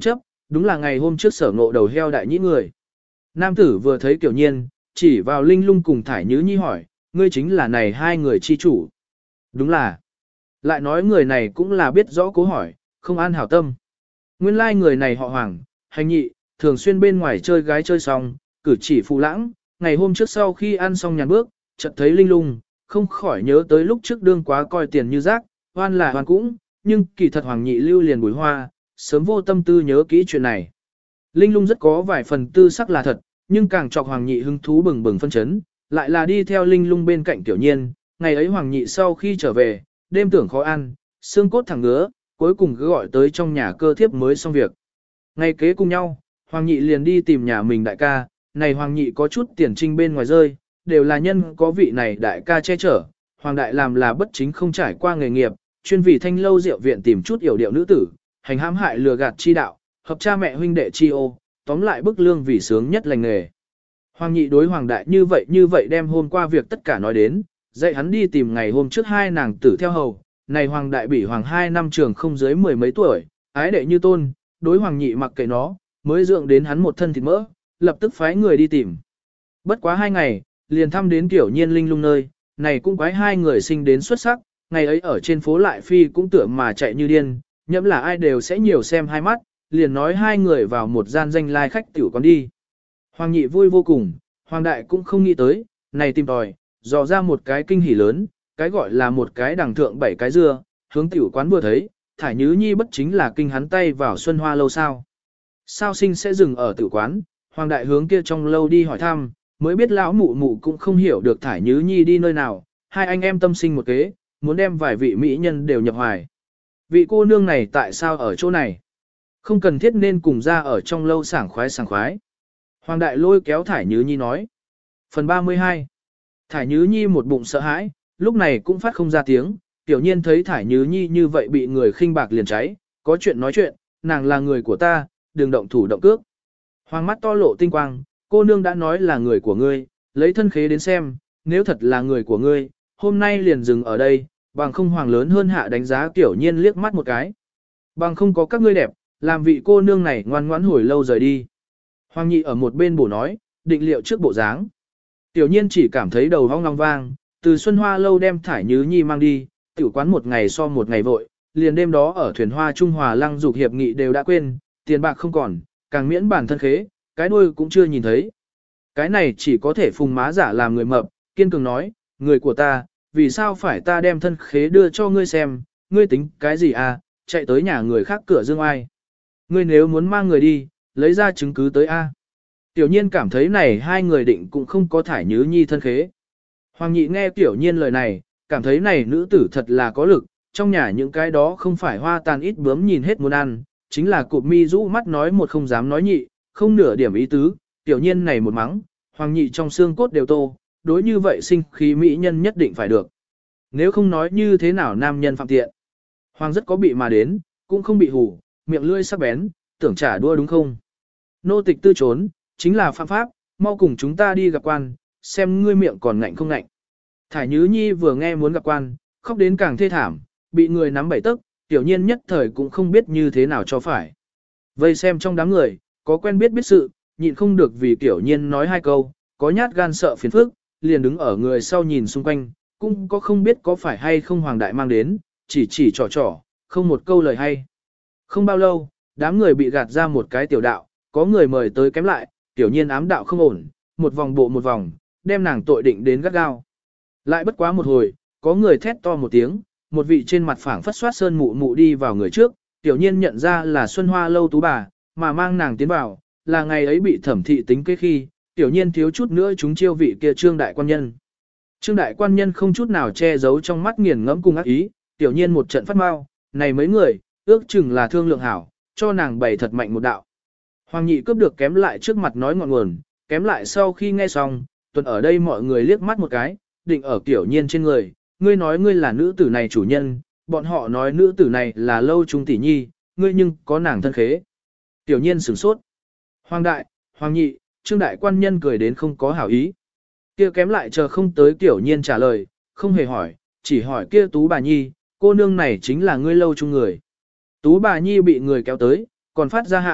đúng là ngày hôm trước sở ngộ đầu heo đại nhĩ người. Nam tử vừa thấy Tiểu Nhiên, chỉ vào Linh Lung cùng Thải Nhứ Nhi hỏi, ngươi chính là này hai người chi chủ. Đúng là. Lại nói người này cũng là biết rõ cố hỏi, không an hảo tâm. Nguyên lai người này họ Hoàng, hành nhị, thường xuyên bên ngoài chơi gái chơi xong, cử chỉ phù lãng, ngày hôm trước sau khi ăn xong nhàn bước, chợt thấy Linh Lung, không khỏi nhớ tới lúc trước đương quá coi tiền như rác, hoan là hoan cũng, nhưng kỳ thật Hoàng nhị lưu liền bùi hoa, sớm vô tâm tư nhớ kỹ chuyện này. Linh Lung rất có vài phần tư sắc là thật, nhưng càng chọc Hoàng nhị hứng thú bừng bừng phân chấn, lại là đi theo Linh Lung bên cạnh Tiểu Nhiên, ngày ấy Hoàng nhị sau khi trở về, đêm tưởng khó ăn, xương cốt thẳng ngứa, cuối cùng cứ gọi tới trong nhà cơ thiếp mới xong việc. Ngày kế cùng nhau, Hoàng nhị liền đi tìm nhà mình đại ca, này Hoàng nhị có chút tiền trinh bên ngoài rơi, đều là nhân có vị này đại ca che chở, Hoàng đại làm là bất chính không trải qua nghề nghiệp, chuyên vì thanh lâu rượu viện tìm chút yểu điệu nữ tử, hành hãm hại lừa gạt chi đạo, hợp cha mẹ huynh đệ chi ô, tóm lại bức lương vì sướng nhất lành nghề. Hoàng nhị đối Hoàng đại như vậy đem hôm qua việc tất cả nói đến, dạy hắn đi tìm ngày hôm trước hai nàng tử theo hầu, này Hoàng đại bị Hoàng 2 năm trường không dưới mười mấy tuổi, ái đệ như tôn, đối Hoàng nhị mặc kệ nó, mới dưỡng đến hắn một thân thịt mỡ, lập tức phái người đi tìm. Bất quá 2 ngày, liền thăm đến Tiểu Nhiên Linh Lung nơi, này cũng quái hai người sinh đến xuất sắc, ngày ấy ở trên phố lại phi cũng tưởng mà chạy như điên, nhẫm là ai đều sẽ nhiều xem hai mắt, liền nói hai người vào một gian danh lai khách tiểu quán đi. Hoàng nhị vui vô cùng, Hoàng đại cũng không nghĩ tới, này tìm tòi, dò ra một cái kinh hỉ lớn, cái gọi là một cái đằng thượng 7 cái dưa, hướng tiểu quán vừa thấy, Thải Nhứ Nhi bất chính là kinh hắn tay vào Xuân Hoa lâu sao. Sao sinh sẽ dừng ở tiểu quán, Hoàng đại hướng kia trong lâu đi hỏi thăm, mới biết lão mụ mụ cũng không hiểu được Thải Nhứ Nhi đi nơi nào, hai anh em tâm sinh một kế, muốn đem vài vị mỹ nhân đều nhập hoài. Vị cô nương này tại sao ở chỗ này? Không cần thiết nên cùng ra ở trong lâu sảng khoái sảng khoái. Hoàng đại lôi kéo Thải Nhứ Nhi nói. Phần 32. Thải Nhứ Nhi một bụng sợ hãi, lúc này cũng phát không ra tiếng, Tiểu Nhiên thấy Thải Nhứ Nhi như vậy bị người khinh bạc liền cháy, có chuyện nói chuyện, nàng là người của ta, đừng động thủ động cước. Hoàng mắt to lộ tinh quang, cô nương đã nói là người của ngươi, lấy thân khế đến xem, nếu thật là người của ngươi, hôm nay liền dừng ở đây, bằng không Hoàng lớn hơn hạ đánh giá Tiểu Nhiên liếc mắt một cái. Bằng không có các ngươi đẹp, làm vị cô nương này ngoan ngoãn hồi lâu rời đi. Hoàng nhị ở một bên bổ nói, định liệu trước bộ dáng. Tiểu Nhiên chỉ cảm thấy đầu hong long vang, từ Xuân Hoa lâu đem Thải Nhứ Nhi mang đi, tiểu quán một ngày so một ngày vội, liền đêm đó ở thuyền hoa Trung Hòa Lăng dục hiệp nghị đều đã quên, tiền bạc không còn, càng miễn bản thân khế, cái đuôi cũng chưa nhìn thấy. Cái này chỉ có thể phùng má giả làm người mập, kiên cường nói, người của ta, vì sao phải ta đem thân khế đưa cho ngươi xem, ngươi tính cái gì à, chạy tới nhà người khác cửa dương ai. Ngươi nếu muốn mang người đi, lấy ra chứng cứ tới a. Tiểu Nhiên cảm thấy này hai người định cũng không có Thải Nhứ Nhi thân khế. Hoàng nhị nghe Tiểu Nhiên lời này, cảm thấy này nữ tử thật là có lực, trong nhà những cái đó không phải hoa tàn ít bướm nhìn hết muốn ăn, chính là cụp mi rũ mắt nói một không dám nói nhị, không nửa điểm ý tứ, Tiểu Nhiên này một mắng, Hoàng nhị trong xương cốt đều tô, đối như vậy sinh khí mỹ nhân nhất định phải được. Nếu không nói như thế nào nam nhân phạm tiện. Hoàng rất có bị mà đến, cũng không bị hù, miệng lưỡi sắc bén, tưởng trả đua đúng không? Nô tịch tư trốn, chính là phạm pháp, mau cùng chúng ta đi gặp quan, xem ngươi miệng còn ngạnh không ngạnh. Thải Nhứ Nhi vừa nghe muốn gặp quan, khóc đến càng thê thảm, bị người nắm bảy tấc, Tiểu Nhiên nhất thời cũng không biết như thế nào cho phải. Vây xem trong đám người, có quen biết sự, nhịn không được vì Tiểu Nhiên nói hai câu, có nhát gan sợ phiền phức, liền đứng ở người sau nhìn xung quanh, cũng có không biết có phải hay không Hoàng đại mang đến, chỉ trò, không một câu lời hay. Không bao lâu, đám người bị gạt ra một cái tiểu đạo, có người mời tới kém lại, Tiểu Nhiên ám đạo không ổn, một vòng bộ một vòng, đem nàng tội định đến gắt gao. Lại bất quá một hồi, có người thét to một tiếng, một vị trên mặt phảng phất soát sơn mụ mụ đi vào người trước, Tiểu Nhiên nhận ra là Xuân Hoa lâu tú bà, mà mang nàng tiến vào, là ngày ấy bị thẩm thị tính kế khi, Tiểu Nhiên thiếu chút nữa chúng chiêu vị kia Trương đại quan nhân. Trương đại quan nhân không chút nào che giấu trong mắt nghiền ngẫm cùng ác ý, Tiểu Nhiên một trận phát mau, này mấy người, ước chừng là thương lượng hảo, cho nàng bày thật mạnh một đạo. Hoàng nhị cướp được kém lại trước mặt nói ngọn nguồn, kém lại sau khi nghe xong, tuần ở đây mọi người liếc mắt một cái, định ở Tiểu Nhiên trên người, ngươi nói ngươi là nữ tử này chủ nhân, bọn họ nói nữ tử này là lâu trung tỷ nhi, ngươi nhưng có nàng thân khế. Tiểu Nhiên sửng sốt. Hoàng đại, Hoàng nhị, Trương đại quan nhân cười đến không có hảo ý. Kia kém lại chờ không tới Tiểu Nhiên trả lời, không hề hỏi, chỉ hỏi kia Tú bà nhi, cô nương này chính là ngươi lâu trung người. Tú bà nhi bị người kéo tới, còn phát ra hãn,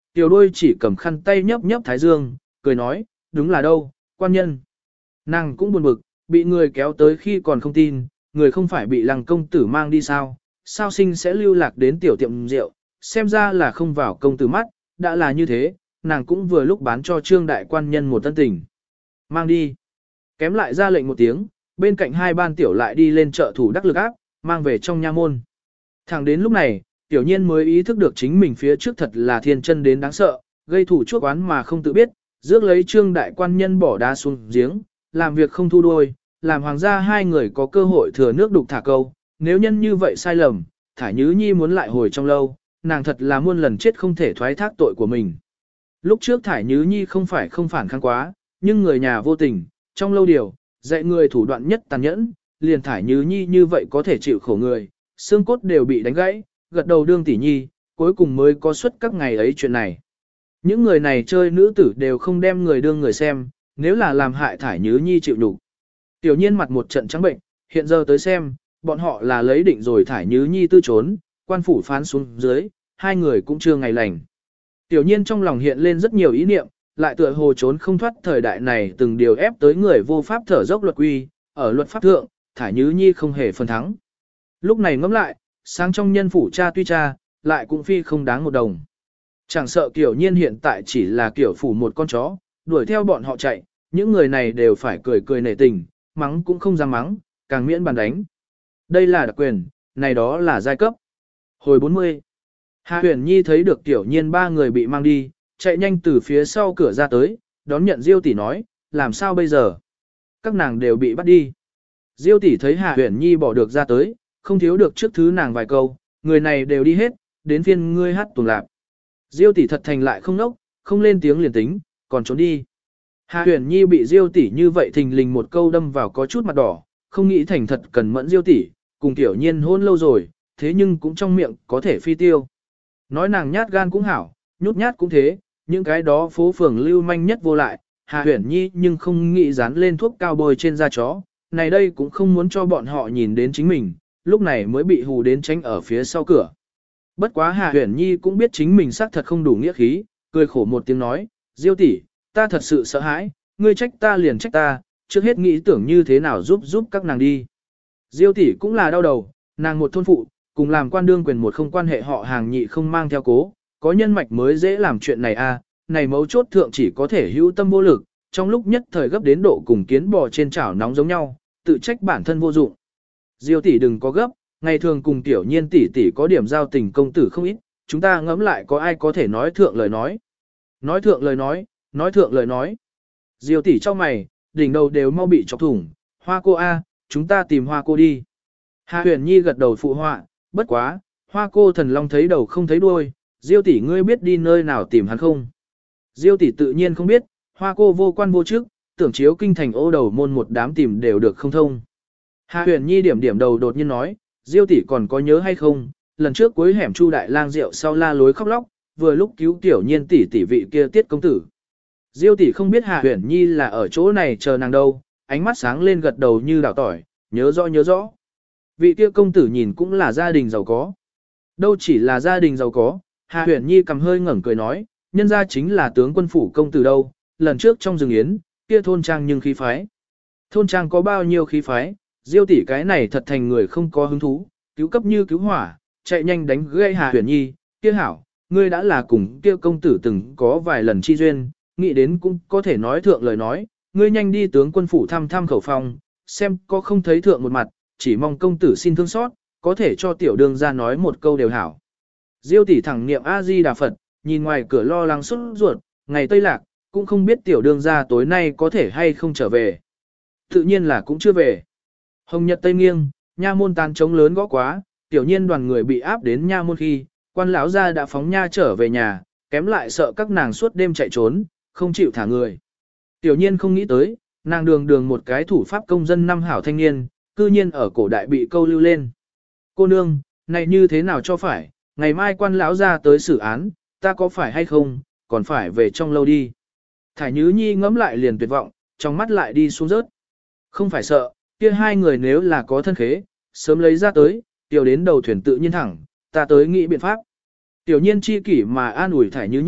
tiểu đôi chỉ cầm khăn tay nhấp nhấp thái dương, cười nói, đúng là đâu, quan nhân. Nàng cũng buồn bực, bị người kéo tới khi còn không tin, người không phải bị lăng công tử mang đi sao, sao sinh sẽ lưu lạc đến tiểu tiệm rượu, xem ra là không vào công tử mắt, đã là như thế, nàng cũng vừa lúc bán cho trương đại quan nhân một tân tình. Mang đi. Kém lại ra lệnh một tiếng, bên cạnh hai ban tiểu lại đi lên trợ thủ đắc lực áp, mang về trong nha môn. Thẳng đến lúc này, tiểu nhiên mới ý thức được chính mình phía trước thật là thiên chân đến đáng sợ, gây thủ chuốc oán mà không tự biết, rước lấy trương đại quan nhân bỏ đá xuống giếng, làm việc không thu đuôi, làm hoàng gia hai người có cơ hội thừa nước đục thả câu, nếu nhân như vậy sai lầm, Thải Nhứ Nhi muốn lại hồi trong lâu, nàng thật là muôn lần chết không thể thoái thác tội của mình. Lúc trước Thải Nhứ Nhi không phải không phản kháng quá, nhưng người nhà vô tình, trong lâu điều, dạy người thủ đoạn nhất tàn nhẫn, liền Thải Nhứ Nhi như vậy có thể chịu khổ người, xương cốt đều bị đánh gãy, gật đầu đương tỷ nhi, cuối cùng mới có suất các ngày ấy chuyện này. Những người này chơi nữ tử đều không đem người đương người xem, nếu là làm hại Thải Nhứ Nhi chịu đủ. Tiểu nhiên mặt một trận trắng bệnh, hiện giờ tới xem, bọn họ là lấy định rồi Thải Nhứ Nhi tư trốn, quan phủ phán xuống dưới, hai người cũng chưa ngày lành. Tiểu nhiên trong lòng hiện lên rất nhiều ý niệm, lại tựa hồ trốn không thoát thời đại này từng điều ép tới người vô pháp thở dốc luật quy, ở luật pháp thượng, Thải Nhứ Nhi không hề phần thắng. Lúc này ngẫm lại, sáng trong nhân phủ cha tuy cha, lại cũng phi không đáng một đồng. Chẳng sợ Tiểu nhiên hiện tại chỉ là kiểu phủ một con chó, đuổi theo bọn họ chạy, những người này đều phải cười cười nể tình, mắng cũng không dám mắng, càng miễn bàn đánh. Đây là đặc quyền, này đó là giai cấp. Hồi 40. Hạ Huyền Nhi thấy được Tiểu nhiên ba người bị mang đi, chạy nhanh từ phía sau cửa ra tới, đón nhận Diêu tỷ nói, làm sao bây giờ? Các nàng đều bị bắt đi. Diêu tỷ thấy Hạ Huyền Nhi bỏ được ra tới, không thiếu được trước thứ nàng vài câu, người này đều đi hết, đến phiên ngươi hát tuồng lạp. Diêu tỷ thật thành lại không nốc, không lên tiếng liền tính, còn trốn đi. Hạ Huyền Nhi bị Diêu tỷ như vậy thình lình một câu đâm vào có chút mặt đỏ, không nghĩ thành thật cần mẫn Diêu tỷ, cùng Tiểu nhiên hôn lâu rồi, thế nhưng cũng trong miệng có thể phi tiêu. Nói nàng nhát gan cũng hảo, nhút nhát cũng thế, những cái đó phố phường lưu manh nhất vô lại, Hạ Huyền Nhi nhưng không nghĩ dán lên thuốc cao bôi trên da chó, này đây cũng không muốn cho bọn họ nhìn đến chính mình, lúc này mới bị hù đến tránh ở phía sau cửa. Bất quá Hạ Huyền Nhi cũng biết chính mình xác thật không đủ nghĩa khí, cười khổ một tiếng nói, Diêu tỷ, ta thật sự sợ hãi, ngươi trách ta liền trách ta, trước hết nghĩ tưởng như thế nào giúp các nàng đi. Diêu tỷ cũng là đau đầu, nàng một thôn phụ, cùng làm quan đương quyền một không quan hệ họ hàng nhị không mang theo cố, có nhân mạch mới dễ làm chuyện này a, này mấu chốt thượng chỉ có thể hữu tâm vô lực, trong lúc nhất thời gấp đến độ cùng kiến bò trên chảo nóng giống nhau, tự trách bản thân vô dụng. Diêu tỷ đừng có gấp, ngày thường cùng Tiểu nhiên tỷ tỷ có điểm giao tình công tử không ít, chúng ta ngẫm lại có ai có thể nói thượng lời nói. Nói thượng lời nói, nói thượng lời nói. Diêu tỷ cho mày, đỉnh đầu đều mau bị chọc thủng, Hoa cô a, chúng ta tìm Hoa cô đi. Hạ Huyền Nhi gật đầu phụ họa, bất quá, Hoa cô thần long thấy đầu không thấy đuôi, Diêu tỷ ngươi biết đi nơi nào tìm hắn không? Diêu tỷ tự nhiên không biết, Hoa cô vô quan vô chức, tưởng chiếu kinh thành ô đầu môn một đám tìm đều được không thông. Hạ Huyền Nhi điểm điểm đầu đột nhiên nói, Diêu tỷ còn có nhớ hay không, lần trước cuối hẻm Chu đại lang rượu sau la lối khóc lóc, vừa lúc cứu Tiểu nhiên tỷ tỷ vị kia tiết công tử. Diêu tỷ không biết Hạ Huyền Nhi là ở chỗ này chờ nàng đâu, ánh mắt sáng lên gật đầu như đảo tỏi, nhớ rõ nhớ rõ. Vị kia công tử nhìn cũng là gia đình giàu có. Đâu chỉ là gia đình giàu có, Hạ Huyền Nhi cầm hơi ngẩng cười nói, nhân gia chính là tướng quân phủ công tử đâu, lần trước trong rừng yến, kia thôn trang nhưng khí phái. Thôn trang có bao nhiêu khí phái, Diêu tỷ cái này thật thành người không có hứng thú, cứu cấp như cứu hỏa, chạy nhanh đánh gây Hạ Huyền Nhi, kia hảo, ngươi đã là cùng kia công tử từng có vài lần chi duyên, nghĩ đến cũng có thể nói thượng lời nói, ngươi nhanh đi tướng quân phủ thăm thăm khẩu phong, xem có không thấy thượng một mặt, chỉ mong công tử xin thương xót, có thể cho tiểu đường ra nói một câu đều hảo. Diêu tỷ thẳng niệm A-di Đà Phật, nhìn ngoài cửa lo lắng xuất ruột, ngày Tây Lạc, cũng không biết tiểu đường ra tối nay có thể hay không trở về. Tự nhiên là cũng chưa về. Hồng Nhật Tây nghiêng, nha môn tàn trống lớn gõ quá, tiểu nhiên đoàn người bị áp đến nha môn khi, quan lão gia đã phóng nha trở về nhà, kém lại sợ các nàng suốt đêm chạy trốn, không chịu thả người. Tiểu nhiên không nghĩ tới, nàng đường đường một cái thủ pháp công dân năm hảo thanh niên, cư nhiên ở cổ đại bị câu lưu lên. Cô nương, này như thế nào cho phải, ngày mai quan lão ra tới xử án, ta có phải hay không, còn phải về trong lâu đi. Thải Nhứ Nhi ngẫm lại liền tuyệt vọng, trong mắt lại đi xuống rớt. Không phải sợ, kia hai người nếu là có thân khế, sớm lấy ra tới, tiểu đến đầu thuyền tự nhiên thẳng, ta tới nghĩ biện pháp. Tiểu nhiên chi kỷ mà an ủi Thải Nhứ Nhi,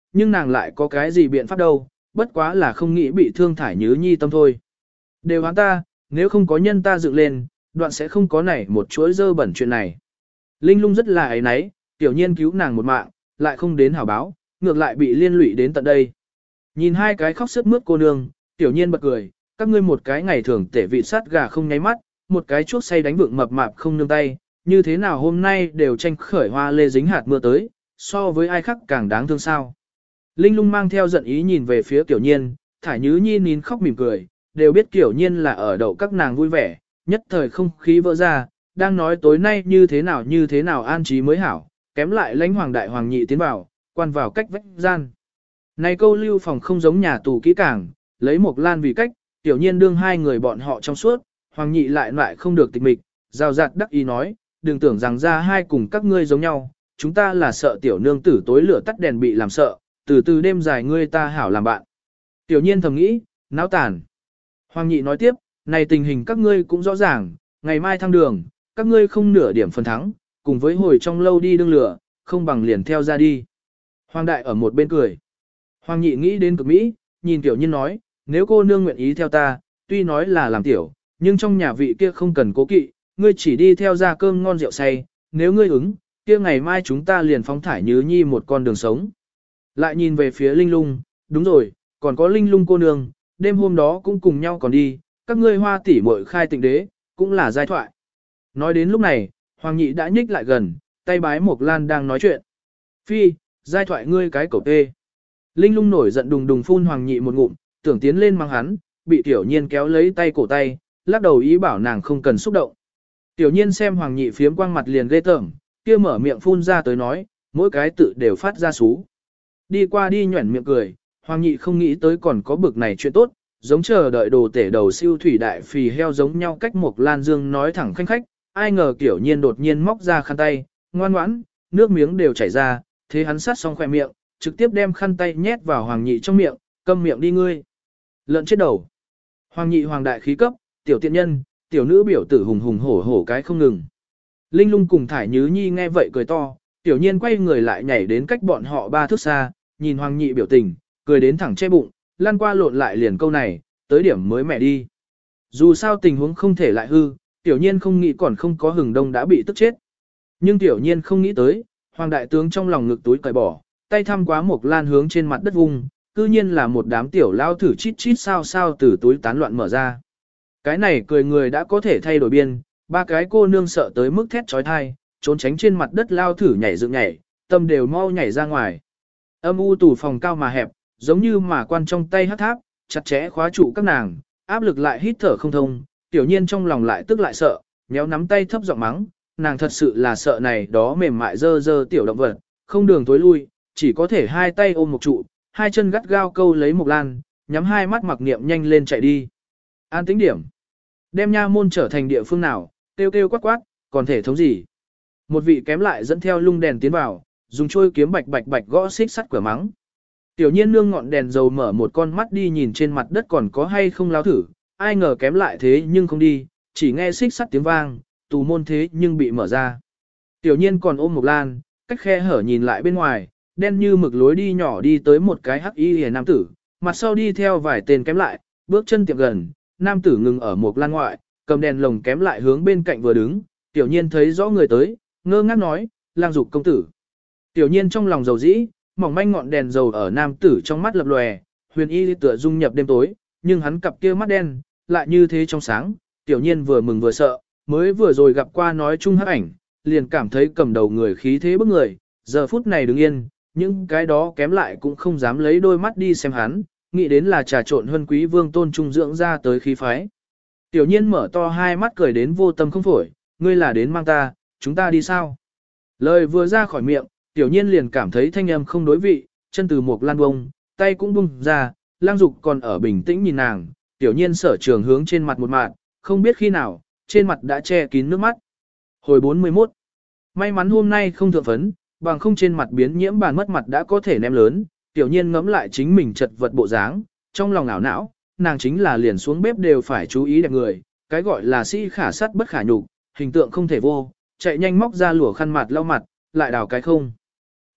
nhưng nàng lại có cái gì biện pháp đâu, bất quá là không nghĩ bị thương Thải Nhứ Nhi tâm thôi. Đều hắn ta, nếu không có nhân ta dựng lên, đoạn sẽ không có nảy một chuỗi dơ bẩn chuyện này. Linh Lung rất là ấy náy, tiểu nhiên cứu nàng một mạng, lại không đến hảo báo, ngược lại bị liên lụy đến tận đây. Nhìn hai cái khóc sướt mướt cô nương, tiểu nhiên bật cười, các ngươi một cái ngày thường tể vị sát gà không nháy mắt, một cái chuốc say đánh vượng mập mạp không nương tay, như thế nào hôm nay đều tranh khởi hoa lê dính hạt mưa tới, so với ai khác càng đáng thương sao. Linh Lung mang theo giận ý nhìn về phía tiểu nhiên, Thải Nhứ Nhi nín khóc mỉm cười, đều biết tiểu nhiên là ở đậu các nàng vui vẻ, nhất thời không khí vỡ ra, đang nói tối nay như thế nào an trí mới hảo, kém lại lãnh hoàng đại hoàng nhị tiến vào, quan vào cách vách gian. Này câu lưu phòng không giống nhà tù kỹ càng, lấy một lan vì cách, tiểu nhiên đương hai người bọn họ trong suốt, hoàng nhị lại không được tịch mịch, rào rạt đắc ý nói, đừng tưởng rằng ra hai cùng các ngươi giống nhau, chúng ta là sợ tiểu nương tử tối lửa tắt đèn bị làm sợ, từ từ đêm dài ngươi ta hảo làm bạn. Tiểu nhiên thầm nghĩ, náo tàn. Hoàng nhị nói tiếp, này tình hình các ngươi cũng rõ ràng, ngày mai thăng đường, các ngươi không nửa điểm phần thắng, cùng với hồi trong lâu đi đương lửa, không bằng liền theo ra đi. Hoàng đại ở một bên cười. Hoàng nhị nghĩ đến cực Mỹ, nhìn tiểu nhiên nói, nếu cô nương nguyện ý theo ta, tuy nói là làm tiểu, nhưng trong nhà vị kia không cần cố kỵ, ngươi chỉ đi theo ra cơm ngon rượu say, nếu ngươi ứng, kia ngày mai chúng ta liền phóng Thải Nhứ Nhi một con đường sống. Lại nhìn về phía Linh Lung, đúng rồi, còn có Linh Lung cô nương, đêm hôm đó cũng cùng nhau còn đi, các ngươi hoa tỷ muội khai tịnh đế, cũng là giai thoại. Nói đến lúc này, Hoàng nhị đã nhích lại gần, tay bái Mộc Lan đang nói chuyện. Phi, giai thoại ngươi cái cẩu tê. Linh Lung nổi giận đùng đùng phun Hoàng nhị một ngụm, tưởng tiến lên mang hắn, bị tiểu nhiên kéo lấy tay cổ tay, lắc đầu ý bảo nàng không cần xúc động. Tiểu nhiên xem Hoàng nhị phiếm quang mặt liền ghê tởm, kia mở miệng phun ra tới nói, mỗi cái tự đều phát ra xú. Đi qua đi nhuẩn miệng cười, Hoàng nhị không nghĩ tới còn có bực này chuyện tốt, giống chờ đợi đồ tể đầu siêu thủy đại phì heo giống nhau cách Mộc Lan Dương nói thẳng khanh khách, ai ngờ tiểu nhiên đột nhiên móc ra khăn tay, ngoan ngoãn, nước miếng đều chảy ra, thế hắn sát xong khỏe miệng, trực tiếp đem khăn tay nhét vào Hoàng nhị trong miệng, câm miệng đi ngươi. Lợn chết đầu. Hoàng nhị hoàng đại khí cấp, tiểu tiện nhân, tiểu nữ biểu tử hùng hùng hổ hổ cái không ngừng. Linh Lung cùng Thải Nhứ Nhi nghe vậy cười to, tiểu nhiên quay người lại nhảy đến cách bọn họ 3 thước xa, nhìn Hoàng nhị biểu tình, cười đến thẳng che bụng, lăn qua lộn lại liền câu này, tới điểm mới mẹ đi. Dù sao tình huống không thể lại hư, tiểu nhiên không nghĩ còn không có hừng đông đã bị tức chết. Nhưng tiểu nhiên không nghĩ tới, Hoàng đại tướng trong lòng ngực túi cởi bỏ, tay thăm quá Mộc Lan hướng trên mặt đất vùng, cư nhiên là một đám tiểu lao thử chít chít sao từ túi tán loạn mở ra. Cái này cười người đã có thể thay đổi biên, 3 cái cô nương sợ tới mức thét trói thai, trốn tránh trên mặt đất lao thử nhảy dựng nhảy, tâm đều mau nhảy ra ngoài. Âm u tủ phòng cao mà hẹp, giống như mà quan trong tay hắc tháp, chặt chẽ khóa trụ các nàng, áp lực lại hít thở không thông, tiểu nhiên trong lòng lại tức lại sợ, méo nắm tay thấp giọng mắng, nàng thật sự là sợ này đó mềm mại dơ dơ tiểu động vật, không đường tối lui, chỉ có thể hai tay ôm một trụ, hai chân gắt gao câu lấy Mộc Lan, nhắm hai mắt mặc niệm nhanh lên chạy đi. An tĩnh điểm. Đem nha môn trở thành địa phương nào, kêu kêu quát quát, còn thể thống gì. Một vị kém lại dẫn theo lung đèn tiến vào, dùng trôi kiếm bạch bạch bạch gõ xích sắt cửa mắng. Tiểu nhiên nương ngọn đèn dầu mở một con mắt đi nhìn trên mặt đất còn có hay không lao thử, ai ngờ kém lại thế nhưng không đi, chỉ nghe xích sắt tiếng vang, tù môn thế nhưng bị mở ra. Tiểu nhiên còn ôm Mộc Lan, cách khe hở nhìn lại bên ngoài, đen như mực lối đi nhỏ đi tới một cái hắc y hề nam tử, mặt sau đi theo vài tên kém lại, bước chân tiệm gần, nam tử ngừng ở Mộc Lan ngoại, cầm đèn lồng kém lại hướng bên cạnh vừa đứng, tiểu nhiên thấy rõ người tới, ngơ ngác nói, Lang Dục công tử. Tiểu nhiên trong lòng dầu dĩ, mỏng manh ngọn đèn dầu ở nam tử trong mắt lập lòe, huyền y tựa dung nhập đêm tối, nhưng hắn cặp kia mắt đen, lại như thế trong sáng, tiểu nhiên vừa mừng vừa sợ, mới vừa rồi gặp qua nói chung hắc ảnh, liền cảm thấy cầm đầu người khí thế bức người, giờ phút này đứng yên, những cái đó kém lại cũng không dám lấy đôi mắt đi xem hắn, nghĩ đến là trà trộn huân quý vương tôn trung dưỡng ra tới khí phái. Tiểu nhiên mở to hai mắt cười đến vô tâm không phổi, ngươi là đến mang ta, chúng ta đi sao? Lời vừa ra khỏi miệng, tiểu nhiên liền cảm thấy thanh âm không đối vị, chân từ Mộc Lan bông, tay cũng bung ra, Lang Dục còn ở bình tĩnh nhìn nàng, tiểu nhiên sở trường hướng trên mặt một mạt, không biết khi nào, trên mặt đã che kín nước mắt. Hồi 41. May mắn hôm nay không thượng phấn, bằng không trên mặt biến nhiễm bàn mất mặt đã có thể ném lớn, tiểu nhiên ngẫm lại chính mình chật vật bộ dáng, trong lòng ảo não, nàng chính là liền xuống bếp đều phải chú ý đẹp người, cái gọi là sĩ khả sắt bất khả nhục, hình tượng không thể vô, chạy nhanh móc ra lụa khăn mặt lau mặt, lại đào cái không.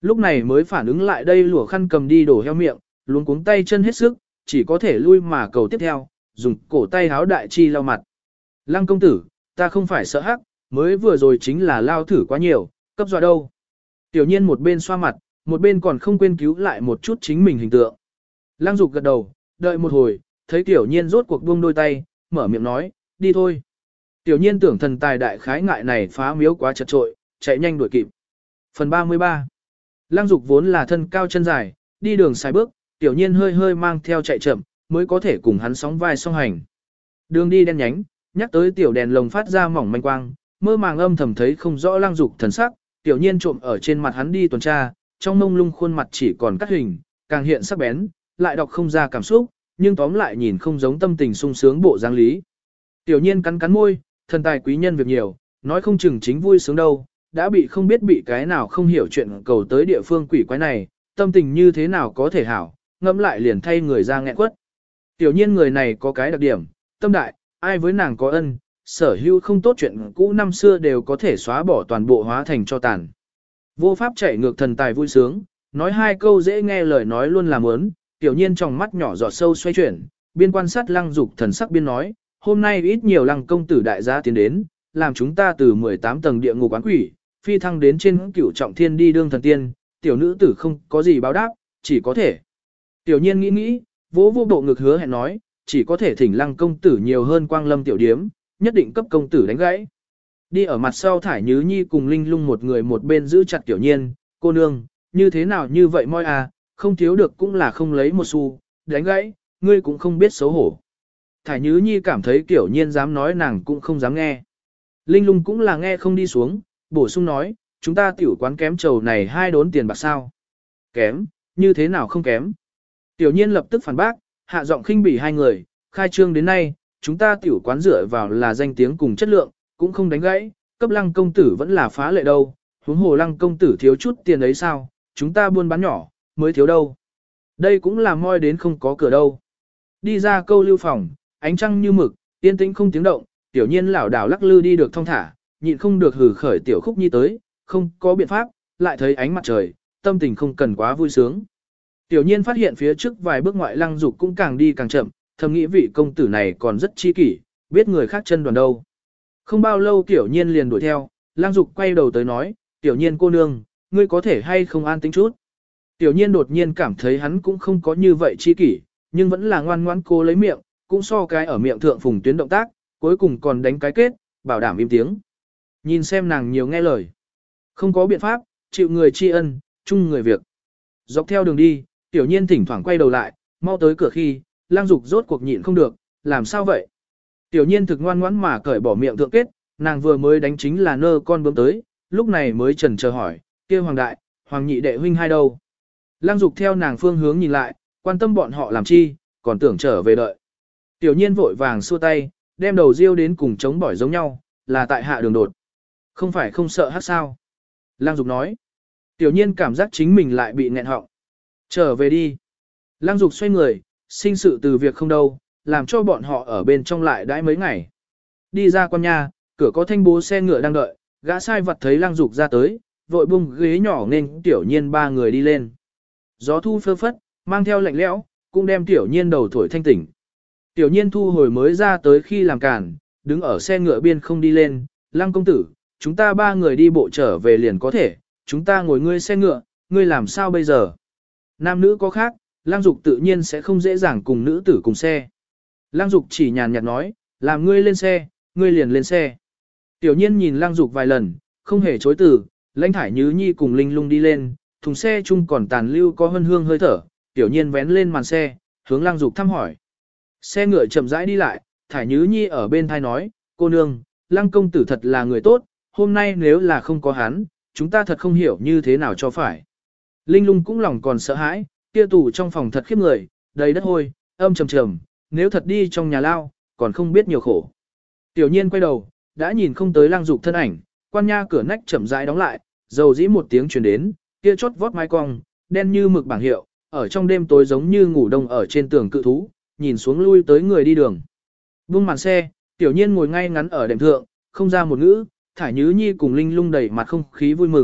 Lúc này mới phản ứng lại đây lụa khăn cầm đi đổ heo miệng, luống cuống tay chân hết sức, chỉ có thể lui mà cầu tiếp theo, dùng cổ tay háo đại chi lau mặt. Lăng công tử, ta không phải sợ hắc, mới vừa rồi chính là lao thử quá nhiều, cấp dọa đâu. Tiểu nhiên một bên xoa mặt, một bên còn không quên cứu lại một chút chính mình hình tượng. Lăng Dục gật đầu, đợi một hồi, thấy tiểu nhiên rốt cuộc buông đôi tay, mở miệng nói, đi thôi. Tiểu nhiên tưởng thần tài đại khái ngại này phá miếu quá chật trội, chạy nhanh đuổi kịp. Phần 33. Lăng Dục vốn là thân cao chân dài, đi đường sai bước, tiểu nhiên hơi hơi mang theo chạy chậm, mới có thể cùng hắn sóng vai song hành. Đường đi đen nhánh, nhắc tới tiểu đèn lồng phát ra mỏng manh quang, mơ màng âm thầm thấy không rõ Lăng Dục thần sắc, tiểu nhiên trộm ở trên mặt hắn đi tuần tra, trong mông lung khuôn mặt chỉ còn cắt hình, càng hiện sắc bén, lại đọc không ra cảm xúc, nhưng tóm lại nhìn không giống tâm tình sung sướng bộ dáng lý. Tiểu nhiên cắn cắn môi, thần tài quý nhân việc nhiều, nói không chừng chính vui sướng đâu, đã bị không biết bị cái nào không hiểu chuyện cầu tới địa phương quỷ quái này, tâm tình như thế nào có thể hảo, ngẫm lại liền thay người ra nghẹn quất. Tiểu nhiên người này có cái đặc điểm, tâm đại, ai với nàng có ân, sở hữu không tốt chuyện cũ năm xưa đều có thể xóa bỏ toàn bộ hóa thành cho tàn. Vô pháp chạy ngược thần tài vui sướng, nói hai câu dễ nghe lời nói luôn làm ớn, tiểu nhiên trong mắt nhỏ giọt sâu xoay chuyển, biên quan sát Lăng Dục thần sắc biên nói, hôm nay ít nhiều Lăng công tử đại gia tiến đến, làm chúng ta từ 18 tầng địa ngục quán quỷ, phi thăng đến trên cửu trọng thiên đi đương thần tiên, tiểu nữ tử không có gì báo đáp, chỉ có thể. Tiểu nhiên nghĩ, vỗ vô bộ ngực hứa hẹn nói, chỉ có thể thỉnh Lăng công tử nhiều hơn quang lâm tiểu điếm, nhất định cấp công tử đánh gãy. Đi ở mặt sau Thải Nhứ Nhi cùng Linh Lung một người một bên giữ chặt Tiểu Nhiên, cô nương, như thế nào như vậy moi à, không thiếu được cũng là không lấy một xu, đánh gãy, ngươi cũng không biết xấu hổ. Thải Nhứ Nhi cảm thấy Tiểu Nhiên dám nói nàng cũng không dám nghe. Linh Lung cũng là nghe không đi xuống, bổ sung nói, chúng ta tiểu quán kém trầu này 2 đốn tiền bạc sao. Kém, như thế nào không kém. Tiểu Nhiên lập tức phản bác, hạ giọng khinh bỉ hai người, khai trương đến nay, chúng ta tiểu quán dựa vào là danh tiếng cùng chất lượng, cũng không đánh gãy, cấp Lăng công tử vẫn là phá lệ đâu, huống hồ Lăng công tử thiếu chút tiền ấy sao, chúng ta buôn bán nhỏ, mới thiếu đâu. Đây cũng là moi đến không có cửa đâu. Đi ra câu lưu phòng, ánh trăng như mực, yên tĩnh không tiếng động, Tiểu Nhiên lảo đảo lắc lư đi được thong thả, nhịn không được hừ khởi tiểu khúc nhi tới, không có biện pháp, lại thấy ánh mặt trời, tâm tình không cần quá vui sướng. Tiểu Nhiên phát hiện phía trước vài bước ngoại Lăng Dục cũng càng đi càng chậm, thầm nghĩ vị công tử này còn rất chi kỷ, biết người khác chân đoàn đâu. Không bao lâu Tiểu Nhiên liền đuổi theo, Lăng Dục quay đầu tới nói, Tiểu Nhiên cô nương, ngươi có thể hay không an tĩnh chút. Tiểu Nhiên đột nhiên cảm thấy hắn cũng không có như vậy chi kỷ, nhưng vẫn là ngoan ngoãn cô lấy miệng, cũng so cái ở miệng thượng phùng tuyến động tác, cuối cùng còn đánh cái kết, bảo đảm im tiếng. Nhìn xem nàng nhiều nghe lời. Không có biện pháp, chịu người tri ân, chung người việc. Dọc theo đường đi, Tiểu Nhiên thỉnh thoảng quay đầu lại, mau tới cửa khi, Lăng Dục rốt cuộc nhịn không được, làm sao vậy? Tiểu Nhiên thực ngoan ngoãn mà cởi bỏ miệng thượng kết, nàng vừa mới đánh chính là nơ con bướm tới, lúc này mới chần chờ hỏi, kia Hoàng đại, Hoàng nhị đệ huynh hai đâu? Lăng Dục theo nàng phương hướng nhìn lại, quan tâm bọn họ làm chi, còn tưởng trở về đợi. Tiểu Nhiên vội vàng xua tay, đem đầu riêu đến cùng chống bỏi giống nhau, là tại hạ đường đột. Không phải không sợ hát sao? Lăng Dục nói. Tiểu Nhiên cảm giác chính mình lại bị nghẹn họng. Trở về đi. Lăng Dục xoay người, sinh sự từ việc không đâu, làm cho bọn họ ở bên trong lại đãi mấy ngày. Đi ra con nhà, cửa có thanh bố xe ngựa đang đợi, gã sai vật thấy Lăng Dục ra tới, vội bung ghế nhỏ nên Tiểu Nhiên ba người đi lên. Gió thu phơ phất, mang theo lạnh lẽo, cũng đem Tiểu Nhiên đầu thổi thanh tỉnh. Tiểu Nhiên thu hồi mới ra tới khi làm cản, đứng ở xe ngựa biên không đi lên, Lăng công tử, chúng ta ba người đi bộ trở về liền có thể, chúng ta ngồi ngươi xe ngựa, ngươi làm sao bây giờ? Nam nữ có khác, Lăng Dục tự nhiên sẽ không dễ dàng cùng nữ tử cùng xe. Lăng Dục chỉ nhàn nhạt nói, làm ngươi lên xe, ngươi liền lên xe. Tiểu Nhiên nhìn Lăng Dục vài lần, không hề chối từ, Lãnh Thải Nhứ Nhi cùng Linh Lung đi lên, thùng xe chung còn tàn lưu có hương hương hơi thở, Tiểu Nhiên vén lên màn xe, hướng Lăng Dục thăm hỏi. Xe ngựa chậm rãi đi lại, Thải Nhứ Nhi ở bên thai nói, cô nương, Lăng công tử thật là người tốt, hôm nay nếu là không có hắn, chúng ta thật không hiểu như thế nào cho phải. Linh Lung cũng lòng còn sợ hãi, kia tủ trong phòng thật khiếp người, đầy đất hôi, âm trầm trầm, nếu thật đi trong nhà lao, còn không biết nhiều khổ. Tiểu Nhiên quay đầu, đã nhìn không tới Lăng Dục thân ảnh, quan nha cửa nách chậm rãi đóng lại, dầu dĩ một tiếng truyền đến, kia chốt vót mái cong, đen như mực bảng hiệu, ở trong đêm tối giống như ngủ đông ở trên tường cự thú, nhìn xuống lui tới người đi đường. Buông màn xe, Tiểu Nhiên ngồi ngay ngắn ở đệm thượng, không ra một ngữ, Thải Nhứ Nhi cùng Linh Lung đầy mặt không khí vui mừng,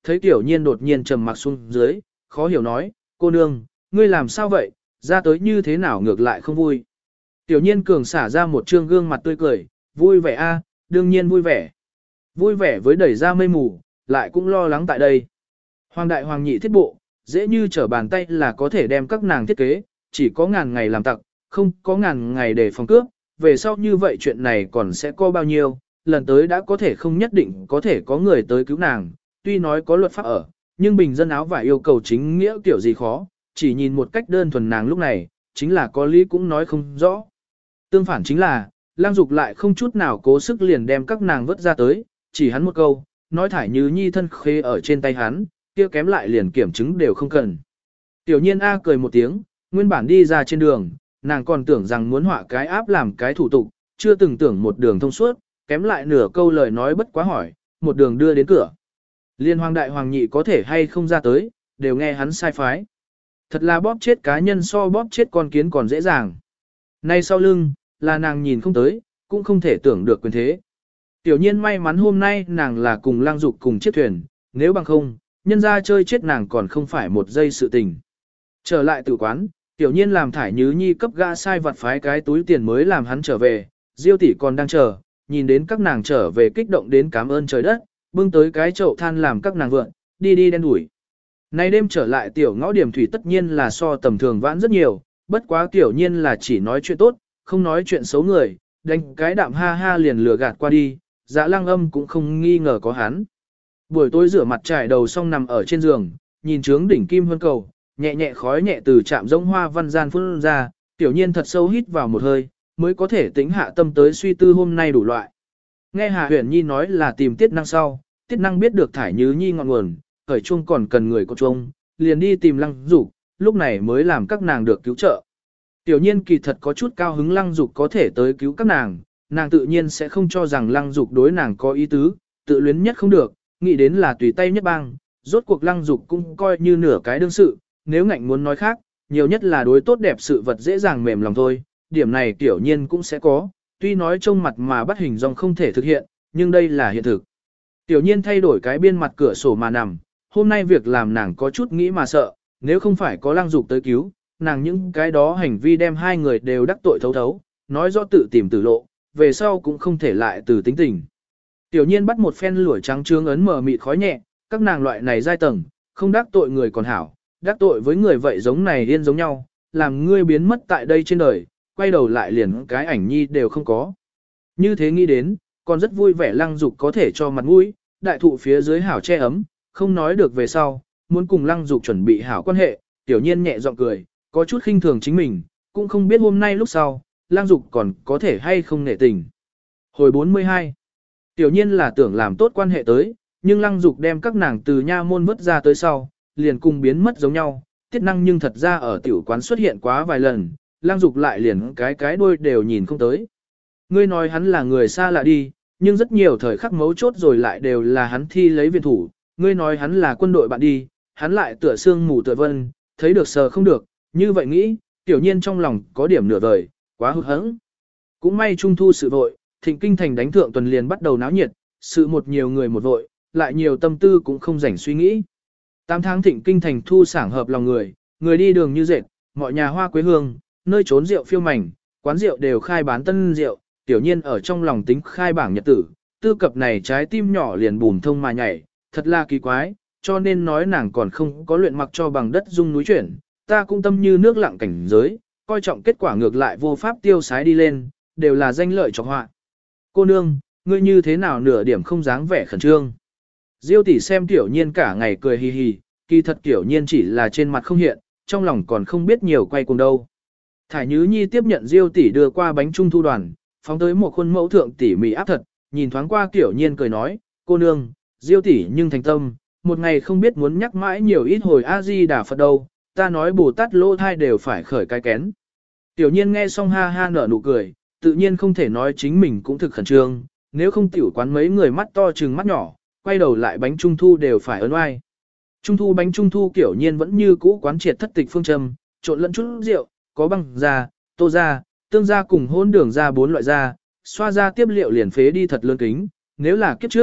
thấy Tiểu Nhiên đột nhiên trầm mặc xuống dưới, khó hiểu nói, cô nương, ngươi làm sao vậy, ra tới như thế nào ngược lại không vui. Tiểu Nhiên cường xả ra một trương gương mặt tươi cười, vui vẻ a, đương nhiên vui vẻ. Vui vẻ với đẩy ra mây mù, lại cũng lo lắng tại đây. Hoàng đại hoàng nhị thiết bộ, dễ như trở bàn tay là có thể đem các nàng thiết kế, chỉ có ngàn ngày làm tặc, không có ngàn ngày để phòng cướp, về sau như vậy chuyện này còn sẽ có bao nhiêu, lần tới đã có thể không nhất định có thể có người tới cứu nàng, tuy nói có luật pháp ở, nhưng bình dân áo vải yêu cầu chính nghĩa kiểu gì khó, chỉ nhìn một cách đơn thuần nàng lúc này, chính là có lý cũng nói không rõ. Tương phản chính là, Lang Dục lại không chút nào cố sức liền đem các nàng vớt ra tới, chỉ hắn một câu, nói Thải Như Nhi thân khế ở trên tay hắn, kia kém lại liền kiểm chứng đều không cần. Tiểu Nhiên A cười một tiếng, nguyên bản đi ra trên đường, nàng còn tưởng rằng muốn họa cái áp làm cái thủ tục, chưa từng tưởng một đường thông suốt, kém lại nửa câu lời nói bất quá hỏi, một đường đưa đến cửa. Liên hoàng đại hoàng nhị có thể hay không ra tới, đều nghe hắn sai phái. Thật là bóp chết cá nhân so bóp chết con kiến còn dễ dàng. Nay sau lưng, là nàng nhìn không tới, cũng không thể tưởng được quyền thế. Tiểu Nhiên may mắn hôm nay nàng là cùng Lang Dục cùng chiếc thuyền, nếu bằng không, nhân ra chơi chết nàng còn không phải một giây sự tình. Trở lại tử quán, Tiểu Nhiên làm Thải Nhứ Nhi cấp gã sai vặt phái cái túi tiền mới làm hắn trở về, Diêu tỷ còn đang chờ, nhìn đến các nàng trở về kích động đến cảm ơn trời đất, bưng tới cái chậu than làm các nàng vượn, đi đi đen đuổi. Nay đêm trở lại tiểu ngõ điểm thủy tất nhiên là so tầm thường vãn rất nhiều, bất quá Tiểu Nhiên là chỉ nói chuyện tốt, không nói chuyện xấu người, đánh cái đạm ha ha liền lừa gạt qua đi, Dạ Lăng Âm cũng không nghi ngờ có hắn. Buổi tối rửa mặt trải đầu xong nằm ở trên giường, nhìn trướng đỉnh kim vân cầu, nhẹ nhẹ khói nhẹ từ chạm rỗng hoa văn gian phun ra, Tiểu Nhiên thật sâu hít vào một hơi, mới có thể tĩnh hạ tâm tới suy tư hôm nay đủ loại. Nghe Hà Huyền Nhi nói là tìm Tiết Năng sau, Tiết Năng biết được Thải Nhứ Nhi ngọn nguồn, khởi chuông còn cần người có chuông, liền đi tìm Lăng Dục, lúc này mới làm các nàng được cứu trợ. Tiểu Nhiên kỳ thật có chút cao hứng Lăng Dục có thể tới cứu các nàng, nàng tự nhiên sẽ không cho rằng Lăng Dục đối nàng có ý tứ, tự luyến nhất không được, nghĩ đến là tùy tay nhất bang, rốt cuộc Lăng Dục cũng coi như nửa cái đương sự, nếu ngạnh muốn nói khác, nhiều nhất là đối tốt đẹp sự vật dễ dàng mềm lòng thôi, điểm này Tiểu Nhiên cũng sẽ có, tuy nói trông mặt mà bắt hình dong không thể thực hiện, nhưng đây là hiện thực. Tiểu Nhiên thay đổi cái biên mặt cửa sổ mà nằm, hôm nay việc làm nàng có chút nghĩ mà sợ, nếu không phải có Lăng Dục tới cứu, nàng những cái đó hành vi đem hai người đều đắc tội thấu thấu, nói rõ tự tìm tử lộ, về sau cũng không thể lại từ tính tình. Tiểu Nhiên bắt một phen lũa trắng trướng ấn mở mịt khói nhẹ, các nàng loại này giai tầng, không đắc tội người còn hảo, đắc tội với người vậy giống này điên giống nhau, làm ngươi biến mất tại đây trên đời, quay đầu lại liền cái ảnh nhi đều không có. Như thế nghĩ đến, còn rất vui vẻ Lăng Dục có thể cho mặt mũi, đại thụ phía dưới hảo che ấm, không nói được về sau, muốn cùng Lăng Dục chuẩn bị hảo quan hệ, Tiểu Nhiên nhẹ giọng cười, có chút khinh thường chính mình, cũng không biết hôm nay lúc sau, Lăng Dục còn có thể hay không nể tình. Hồi 42, Tiểu Nhiên là tưởng làm tốt quan hệ tới, nhưng Lăng Dục đem các nàng từ nha môn vứt ra tới sau, liền cùng biến mất giống nhau, Tiết Năng nhưng thật ra ở tiểu quán xuất hiện quá vài lần, Lăng Dục lại liền cái đuôi đều nhìn không tới. Ngươi nói hắn là người xa lạ đi, nhưng rất nhiều thời khắc mấu chốt rồi lại đều là hắn thi lấy viên thủ, ngươi nói hắn là quân đội bạn đi, hắn lại tựa xương mù tựa vân, thấy được sờ không được, như vậy nghĩ, Tiểu Nhiên trong lòng có điểm nửa vời, quá hụt hẫng. Cũng may trung thu sự vội, Thịnh Kinh thành đánh thượng tuần liền bắt đầu náo nhiệt, sự một nhiều người một vội, lại nhiều tâm tư cũng không rảnh suy nghĩ. 8 tháng Thịnh Kinh thành thu sảng hợp lòng người, người đi đường như dệt, mọi nhà hoa quế hương, nơi trốn rượu phiêu mảnh, quán rượu đều khai bán tân rượu, Tiểu Nhiên ở trong lòng tính khai bảng nhật tử, tư cập này trái tim nhỏ liền bùn thông mà nhảy, thật là kỳ quái, cho nên nói nàng còn không có luyện mặc cho bằng đất dung núi chuyển, ta cũng tâm như nước lặng cảnh giới, coi trọng kết quả ngược lại vô pháp tiêu sái đi lên, đều là danh lợi cho họa. Cô nương, ngươi như thế nào nửa điểm không dáng vẻ khẩn trương. Diêu tỷ xem Tiểu Nhiên cả ngày cười hì hì, kỳ thật Tiểu Nhiên chỉ là trên mặt không hiện, trong lòng còn không biết nhiều quay cùng đâu. Thải Nhứ Nhi tiếp nhận Diêu tỷ đưa qua bánh trung thu đoàn, phóng tới một khuôn mẫu thượng tỉ mỉ áp thật, nhìn thoáng qua Tiểu Nhiên cười nói, cô nương, Diêu tỷ nhưng thành tâm, một ngày không biết muốn nhắc mãi nhiều ít hồi A-di-đà Phật đâu, ta nói Bồ Tát lô thai đều phải khởi cái kén. Tiểu Nhiên nghe xong ha ha nở nụ cười, tự nhiên không thể nói chính mình cũng thực khẩn trương, nếu không tiểu quán mấy người mắt to trừng mắt nhỏ, quay đầu lại bánh trung thu đều phải ấn oai. Trung thu bánh trung thu Tiểu Nhiên vẫn như cũ quán triệt thất tịch phương châm, trộn lẫn chút rượu, có băng da, tô da, tương da cùng hỗn đường da 4 loại da, xoa da tiếp liệu liền phế đi thật lớn kính, nếu là kiếp trước,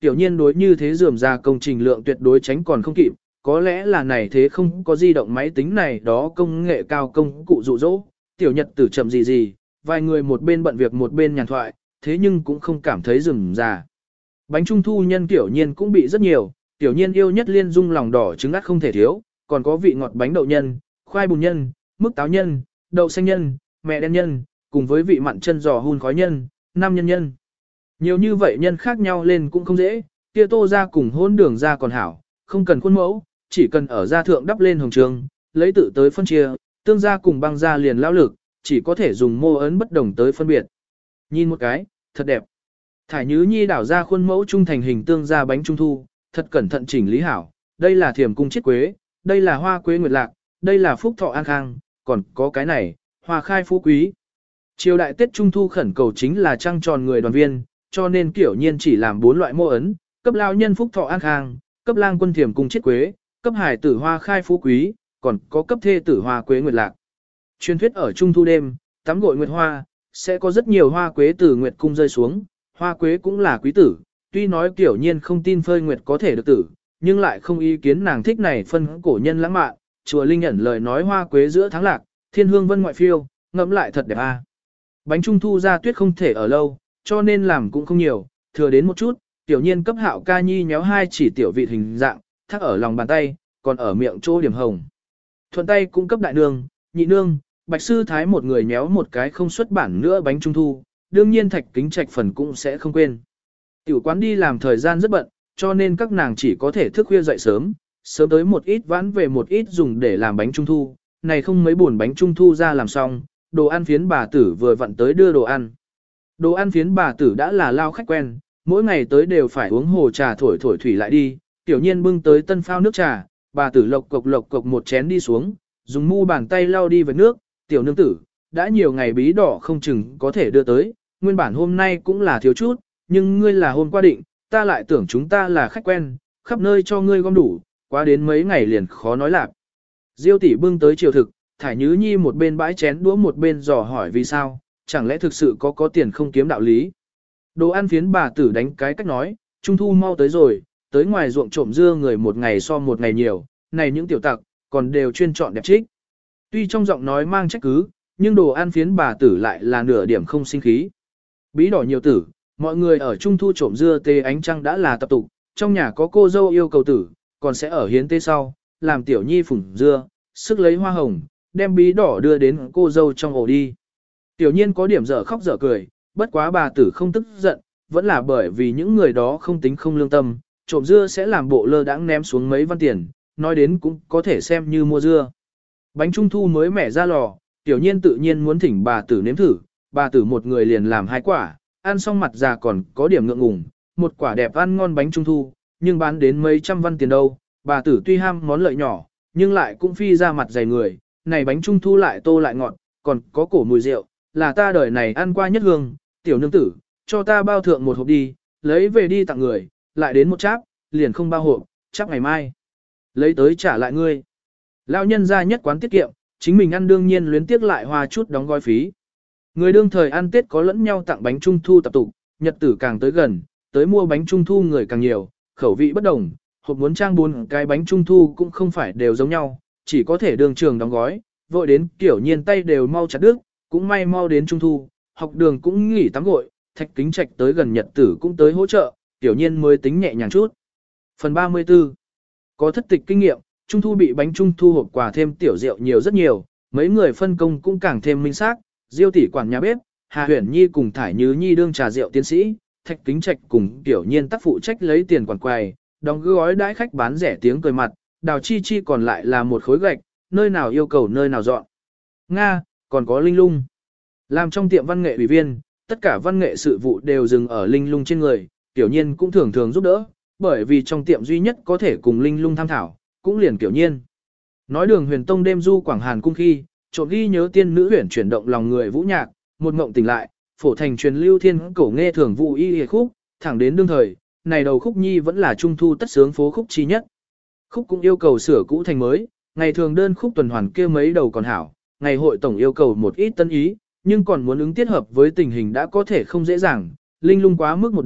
tiểu nhiên đối như thế rườm rà công trình lượng tuyệt đối tránh còn không kịp, có lẽ là này thế không có di động máy tính này đó công nghệ cao công cụ dụ dỗ, tiểu nhật tử chậm gì, vài người một bên bận việc một bên nhàn thoại, thế nhưng cũng không cảm thấy rườm rà. Bánh trung thu nhân tiểu nhiên cũng bị rất nhiều, tiểu nhiên yêu nhất liên dung lòng đỏ trứng ắt không thể thiếu, còn có vị ngọt bánh đậu nhân, khoai bùn nhân, mức táo nhân, đậu xanh nhân, mẹ đen nhân, cùng với vị mặn chân giò hun khói nhân, năm nhân. Nhiều như vậy nhân khác nhau lên cũng không dễ, kia tô ra cùng hôn đường ra còn hảo, không cần khuôn mẫu, chỉ cần ở gia thượng đắp lên hồng trường, lấy tự tới phân chia, tương gia cùng băng gia liền lao lực, chỉ có thể dùng mô ấn bất đồng tới phân biệt. Nhìn một cái, thật đẹp. Thải Nhứ Nhi đảo ra khuôn mẫu trung thành hình tương gia bánh trung thu, thật cẩn thận chỉnh lý hảo, đây là thiềm cung chiết quế, đây là hoa quế nguyệt lạc, đây là phúc thọ an khang, còn có cái này, hoa khai phú quý. Triều đại Tết Trung Thu khẩn cầu chính là trăng tròn người đoàn viên, cho nên kiểu nhiên chỉ làm 4 loại mô ấn, cấp lao nhân phúc thọ an khang, cấp lang quân thiềm cung chiết quế, cấp hải tử hoa khai phú quý, còn có cấp thê tử hoa quế nguyệt lạc. Truyền thuyết ở Trung Thu đêm, tắm gội nguyệt hoa, sẽ có rất nhiều hoa quế từ nguyệt cung rơi xuống, hoa quế cũng là quý tử, tuy nói kiểu nhiên không tin phơi nguyệt có thể được tử, nhưng lại không ý kiến nàng thích này phân cổ nhân lãng mạn, chùa Linh ẩn lời nói hoa quế giữa tháng lạc, thiên hương vân ngoại phiêu, ngẫm lại thật đẹp a. Bánh trung thu ra tuyết không thể ở lâu, cho nên làm cũng không nhiều, thừa đến một chút, tiểu nhiên cấp Hạo ca nhi nhéo 2 chỉ tiểu vị hình dạng, thắt ở lòng bàn tay, còn ở miệng chỗ điểm hồng. Thuận tay cũng cấp đại nương, nhị nương, bạch sư thái một người nhéo một cái không xuất bản nữa bánh trung thu, đương nhiên Thạch Kính Trạch phần cũng sẽ không quên. Tiểu quán đi làm thời gian rất bận, cho nên các nàng chỉ có thể thức khuya dậy sớm, sớm tới một ít vãn về một ít dùng để làm bánh trung thu, này không mấy buồn bánh trung thu ra làm xong, đồ ăn phiến bà tử vừa vặn tới đưa đồ ăn. Đồ ăn phiến bà tử đã là lao khách quen, mỗi ngày tới đều phải uống hồ trà thổi thủy lại đi, tiểu nhiên bưng tới tân phao nước trà, bà tử lộc cộc một chén đi xuống, dùng mu bàn tay lau đi với nước, tiểu nương tử, đã nhiều ngày bí đỏ không chừng có thể đưa tới, nguyên bản hôm nay cũng là thiếu chút, nhưng ngươi là hôm qua định, ta lại tưởng chúng ta là khách quen, khắp nơi cho ngươi gom đủ, quá đến mấy ngày liền khó nói lạc. Diêu tỷ bưng tới chiều thực, Thải Nhứ Nhi một bên bãi chén đũa một bên dò hỏi vì sao, chẳng lẽ thực sự có tiền không kiếm đạo lý. Đồ ăn phiến bà tử đánh cái cách nói, trung thu mau tới rồi, tới ngoài ruộng trộm dưa người một ngày so một ngày nhiều, này những tiểu tặc, còn đều chuyên chọn đẹp trích. Tuy trong giọng nói mang trách cứ, nhưng đồ ăn phiến bà tử lại là nửa điểm không sinh khí. Bí đỏ nhiều tử, mọi người ở trung thu trộm dưa tê ánh trăng đã là tập tục, trong nhà có cô dâu yêu cầu tử, còn sẽ ở hiến tê sau, làm tiểu nhi phủng dưa, sức lấy hoa hồng, đem bí đỏ đưa đến cô dâu trong ổ đi. Tiểu nhiên có điểm dở khóc dở cười, bất quá bà tử không tức giận, vẫn là bởi vì những người đó không tính không lương tâm, trộm dưa sẽ làm bộ lơ đãng ném xuống mấy văn tiền, nói đến cũng có thể xem như mua dưa. Bánh trung thu mới mẻ ra lò, tiểu nhiên tự nhiên muốn thỉnh bà tử nếm thử, bà tử một người liền làm 2 quả, ăn xong mặt già còn có điểm ngượng ngùng, một quả đẹp ăn ngon bánh trung thu, nhưng bán đến mấy trăm văn tiền đâu, bà tử tuy ham món lợi nhỏ, nhưng lại cũng phi ra mặt dày người, này bánh trung thu lại tô lại ngọt, còn có cổ mùi rượu, là ta đời này ăn qua nhất hương, tiểu nương tử, cho ta bao thượng một hộp đi, lấy về đi tặng người, lại đến một cháp, liền không bao hộp, chắc ngày mai. Lấy tới trả lại ngươi. Lão nhân ra nhất quán tiết kiệm, chính mình ăn đương nhiên luyến tiếc lại hoa chút đóng gói phí. Người đương thời ăn Tết có lẫn nhau tặng bánh trung thu tập tục, nhật tử càng tới gần, tới mua bánh trung thu người càng nhiều, khẩu vị bất đồng, hộp muốn trang 4 cái bánh trung thu cũng không phải đều giống nhau, chỉ có thể đường trường đóng gói, vội đến kiểu nhiên tay đều mau chặt đứt, cũng may mau đến trung thu, học đường cũng nghỉ tắm gội, Thạch Kính Trạch tới gần nhật tử cũng tới hỗ trợ, tiểu nhiên mới tính nhẹ nhàng chút. Phần 34. Có thất tịch kinh nghiệm, trung thu bị bánh trung thu hộp quà thêm tiểu rượu nhiều rất nhiều, mấy người phân công cũng càng thêm minh xác, Diêu tỷ quản nhà bếp, Hà Huyền Nhi cùng Thải Nhứ Nhi đương trà rượu tiến sĩ, Thạch Kính Trạch cùng tiểu nhiên tác phụ trách lấy tiền quản quầy, đóng gói đãi khách bán rẻ tiếng cười mặt, Đào Chi Chi còn lại là một khối gạch, nơi nào yêu cầu nơi nào dọn. Nga, còn có Linh Lung. Làm trong tiệm văn nghệ ủy viên, tất cả văn nghệ sự vụ đều dừng ở Linh Lung trên người, tiểu nhiên cũng thường thường giúp đỡ, bởi vì trong tiệm duy nhất có thể cùng Linh Lung tham thảo, cũng liền tiểu nhiên. Nói Đường Huyền Tông đêm du Quảng Hàn cung khi, trộm ghi nhớ tiên nữ huyền chuyển động lòng người vũ nhạc, một mộng tỉnh lại, phổ thành truyền lưu thiên cổ nghe thường vụ y y khúc, thẳng đến đương thời, này đầu khúc nhi vẫn là trung thu tất sướng phố khúc chi nhất. Khúc cũng yêu cầu sửa cũ thành mới, ngày thường đơn khúc tuần hoàn kia mấy đầu còn hảo, ngày hội tổng yêu cầu một ít tân ý, nhưng còn muốn ứng tiết hợp với tình hình đã có thể không dễ dàng, Linh Lung quá mức một đầu,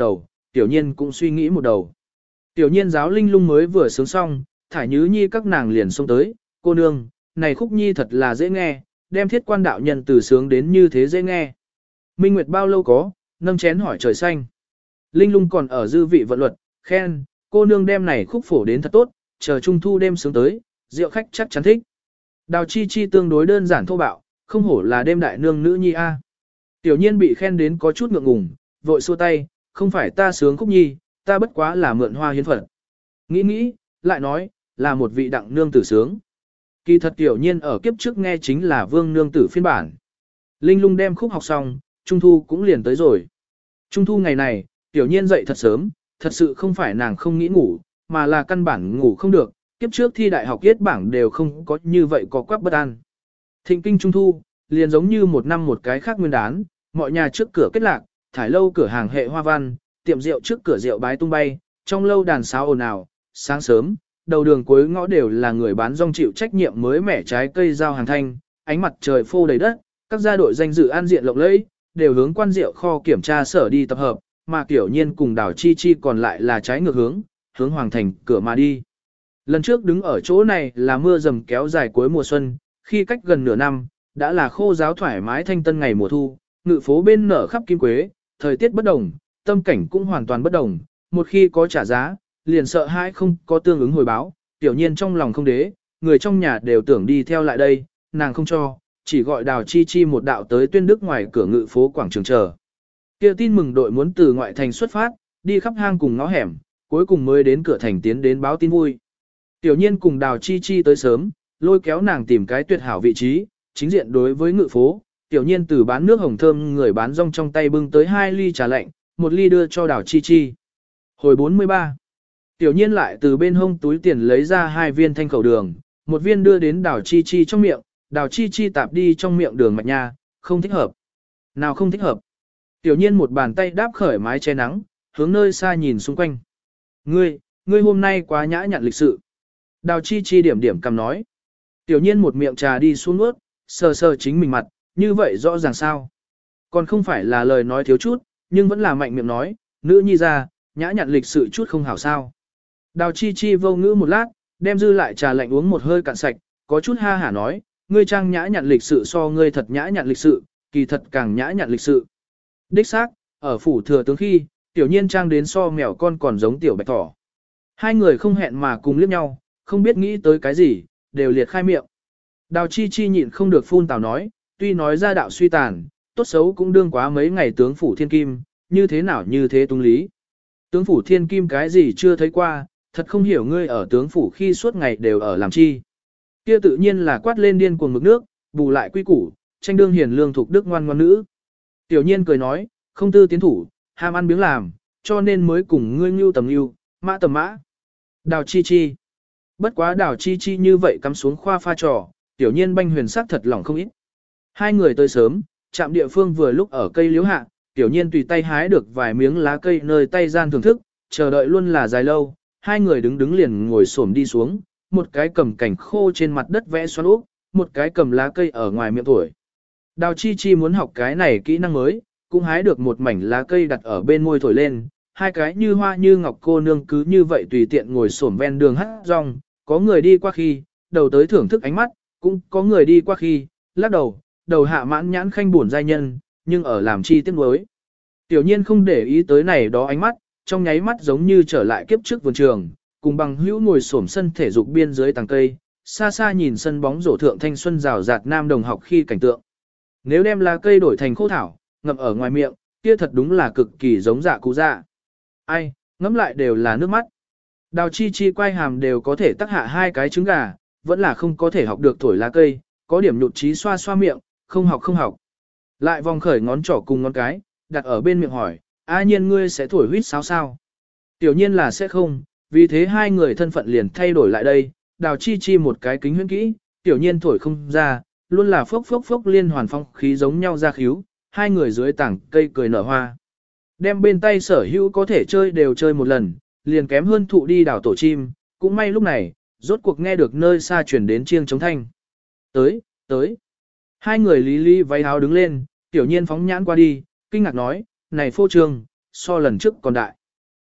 tiểu nhiên cũng suy nghĩ một đầu. Tiểu nhiên giáo linh lung mới vừa sướng xong, thải nhứ nhi các nàng liền xông tới, cô nương, này khúc nhi thật là dễ nghe, đem thiết quan đạo nhân từ sướng đến như thế dễ nghe. Minh Nguyệt bao lâu có, nâng chén hỏi trời xanh. Linh lung còn ở dư vị vận luật, khen, cô nương đem này khúc phổ đến thật tốt, chờ trung thu đêm sướng tới, rượu khách chắc chắn thích. Đào chi chi tương đối đơn giản thô bạo, không hổ là đêm đại nương nữ nhi a. Tiểu nhiên bị khen đến có chút ngượng ngùng, vội xua tay, không phải ta sướng khúc nhi, ta bất quá là mượn hoa hiến phật. Nghĩ nghĩ, lại nói, là một vị đặng nương tử sướng. Kỳ thật tiểu nhiên ở kiếp trước nghe chính là vương nương tử phiên bản. Linh lung đem khúc học xong, trung thu cũng liền tới rồi. Trung thu ngày này, tiểu nhiên dậy thật sớm, thật sự không phải nàng không nghĩ ngủ, mà là căn bản ngủ không được, kiếp trước thi đại học yết bảng đều không có như vậy có quắc bất an. Thịnh kinh trung thu, liền giống như một năm một cái khác nguyên đán, mọi nhà trước cửa kết lạc, thải lâu cửa hàng hệ hoa văn, tiệm rượu trước cửa rượu bái tung bay, trong lâu đàn sáo ồn ào, sáng sớm, đầu đường cuối ngõ đều là người bán rong chịu trách nhiệm mới mẻ trái cây giao hàng thanh, ánh mặt trời phô đầy đất, các gia đội danh dự an diện lộng lẫy, đều hướng quan rượu kho kiểm tra sở đi tập hợp, mà Tiểu Nhiên cùng Đào Chi Chi còn lại là trái ngược hướng Hoàng thành cửa mà đi. Lần trước đứng ở chỗ này là mưa dầm kéo dài cuối mùa xuân, khi cách gần nửa năm, đã là khô giáo thoải mái thanh tân ngày mùa thu, ngự phố bên nở khắp kim quế, thời tiết bất đồng, tâm cảnh cũng hoàn toàn bất đồng, một khi có trả giá, liền sợ hãi không có tương ứng hồi báo, Tiểu Nhiên trong lòng không đế, người trong nhà đều tưởng đi theo lại đây, nàng không cho, chỉ gọi Đào Chi Chi một đạo tới Tuyên Đức ngoài cửa ngự phố quảng trường chờ. Kia tin mừng đội muốn từ ngoại thành xuất phát, đi khắp hang cùng ngõ hẻm, cuối cùng mới đến cửa thành tiến đến báo tin vui. Tiểu Nhiên cùng Đào Chi Chi tới sớm, lôi kéo nàng tìm cái tuyệt hảo vị trí, chính diện đối với ngự phố. Tiểu Nhiên từ bán nước hồng thơm người bán rong trong tay bưng tới 2 ly trà lạnh, 1 ly đưa cho Đào Chi Chi. Hồi 43. Tiểu Nhiên lại từ bên hông túi tiền lấy ra 2 viên thanh khẩu đường, 1 viên đưa đến Đào Chi Chi trong miệng, Đào Chi Chi tạp đi trong miệng đường mạch nha, không thích hợp. Nào không thích hợp. Tiểu Nhiên một bàn tay đáp khởi mái che nắng, hướng nơi xa nhìn xung quanh. Ngươi hôm nay quá nhã nhặn lịch sự. Đào Chi Chi điểm điểm cầm nói. Tiểu Nhiên một miệng trà đi xuống nuốt, sờ sờ chính mình mặt, như vậy rõ ràng sao. Còn không phải là lời nói thiếu chút, nhưng vẫn là mạnh miệng nói, nữ nhi ra, nhã nhặn lịch sự chút không hảo sao. Đào Chi Chi vô ngữ một lát, đem dư lại trà lạnh uống một hơi cạn sạch, có chút ha hả nói, ngươi trang nhã nhặn lịch sự so ngươi thật nhã nhặn lịch sự, kỳ thật càng nhã nhặn lịch sự. Đích xác, ở phủ thừa tướng khi, Tiểu Nhiên trang đến so mèo con còn giống tiểu bạch thỏ. Hai người không hẹn mà cùng liếc nhau, không biết nghĩ tới cái gì, đều liệt khai miệng. Đào Chi Chi nhịn không được phun tào nói, tuy nói ra đạo suy tàn, tốt xấu cũng đương quá mấy ngày tướng phủ thiên kim, như thế nào như thế tung lý. Tướng phủ thiên kim cái gì chưa thấy qua, thật không hiểu ngươi ở tướng phủ khi suốt ngày đều ở làm chi. Kia tự nhiên là quát lên điên cuồng mực nước, bù lại quy củ, tranh đương hiền lương thuộc đức ngoan ngoan nữ. Tiểu Nhiên cười nói, không tư tiến thủ, ham ăn biếng làm, cho nên mới cùng ngươi ngưu tầm ngưu, mã tầm mã. Đào Chi Chi. Bất quá Đào Chi Chi như vậy cắm xuống khoa pha trò, Tiểu Nhiên banh huyền sắc thật lòng không ít. Hai người tới sớm, chạm địa phương vừa lúc ở cây liễu hạ, Tiểu Nhiên tùy tay hái được vài miếng lá cây nơi tay gian thưởng thức, chờ đợi luôn là dài lâu, hai người đứng liền ngồi xổm đi xuống, một cái cầm cảnh khô trên mặt đất vẽ xoắn úp, một cái cầm lá cây ở ngoài miệng thổi. Đào Chi Chi muốn học cái này kỹ năng mới, cũng hái được một mảnh lá cây đặt ở bên môi thổi lên, hai cái như hoa như ngọc cô nương cứ như vậy tùy tiện ngồi xổm ven đường hát rong, có người đi qua khi, đầu tới thưởng thức ánh mắt, cũng có người đi qua khi, lắc đầu hạ mãn nhãn khanh buồn giai nhân, nhưng ở làm chi tiếc nuối. Tiểu Nhiên không để ý tới này đó ánh mắt, trong nháy mắt giống như trở lại kiếp trước vườn trường, cùng bằng hữu ngồi xổm sân thể dục biên dưới tàng cây, xa xa nhìn sân bóng rổ thượng thanh xuân rào rạt nam đồng học khi cảnh tượng. Nếu đem lá cây đổi thành khô thảo, ngậm ở ngoài miệng, kia thật đúng là cực kỳ giống dạ cụ dạ. Ai, ngẫm lại đều là nước mắt. Đào Chi Chi quay hàm đều có thể tắc hạ 2 cái trứng gà, vẫn là không có thể học được thổi lá cây, có điểm nhụt chí xoa xoa miệng, không học. Lại vòng khởi ngón trỏ cùng ngón cái, đặt ở bên miệng hỏi, A Nhiên ngươi sẽ thổi huýt sáo sao? Tiểu Nhiên là sẽ không, vì thế hai người thân phận liền thay đổi lại đây, Đào Chi Chi một cái kính huyễn kỹ, Tiểu Nhiên thổi không ra, luôn là phốc liên hoàn phong khí giống nhau ra khíu, hai người dưới tảng cây cười nở hoa. Đem bên tay sở hữu có thể chơi đều chơi một lần, liền kém hơn thụ đi đảo tổ chim, cũng may lúc này, rốt cuộc nghe được nơi xa chuyển đến chiêng chống thanh. Tới. Hai người lý lý váy áo đứng lên, Tiểu Nhiên phóng nhãn qua đi, kinh ngạc nói, này phô trương, so lần trước còn đại.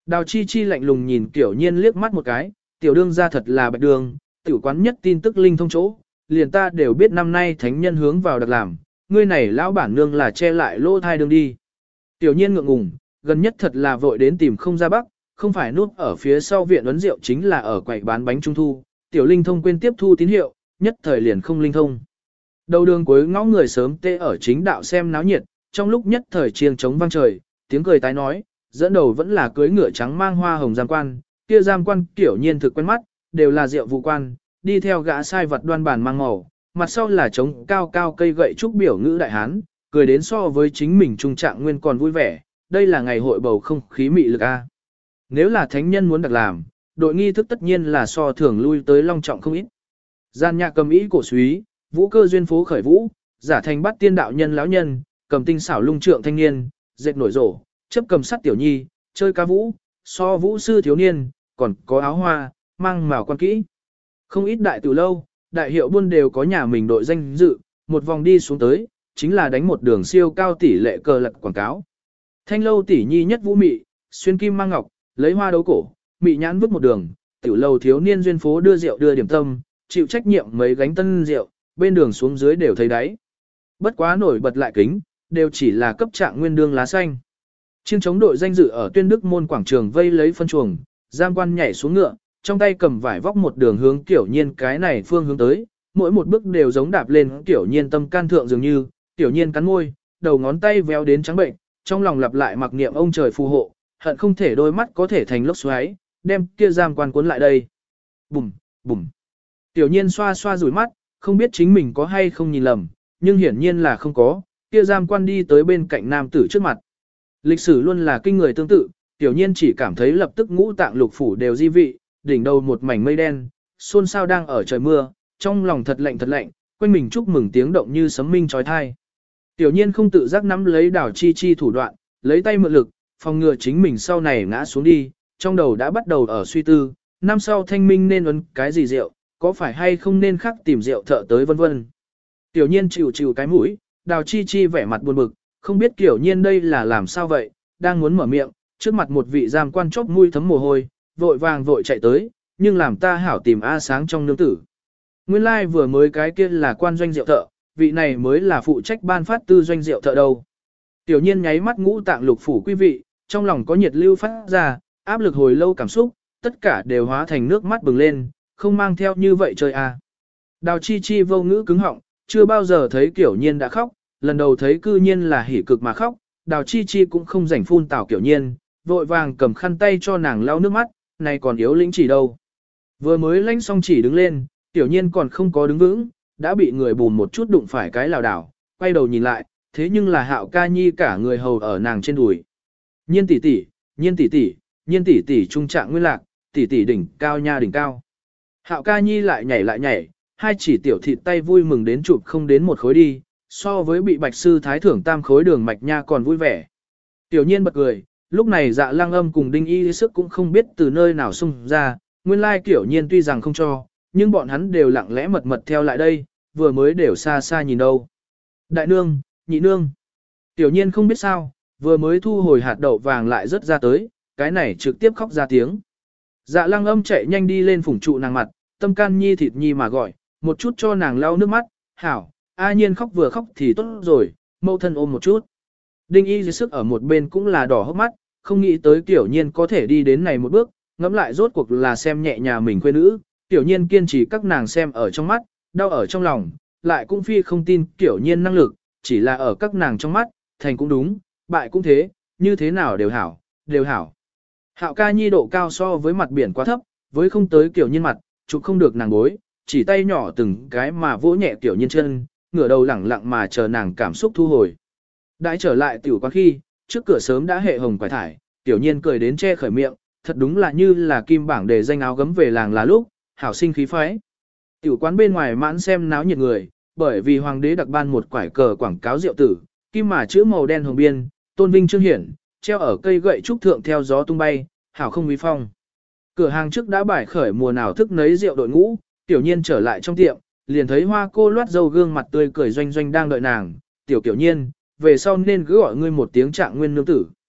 Đào Chi Chi lạnh lùng nhìn Tiểu Nhiên liếc mắt một cái, tiểu đương ra thật là bạch đường, tiểu quán nhất tin tức linh thông chỗ, liền ta đều biết năm nay thánh nhân hướng vào đặc làm, ngươi này lão bản nương là che lại lỗ thai đường đi. Tiểu Nhiên ngượng ngùng, gần nhất thật là vội đến tìm không ra bắc, không phải núp ở phía sau viện ấn rượu chính là ở quầy bán bánh trung thu, tiểu linh thông quên tiếp thu tín hiệu, nhất thời liền không linh thông. Đầu đường cuối ngõ người sớm tê ở chính đạo xem náo nhiệt, trong lúc nhất thời chiêng trống vang trời, tiếng cười tái nói, dẫn đầu vẫn là cưới ngựa trắng mang hoa hồng giam quan, kia giam quan Tiểu Nhiên thực quen mắt, đều là rượu vụ quan, đi theo gã sai vật đoan bản mang màu, mặt sau là trống cao cao cây gậy trúc biểu ngữ đại hán, cười đến so với chính mình trung trạng nguyên còn vui vẻ, đây là ngày hội bầu không khí mị lực a. Nếu là thánh nhân muốn đặc làm, đội nghi thức tất nhiên là so thường lui tới long trọng không ít. Gian nhạc cầm ý cổ súy, vũ cơ duyên phố khởi vũ, giả thành bắt tiên đạo nhân lão nhân, cầm tinh xảo lung trượng thanh niên, dệt nổi rổ, chấp cầm sắt tiểu nhi, chơi ca vũ, so vũ sư thiếu niên, còn có áo hoa, mang màu quan kỹ. Không ít đại từ lâu, đại hiệu buôn đều có nhà mình đội danh dự, một vòng đi xuống tới, chính là đánh một đường siêu cao tỷ lệ cờ lật quảng cáo. Thanh lâu tỷ nhi nhất vũ mị, xuyên kim mang ngọc, lấy hoa đấu cổ, mị nhãn vứt một đường, tiểu lâu thiếu niên duyên phố đưa rượu đưa điểm tâm, chịu trách nhiệm mấy gánh tân rượu, bên đường xuống dưới đều thấy đáy. Bất quá nổi bật lại kính, đều chỉ là cấp trạng nguyên đương lá xanh. Chiêng chống đội danh dự ở Tuyên Đức môn quảng trường vây lấy phân chuồng, giam quan nhảy xuống ngựa, trong tay cầm vải vóc một đường hướng Tiểu Nhiên cái này phương hướng tới, mỗi một bước đều giống đạp lên Tiểu Nhiên tâm can thượng dường như, Tiểu Nhiên cắn môi, đầu ngón tay véo đến trắng bệnh, trong lòng lặp lại mặc niệm ông trời phù hộ, hận không thể đôi mắt có thể thành lốc xoáy, đem kia giam quan cuốn lại đây. Bùm, bùm. Tiểu Nhiên xoa xoa rủi mắt, không biết chính mình có hay không nhìn lầm, nhưng hiển nhiên là không có, kia giam quan đi tới bên cạnh nam tử trước mặt. Lịch sử luôn là kinh người tương tự, Tiểu Nhiên chỉ cảm thấy lập tức ngũ tạng lục phủ đều di vị, đỉnh đầu một mảnh mây đen, xôn xao đang ở trời mưa, trong lòng thật lạnh, quanh mình chúc mừng tiếng động như sấm minh chói tai. Tiểu Nhiên không tự giác nắm lấy Đào Chi Chi thủ đoạn, lấy tay mượn lực, phòng ngừa chính mình sau này ngã xuống đi, trong đầu đã bắt đầu ở suy tư, năm sau thanh minh nên ấn cái gì rượu, có phải hay không nên khắc tìm rượu thợ tới vân vân. Tiểu Nhiên chịu cái mũi, Đào Chi Chi vẻ mặt buồn bực, không biết Tiểu Nhiên đây là làm sao vậy, đang muốn mở miệng, trước mặt một vị giam quan chóp mũi thấm mồ hôi, vội vàng vội chạy tới, nhưng làm ta hảo tìm A Sáng trong nương tử. Nguyên lai like vừa mới cái kia là quan doanh rượu thợ, vị này mới là phụ trách ban phát tư doanh rượu thợ đâu. Tiểu Nhiên nháy mắt ngũ tạng lục phủ quý vị, trong lòng có nhiệt lưu phát ra, áp lực hồi lâu cảm xúc, tất cả đều hóa thành nước mắt bừng lên, không mang theo như vậy trời à. Đào Chi Chi vô ngữ cứng họng, chưa bao giờ thấy Tiểu Nhiên đã khóc, lần đầu thấy cư nhiên là hỉ cực mà khóc, Đào Chi Chi cũng không rảnh phun tào Tiểu Nhiên, vội vàng cầm khăn tay cho nàng lau nước mắt, này còn yếu lĩnh chỉ đâu. Vừa mới lãnh xong chỉ đứng lên, Tiểu Nhiên còn không có đứng vững, đã bị người bùn một chút đụng phải cái lảo đảo, quay đầu nhìn lại, thế nhưng là Hạo Ca Nhi cả người hầu ở nàng trên đùi. Nhiên tỷ tỷ, Nhiên tỷ tỷ, Nhiên tỷ tỷ trung trạng nguyên lạc, tỷ tỷ đỉnh cao nha đỉnh cao. Hạo Ca Nhi lại nhảy, hai chỉ tiểu thịt tay vui mừng đến chụp không đến một khối đi, so với bị Bạch sư thái thưởng tam khối đường mạch nha còn vui vẻ. Tiểu Nhiên bật cười, lúc này Dạ Lăng Âm cùng Đinh Y sức cũng không biết từ nơi nào xung ra, nguyên lai Tiểu Nhiên tuy rằng không cho, nhưng bọn hắn đều lặng lẽ mật mật theo lại đây, vừa mới đều xa xa nhìn đâu. Đại nương, nhị nương. Tiểu Nhiên không biết sao, vừa mới thu hồi hạt đậu vàng lại rớt ra tới, cái này trực tiếp khóc ra tiếng. Dạ Lăng Âm chạy nhanh đi lên phủng trụ nàng mặt, tâm can nhi thịt nhi mà gọi, một chút cho nàng lau nước mắt, hảo, A Nhiên khóc vừa khóc thì tốt rồi, mâu thân ôm một chút. Đinh Y dưới sức ở một bên cũng là đỏ hốc mắt, không nghĩ tới Tiểu Nhiên có thể đi đến này một bước, ngẫm lại rốt cuộc là xem nhẹ nhà mình quê nữ, Tiểu Nhiên kiên trì các nàng xem ở trong mắt, đau ở trong lòng, lại cũng phi không tin Tiểu Nhiên năng lực, chỉ là ở các nàng trong mắt, thành cũng đúng, bại cũng thế, như thế nào đều hảo, đều hảo. Hạo Ca Nhi độ cao so với mặt biển quá thấp, với không tới Tiểu Nhiên mặt, chụp không được nàng bối, chỉ tay nhỏ từng cái mà vỗ nhẹ Tiểu Nhiên chân, ngửa đầu lẳng lặng mà chờ nàng cảm xúc thu hồi. Đãi trở lại tiểu quán khi, trước cửa sớm đã hệ hồng quải thải, Tiểu Nhiên cười đến che khởi miệng, thật đúng là như là kim bảng để danh áo gấm về làng là lúc, hảo sinh khí phái. Tiểu quán bên ngoài mãn xem náo nhiệt người, bởi vì hoàng đế đặc ban một quải cờ quảng cáo rượu tử, kim mà chữ màu đen hồng biên, tôn vinh trương hiển, treo ở cây gậy trúc thượng theo gió tung bay, hảo không uy phong. Cửa hàng trước đã bài khởi mùa nào thức nấy rượu đội ngũ, Tiểu Nhiên trở lại trong tiệm, liền thấy Hoa cô loát dâu gương mặt tươi cười doanh doanh đang đợi nàng, Tiểu Nhiên, về sau nên cứ gọi ngươi một tiếng Trạng Nguyên nương tử.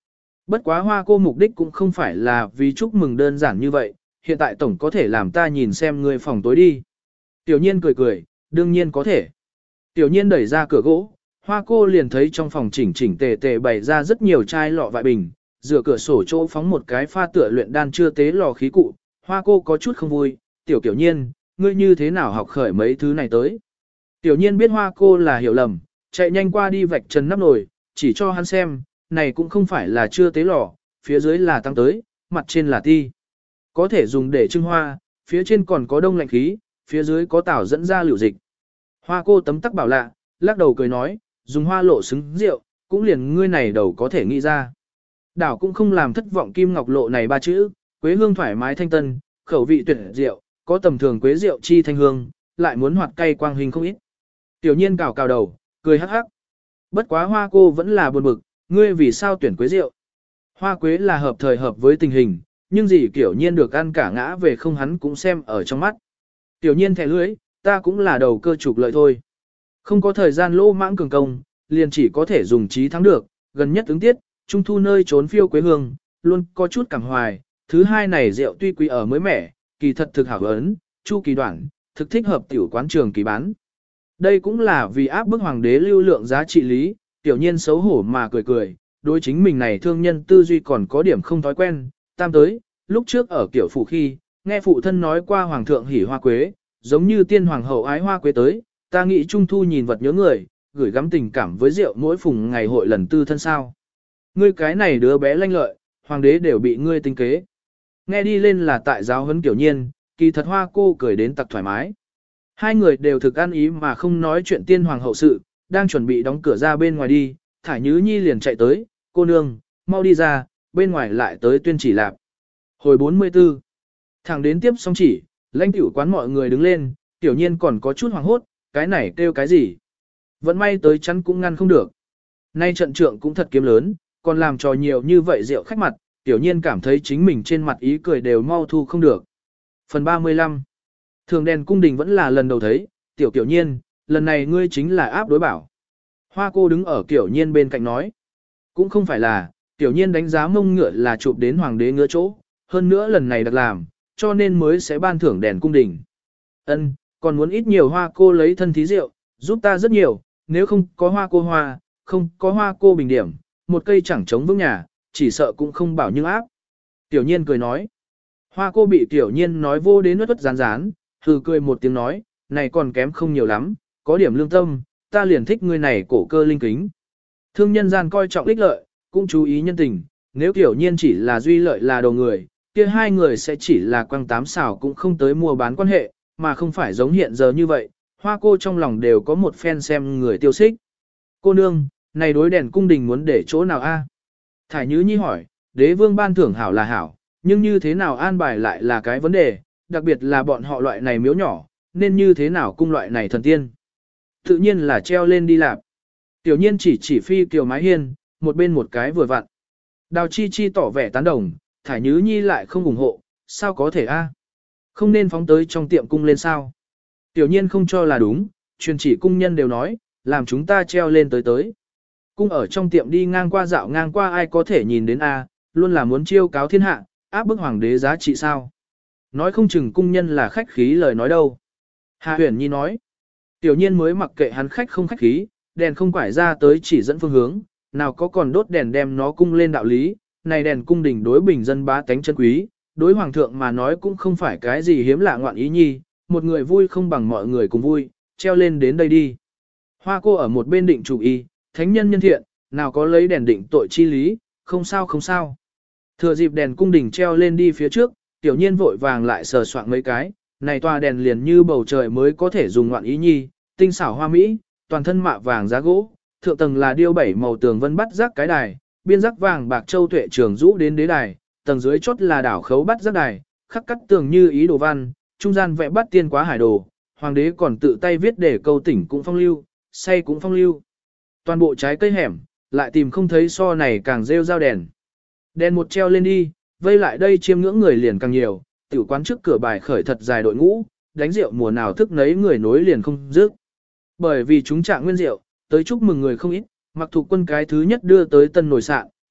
Bất quá Hoa cô mục đích cũng không phải là vì chúc mừng đơn giản như vậy, hiện tại tổng có thể làm ta nhìn xem ngươi phòng tối đi. Tiểu Nhiên cười cười, đương nhiên có thể. Tiểu Nhiên đẩy ra cửa gỗ, Hoa cô liền thấy trong phòng chỉnh chỉnh tề tề bày ra rất nhiều chai lọ vại bình, dựa cửa sổ chỗ phóng một cái pha tựa luyện đan chưa tế lò khí cụ. Hoa cô có chút không vui, Tiểu Nhiên, ngươi như thế nào học khởi mấy thứ này tới. Tiểu Nhiên biết Hoa cô là hiểu lầm, chạy nhanh qua đi vạch trần nắp nồi, chỉ cho hắn xem, này cũng không phải là chưa tế lò, phía dưới là tăng tới, mặt trên là ti. Có thể dùng để trưng hoa, phía trên còn có đông lạnh khí, phía dưới có tảo dẫn ra liệu dịch. Hoa cô tấm tắc bảo lạ, lắc đầu cười nói, dùng hoa lộ xứng rượu, cũng liền ngươi này đầu có thể nghĩ ra. Đảo cũng không làm thất vọng kim ngọc lộ này ba chữ, quế hương thoải mái thanh tân, khẩu vị tuyệt rượu, có tầm thường quế rượu chi thanh hương, lại muốn hoạt cay quang hình không ít. Tiểu Nhiên cào cào đầu, cười hắc hắc. Bất quá Hoa cô vẫn là buồn bực, ngươi vì sao tuyển quế rượu? Hoa quế là hợp thời hợp với tình hình, nhưng gì Tiểu Nhiên được ăn cả ngã về không hắn cũng xem ở trong mắt. Tiểu Nhiên thẻ lưỡi, ta cũng là đầu cơ trục lợi thôi. Không có thời gian lô mãng cường công, liền chỉ có thể dùng trí thắng được, gần nhất ứng tiết, trung thu nơi trốn phiêu quế hương, luôn có chút cảm hoài. Thứ hai này rượu tuy quý ở mới mẻ, kỳ thật thực hảo ấn, chu kỳ đoạn, thực thích hợp tiểu quán trường kỳ bán. Đây cũng là vì áp bức hoàng đế lưu lượng giá trị lý, Tiểu Nhiên xấu hổ mà cười cười, đối chính mình này thương nhân tư duy còn có điểm không thói quen. Tam tới, lúc trước ở kiểu phủ khi, nghe phụ thân nói qua hoàng thượng hỉ hoa quế, giống như tiên hoàng hậu ái hoa quế tới, ta nghĩ trung thu nhìn vật nhớ người, gửi gắm tình cảm với rượu mỗi phùng ngày hội lần tư thân sao. Ngươi cái này đứa bé lanh lợi, hoàng đế đều bị ngươi tinh kế. Nghe đi lên là tại giáo huấn Tiểu Nhiên, kỳ thật Hoa cô cười đến tặc thoải mái. Hai người đều thực ăn ý mà không nói chuyện tiên hoàng hậu sự, đang chuẩn bị đóng cửa ra bên ngoài đi, Thải Nhứ Nhi liền chạy tới, cô nương, mau đi ra, bên ngoài lại tới tuyên chỉ lạp. Hồi 44, thẳng đến tiếp xong chỉ, lãnh tiểu quán mọi người đứng lên, Tiểu Nhiên còn có chút hoảng hốt, cái này kêu cái gì? Vẫn may tới chắn cũng ngăn không được. Nay trận trượng cũng thật kiếm lớn, còn làm trò nhiều như vậy rượu khách mặt, Tiểu Nhiên cảm thấy chính mình trên mặt ý cười đều mau thu không được. Phần 35. Thường đèn cung đình vẫn là lần đầu thấy, Tiểu Nhiên, lần này ngươi chính là áp đối bảo. Hoa cô đứng ở Tiểu Nhiên bên cạnh nói. Cũng không phải là, Tiểu Nhiên đánh giá mông ngựa là chụp đến hoàng đế ngựa chỗ, hơn nữa lần này đặc làm, cho nên mới sẽ ban thưởng đèn cung đình. Ân, còn muốn ít nhiều Hoa cô lấy thân thí rượu, giúp ta rất nhiều, nếu không có Hoa cô hoa, không có Hoa cô bình điểm, một cây chẳng chống vững nhà, chỉ sợ cũng không bảo nhưng áp. Tiểu Nhiên cười nói. Hoa cô bị Tiểu Nhiên nói vô đến nuốt rán rán, hừ cười một tiếng nói, này còn kém không nhiều lắm, có điểm lương tâm, ta liền thích người này cổ cơ linh kính. Thương nhân gian coi trọng ích lợi, cũng chú ý nhân tình, nếu Tiểu Nhiên chỉ là duy lợi là đầu người, kia hai người sẽ chỉ là quăng tám xảo cũng không tới mua bán quan hệ, mà không phải giống hiện giờ như vậy, Hoa cô trong lòng đều có một phen xem người tiêu xích. Cô nương, này đối đèn cung đình muốn để chỗ nào a? Thải Nhứ Nhi hỏi, đế vương ban thưởng hảo là hảo, nhưng như thế nào an bài lại là cái vấn đề, đặc biệt là bọn họ loại này miếu nhỏ, nên như thế nào cung loại này thần tiên. Tự nhiên là treo lên đi lạp. Tiểu Nhiên chỉ phi kiều mái hiên, một bên một cái vừa vặn. Đào Chi Chi tỏ vẻ tán đồng, Thải Nhứ Nhi lại không ủng hộ, sao có thể a? Không nên phóng tới trong tiệm cung lên sao? Tiểu Nhiên không cho là đúng, truyền chỉ cung nhân đều nói, làm chúng ta treo lên tới. Cung ở trong tiệm đi ngang qua dạo ngang qua ai có thể nhìn đến a, luôn là muốn chiêu cáo thiên hạ, áp bức hoàng đế giá trị sao? Nói không chừng cung nhân là khách khí lời nói đâu. Hà Huyền Nhi nói, Tiểu Nhiên mới mặc kệ hắn khách không khách khí, đèn không quải ra tới chỉ dẫn phương hướng, nào có còn đốt đèn đem nó cung lên đạo lý, này đèn cung đình đối bình dân bá tánh chân quý, đối hoàng thượng mà nói cũng không phải cái gì hiếm lạ ngoạn ý nhi, một người vui không bằng mọi người cùng vui, treo lên đến đây đi. Hoa cô ở một bên định chủ ý, thánh nhân nhân thiện, nào có lấy đèn định tội chi lý, không sao không sao. Thừa dịp đèn cung đình treo lên đi phía trước, Tiểu Nhiên vội vàng lại sờ soạn mấy cái, này tòa đèn liền như bầu trời mới có thể dùng ngoạn ý nhi, tinh xảo hoa mỹ, toàn thân mạ vàng giá gỗ, thượng tầng là điêu bảy màu tường vân bắt giác cái đài, biên giác vàng bạc châu tuệ trường rũ đến đế đài, tầng dưới chốt là đảo khấu bắt giác đài, khắc cắt tường như ý đồ văn, trung gian vẽ bắt tiên quá hải đồ, hoàng đế còn tự tay viết để câu tỉnh cũng phong lưu, say cũng phong lưu. Toàn bộ trái cây hẻm, lại tìm không thấy so này càng rêu rao đèn. Đèn một treo lên đi, vây lại đây chiêm ngưỡng người liền càng nhiều, tiểu quán trước cửa bài khởi thật dài đội ngũ, đánh rượu mùa nào thức nấy người nối liền không dứt. Bởi vì chúng trạng nguyên rượu, tới chúc mừng người không ít, Mặc Thục Quân cái thứ nhất đưa tới tân nồi sạn,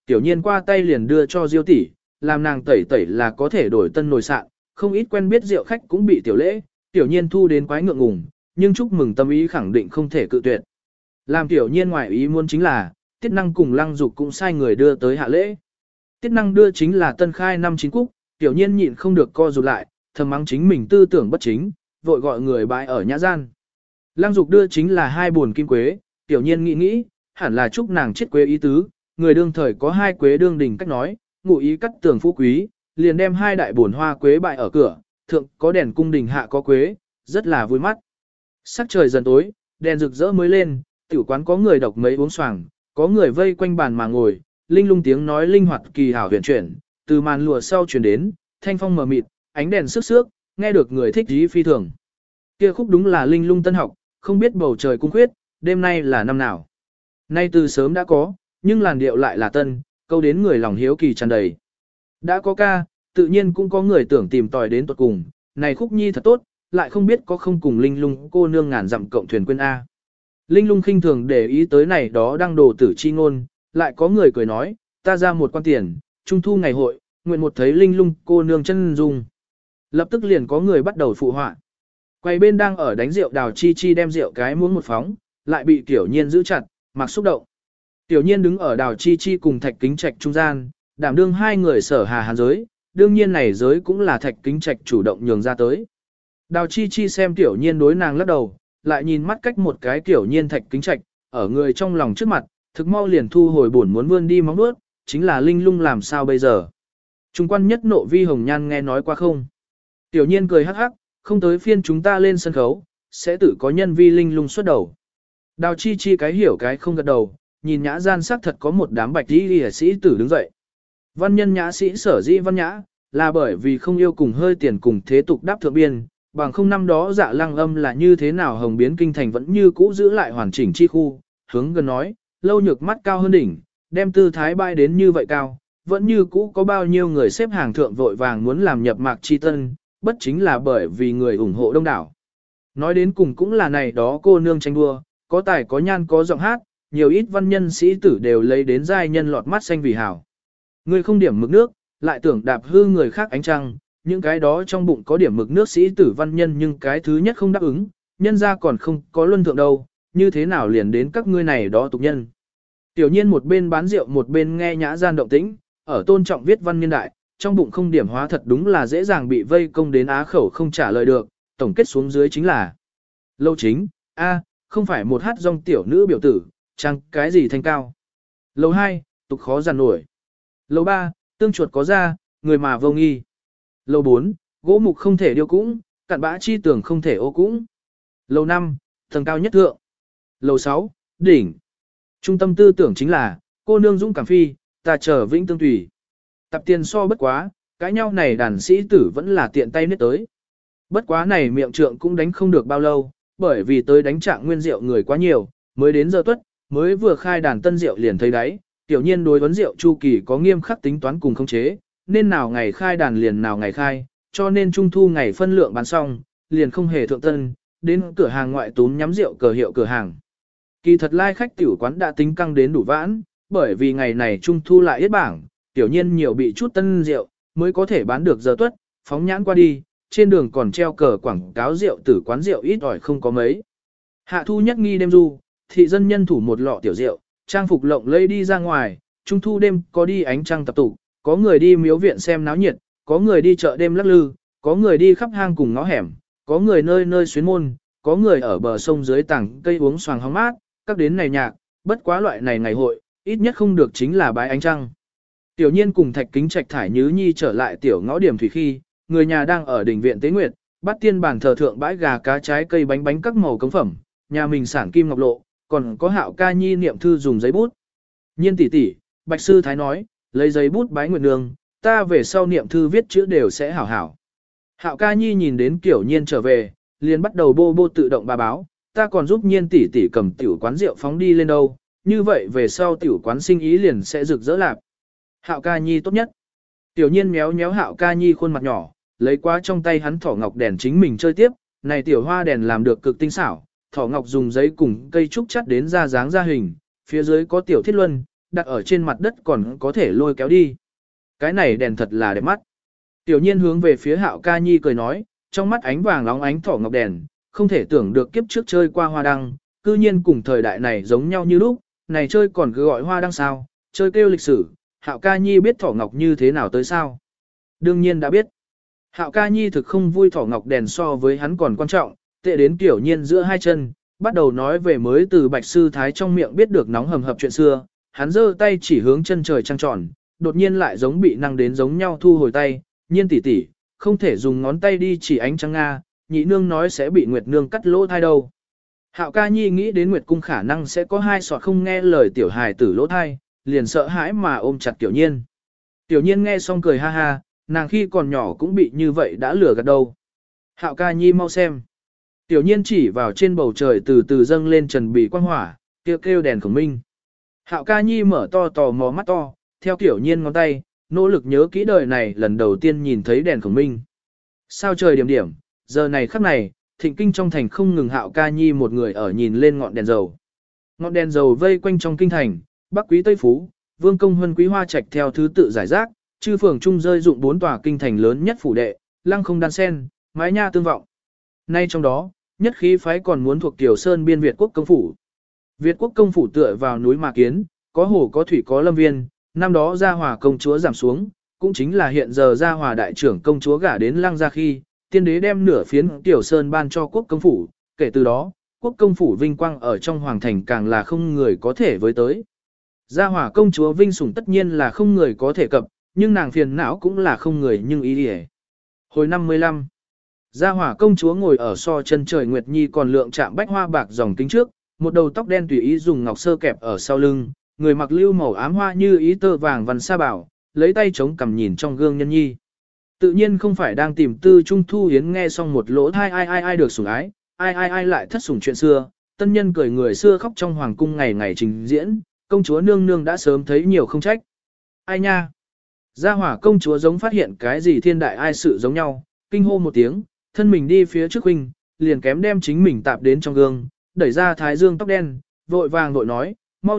Tiểu nhiên qua tay liền đưa cho Diêu tỷ, làm nàng tẩy tẩy là có thể đổi tân nồi sạn, không ít quen biết rượu khách cũng bị tiểu lễ, tiểu nhiên thu đến quái ngượng ngùng, nhưng chúc mừng tâm ý khẳng định không thể cự tuyệt. Làm tiểu nhiên ngoại ý muốn chính là, Tiết Năng cùng Lăng Dục cũng sai người đưa tới hạ lễ. Tiết Năng đưa chính là tân khai năm chín cúc, tiểu nhiên nhịn không được co rụt lại, thầm mắng chính mình tư tưởng bất chính, vội gọi người bãi ở nhã gian. Lăng Dục đưa chính là 2 buồn kim quế, tiểu nhiên nghĩ, hẳn là chúc nàng chết quế ý tứ, người đương thời có 2 quế đương đình cách nói, ngụ ý cắt tường phú quý, liền đem 2 đại buồn hoa quế bại ở cửa, thượng có đèn cung đình hạ có quế, rất là vui mắt. Sắc trời dần tối, đèn rực rỡ mới lên, tiểu quán có người độc mấy uống xoàng, có người vây quanh bàn mà ngồi, linh lung tiếng nói linh hoạt kỳ hảo huyền chuyển, từ màn lụa sau truyền đến, thanh phong mờ mịt, ánh đèn sức sước, nghe được người thích dí phi thường. Kia khúc đúng là linh lung tân học, không biết bầu trời cung khuyết, đêm nay là năm nào. Nay từ sớm đã có, nhưng làn điệu lại là tân, câu đến người lòng hiếu kỳ tràn đầy. Đã có ca, tự nhiên cũng có người tưởng tìm tòi đến tuột cùng, này khúc nhi thật tốt, lại không biết có không cùng linh lung cô nương ngàn dặm cộng thuyền quên A. Linh lung khinh thường để ý tới này đó đang đồ tử chi ngôn, lại có người cười nói, ta ra một quan tiền, trung thu ngày hội, nguyện một thấy linh lung cô nương chân dung. Lập tức liền có người bắt đầu phụ họa. Quay bên đang ở đánh rượu Đào Chi Chi đem rượu cái muỗng một phóng, lại bị Tiểu Nhiên giữ chặt, mặc xúc động. Tiểu Nhiên đứng ở Đào Chi Chi cùng Thạch Kính Trạch trung gian, đảm đương 2 người sở hà hàn giới, đương nhiên này giới cũng là Thạch Kính Trạch chủ động nhường ra tới. Đào Chi Chi xem Tiểu Nhiên đối nàng lắc đầu, lại nhìn mắt cách một cái Tiểu Nhiên Thạch Kính Trạch, ở người trong lòng trước mặt, thực mau liền thu hồi buồn muốn vươn đi móng vuốt, chính là linh lung làm sao bây giờ. Trung quan nhất nộ Vi Hồng Nhan nghe nói qua không? Tiểu Nhiên cười hắc hắc, không tới phiên chúng ta lên sân khấu, sẽ tự có nhân vi linh lung xuất đầu. Đào Chi Chi cái hiểu cái không gật đầu, nhìn nhã gian sắc thật có một đám bạch y sĩ tử đứng dậy. Văn nhân nhã sĩ sở dĩ văn nhã, là bởi vì không yêu cùng hơi tiền cùng thế tục đáp thượng biên, bằng không năm đó Dạ Lăng Âm là như thế nào hồng biến kinh thành vẫn như cũ giữ lại hoàn chỉnh chi khu, hướng gần nói, lâu nhược mắt cao hơn đỉnh, đem tư thái bay đến như vậy cao, vẫn như cũ có bao nhiêu người xếp hàng thượng vội vàng muốn làm nhập mạc chi tân, bất chính là bởi vì người ủng hộ đông đảo. Nói đến cùng cũng là này đó cô nương tranh đua, có tài có nhan có giọng hát, nhiều ít văn nhân sĩ tử đều lấy đến giai nhân lọt mắt xanh vì hảo. Người không điểm mực nước, lại tưởng đạp hư người khác ánh trăng, những cái đó trong bụng có điểm mực nước sĩ tử văn nhân nhưng cái thứ nhất không đáp ứng, nhân ra còn không có luân thượng đâu, như thế nào liền đến các ngươi này đó tục nhân. Tiểu Nhiên một bên bán rượu một bên nghe nhã gian động tĩnh, ở tôn trọng viết văn niên đại, trong bụng không điểm hóa thật đúng là dễ dàng bị vây công đến á khẩu không trả lời được, tổng kết xuống dưới chính là Lâu Chính, không phải một hát dòng tiểu nữ biểu tử, chẳng cái gì thanh cao. Lầu 2, tục khó giàn nổi. Lầu 3, tương chuột có da, người mà vô nghi. Lầu 4, gỗ mục không thể điêu cũng, cặn bã chi tường không thể ô cũng. Lầu 5, tầng cao nhất thượng. Lầu 6, đỉnh. Trung tâm tư tưởng chính là, cô nương dũng cảm phi, ta chờ vĩnh tương tùy. Tập tiền so bất quá, cãi nhau này đàn sĩ tử vẫn là tiện tay nết tới. Bất quá này miệng trượng cũng đánh không được bao lâu, bởi vì tới đánh trạng nguyên rượu người quá nhiều, mới đến giờ tuất, mới vừa khai đàn tân rượu liền thấy đáy, tiểu nhiên đối vấn rượu chu kỳ có nghiêm khắc tính toán cùng khống chế, nên nào ngày khai đàn liền nào ngày khai, cho nên trung thu ngày phân lượng bán xong, liền không hề thượng tân, đến cửa hàng ngoại túm nhắm rượu cờ hiệu cửa hàng. Kỳ thật lai khách tiểu quán đã tính căng đến đủ vãn, bởi vì ngày này trung thu lại yết bảng, tiểu nhiên nhiều bị chút tân rượu, mới có thể bán được giờ tuất, phóng nhãn qua đi, trên đường còn treo cờ quảng cáo rượu tử quán rượu ít ỏi không có mấy. Hạ thu nhất nghi đêm du, thị dân nhân thủ một lọ tiểu rượu, trang phục lộng lẫy đi ra ngoài, trung thu đêm có đi ánh trăng tập tụ, có người đi miếu viện xem náo nhiệt, có người đi chợ đêm lắc lư, có người đi khắp hang cùng ngõ hẻm, có người nơi nơi xuyến môn, có người ở bờ sông dưới tảng cây uống xoàng hóng mát, các đến này nhạc, bất quá loại này ngày hội, ít nhất không được chính là bái ánh trăng. Tiểu nhiên cùng Thạch Kính Trạch thải Nhứ Nhi trở lại tiểu ngõ điểm thủy khi, người nhà đang ở đỉnh viện tế nguyệt, bắt tiên bàn thờ thượng bãi gà cá trái cây bánh bánh các màu cống phẩm, nhà mình sản kim ngọc lộ, còn có Hạo ca nhi niệm thư dùng giấy bút. Nhiên tỷ tỷ, Bạch sư thái nói, lấy giấy bút bái nguyệt nương, ta về sau niệm thư viết chữ đều sẽ hảo hảo. Hạo ca nhi nhìn đến Kiểu Nhiên trở về, liền bắt đầu bô bô tự động bà báo, ta còn giúp Nhiên tỷ tỷ cầm tiểu quán rượu phóng đi lên đâu, như vậy về sau tiểu quán sinh ý liền sẽ rực rỡ lạp. Hạo ca nhi tốt nhất. Tiểu Nhiên méo méo Hạo ca nhi khuôn mặt nhỏ, lấy qua trong tay hắn thỏ ngọc đèn chính mình chơi tiếp, này tiểu hoa đèn làm được cực tinh xảo, thỏ ngọc dùng giấy cùng cây trúc chắt đến ra dáng ra hình, phía dưới có tiểu thiết luân, đặt ở trên mặt đất còn có thể lôi kéo đi. Cái này đèn thật là đẹp mắt. Tiểu nhiên hướng về phía Hạo Ca Nhi cười nói, trong mắt ánh vàng lóng ánh thỏ ngọc đèn, không thể tưởng được kiếp trước chơi qua hoa đăng, cư nhiên cùng thời đại này giống nhau như lúc, này chơi còn cứ gọi hoa đăng sao, chơi kêu lịch sử, Hạo Ca Nhi biết thỏ ngọc như thế nào tới sao? Đương nhiên đã biết. Hạo Ca Nhi thực không vui thỏ ngọc đèn so với hắn còn quan trọng, tệ đến Tiểu nhiên giữa hai chân, bắt đầu nói về mới từ Bạch Sư Thái trong miệng biết được nóng hầm hập chuyện xưa, hắn giơ tay chỉ hướng chân trời trăng tròn, đột nhiên lại giống bị năng đến giống nhau thu hồi tay, nhiên tỷ tỷ, không thể dùng ngón tay đi chỉ ánh trăng Nga, nhị nương nói sẽ bị Nguyệt nương cắt lỗ thai đâu. Hạo Ca Nhi nghĩ đến Nguyệt cung khả năng sẽ có hai sọt không nghe lời tiểu hài tử lỗ thai, liền sợ hãi mà ôm chặt Tiểu nhiên. Tiểu nhiên nghe xong cười ha ha, nàng khi còn nhỏ cũng bị như vậy đã lừa gạt đâu. Hạo Ca Nhi mau xem. Tiểu nhiên chỉ vào trên bầu trời từ từ dâng lên trần bì quang hỏa, kêu đèn khổng minh. Hạo Ca Nhi mở to tò mò mắt to, theo Tiểu nhiên ngón tay, nỗ lực nhớ kỹ đời này lần đầu tiên nhìn thấy đèn khổng minh. Sao trời điểm điểm, giờ này khắc này, thịnh kinh trong thành không ngừng Hạo Ca Nhi một người ở nhìn lên ngọn đèn dầu. Ngọn đèn dầu vây quanh trong kinh thành, Bắc Quý Tây Phú, Vương Công Huân Quý Hoa Trạch theo thứ tự giải rác, chư phường trung rơi dụng 4 tòa kinh thành lớn nhất phủ đệ, lăng không đan sen, mái nha tương vọng. Nay trong đó, nhất khí phái còn muốn thuộc Tiểu Sơn biên Việt quốc công phủ. Việt quốc công phủ tựa vào núi Mạc Kiến, có hồ có thủy có lâm viên, năm đó Gia Hòa công chúa giảm xuống, cũng chính là hiện giờ Gia Hòa đại trưởng công chúa gả đến Lăng Gia khi, tiên đế đem nửa phiến Tiểu Sơn ban cho quốc công phủ, kể từ đó, quốc công phủ vinh quang ở trong hoàng thành càng là không người có thể với tới. Gia Hòa công chúa vinh sủng tất nhiên là không người có thể cập, nhưng nàng phiền não cũng là không người nhưng ý địa. Hồi năm 15, Gia Hòa công chúa ngồi ở so chân trời Nguyệt Nhi còn lượng chạm bách hoa bạc dòng kính trước, một đầu tóc đen tùy ý dùng ngọc sơ kẹp ở sau lưng, người mặc lưu màu ám hoa như ý tơ vàng văn sa bảo, lấy tay chống cằm nhìn trong gương nhân nhi. Tự nhiên không phải đang tìm tư trung thu hiến nghe xong một lỗ thai ai được sủng ái, ai lại thất sủng chuyện xưa, tân nhân cười người xưa khóc trong hoàng cung ngày ngày trình diễn, công chúa nương nương đã sớm thấy nhiều không trách. Ai nha? Gia Hỏa công chúa giống phát hiện cái gì thiên đại ai sự giống nhau, kinh hô một tiếng, thân mình đi phía trước huynh, liền kém đem chính mình tạp đến trong gương, đẩy ra thái dương tóc đen, vội vàng vội nói,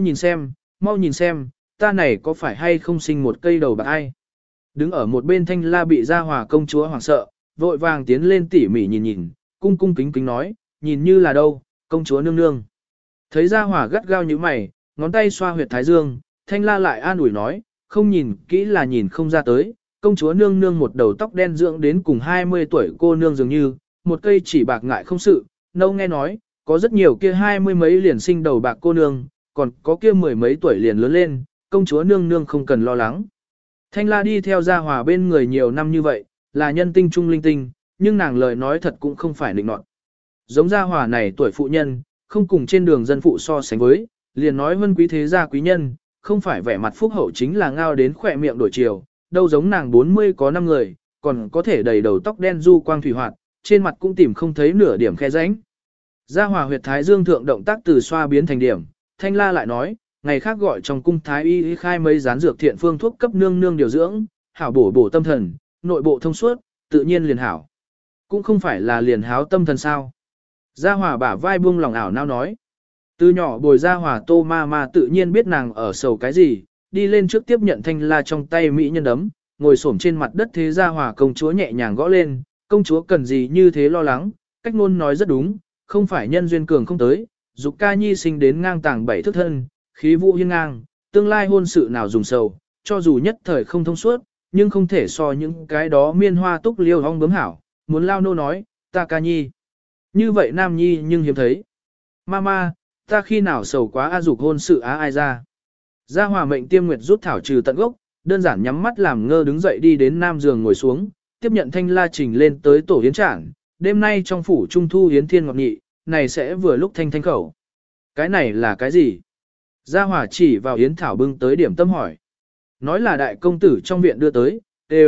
mau nhìn xem, ta này có phải hay không sinh một cây đầu bạc ai? Đứng ở một bên Thanh La bị Gia Hỏa công chúa hoảng sợ, vội vàng tiến lên tỉ mỉ nhìn, cung kính kính nói, nhìn như là đâu, công chúa nương nương. Thấy Gia Hỏa gắt gao như mày, ngón tay xoa huyệt thái dương, Thanh La lại an ủi nói, không nhìn kỹ là nhìn không ra tới, công chúa nương nương một đầu tóc đen dưỡng đến cùng 20 tuổi cô nương dường như, một cây chỉ bạc ngại không sự, nâu nghe nói, có rất nhiều kia 20 mấy liền sinh đầu bạc cô nương, còn có kia 10 mấy tuổi liền lớn lên, công chúa nương nương không cần lo lắng. Thanh La đi theo Gia Hòa bên người nhiều năm như vậy, là nhân tinh trung linh tinh, nhưng nàng lời nói thật cũng không phải định nọt. Giống Gia Hòa này tuổi phụ nhân, không cùng trên đường dân phụ so sánh với, liền nói vân quý thế gia quý nhân, không phải vẻ mặt phúc hậu chính là ngao đến khỏe miệng đổi chiều, đâu giống nàng 40 có 5 người, còn có thể đầy đầu tóc đen du quang thủy hoạt, trên mặt cũng tìm không thấy nửa điểm khe rãnh. Gia Hòa huyệt thái dương thượng động tác từ xoa biến thành điểm, Thanh La lại nói, ngày khác gọi trong cung thái y khai mấy gián dược thiện phương thuốc cấp nương nương điều dưỡng, hảo bổ tâm thần, nội bộ thông suốt, tự nhiên liền hảo. Cũng không phải là liền háo tâm thần sao. Gia Hòa bả vai buông lòng ảo nao nói. Từ nhỏ bồi Gia Hòa Tô ma tự nhiên biết nàng ở sầu cái gì, đi lên trước tiếp nhận Thanh La trong tay mỹ nhân đấm, ngồi xổm trên mặt đất thế Gia Hòa công chúa nhẹ nhàng gõ lên, công chúa cần gì như thế lo lắng, cách ngôn nói rất đúng, không phải nhân duyên cường không tới, dục ca nhi sinh đến ngang tàng bảy thước thân, khí vũ hiên ngang, tương lai hôn sự nào dùng sầu, cho dù nhất thời không thông suốt, nhưng không thể so những cái đó miên hoa túc liêu ong bướm hảo, muốn lao nô nói, ta ca nhi. Như vậy nam nhi nhưng hiếm thấy. Mama, ta khi nào sầu quá a dục hôn sự á ai ra. Gia Hòa mệnh Tiêm Nguyệt rút thảo trừ tận gốc, đơn giản nhắm mắt làm ngơ đứng dậy đi đến nam giường ngồi xuống, tiếp nhận Thanh La trình lên tới tổ yến trảng, đêm nay trong phủ trung thu yến thiên ngọc nhị, này sẽ vừa lúc thanh khẩu. Cái này là cái gì? Gia Hòa chỉ vào yến thảo bưng tới điểm tâm hỏi. Nói là đại công tử trong viện đưa tới,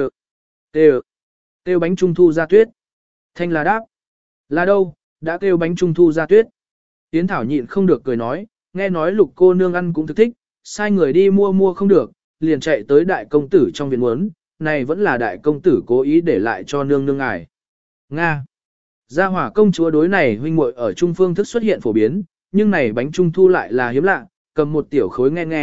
kêu bánh trung thu ra tuyết. Thanh La đáp. Là đâu, đã kêu bánh trung thu ra tuyết. Yến thảo nhịn không được cười nói, nghe nói lục cô nương ăn cũng thực thích, sai người đi mua không được, liền chạy tới đại công tử trong viện muốn, này vẫn là đại công tử cố ý để lại cho nương nương ngài. Nga. Gia Hỏa công chúa đối này huynh muội ở trung phương thức xuất hiện phổ biến, nhưng này bánh trung thu lại là hiếm lạ, cầm một tiểu khối nghe,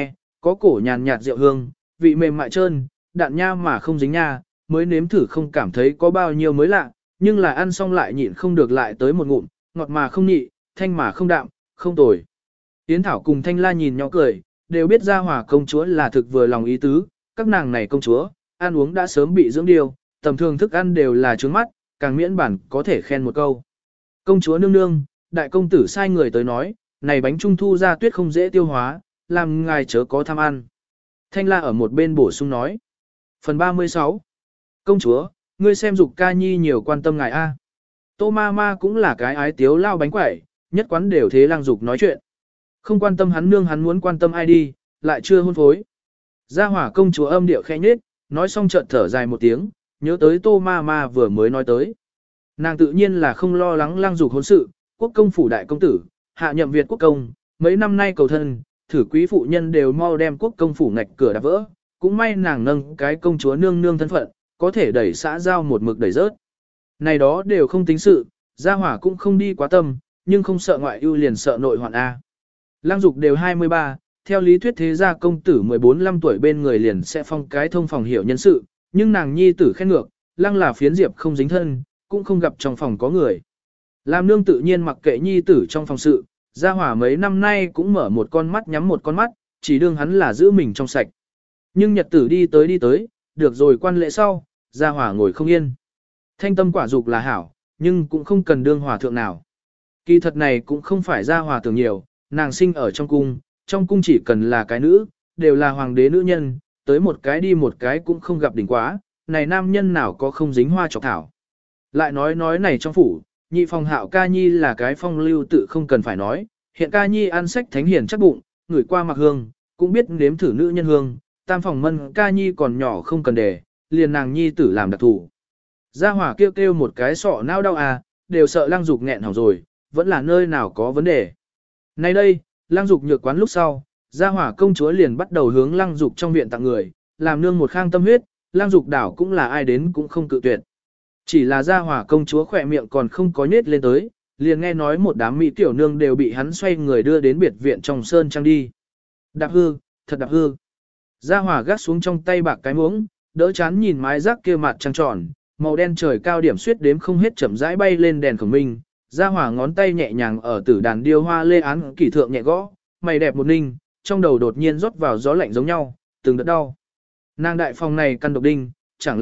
có cổ nhàn nhạt rượu hương, vị mềm mại trơn, đạn nha mà không dính nha, mới nếm thử không cảm thấy có bao nhiêu mới lạ, nhưng là ăn xong lại nhịn không được lại tới một ngụm, ngọt mà không nhị, thanh mà không đạm, không tồi. Yến Thảo cùng Thanh La nhìn nhau cười, đều biết Gia Hòa công chúa là thực vừa lòng ý tứ, các nàng này công chúa, ăn uống đã sớm bị dưỡng điều, tầm thường thức ăn đều là trướng mắt, càng miễn bản có thể khen một câu. Công chúa nương nương, đại công tử sai người tới nói, này bánh trung thu ra tuyết không dễ tiêu hóa, làm ngài chớ có tham ăn. Thanh La ở một bên bổ sung nói. Phần 36. Công chúa, ngươi xem Dục Ca Nhi nhiều quan tâm ngài a. Tô ma ma cũng là cái ái tiếu lao bánh quẩy, nhất quán đều thế lang Dục nói chuyện. Không quan tâm hắn nương hắn muốn quan tâm ai đi, lại chưa hôn phối. Gia Hỏa công chúa âm điệu khẽ nhếch, nói xong chợt thở dài một tiếng, nhớ tới Tô ma ma vừa mới nói tới. Nàng tự nhiên là không lo lắng lang Dục hôn sự, quốc công phủ đại công tử, hạ nhậm Việt quốc công, mấy năm nay cầu thân, thử quý phụ nhân đều mau đem quốc công phủ ngạch cửa đạp vỡ, cũng may nàng nâng cái công chúa nương nương thân phận, có thể đẩy xã giao một mực đẩy rớt. Này đó đều không tính sự, Gia Hỏa cũng không đi quá tâm, nhưng không sợ ngoại ưu liền sợ nội hoạn A. Lang Dục đều 23, theo lý thuyết thế gia công tử 14-15 tuổi bên người liền sẽ phong cái thông phòng hiểu nhân sự, nhưng nàng nhi tử khen ngược, Lăng là phiến diệp không dính thân, cũng không gặp trong phòng có người. Làm nương tự nhiên mặc kệ nhi tử trong phòng sự, Gia Hỏa mấy năm nay cũng mở một con mắt nhắm một con mắt, chỉ đương hắn là giữ mình trong sạch. Nhưng nhật tử đi tới, được rồi quan lễ sau, Gia Hỏa ngồi không yên. Thanh tâm quả dục là hảo, nhưng cũng không cần đương hòa thượng nào. Kỳ thật này cũng không phải Gia Hỏa tưởng nhiều, nàng sinh ở trong cung chỉ cần là cái nữ, đều là hoàng đế nữ nhân, tới một cái đi một cái cũng không gặp đỉnh quá, này nam nhân nào có không dính hoa chọc thảo. Lại nói này trong phủ, nhị phòng Hạo ca nhi là cái phong lưu tự không cần phải nói, hiện ca nhi ăn sách thánh hiền chắc bụng, ngửi qua mặc hương, cũng biết nếm thử nữ nhân hương, tam phòng Mân ca nhi còn nhỏ không cần để, liền nàng nhi tử làm đặc thủ. Gia Hỏa kêu một cái sọ não đau à, đều sợ Lăng Dục nghẹn hỏng rồi, vẫn là nơi nào có vấn đề. Nay đây, Lăng Dục nhược quán lúc sau, Gia Hỏa công chúa liền bắt đầu hướng Lăng Dục trong viện tặng người, làm nương một khang tâm huyết, Lăng Dục đảo cũng là ai đến cũng không cự tuyệt. Chỉ là Gia Hỏa công chúa khỏe miệng còn không có nhết lên tới, liền nghe nói một đám mỹ tiểu nương đều bị hắn xoay người đưa đến biệt viện trong sơn trang đi. Đạp hư, thật đạp hư. Gia Hỏa gác xuống trong tay bạc cái muỗng, đỡ chán nhìn mái rác kia mặt trăng tròn, màu đen trời cao điểm suyết đếm không hết chậm rãi bay lên đèn khổng minh. Gia Hỏa ngón tay nhẹ nhàng ở tử đàn điêu hoa lê án kỷ thượng nhẹ gõ, mày đẹp một ninh, trong đầu đột nhiên rót vào gió lạnh giống nhau, từng đợt đau. Nàng đại phòng này căn độc đinh, chẳng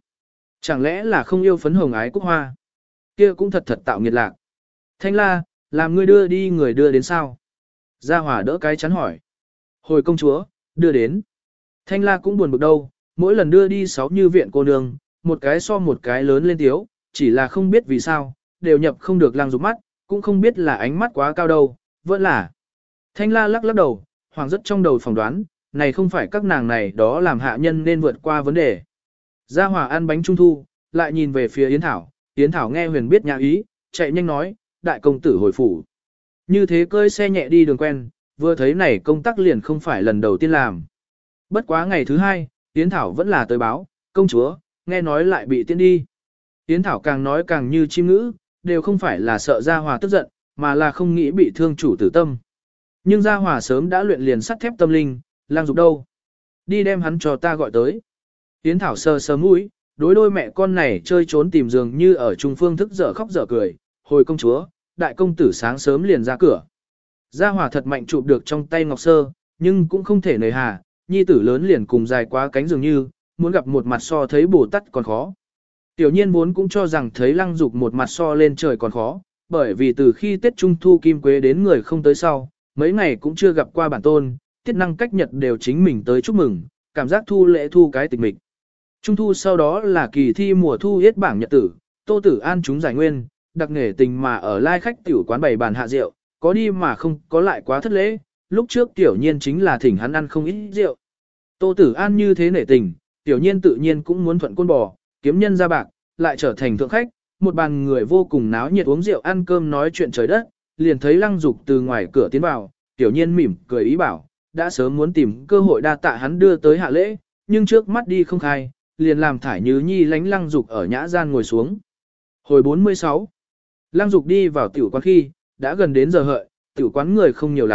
lẽ là không yêu phấn hồng ái cúc hoa. Kia cũng thật tạo nghiệt lạc. Thanh La, làm ngươi đưa đi người đưa đến sao? Gia Hỏa đỡ cái chắn hỏi. Hồi công chúa, đưa đến. Thanh La cũng buồn bực đâu, mỗi lần đưa đi 6 như viện cô nương, một cái so một cái lớn lên tiếu, chỉ là không biết vì sao, đều nhập không được Lăng Dục mắt, cũng không biết là ánh mắt quá cao đâu, vẫn là. Thanh La lắc đầu, hoàng rất trong đầu phỏng đoán, này không phải các nàng này đó làm hạ nhân nên vượt qua vấn đề. Gia Hỏa ăn bánh trung thu, lại nhìn về phía Yến Thảo, Yến Thảo nghe huyền biết nhà ý, chạy nhanh nói, đại công tử hồi phủ. Như thế cơi xe nhẹ đi đường quen, vừa thấy này công tác liền không phải lần đầu tiên làm. Bất quá ngày thứ hai, Yến Thảo vẫn là tới báo, công chúa, nghe nói lại bị tiễn đi. Yến Thảo càng nói càng như chim ngữ, đều không phải là sợ Gia Hỏa tức giận, mà là không nghĩ bị thương chủ tử tâm. Nhưng Gia Hỏa sớm đã luyện liền sắt thép tâm linh, Lăng Dục đâu? Đi đem hắn cho ta gọi tới. Yến Thảo sờ mũi, đối đôi mẹ con này chơi trốn tìm giường như ở trung phương thức dở khóc dở cười, hồi công chúa, đại công tử sáng sớm liền ra cửa. Gia Hỏa thật mạnh chụp được trong tay ngọc sơ, nhưng cũng không thể nời hà, nhi tử lớn liền cùng dài quá cánh dường như, muốn gặp một mặt so thấy Bồ Tát còn khó. Tiểu nhiên vốn cũng cho rằng thấy Lăng Dục một mặt so lên trời còn khó, bởi vì từ khi Tết Trung Thu Kim Quế đến người không tới sau, mấy ngày cũng chưa gặp qua bản tôn, tiết năng cách nhật đều chính mình tới chúc mừng, cảm giác thu lễ thu cái tịch mịch. Trung thu sau đó là kỳ thi mùa thu yết bảng nhật tử, Tô Tử An chúng giải nguyên, đặc nghề tình mà ở lai khách tiểu quán bày bàn hạ rượu, có đi mà không có lại quá thất lễ, lúc trước tiểu nhiên chính là thỉnh hắn ăn không ít rượu. Tô Tử An như thế nể tình, tiểu nhiên tự nhiên cũng muốn thuận côn bò, kiếm nhân ra bạc, lại trở thành thượng khách, một bàn người vô cùng náo nhiệt uống rượu ăn cơm nói chuyện trời đất, liền thấy Lăng Dục từ ngoài cửa tiến vào, tiểu nhiên mỉm cười ý bảo, đã sớm muốn tìm cơ hội đa tạ hắn đưa tới hạ lễ, nhưng trước mắt đi không khai, liền làm Thải Như Nhi lánh Lăng Dục ở nhã gian ngồi xuống. Hồi 46, Lăng Dục đi vào tiểu quán khi, đã gần đến giờ hợi, tiểu quán người không nhiều lắm,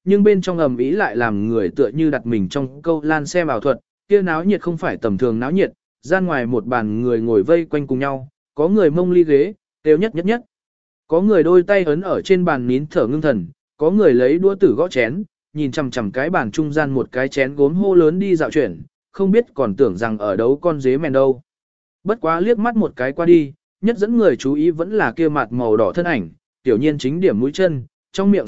nhưng bên trong ầm ĩ lại làm người tựa như đặt mình trong câu lan xem ảo thuật, kia náo nhiệt không phải tầm thường náo nhiệt, gian ngoài một bàn người ngồi vây quanh cùng nhau, có người mông ly ghế, đều nhất nhất nhất. Có người đôi tay ấn ở trên bàn nín thở ngưng thần, có người lấy đũa tử gõ chén, nhìn chằm chằm cái bàn trung gian một cái chén gốm hô lớn đi dạo chuyển, không biết còn tưởng rằng ở đấu con dế mèn đâu. Bất quá liếc mắt một cái qua đi, nhất dẫn người chú ý vẫn là kia mặt màu đỏ thân ảnh, tiểu nhiên chính điểm mũi chân, trong miệng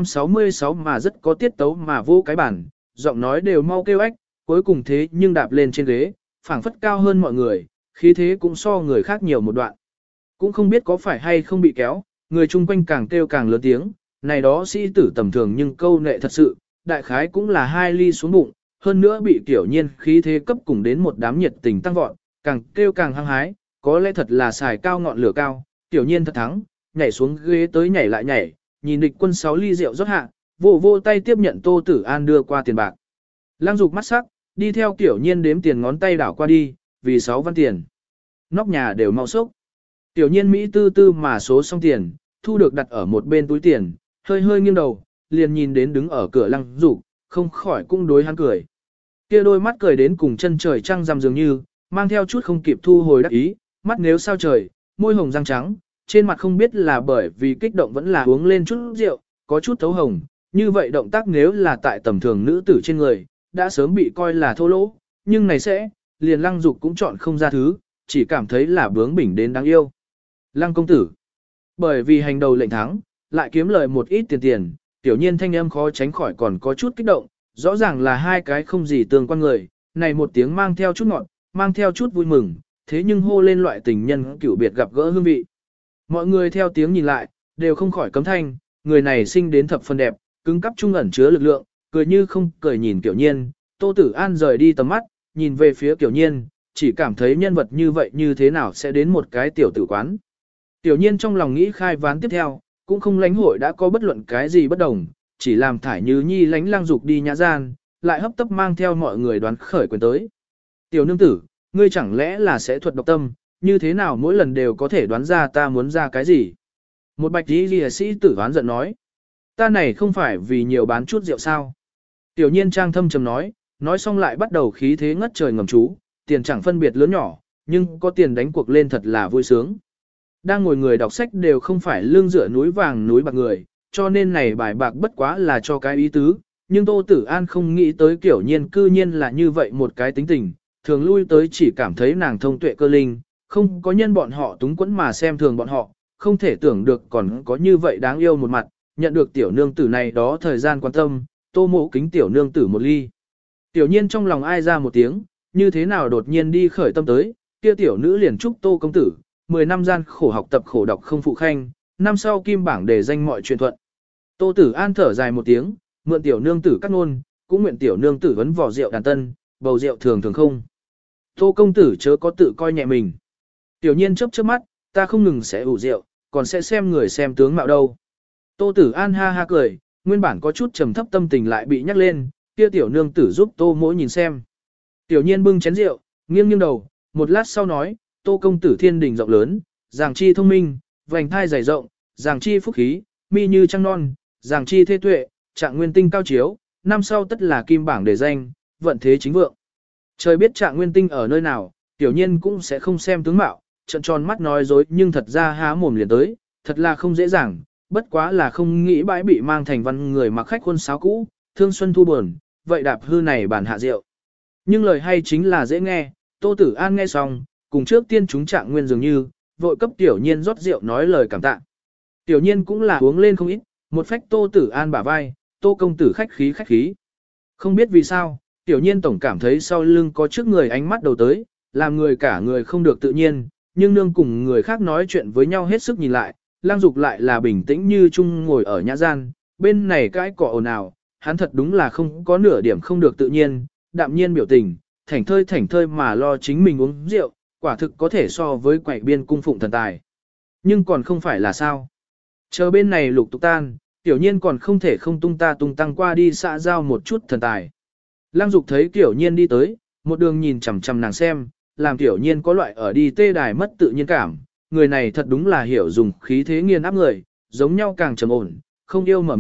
666 mà rất có tiết tấu mà vô cái bản, giọng nói đều mau kêu ếch, cuối cùng thế nhưng đạp lên trên ghế, phảng phất cao hơn mọi người, khí thế cũng so người khác nhiều một đoạn. Cũng không biết có phải hay không bị kéo, người chung quanh càng kêu càng lớn tiếng, này đó sĩ tử tầm thường nhưng câu nệ thật sự, đại khái cũng là 2 ly xuống bụng, hơn nữa bị tiểu nhiên khí thế cấp cùng đến một đám nhiệt tình tăng vọt, càng kêu càng hăng hái, có lẽ thật là xài cao ngọn lửa cao, tiểu nhiên thật thắng, nhảy xuống ghế tới nhảy lại nhảy, nhìn địch quân 6 ly rượu rót hạ, vô tay tiếp nhận Tô Tử An đưa qua tiền bạc. Lăng Dục mắt sắc, đi theo tiểu nhiên đếm tiền ngón tay đảo qua đi, vì 6 văn tiền. Nóc nhà đều mau sốc. Tiểu nhiên Mỹ tư tư mà số xong tiền, thu được đặt ở một bên túi tiền, hơi nghiêng đầu, liền nhìn đến đứng ở cửa Lăng Dục, không khỏi cũng đối hắn cười. Kia đôi mắt cười đến cùng chân trời trăng rằm dường như, mang theo chút không kịp thu hồi đắc ý, mắt nếu sao trời, môi hồng răng trắng, trên mặt không biết là bởi vì kích động vẫn là uống lên chút rượu, có chút thấu hồng, như vậy động tác nếu là tại tầm thường nữ tử trên người, đã sớm bị coi là thô lỗ, nhưng này sẽ, liền Lăng Dục cũng chọn không ra thứ, chỉ cảm thấy là bướng bỉnh đến đáng yêu. Lăng công tử, bởi vì hành đầu lệnh thắng, lại kiếm lời một ít tiền, tiểu nhiên thanh âm khó tránh khỏi còn có chút kích động, rõ ràng là hai cái không gì tương quan người, này một tiếng mang theo chút ngọt, mang theo chút vui mừng, thế nhưng hô lên loại tình nhân cựu biệt gặp gỡ hương vị. Mọi người theo tiếng nhìn lại, đều không khỏi cấm thanh, người này sinh đến thập phần đẹp, cứng cắp trung ẩn chứa lực lượng, cười như không cười nhìn Tiểu Nhiên, Tô Tử An rời đi tầm mắt, nhìn về phía Tiểu Nhiên, chỉ cảm thấy nhân vật như vậy như thế nào sẽ đến một cái tiểu tử quán. Tiểu Nhiên trong lòng nghĩ khai ván tiếp theo, cũng không lánh hội đã có bất luận cái gì bất đồng, chỉ làm thải như nhi lánh Lăng Dục đi nhã gian, lại hấp tấp mang theo mọi người đoán khởi quyền tới. Tiểu nương tử, ngươi chẳng lẽ là sẽ thuật độc tâm, như thế nào mỗi lần đều có thể đoán ra ta muốn ra cái gì? Một bạch tí lìa sĩ tử đoán giận nói. Ta này không phải vì nhiều bán chút rượu sao? Tiểu nhiên trang thâm trầm nói xong lại bắt đầu khí thế ngất trời ngầm chú, tiền chẳng phân biệt lớn nhỏ, nhưng có tiền đánh cuộc lên thật là vui sướng. Đang ngồi người đọc sách đều không phải lương dựa núi vàng núi bạc người, cho nên này bài bạc bất quá là cho cái ý tứ, nhưng Tô Tử An không nghĩ tới Kiểu Nhiên cư nhiên là như vậy một cái tính tình, thường lui tới chỉ cảm thấy nàng thông tuệ cơ linh, không có nhân bọn họ túng quẫn mà xem thường bọn họ, không thể tưởng được còn có như vậy đáng yêu một mặt, nhận được tiểu nương tử này đó thời gian quan tâm, Tô Mộ kính tiểu nương tử một ly. Tiểu nhiên trong lòng ai ra một tiếng, như thế nào đột nhiên đi khởi tâm tới, kia tiểu nữ liền chúc Tô công tử, 10 năm gian khổ học tập khổ đọc không phụ khanh, năm sau kim bảng để danh mọi chuyện thuận. Tô Tử An thở dài một tiếng, mượn tiểu nương tử cắt ngôn, cũng nguyện tiểu nương tử vấn vỏ rượu đàn tân, bầu rượu thường thường không. Tô công tử chớ có tự coi nhẹ mình. Tiểu nhiên chớp chớp mắt, ta không ngừng sẽ ủ rượu, còn sẽ xem người xem tướng mạo đâu. Tô Tử An ha ha cười, nguyên bản có chút trầm thấp tâm tình lại bị nhắc lên, kia tiểu nương tử giúp Tô mỗi nhìn xem. Tiểu nhiên bưng chén rượu, nghiêng đầu, một lát sau nói, Tô công tử thiên đình rộng lớn, giàng chi thông minh, vành thai dày rộng, giàng chi phúc khí, mi như trăng non, giàng chi thế tuệ, trạng nguyên tinh cao chiếu, năm sau tất là kim bảng để danh, vận thế chính vượng. Trời biết trạng nguyên tinh ở nơi nào, tiểu nhiên cũng sẽ không xem tướng mạo, trận tròn mắt nói dối nhưng thật ra há mồm liền tới, thật là không dễ dàng, bất quá là không nghĩ bãi bị mang thành văn người mặc khách khuôn sáo cũ, thương xuân thu buồn, vậy đạp hư này bản hạ rượu. Nhưng lời hay chính là dễ nghe, Tô Tử An nghe xong, cùng trước tiên chúng trạng nguyên dường như, vội cấp tiểu nhiên rót rượu nói lời cảm tạ. Tiểu nhiên cũng là uống lên không ít, một phách Tô Tử An bả vai, Tô công tử khách khí. Không biết vì sao, tiểu nhiên tổng cảm thấy sau lưng có trước người ánh mắt đầu tới, làm người cả người không được tự nhiên, nhưng nương cùng người khác nói chuyện với nhau hết sức nhìn lại, Lang Dục lại là bình tĩnh như chung ngồi ở nhã gian, bên này cái cọ ồn ào, hắn thật đúng là không có nửa điểm không được tự nhiên, đạm nhiên biểu tình, thảnh thơi mà lo chính mình uống rượu, quả thực có thể so với quậy biên cung phụng thần tài. Nhưng còn không phải là sao. Chờ bên này lục tục tan, tiểu nhiên còn không thể không tung tăng qua đi xã giao một chút thần tài. Lang Dục thấy tiểu nhiên đi tới, một đường nhìn chằm chằm nàng xem, làm tiểu nhiên có loại ở đi tê đài mất tự nhiên cảm, người này thật đúng là hiểu dùng khí thế nghiền áp người, giống nhau càng trầm ổn, không yêu mở miệng,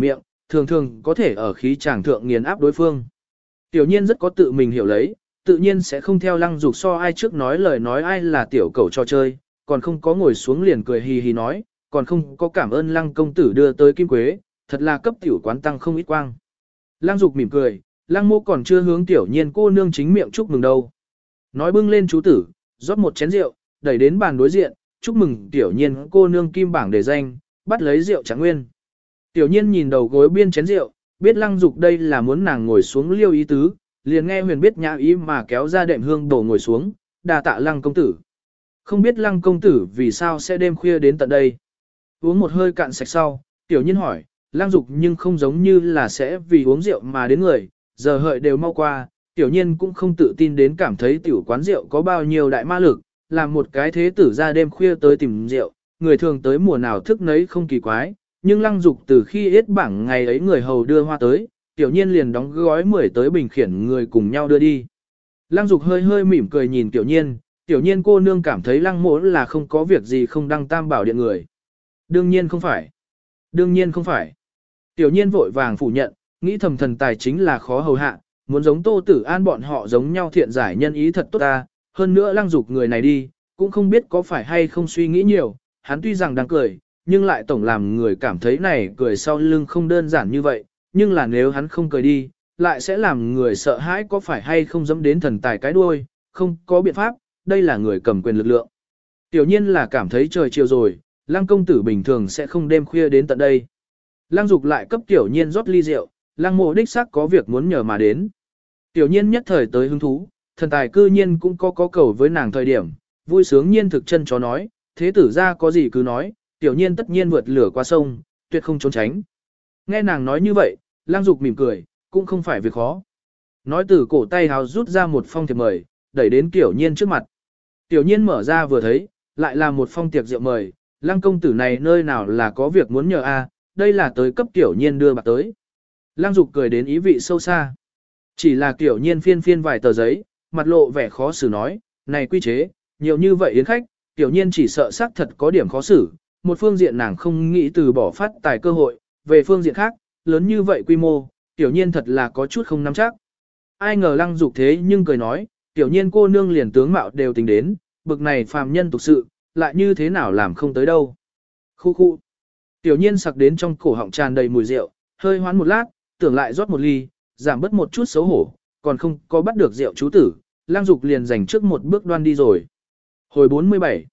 thường thường có thể ở khí tràng thượng nghiền áp đối phương. Tiểu nhiên rất có tự mình hiểu lấy, tự nhiên sẽ không theo Lăng Dục so ai trước nói lời nói ai là tiểu cầu cho chơi, còn không có ngồi xuống liền cười hì hì nói, còn không có cảm ơn Lăng công tử đưa tới kim quế, thật là cấp tiểu quán tăng không ít quang. Lăng Dục mỉm cười, Lăng Mô còn chưa hướng tiểu nhiên cô nương chính miệng chúc mừng đâu. Nói bưng lên chú tử, rót một chén rượu, đẩy đến bàn đối diện, chúc mừng tiểu nhiên cô nương kim bảng đề danh, bắt lấy rượu Trạng Nguyên. Tiểu nhiên nhìn đầu gối biên chén rượu, biết Lăng Dục đây là muốn nàng ngồi xuống liêu ý tứ, liền nghe huyền biết nhã ý mà kéo ra đệm hương đổ ngồi xuống, đà tạ Lăng công tử. Không biết Lăng công tử vì sao sẽ đêm khuya đến tận đây. Uống một hơi cạn sạch sau, tiểu nhiên hỏi, Lăng Dục nhưng không giống như là sẽ vì uống rượu mà đến người, giờ hợi đều mau qua, tiểu nhiên cũng không tự tin đến cảm thấy tiểu quán rượu có bao nhiêu đại ma lực, làm một cái thế tử ra đêm khuya tới tìm rượu, người thường tới mùa nào thức nấy không kỳ quái, nhưng Lăng Dục từ khi yết bảng ngày ấy người hầu đưa hoa tới, tiểu nhiên liền đóng gói 10 tới bình khiển người cùng nhau đưa đi. Lăng Dục hơi hơi mỉm cười nhìn tiểu nhiên cô nương cảm thấy Lăng mỗ là không có việc gì không đăng tam bảo điện người. Đương nhiên không phải. Đương nhiên không phải. Tiểu nhiên vội vàng phủ nhận, nghĩ thầm thần tài chính là khó hầu hạ, muốn giống Tô Tử An bọn họ giống nhau thiện giải nhân ý thật tốt ta, hơn nữa Lăng Dục người này đi, cũng không biết có phải hay không suy nghĩ nhiều, hắn tuy rằng đang cười, nhưng lại tổng làm người cảm thấy này cười sau lưng không đơn giản như vậy, nhưng là nếu hắn không cười đi, lại sẽ làm người sợ hãi có phải hay không dẫm đến thần tài cái đuôi, không có biện pháp, đây là người cầm quyền lực lượng. Tiểu nhiên là cảm thấy trời chiều rồi, Lăng công tử bình thường sẽ không đêm khuya đến tận đây. Lăng Dục lại cấp tiểu nhiên rót ly rượu, Lăng mộ đích xác có việc muốn nhờ mà đến. Tiểu nhiên nhất thời tới hứng thú, thần tài cư nhiên cũng có cầu với nàng thời điểm, vui sướng nhiên thực chân chó nói, thế tử ra có gì cứ nói, tiểu nhiên tất nhiên vượt lửa qua sông, tuyệt không trốn tránh. Nghe nàng nói như vậy, Lăng Dục mỉm cười, cũng không phải việc khó. Nói từ cổ tay hào rút ra một phong thiệp mời, đẩy đến tiểu nhiên trước mặt. Tiểu nhiên mở ra vừa thấy, lại là một phong tiệc rượu mời, Lăng công tử này nơi nào là có việc muốn nhờ a, đây là tới cấp tiểu nhiên đưa bạc tới. Lăng Dục cười đến ý vị sâu xa. Chỉ là tiểu nhiên phiên phiên vài tờ giấy, mặt lộ vẻ khó xử nói, này quy chế, nhiều như vậy yến khách, tiểu nhiên chỉ sợ xác thật có điểm khó xử, một phương diện nàng không nghĩ từ bỏ phát tài cơ hội, về phương diện khác, lớn như vậy quy mô, tiểu nhiên thật là có chút không nắm chắc. Ai ngờ Lăng Dục thế nhưng cười nói, tiểu nhiên cô nương liền tướng mạo đều tính đến, bực này phàm nhân tục sự, lại như thế nào làm không tới đâu. Khu khu. Tiểu nhiên sặc đến trong cổ họng tràn đầy mùi rượu, hơi hoán một lát, tưởng lại rót một ly, giảm bớt một chút xấu hổ, còn không có bắt được rượu chú tử, Lăng Dục liền giành trước một bước đoan đi rồi. Hồi 47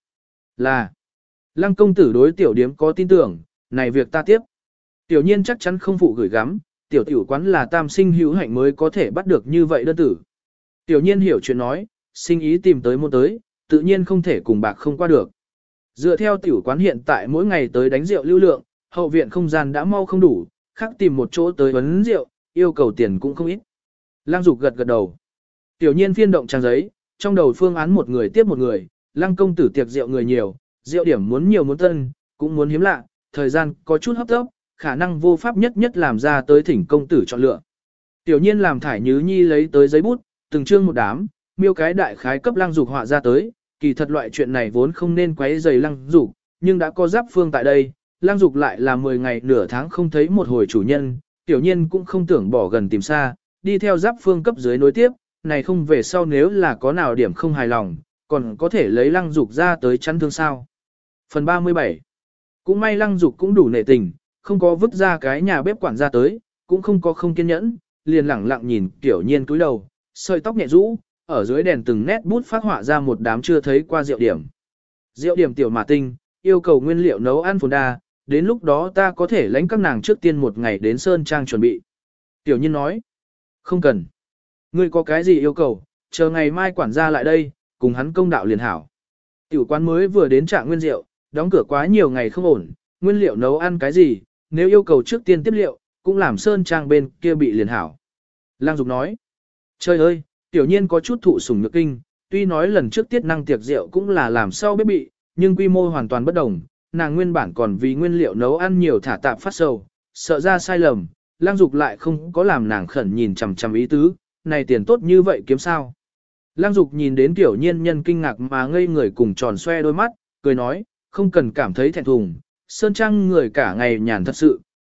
là Lăng công tử đối tiểu điếm có tin tưởng, này việc ta tiếp. Tiểu nhiên chắc chắn không phụ gửi gắm, tiểu tiểu quán là tam sinh hữu hạnh mới có thể bắt được như vậy đơn tử. Tiểu nhiên hiểu chuyện nói, sinh ý tìm tới môn tới, tự nhiên không thể cùng bạc không qua được. Dựa theo tiểu quán hiện tại mỗi ngày tới đánh rượu lưu lượng, hậu viện không gian đã mau không đủ, khác tìm một chỗ tới vấn rượu, yêu cầu tiền cũng không ít. Lăng Dục gật gật đầu. Tiểu nhiên phiên động trang giấy, trong đầu phương án một người tiếp một người, Lăng công tử tiệc rượu người nhiều, rượu điểm muốn nhiều muốn tân, cũng muốn hiếm lạ, thời gian có chút hấp tấp, khả năng vô pháp nhất nhất làm ra tới thỉnh công tử chọn lựa. Tiểu nhiên làm thải nhứ nhi lấy tới giấy bút, từng chương một đám, miêu cái đại khái cấp Lăng Dục họa ra tới, kỳ thật loại chuyện này vốn không nên quấy rầy Lăng Dục, nhưng đã có Giáp Phương tại đây, Lăng Dục lại là 10 ngày nửa tháng không thấy một hồi chủ nhân, tiểu nhiên cũng không tưởng bỏ gần tìm xa, đi theo Giáp Phương cấp dưới nối tiếp, này không về sau nếu là có nào điểm không hài lòng, còn có thể lấy Lăng Dục ra tới chắn thương sao. Phần 37 cũng may Lăng Dục cũng đủ nể tình, không có vứt ra cái nhà bếp quản ra tới, cũng không có không kiên nhẫn, liền lẳng lặng nhìn tiểu nhiên cúi đầu, sợi tóc nhẹ rũ, ở dưới đèn từng nét bút phát họa ra một đám chưa thấy qua rượu điểm. Rượu điểm tiểu mà tinh, yêu cầu nguyên liệu nấu ăn phồn đa, đến lúc đó ta có thể lãnh các nàng trước tiên một ngày đến Sơn Trang chuẩn bị. Tiểu nhiên nói, không cần. Ngươi có cái gì yêu cầu, chờ ngày mai quản gia lại đây, cùng hắn công đạo liền hảo. Tiểu quán mới vừa đến Trạng Nguyên rượu, đóng cửa quá nhiều ngày không ổn, nguyên liệu nấu ăn cái gì, nếu yêu cầu trước tiên tiếp liệu, cũng làm Sơn Trang bên kia bị liền hảo. Lăng Dục nói, trời ơi, tiểu nhiên có chút thụ sủng nhược kinh, tuy nói lần trước tiết năng tiệc rượu cũng là làm sau bếp bị, nhưng quy mô hoàn toàn bất đồng, nàng nguyên bản còn vì nguyên liệu nấu ăn nhiều thả tạp phát sầu, sợ ra sai lầm, Lăng Dục lại không có làm nàng khẩn nhìn chằm chằm ý tứ, này tiền tốt như vậy kiếm sao. Lăng Dục nhìn đến tiểu nhiên nhân kinh ngạc mà ngây người cùng tròn xoe đôi mắt, cười nói, không cần cảm thấy thẹn thùng, Sơn Trang người cả ngày nhàn thật sự,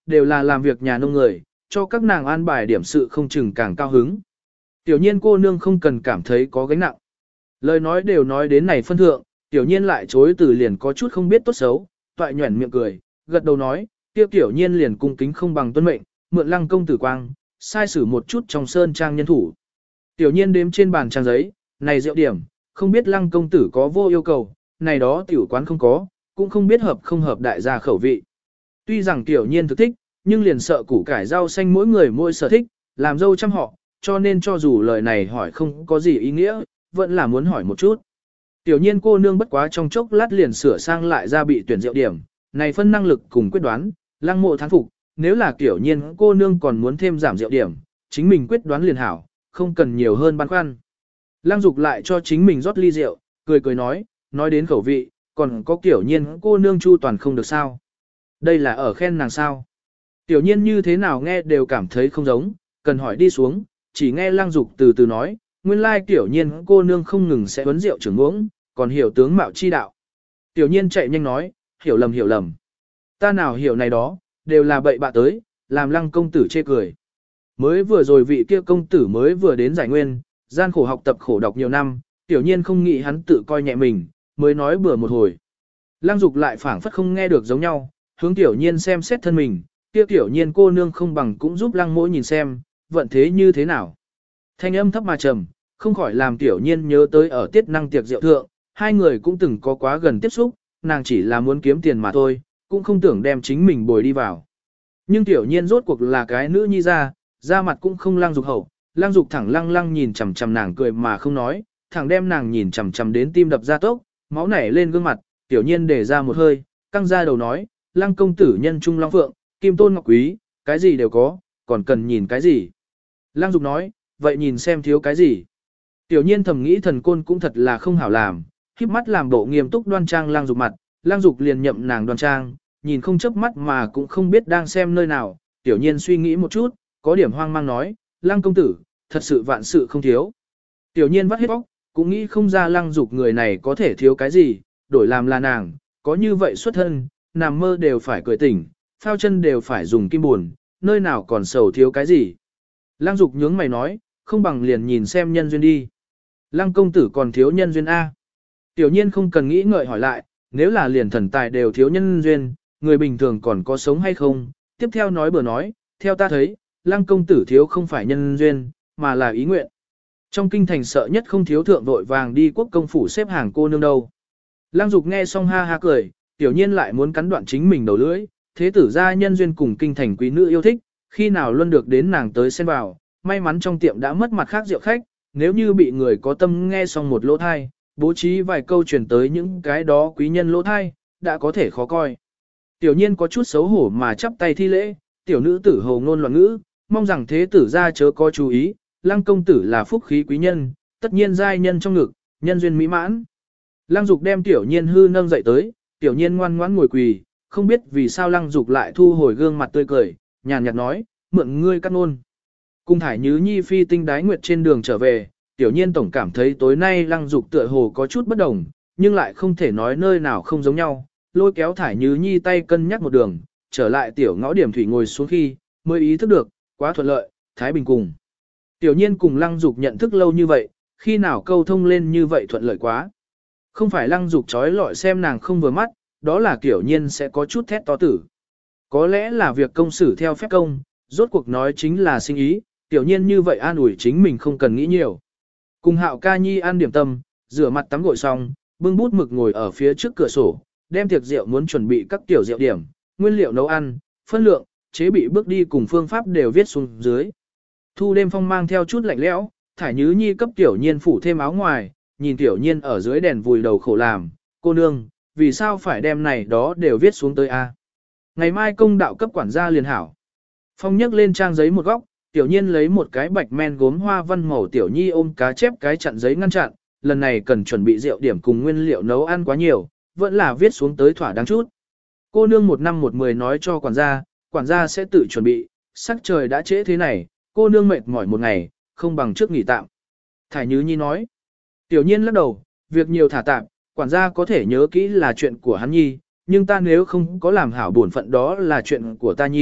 đều là làm việc nhà nông người, cho các nàng an bài điểm sự không chừng càng cao hứng. Tiểu nhiên cô nương không cần cảm thấy có gánh nặng. Lời nói đều nói đến này phân thượng, tiểu nhiên lại chối từ liền có chút không biết tốt xấu, toại nhuẩn miệng cười, gật đầu nói, kia tiểu nhiên liền cung kính không bằng tuân mệnh, mượn Lăng công tử quang, sai sử một chút trong sơn trang nhân thủ. Tiểu nhiên đếm trên bàn trang giấy, này rượu điểm, không biết Lăng công tử có vô yêu cầu, này đó tiểu quán không có, cũng không biết hợp không hợp đại gia khẩu vị. Tuy rằng tiểu nhiên thực thích, nhưng liền sợ củ cải rau xanh mỗi người mỗi sở thích, làm dâu trăm họ, cho nên cho dù lời này hỏi không có gì ý nghĩa, vẫn là muốn hỏi một chút. Tiểu nhiên cô nương bất quá trong chốc lát liền sửa sang lại ra bị tuyển rượu điểm, này phân năng lực cùng quyết đoán, Lăng mộ thán phục, nếu là tiểu nhiên cô nương còn muốn thêm giảm rượu điểm, chính mình quyết đoán liền hảo, không cần nhiều hơn băn khoăn. Lăng Dục lại cho chính mình rót ly rượu, cười cười nói đến khẩu vị, còn có tiểu nhiên cô nương chu toàn không được sao. Đây là ở khen nàng sao. Tiểu nhiên như thế nào nghe đều cảm thấy không giống, cần hỏi đi xuống, chỉ nghe Lăng Dục từ từ nói, nguyên lai tiểu nhiên cô nương không ngừng sẽ uống rượu trưởng uống, còn hiểu tướng mạo chi đạo. Tiểu nhiên chạy nhanh nói, hiểu lầm. Ta nào hiểu này đó, đều là bậy bạ tới, làm Lăng công tử chê cười. Mới vừa rồi vị kia công tử mới vừa đến giải nguyên, gian khổ học tập khổ đọc nhiều năm, tiểu nhiên không nghĩ hắn tự coi nhẹ mình, mới nói bừa một hồi. Lăng Dục lại phảng phất không nghe được giống nhau, hướng tiểu nhiên xem xét thân mình, kia tiểu nhiên cô nương không bằng cũng giúp Lăng mỗi nhìn xem, vận thế như thế nào. Thanh âm thấp mà trầm, không khỏi làm tiểu nhiên nhớ tới ở tiết năng tiệc rượu thượng, hai người cũng từng có quá gần tiếp xúc, nàng chỉ là muốn kiếm tiền mà thôi, cũng không tưởng đem chính mình bồi đi vào. Nhưng tiểu nhiên rốt cuộc là cái nữ nhi ra mặt cũng không Lăng Dục hậu, Lăng Dục thẳng lăng nhìn chằm chằm nàng cười mà không nói, thẳng đem nàng nhìn chằm chằm đến tim đập ra tốc, máu nảy lên gương mặt, tiểu nhiên để ra một hơi, căng ra đầu nói, Lăng công tử nhân trung long phượng, kim tôn ngọc quý, cái gì đều có, còn cần nhìn cái gì. Lăng Dục nói, vậy nhìn xem thiếu cái gì. Tiểu nhiên thầm nghĩ thần côn cũng thật là không hảo làm, khép mắt làm bộ nghiêm túc đoan trang Lăng Dục mặt, Lăng Dục liền nhậm nàng đoan trang, nhìn không chớp mắt mà cũng không biết đang xem nơi nào, tiểu nhiên suy nghĩ một chút, có điểm hoang mang nói, Lăng công tử, thật sự vạn sự không thiếu. Tiểu nhiên vắt hết bóc, cũng nghĩ không ra Lăng Dục người này có thể thiếu cái gì, đổi làm là nàng, có như vậy xuất thân, nằm mơ đều phải cười tỉnh, phao chân đều phải dùng kim buồn, nơi nào còn sầu thiếu cái gì. Lăng Dục nhướng mày nói, không bằng liền nhìn xem nhân duyên đi. Lăng công tử còn thiếu nhân duyên A. Tiểu nhiên không cần nghĩ ngợi hỏi lại, nếu là liền thần tài đều thiếu nhân duyên, người bình thường còn có sống hay không? Tiếp theo nói bừa nói, theo ta thấy, Lăng công tử thiếu không phải nhân duyên, mà là ý nguyện. Trong kinh thành sợ nhất không thiếu thượng vội vàng đi quốc công phủ xếp hàng cô nương đâu. Lăng Dục nghe xong ha ha cười, tiểu nhiên lại muốn cắn đoạn chính mình đầu lưỡi, thế tử gia nhân duyên cùng kinh thành quý nữ yêu thích, khi nào luôn được đến nàng tới xen vào, may mắn trong tiệm đã mất mặt khác rượu khách, nếu như bị người có tâm nghe xong một lỗ thai, bố trí vài câu truyền tới những cái đó quý nhân lỗ thai, đã có thể khó coi. Tiểu nhiên có chút xấu hổ mà chắp tay thi lễ, tiểu nữ tử hồ ngôn loạn ngữ, mong rằng thế tử gia chớ có chú ý, Lăng công tử là phúc khí quý nhân, tất nhiên giai nhân trong ngực, nhân duyên mỹ mãn. Lăng Dục đem tiểu nhiên hư nâng dậy tới, tiểu nhiên ngoan ngoãn ngồi quỳ, không biết vì sao Lăng Dục lại thu hồi gương mặt tươi cười, nhàn nhạt nói, mượn ngươi cắt ngôn. Cung thải Nhứ Nhi phi tinh đái nguyệt trên đường trở về, tiểu nhiên tổng cảm thấy tối nay Lăng Dục tựa hồ có chút bất đồng, nhưng lại không thể nói nơi nào không giống nhau, lôi kéo thải Nhứ Nhi tay cân nhắc một đường, trở lại tiểu ngõ điểm thủy ngồi xuống khi, mới ý thức được, quá thuận lợi, thái bình cùng. Tiểu nhiên cùng Lăng Dục nhận thức lâu như vậy, khi nào câu thông lên như vậy thuận lợi quá. Không phải Lăng Dục trói lọi xem nàng không vừa mắt, đó là tiểu nhiên sẽ có chút thét to tử. Có lẽ là việc công xử theo phép công, rốt cuộc nói chính là sinh ý, tiểu nhiên như vậy an ủi chính mình không cần nghĩ nhiều. Cùng Hạo ca nhi ăn điểm tâm, rửa mặt tắm gội xong, bưng bút mực ngồi ở phía trước cửa sổ, đem tiệc rượu muốn chuẩn bị các tiểu rượu điểm, nguyên liệu nấu ăn, phân lượng, chế bị bước đi cùng phương pháp đều viết xuống dưới. Thu đêm phong mang theo chút lạnh lẽo, thải Nhứ Nhi cấp tiểu nhiên phủ thêm áo ngoài, nhìn tiểu nhiên ở dưới đèn vùi đầu khổ làm, cô nương, vì sao phải đem này đó đều viết xuống tới a? Ngày mai công đạo cấp quản gia liền hảo. Phong nhấc lên trang giấy một góc, tiểu nhiên lấy một cái bạch men gốm hoa văn màu tiểu nhi ôm cá chép cái chặn giấy ngăn chặn, lần này cần chuẩn bị rượu điểm cùng nguyên liệu nấu ăn quá nhiều, vẫn là viết xuống tới thỏa đáng chút. Cô nương 1 năm 1 10 nói cho quản gia sẽ tự chuẩn bị, sắc trời đã trễ thế này, cô nương mệt mỏi một ngày, không bằng trước nghỉ tạm. Thải Nhứ Nhi nói, tiểu nhiên lắc đầu, việc nhiều thả tạm, quản gia có thể nhớ kỹ là chuyện của hắn nhi, nhưng ta nếu không có làm hảo bổn phận đó là chuyện của ta nhi,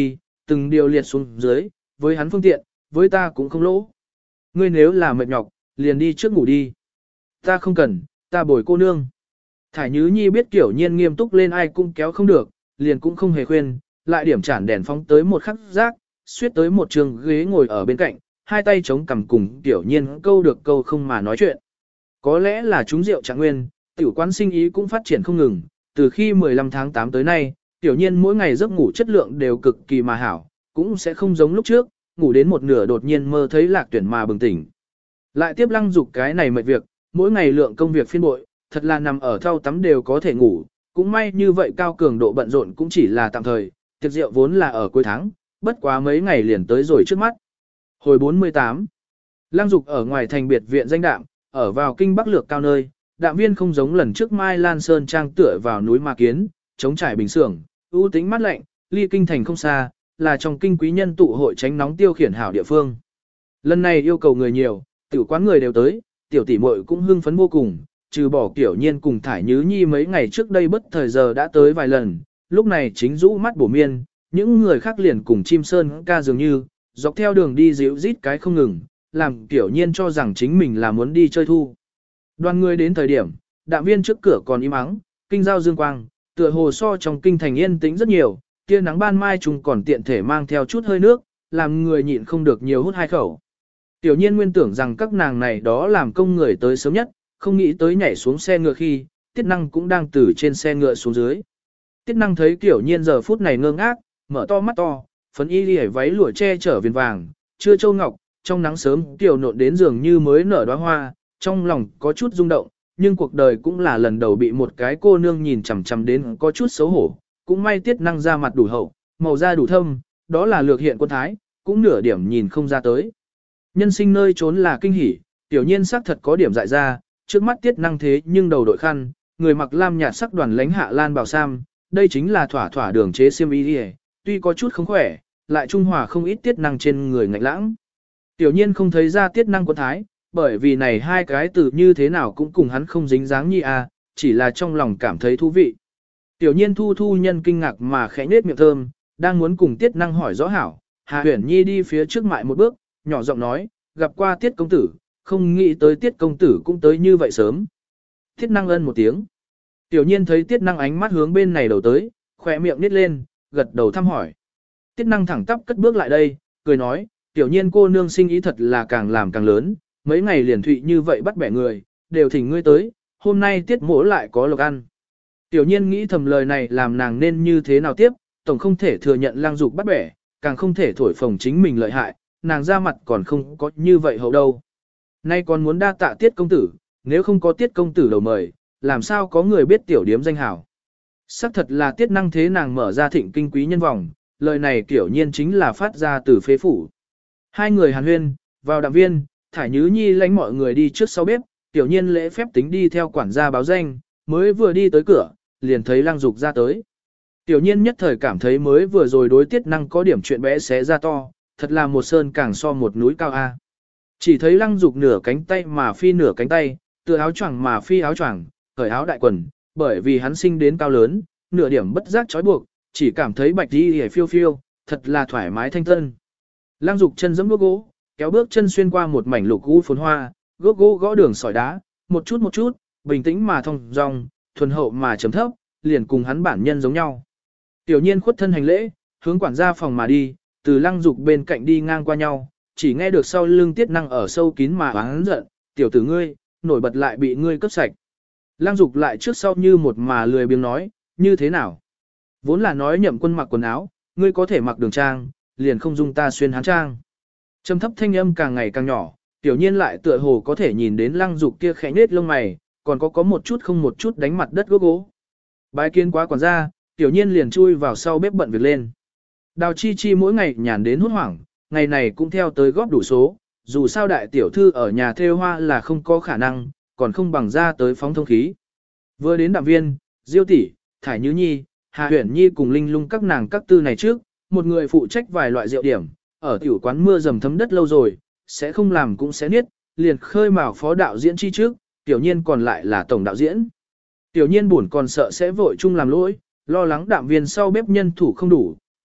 từng điều liệt xuống dưới, với hắn phương tiện, với ta cũng không lỗ. Ngươi nếu là mệt nhọc, liền đi trước ngủ đi. Ta không cần, ta bồi cô nương. Thải Nhứ Nhi biết Tiểu Nhiên nghiêm túc lên ai cũng kéo không được, liền cũng không hề khuyên, lại điểm chản đèn phóng tới một khắc giác, suýt tới một trường ghế ngồi ở bên cạnh, hai tay chống cằm cùng Tiểu Nhiên câu được câu không mà nói chuyện. Có lẽ là trúng rượu trạng nguyên, tiểu quán sinh ý cũng phát triển không ngừng, từ khi 15 tháng 8 tới nay, Tiểu Nhiên mỗi ngày giấc ngủ chất lượng đều cực kỳ mà hảo, cũng sẽ không giống lúc trước, ngủ đến một nửa đột nhiên mơ thấy Lạc Tuyển mà bừng tỉnh. Lại tiếp Lăng Dục cái này mệt việc, mỗi ngày lượng công việc phiên bội, thật là nằm ở thau tắm đều có thể ngủ, cũng may như vậy cao cường độ bận rộn cũng chỉ là tạm thời, tiệc rượu vốn là ở cuối tháng, bất quá mấy ngày liền tới rồi trước mắt. Hồi 48, Lăng Dục ở ngoài thành biệt viện danh đạm, ở vào kinh bắc lược cao nơi, đạm viên không giống lần trước Mai Lan Sơn trang tựa vào núi Ma Kiến, chống trải bình xưởng, ưu tính mát lạnh, ly kinh thành không xa, là trong kinh quý nhân tụ hội tránh nóng tiêu khiển hảo địa phương. Lần này yêu cầu người nhiều, tiểu quán người đều tới, tiểu tỷ muội cũng hưng phấn vô cùng, trừ bỏ Tiểu Nhiên cùng Thải Nhứ Nhi mấy ngày trước đây bất thời giờ đã tới vài lần, lúc này chính rũ mắt bổ miên, những người khác liền cùng chim sơn ca dường như, dọc theo đường đi díu rít cái không ngừng, làm Tiểu Nhiên cho rằng chính mình là muốn đi chơi thu. Đoàn người đến thời điểm, đạm viên trước cửa còn im ắng, kinh giao dương quang, tựa hồ so trong kinh thành yên tĩnh rất nhiều, tia nắng ban mai trùng còn tiện thể mang theo chút hơi nước, làm người nhịn không được nhiều hút hai khẩu. Tiểu Nhiên nguyên tưởng rằng các nàng này đó làm công người tới sớm nhất, không nghĩ tới nhảy xuống xe ngựa khi, Tiết Năng cũng đang từ trên xe ngựa xuống dưới. Tiết Năng thấy Tiểu Nhiên giờ phút này ngơ ngác, mở to mắt to, phấn y liễu váy lụa che chở viền vàng, chưa châu ngọc, trong nắng sớm tiểu nộn đến giường như mới nở đóa hoa, trong lòng có chút rung động, nhưng cuộc đời cũng là lần đầu bị một cái cô nương nhìn chằm chằm đến có chút xấu hổ, cũng may Tiết Năng ra mặt đủ hậu, màu da đủ thâm, đó là lược hiện quân thái, cũng nửa điểm nhìn không ra tới. Nhân sinh nơi trốn là kinh hỉ, Tiểu Nhiên xác thật có điểm dại ra, trước mắt Tiết Năng thế nhưng đầu đội khăn, người mặc lam nhạt sắc đoàn lánh hạ lan bào sam, đây chính là thỏa thỏa đường chế xiêm y đi, tuy có chút không khỏe, lại trung hòa không ít Tiết Năng trên người ngạnh lãng. Tiểu Nhiên không thấy ra Tiết Năng quân thái, bởi vì này hai cái từ như thế nào cũng cùng hắn không dính dáng như a, chỉ là trong lòng cảm thấy thú vị. Tiểu Nhiên thu nhân kinh ngạc mà khẽ nhếch miệng thơm, đang muốn cùng Tiết Năng hỏi rõ hảo, Hà Huyền Nhi đi phía trước mại một bước, nhỏ giọng nói, gặp qua Tiết công tử, không nghĩ tới Tiết công tử cũng tới như vậy sớm. Tiết Năng ân một tiếng. Tiểu Nhiên thấy Tiết Năng ánh mắt hướng bên này đầu tới, khỏe miệng nít lên, gật đầu thăm hỏi. Tiết Năng thẳng tắp cất bước lại đây, cười nói, Tiểu Nhiên cô nương sinh ý thật là càng làm càng lớn, mấy ngày liền thụy như vậy bắt bẻ người, đều thỉnh ngươi tới, hôm nay Tiết mỗ lại có lộc ăn. Tiểu Nhiên nghĩ thầm lời này làm nàng nên như thế nào tiếp, tổng không thể thừa nhận Lăng Dục bắt bẻ, càng không thể thổi phồng chính mình lợi hại, nàng ra mặt còn không có như vậy hậu đâu. Nay còn muốn đa tạ Tiết công tử, nếu không có Tiết công tử đầu mời, làm sao có người biết tiểu điếm danh hảo. Sắc thật là Tiết Năng thế nàng mở ra thịnh kinh quý nhân vòng, lời này Tiểu Nhiên chính là phát ra từ phế phủ. Hai người hàn huyên, vào đạm viên, Thải Nhứ Nhi lãnh mọi người đi trước sau bếp, Tiểu Nhiên lễ phép tính đi theo quản gia báo danh, mới vừa đi tới cửa, liền thấy Lăng Dục ra tới. Tiểu Nhiên nhất thời cảm thấy mới vừa rồi đối Tiết Năng có điểm chuyện bé xé ra to, thật là một sơn càng so một núi cao a. Chỉ thấy Lăng Dục nửa cánh tay mà phi nửa cánh tay, tựa áo choàng mà phi áo choàng, cởi áo đại quần, bởi vì hắn sinh đến cao lớn, nửa điểm bất giác trói buộc, chỉ cảm thấy bạch đi hề phiêu phiêu, thật là thoải mái thanh tân. Lăng Dục chân giẫm bước gỗ, kéo bước chân xuyên qua một mảnh lục u phồn hoa, gốc gỗ gõ đường sỏi đá, một chút, bình tĩnh mà thong dong, thuần hậu mà chấm thấp, liền cùng hắn bản nhân giống nhau. Tiểu Nhiên khuất thân hành lễ, hướng quản gia phòng mà đi, từ Lăng Dục bên cạnh đi ngang qua nhau, chỉ nghe được sau lưng Tiết Năng ở sâu kín mà oán giận, tiểu tử ngươi, nổi bật lại bị ngươi cướp sạch. Lăng Dục lại trước sau như một mà lười biếng nói, như thế nào? Vốn là nói Nhậm Quân mặc quần áo, ngươi có thể mặc đường trang, liền không dung ta xuyên hán trang. Trầm thấp thanh âm càng ngày càng nhỏ, Tiểu Nhiên lại tựa hồ có thể nhìn đến Lăng Dục kia khẽ nết lông mày, còn có một chút không một chút đánh mặt đất gốc gỗ. Bái kiến quá quản gia, Tiểu Nhiên liền chui vào sau bếp bận việc lên. Đào Chi Chi mỗi ngày nhàn đến hốt hoảng, ngày này cũng theo tới góp đủ số, dù sao đại tiểu thư ở nhà thêu hoa là không có khả năng, còn không bằng ra tới phóng thông khí. Vừa đến đạm viên, Diêu tỷ, Thải Nhứ Nhi, Hà Huyền Nhi cùng Linh Lung các nàng các tư này trước, một người phụ trách vài loại rượu điểm, ở tiểu quán mưa dầm thấm đất lâu rồi, sẽ không làm cũng sẽ niết, liền khơi mào phó đạo diễn chi trước, Tiểu Nhiên còn lại là tổng đạo diễn. Tiểu Nhiên buồn còn sợ sẽ vội chung làm lỗi, lo lắng đạm viên sau bếp nhân thủ không đủ,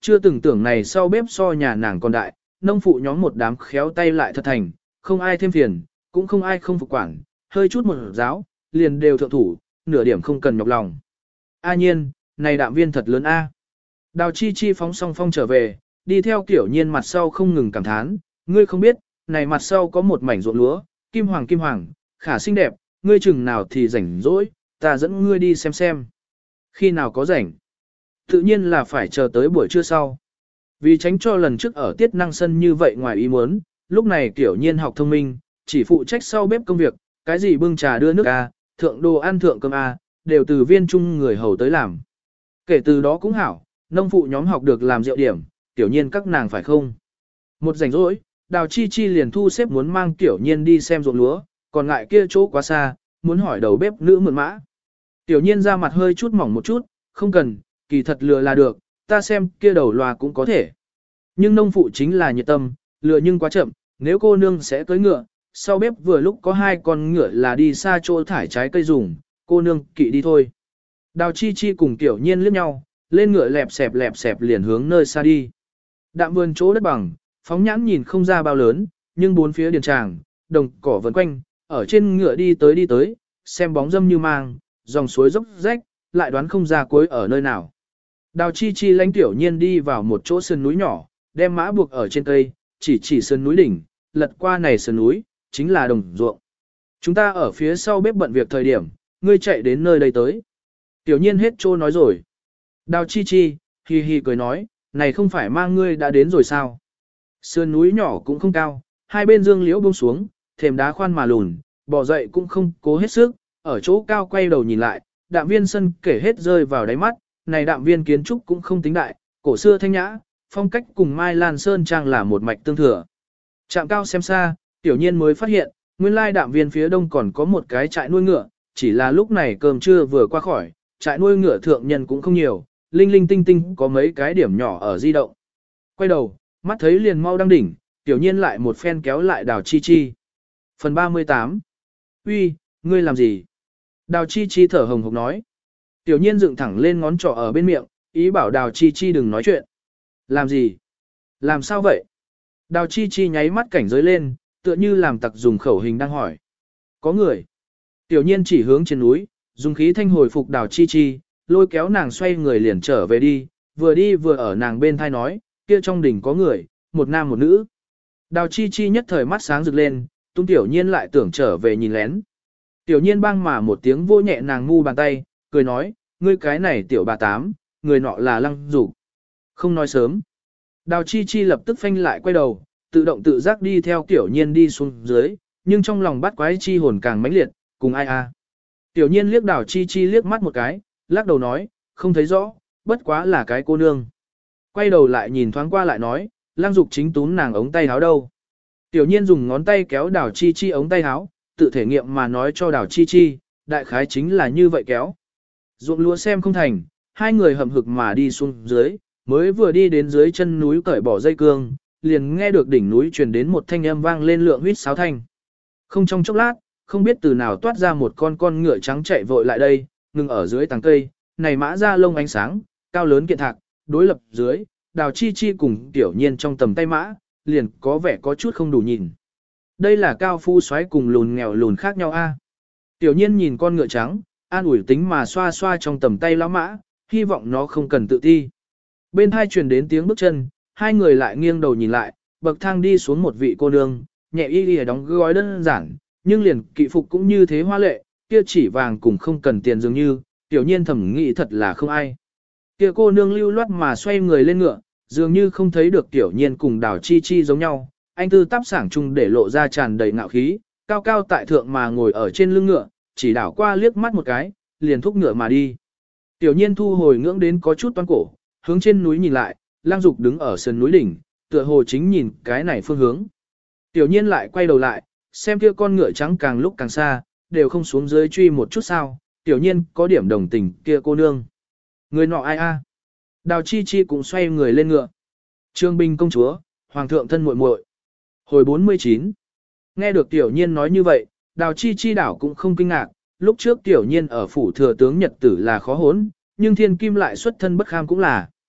chưa từng tưởng này sau bếp so nhà nàng còn đại, nông phụ nhóm một đám khéo tay lại thật thành, không ai thêm phiền, cũng không ai không phục quản, hơi chút một giáo, liền đều thượng thủ, nửa điểm không cần nhọc lòng. A nhiên, này đạm viên thật lớn a. Đào Chi Chi phóng song phong trở về, đi theo Tiểu Nhiên mặt sau không ngừng cảm thán, ngươi không biết, này mặt sau có một mảnh ruộng lúa, kim hoàng, khả xinh đẹp, ngươi chừng nào thì rảnh rỗi, ta dẫn ngươi đi xem. Khi nào có rảnh? Tự nhiên là phải chờ tới buổi trưa sau. Vì tránh cho lần trước ở tiết năng sân như vậy ngoài ý muốn, lúc này Tiểu Nhiên học thông minh, chỉ phụ trách sau bếp công việc, cái gì bưng trà đưa nước a, thượng đồ ăn thượng cơm a, đều từ viên trung người hầu tới làm. Kể từ đó cũng hảo, nông phụ nhóm học được làm rượu điểm, Tiểu Nhiên các nàng phải không? Một rảnh rỗi, Đào Chi Chi liền thu xếp muốn mang Tiểu Nhiên đi xem ruộng lúa, còn ngại kia chỗ quá xa, muốn hỏi đầu bếp nữ mượn mã. Tiểu Nhiên ra mặt hơi chút mỏng một chút, không cần, kỳ thật lừa là được, ta xem kia đầu loa cũng có thể. Nhưng nông phụ chính là nhiệt tâm, lừa nhưng quá chậm, nếu cô nương sẽ cưỡi ngựa, sau bếp vừa lúc có hai con ngựa là đi xa chỗ thải trái cây dùng, cô nương kỵ đi thôi. Đào Chi Chi cùng Tiểu Nhiên liếc nhau, lên ngựa lẹp xẹp liền hướng nơi xa đi. Đạm vườn chỗ đất bằng, phóng nhãn nhìn không ra bao lớn, nhưng bốn phía điền tràng, đồng cỏ vần quanh, ở trên ngựa đi tới, xem bóng dâm như mang, dòng suối dốc rách, lại đoán không ra cuối ở nơi nào. Đào Chi Chi lãnh Tiểu Nhiên đi vào một chỗ sườn núi nhỏ, đem mã buộc ở trên cây, chỉ sườn núi đỉnh, lật qua này sườn núi, chính là đồng ruộng. Chúng ta ở phía sau bếp bận việc thời điểm, ngươi chạy đến nơi đây tới. Tiểu Nhiên hết trô nói rồi. Đào Chi Chi, hi cười nói, này không phải mang ngươi đã đến rồi sao? Sườn núi nhỏ cũng không cao, hai bên dương liễu buông xuống, thềm đá khoan mà lùn, bò dậy cũng không cố hết sức, ở chỗ cao quay đầu nhìn lại, đạm viên sân kể hết rơi vào đáy mắt, này đạm viên kiến trúc cũng không tính đại, cổ xưa thanh nhã, phong cách cùng Mai Lan Sơn Trang là một mạch tương thừa. Trạm cao xem xa, Tiểu Nhiên mới phát hiện, nguyên lai đạm viên phía đông còn có một cái trại nuôi ngựa, chỉ là lúc này cơm trưa vừa qua khỏi, trại nuôi ngựa thượng nhân cũng không nhiều, linh linh tinh tinh có mấy cái điểm nhỏ ở di động. Quay đầu, mắt thấy liền mau đăng đỉnh, Tiểu Nhiên lại một phen kéo lại Đào Chi Chi. Phần 38. Uy, ngươi làm gì? Đào Chi Chi thở hồng hộc nói. Tiểu Nhiên dựng thẳng lên ngón trỏ ở bên miệng, ý bảo Đào Chi Chi đừng nói chuyện. Làm gì? Làm sao vậy? Đào Chi Chi nháy mắt cảnh giới lên, tựa như làm tặc dùng khẩu hình đang hỏi. Có người. Tiểu Nhiên chỉ hướng trên núi, dùng khí thanh hồi phục Đào Chi Chi, lôi kéo nàng xoay người liền trở về đi vừa ở nàng bên thai nói, kia trong đỉnh có người, một nam một nữ. Đào Chi Chi nhất thời mắt sáng rực lên, tung Tiểu Nhiên lại tưởng trở về nhìn lén. Tiểu Nhiên bang mà một tiếng vô nhẹ nàng ngu bàn tay, cười nói, ngươi cái này tiểu bà tám, người nọ là Lăng Dục. Không nói sớm. Đào Chi Chi lập tức phanh lại quay đầu, tự động tự giác đi theo Tiểu Nhiên đi xuống dưới, nhưng trong lòng bắt quái chi hồn càng mãnh liệt, cùng ai a. Tiểu Nhiên liếc Đào Chi Chi liếc mắt một cái, lắc đầu nói, không thấy rõ, bất quá là cái cô nương. Quay đầu lại nhìn thoáng qua lại nói, Lăng Dục chính túm nàng ống tay áo đâu. Tiểu Nhiên dùng ngón tay kéo Đào Chi Chi ống tay áo, tự thể nghiệm mà nói cho Đào Chi Chi, đại khái chính là như vậy kéo. Ruộng lúa xem không thành, hai người hậm hực mà đi xuống dưới, mới vừa đi đến dưới chân núi cởi bỏ dây cương, liền nghe được đỉnh núi truyền đến một thanh âm vang lên lượng huýt sáo thanh. Không trong chốc lát, không biết từ nào toát ra một con ngựa trắng chạy vội lại đây, ngừng ở dưới tàng cây, này mã ra lông ánh sáng, cao lớn kiện thạc, đối lập dưới, Đào Chi Chi cùng Tiểu Nhiên trong tầm tay mã, liền có vẻ có chút không đủ nhìn. Đây là cao phu xoáy cùng lùn nghèo lùn khác nhau a. Tiểu Nhiên nhìn con ngựa trắng, an ủi tính mà xoa xoa trong tầm tay lão mã, hy vọng nó không cần tự ti. Bên hai truyền đến tiếng bước chân, hai người lại nghiêng đầu nhìn lại, bậc thang đi xuống một vị cô nương, nhẹ y y đóng gói đơn giản, nhưng liền kỵ phục cũng như thế hoa lệ, kia chỉ vàng cũng không cần tiền dường như, Tiểu Nhiên thẩm nghĩ thật là không ai. Kia cô nương lưu loát mà xoay người lên ngựa, dường như không thấy được Tiểu Nhiên cùng Đào Chi Chi giống nhau, anh tư táp sảng chung để lộ ra tràn đầy ngạo khí, cao cao tại thượng mà ngồi ở trên lưng ngựa, chỉ đảo qua liếc mắt một cái, liền thúc ngựa mà đi. Tiểu Nhiên thu hồi ngưỡng đến có chút toan cổ, hướng trên núi nhìn lại, Lăng Dục đứng ở sườn núi đỉnh, tựa hồ chính nhìn cái này phương hướng. Tiểu Nhiên lại quay đầu lại, xem kia con ngựa trắng càng lúc càng xa, đều không xuống dưới truy một chút sao, Tiểu Nhiên có điểm đồng tình kia cô nương. Người nọ ai a? Đào Chi Chi cũng xoay người lên ngựa. Trương Bình công chúa, hoàng thượng thân muội muội. Hồi 49. Nghe được Tiểu Nhiên nói như vậy, Đào Chi Chi đảo cũng không kinh ngạc, lúc trước Tiểu Nhiên ở phủ thừa tướng nhật tử là khó hốn, nhưng thiên kim lại xuất thân bất kham cũng là.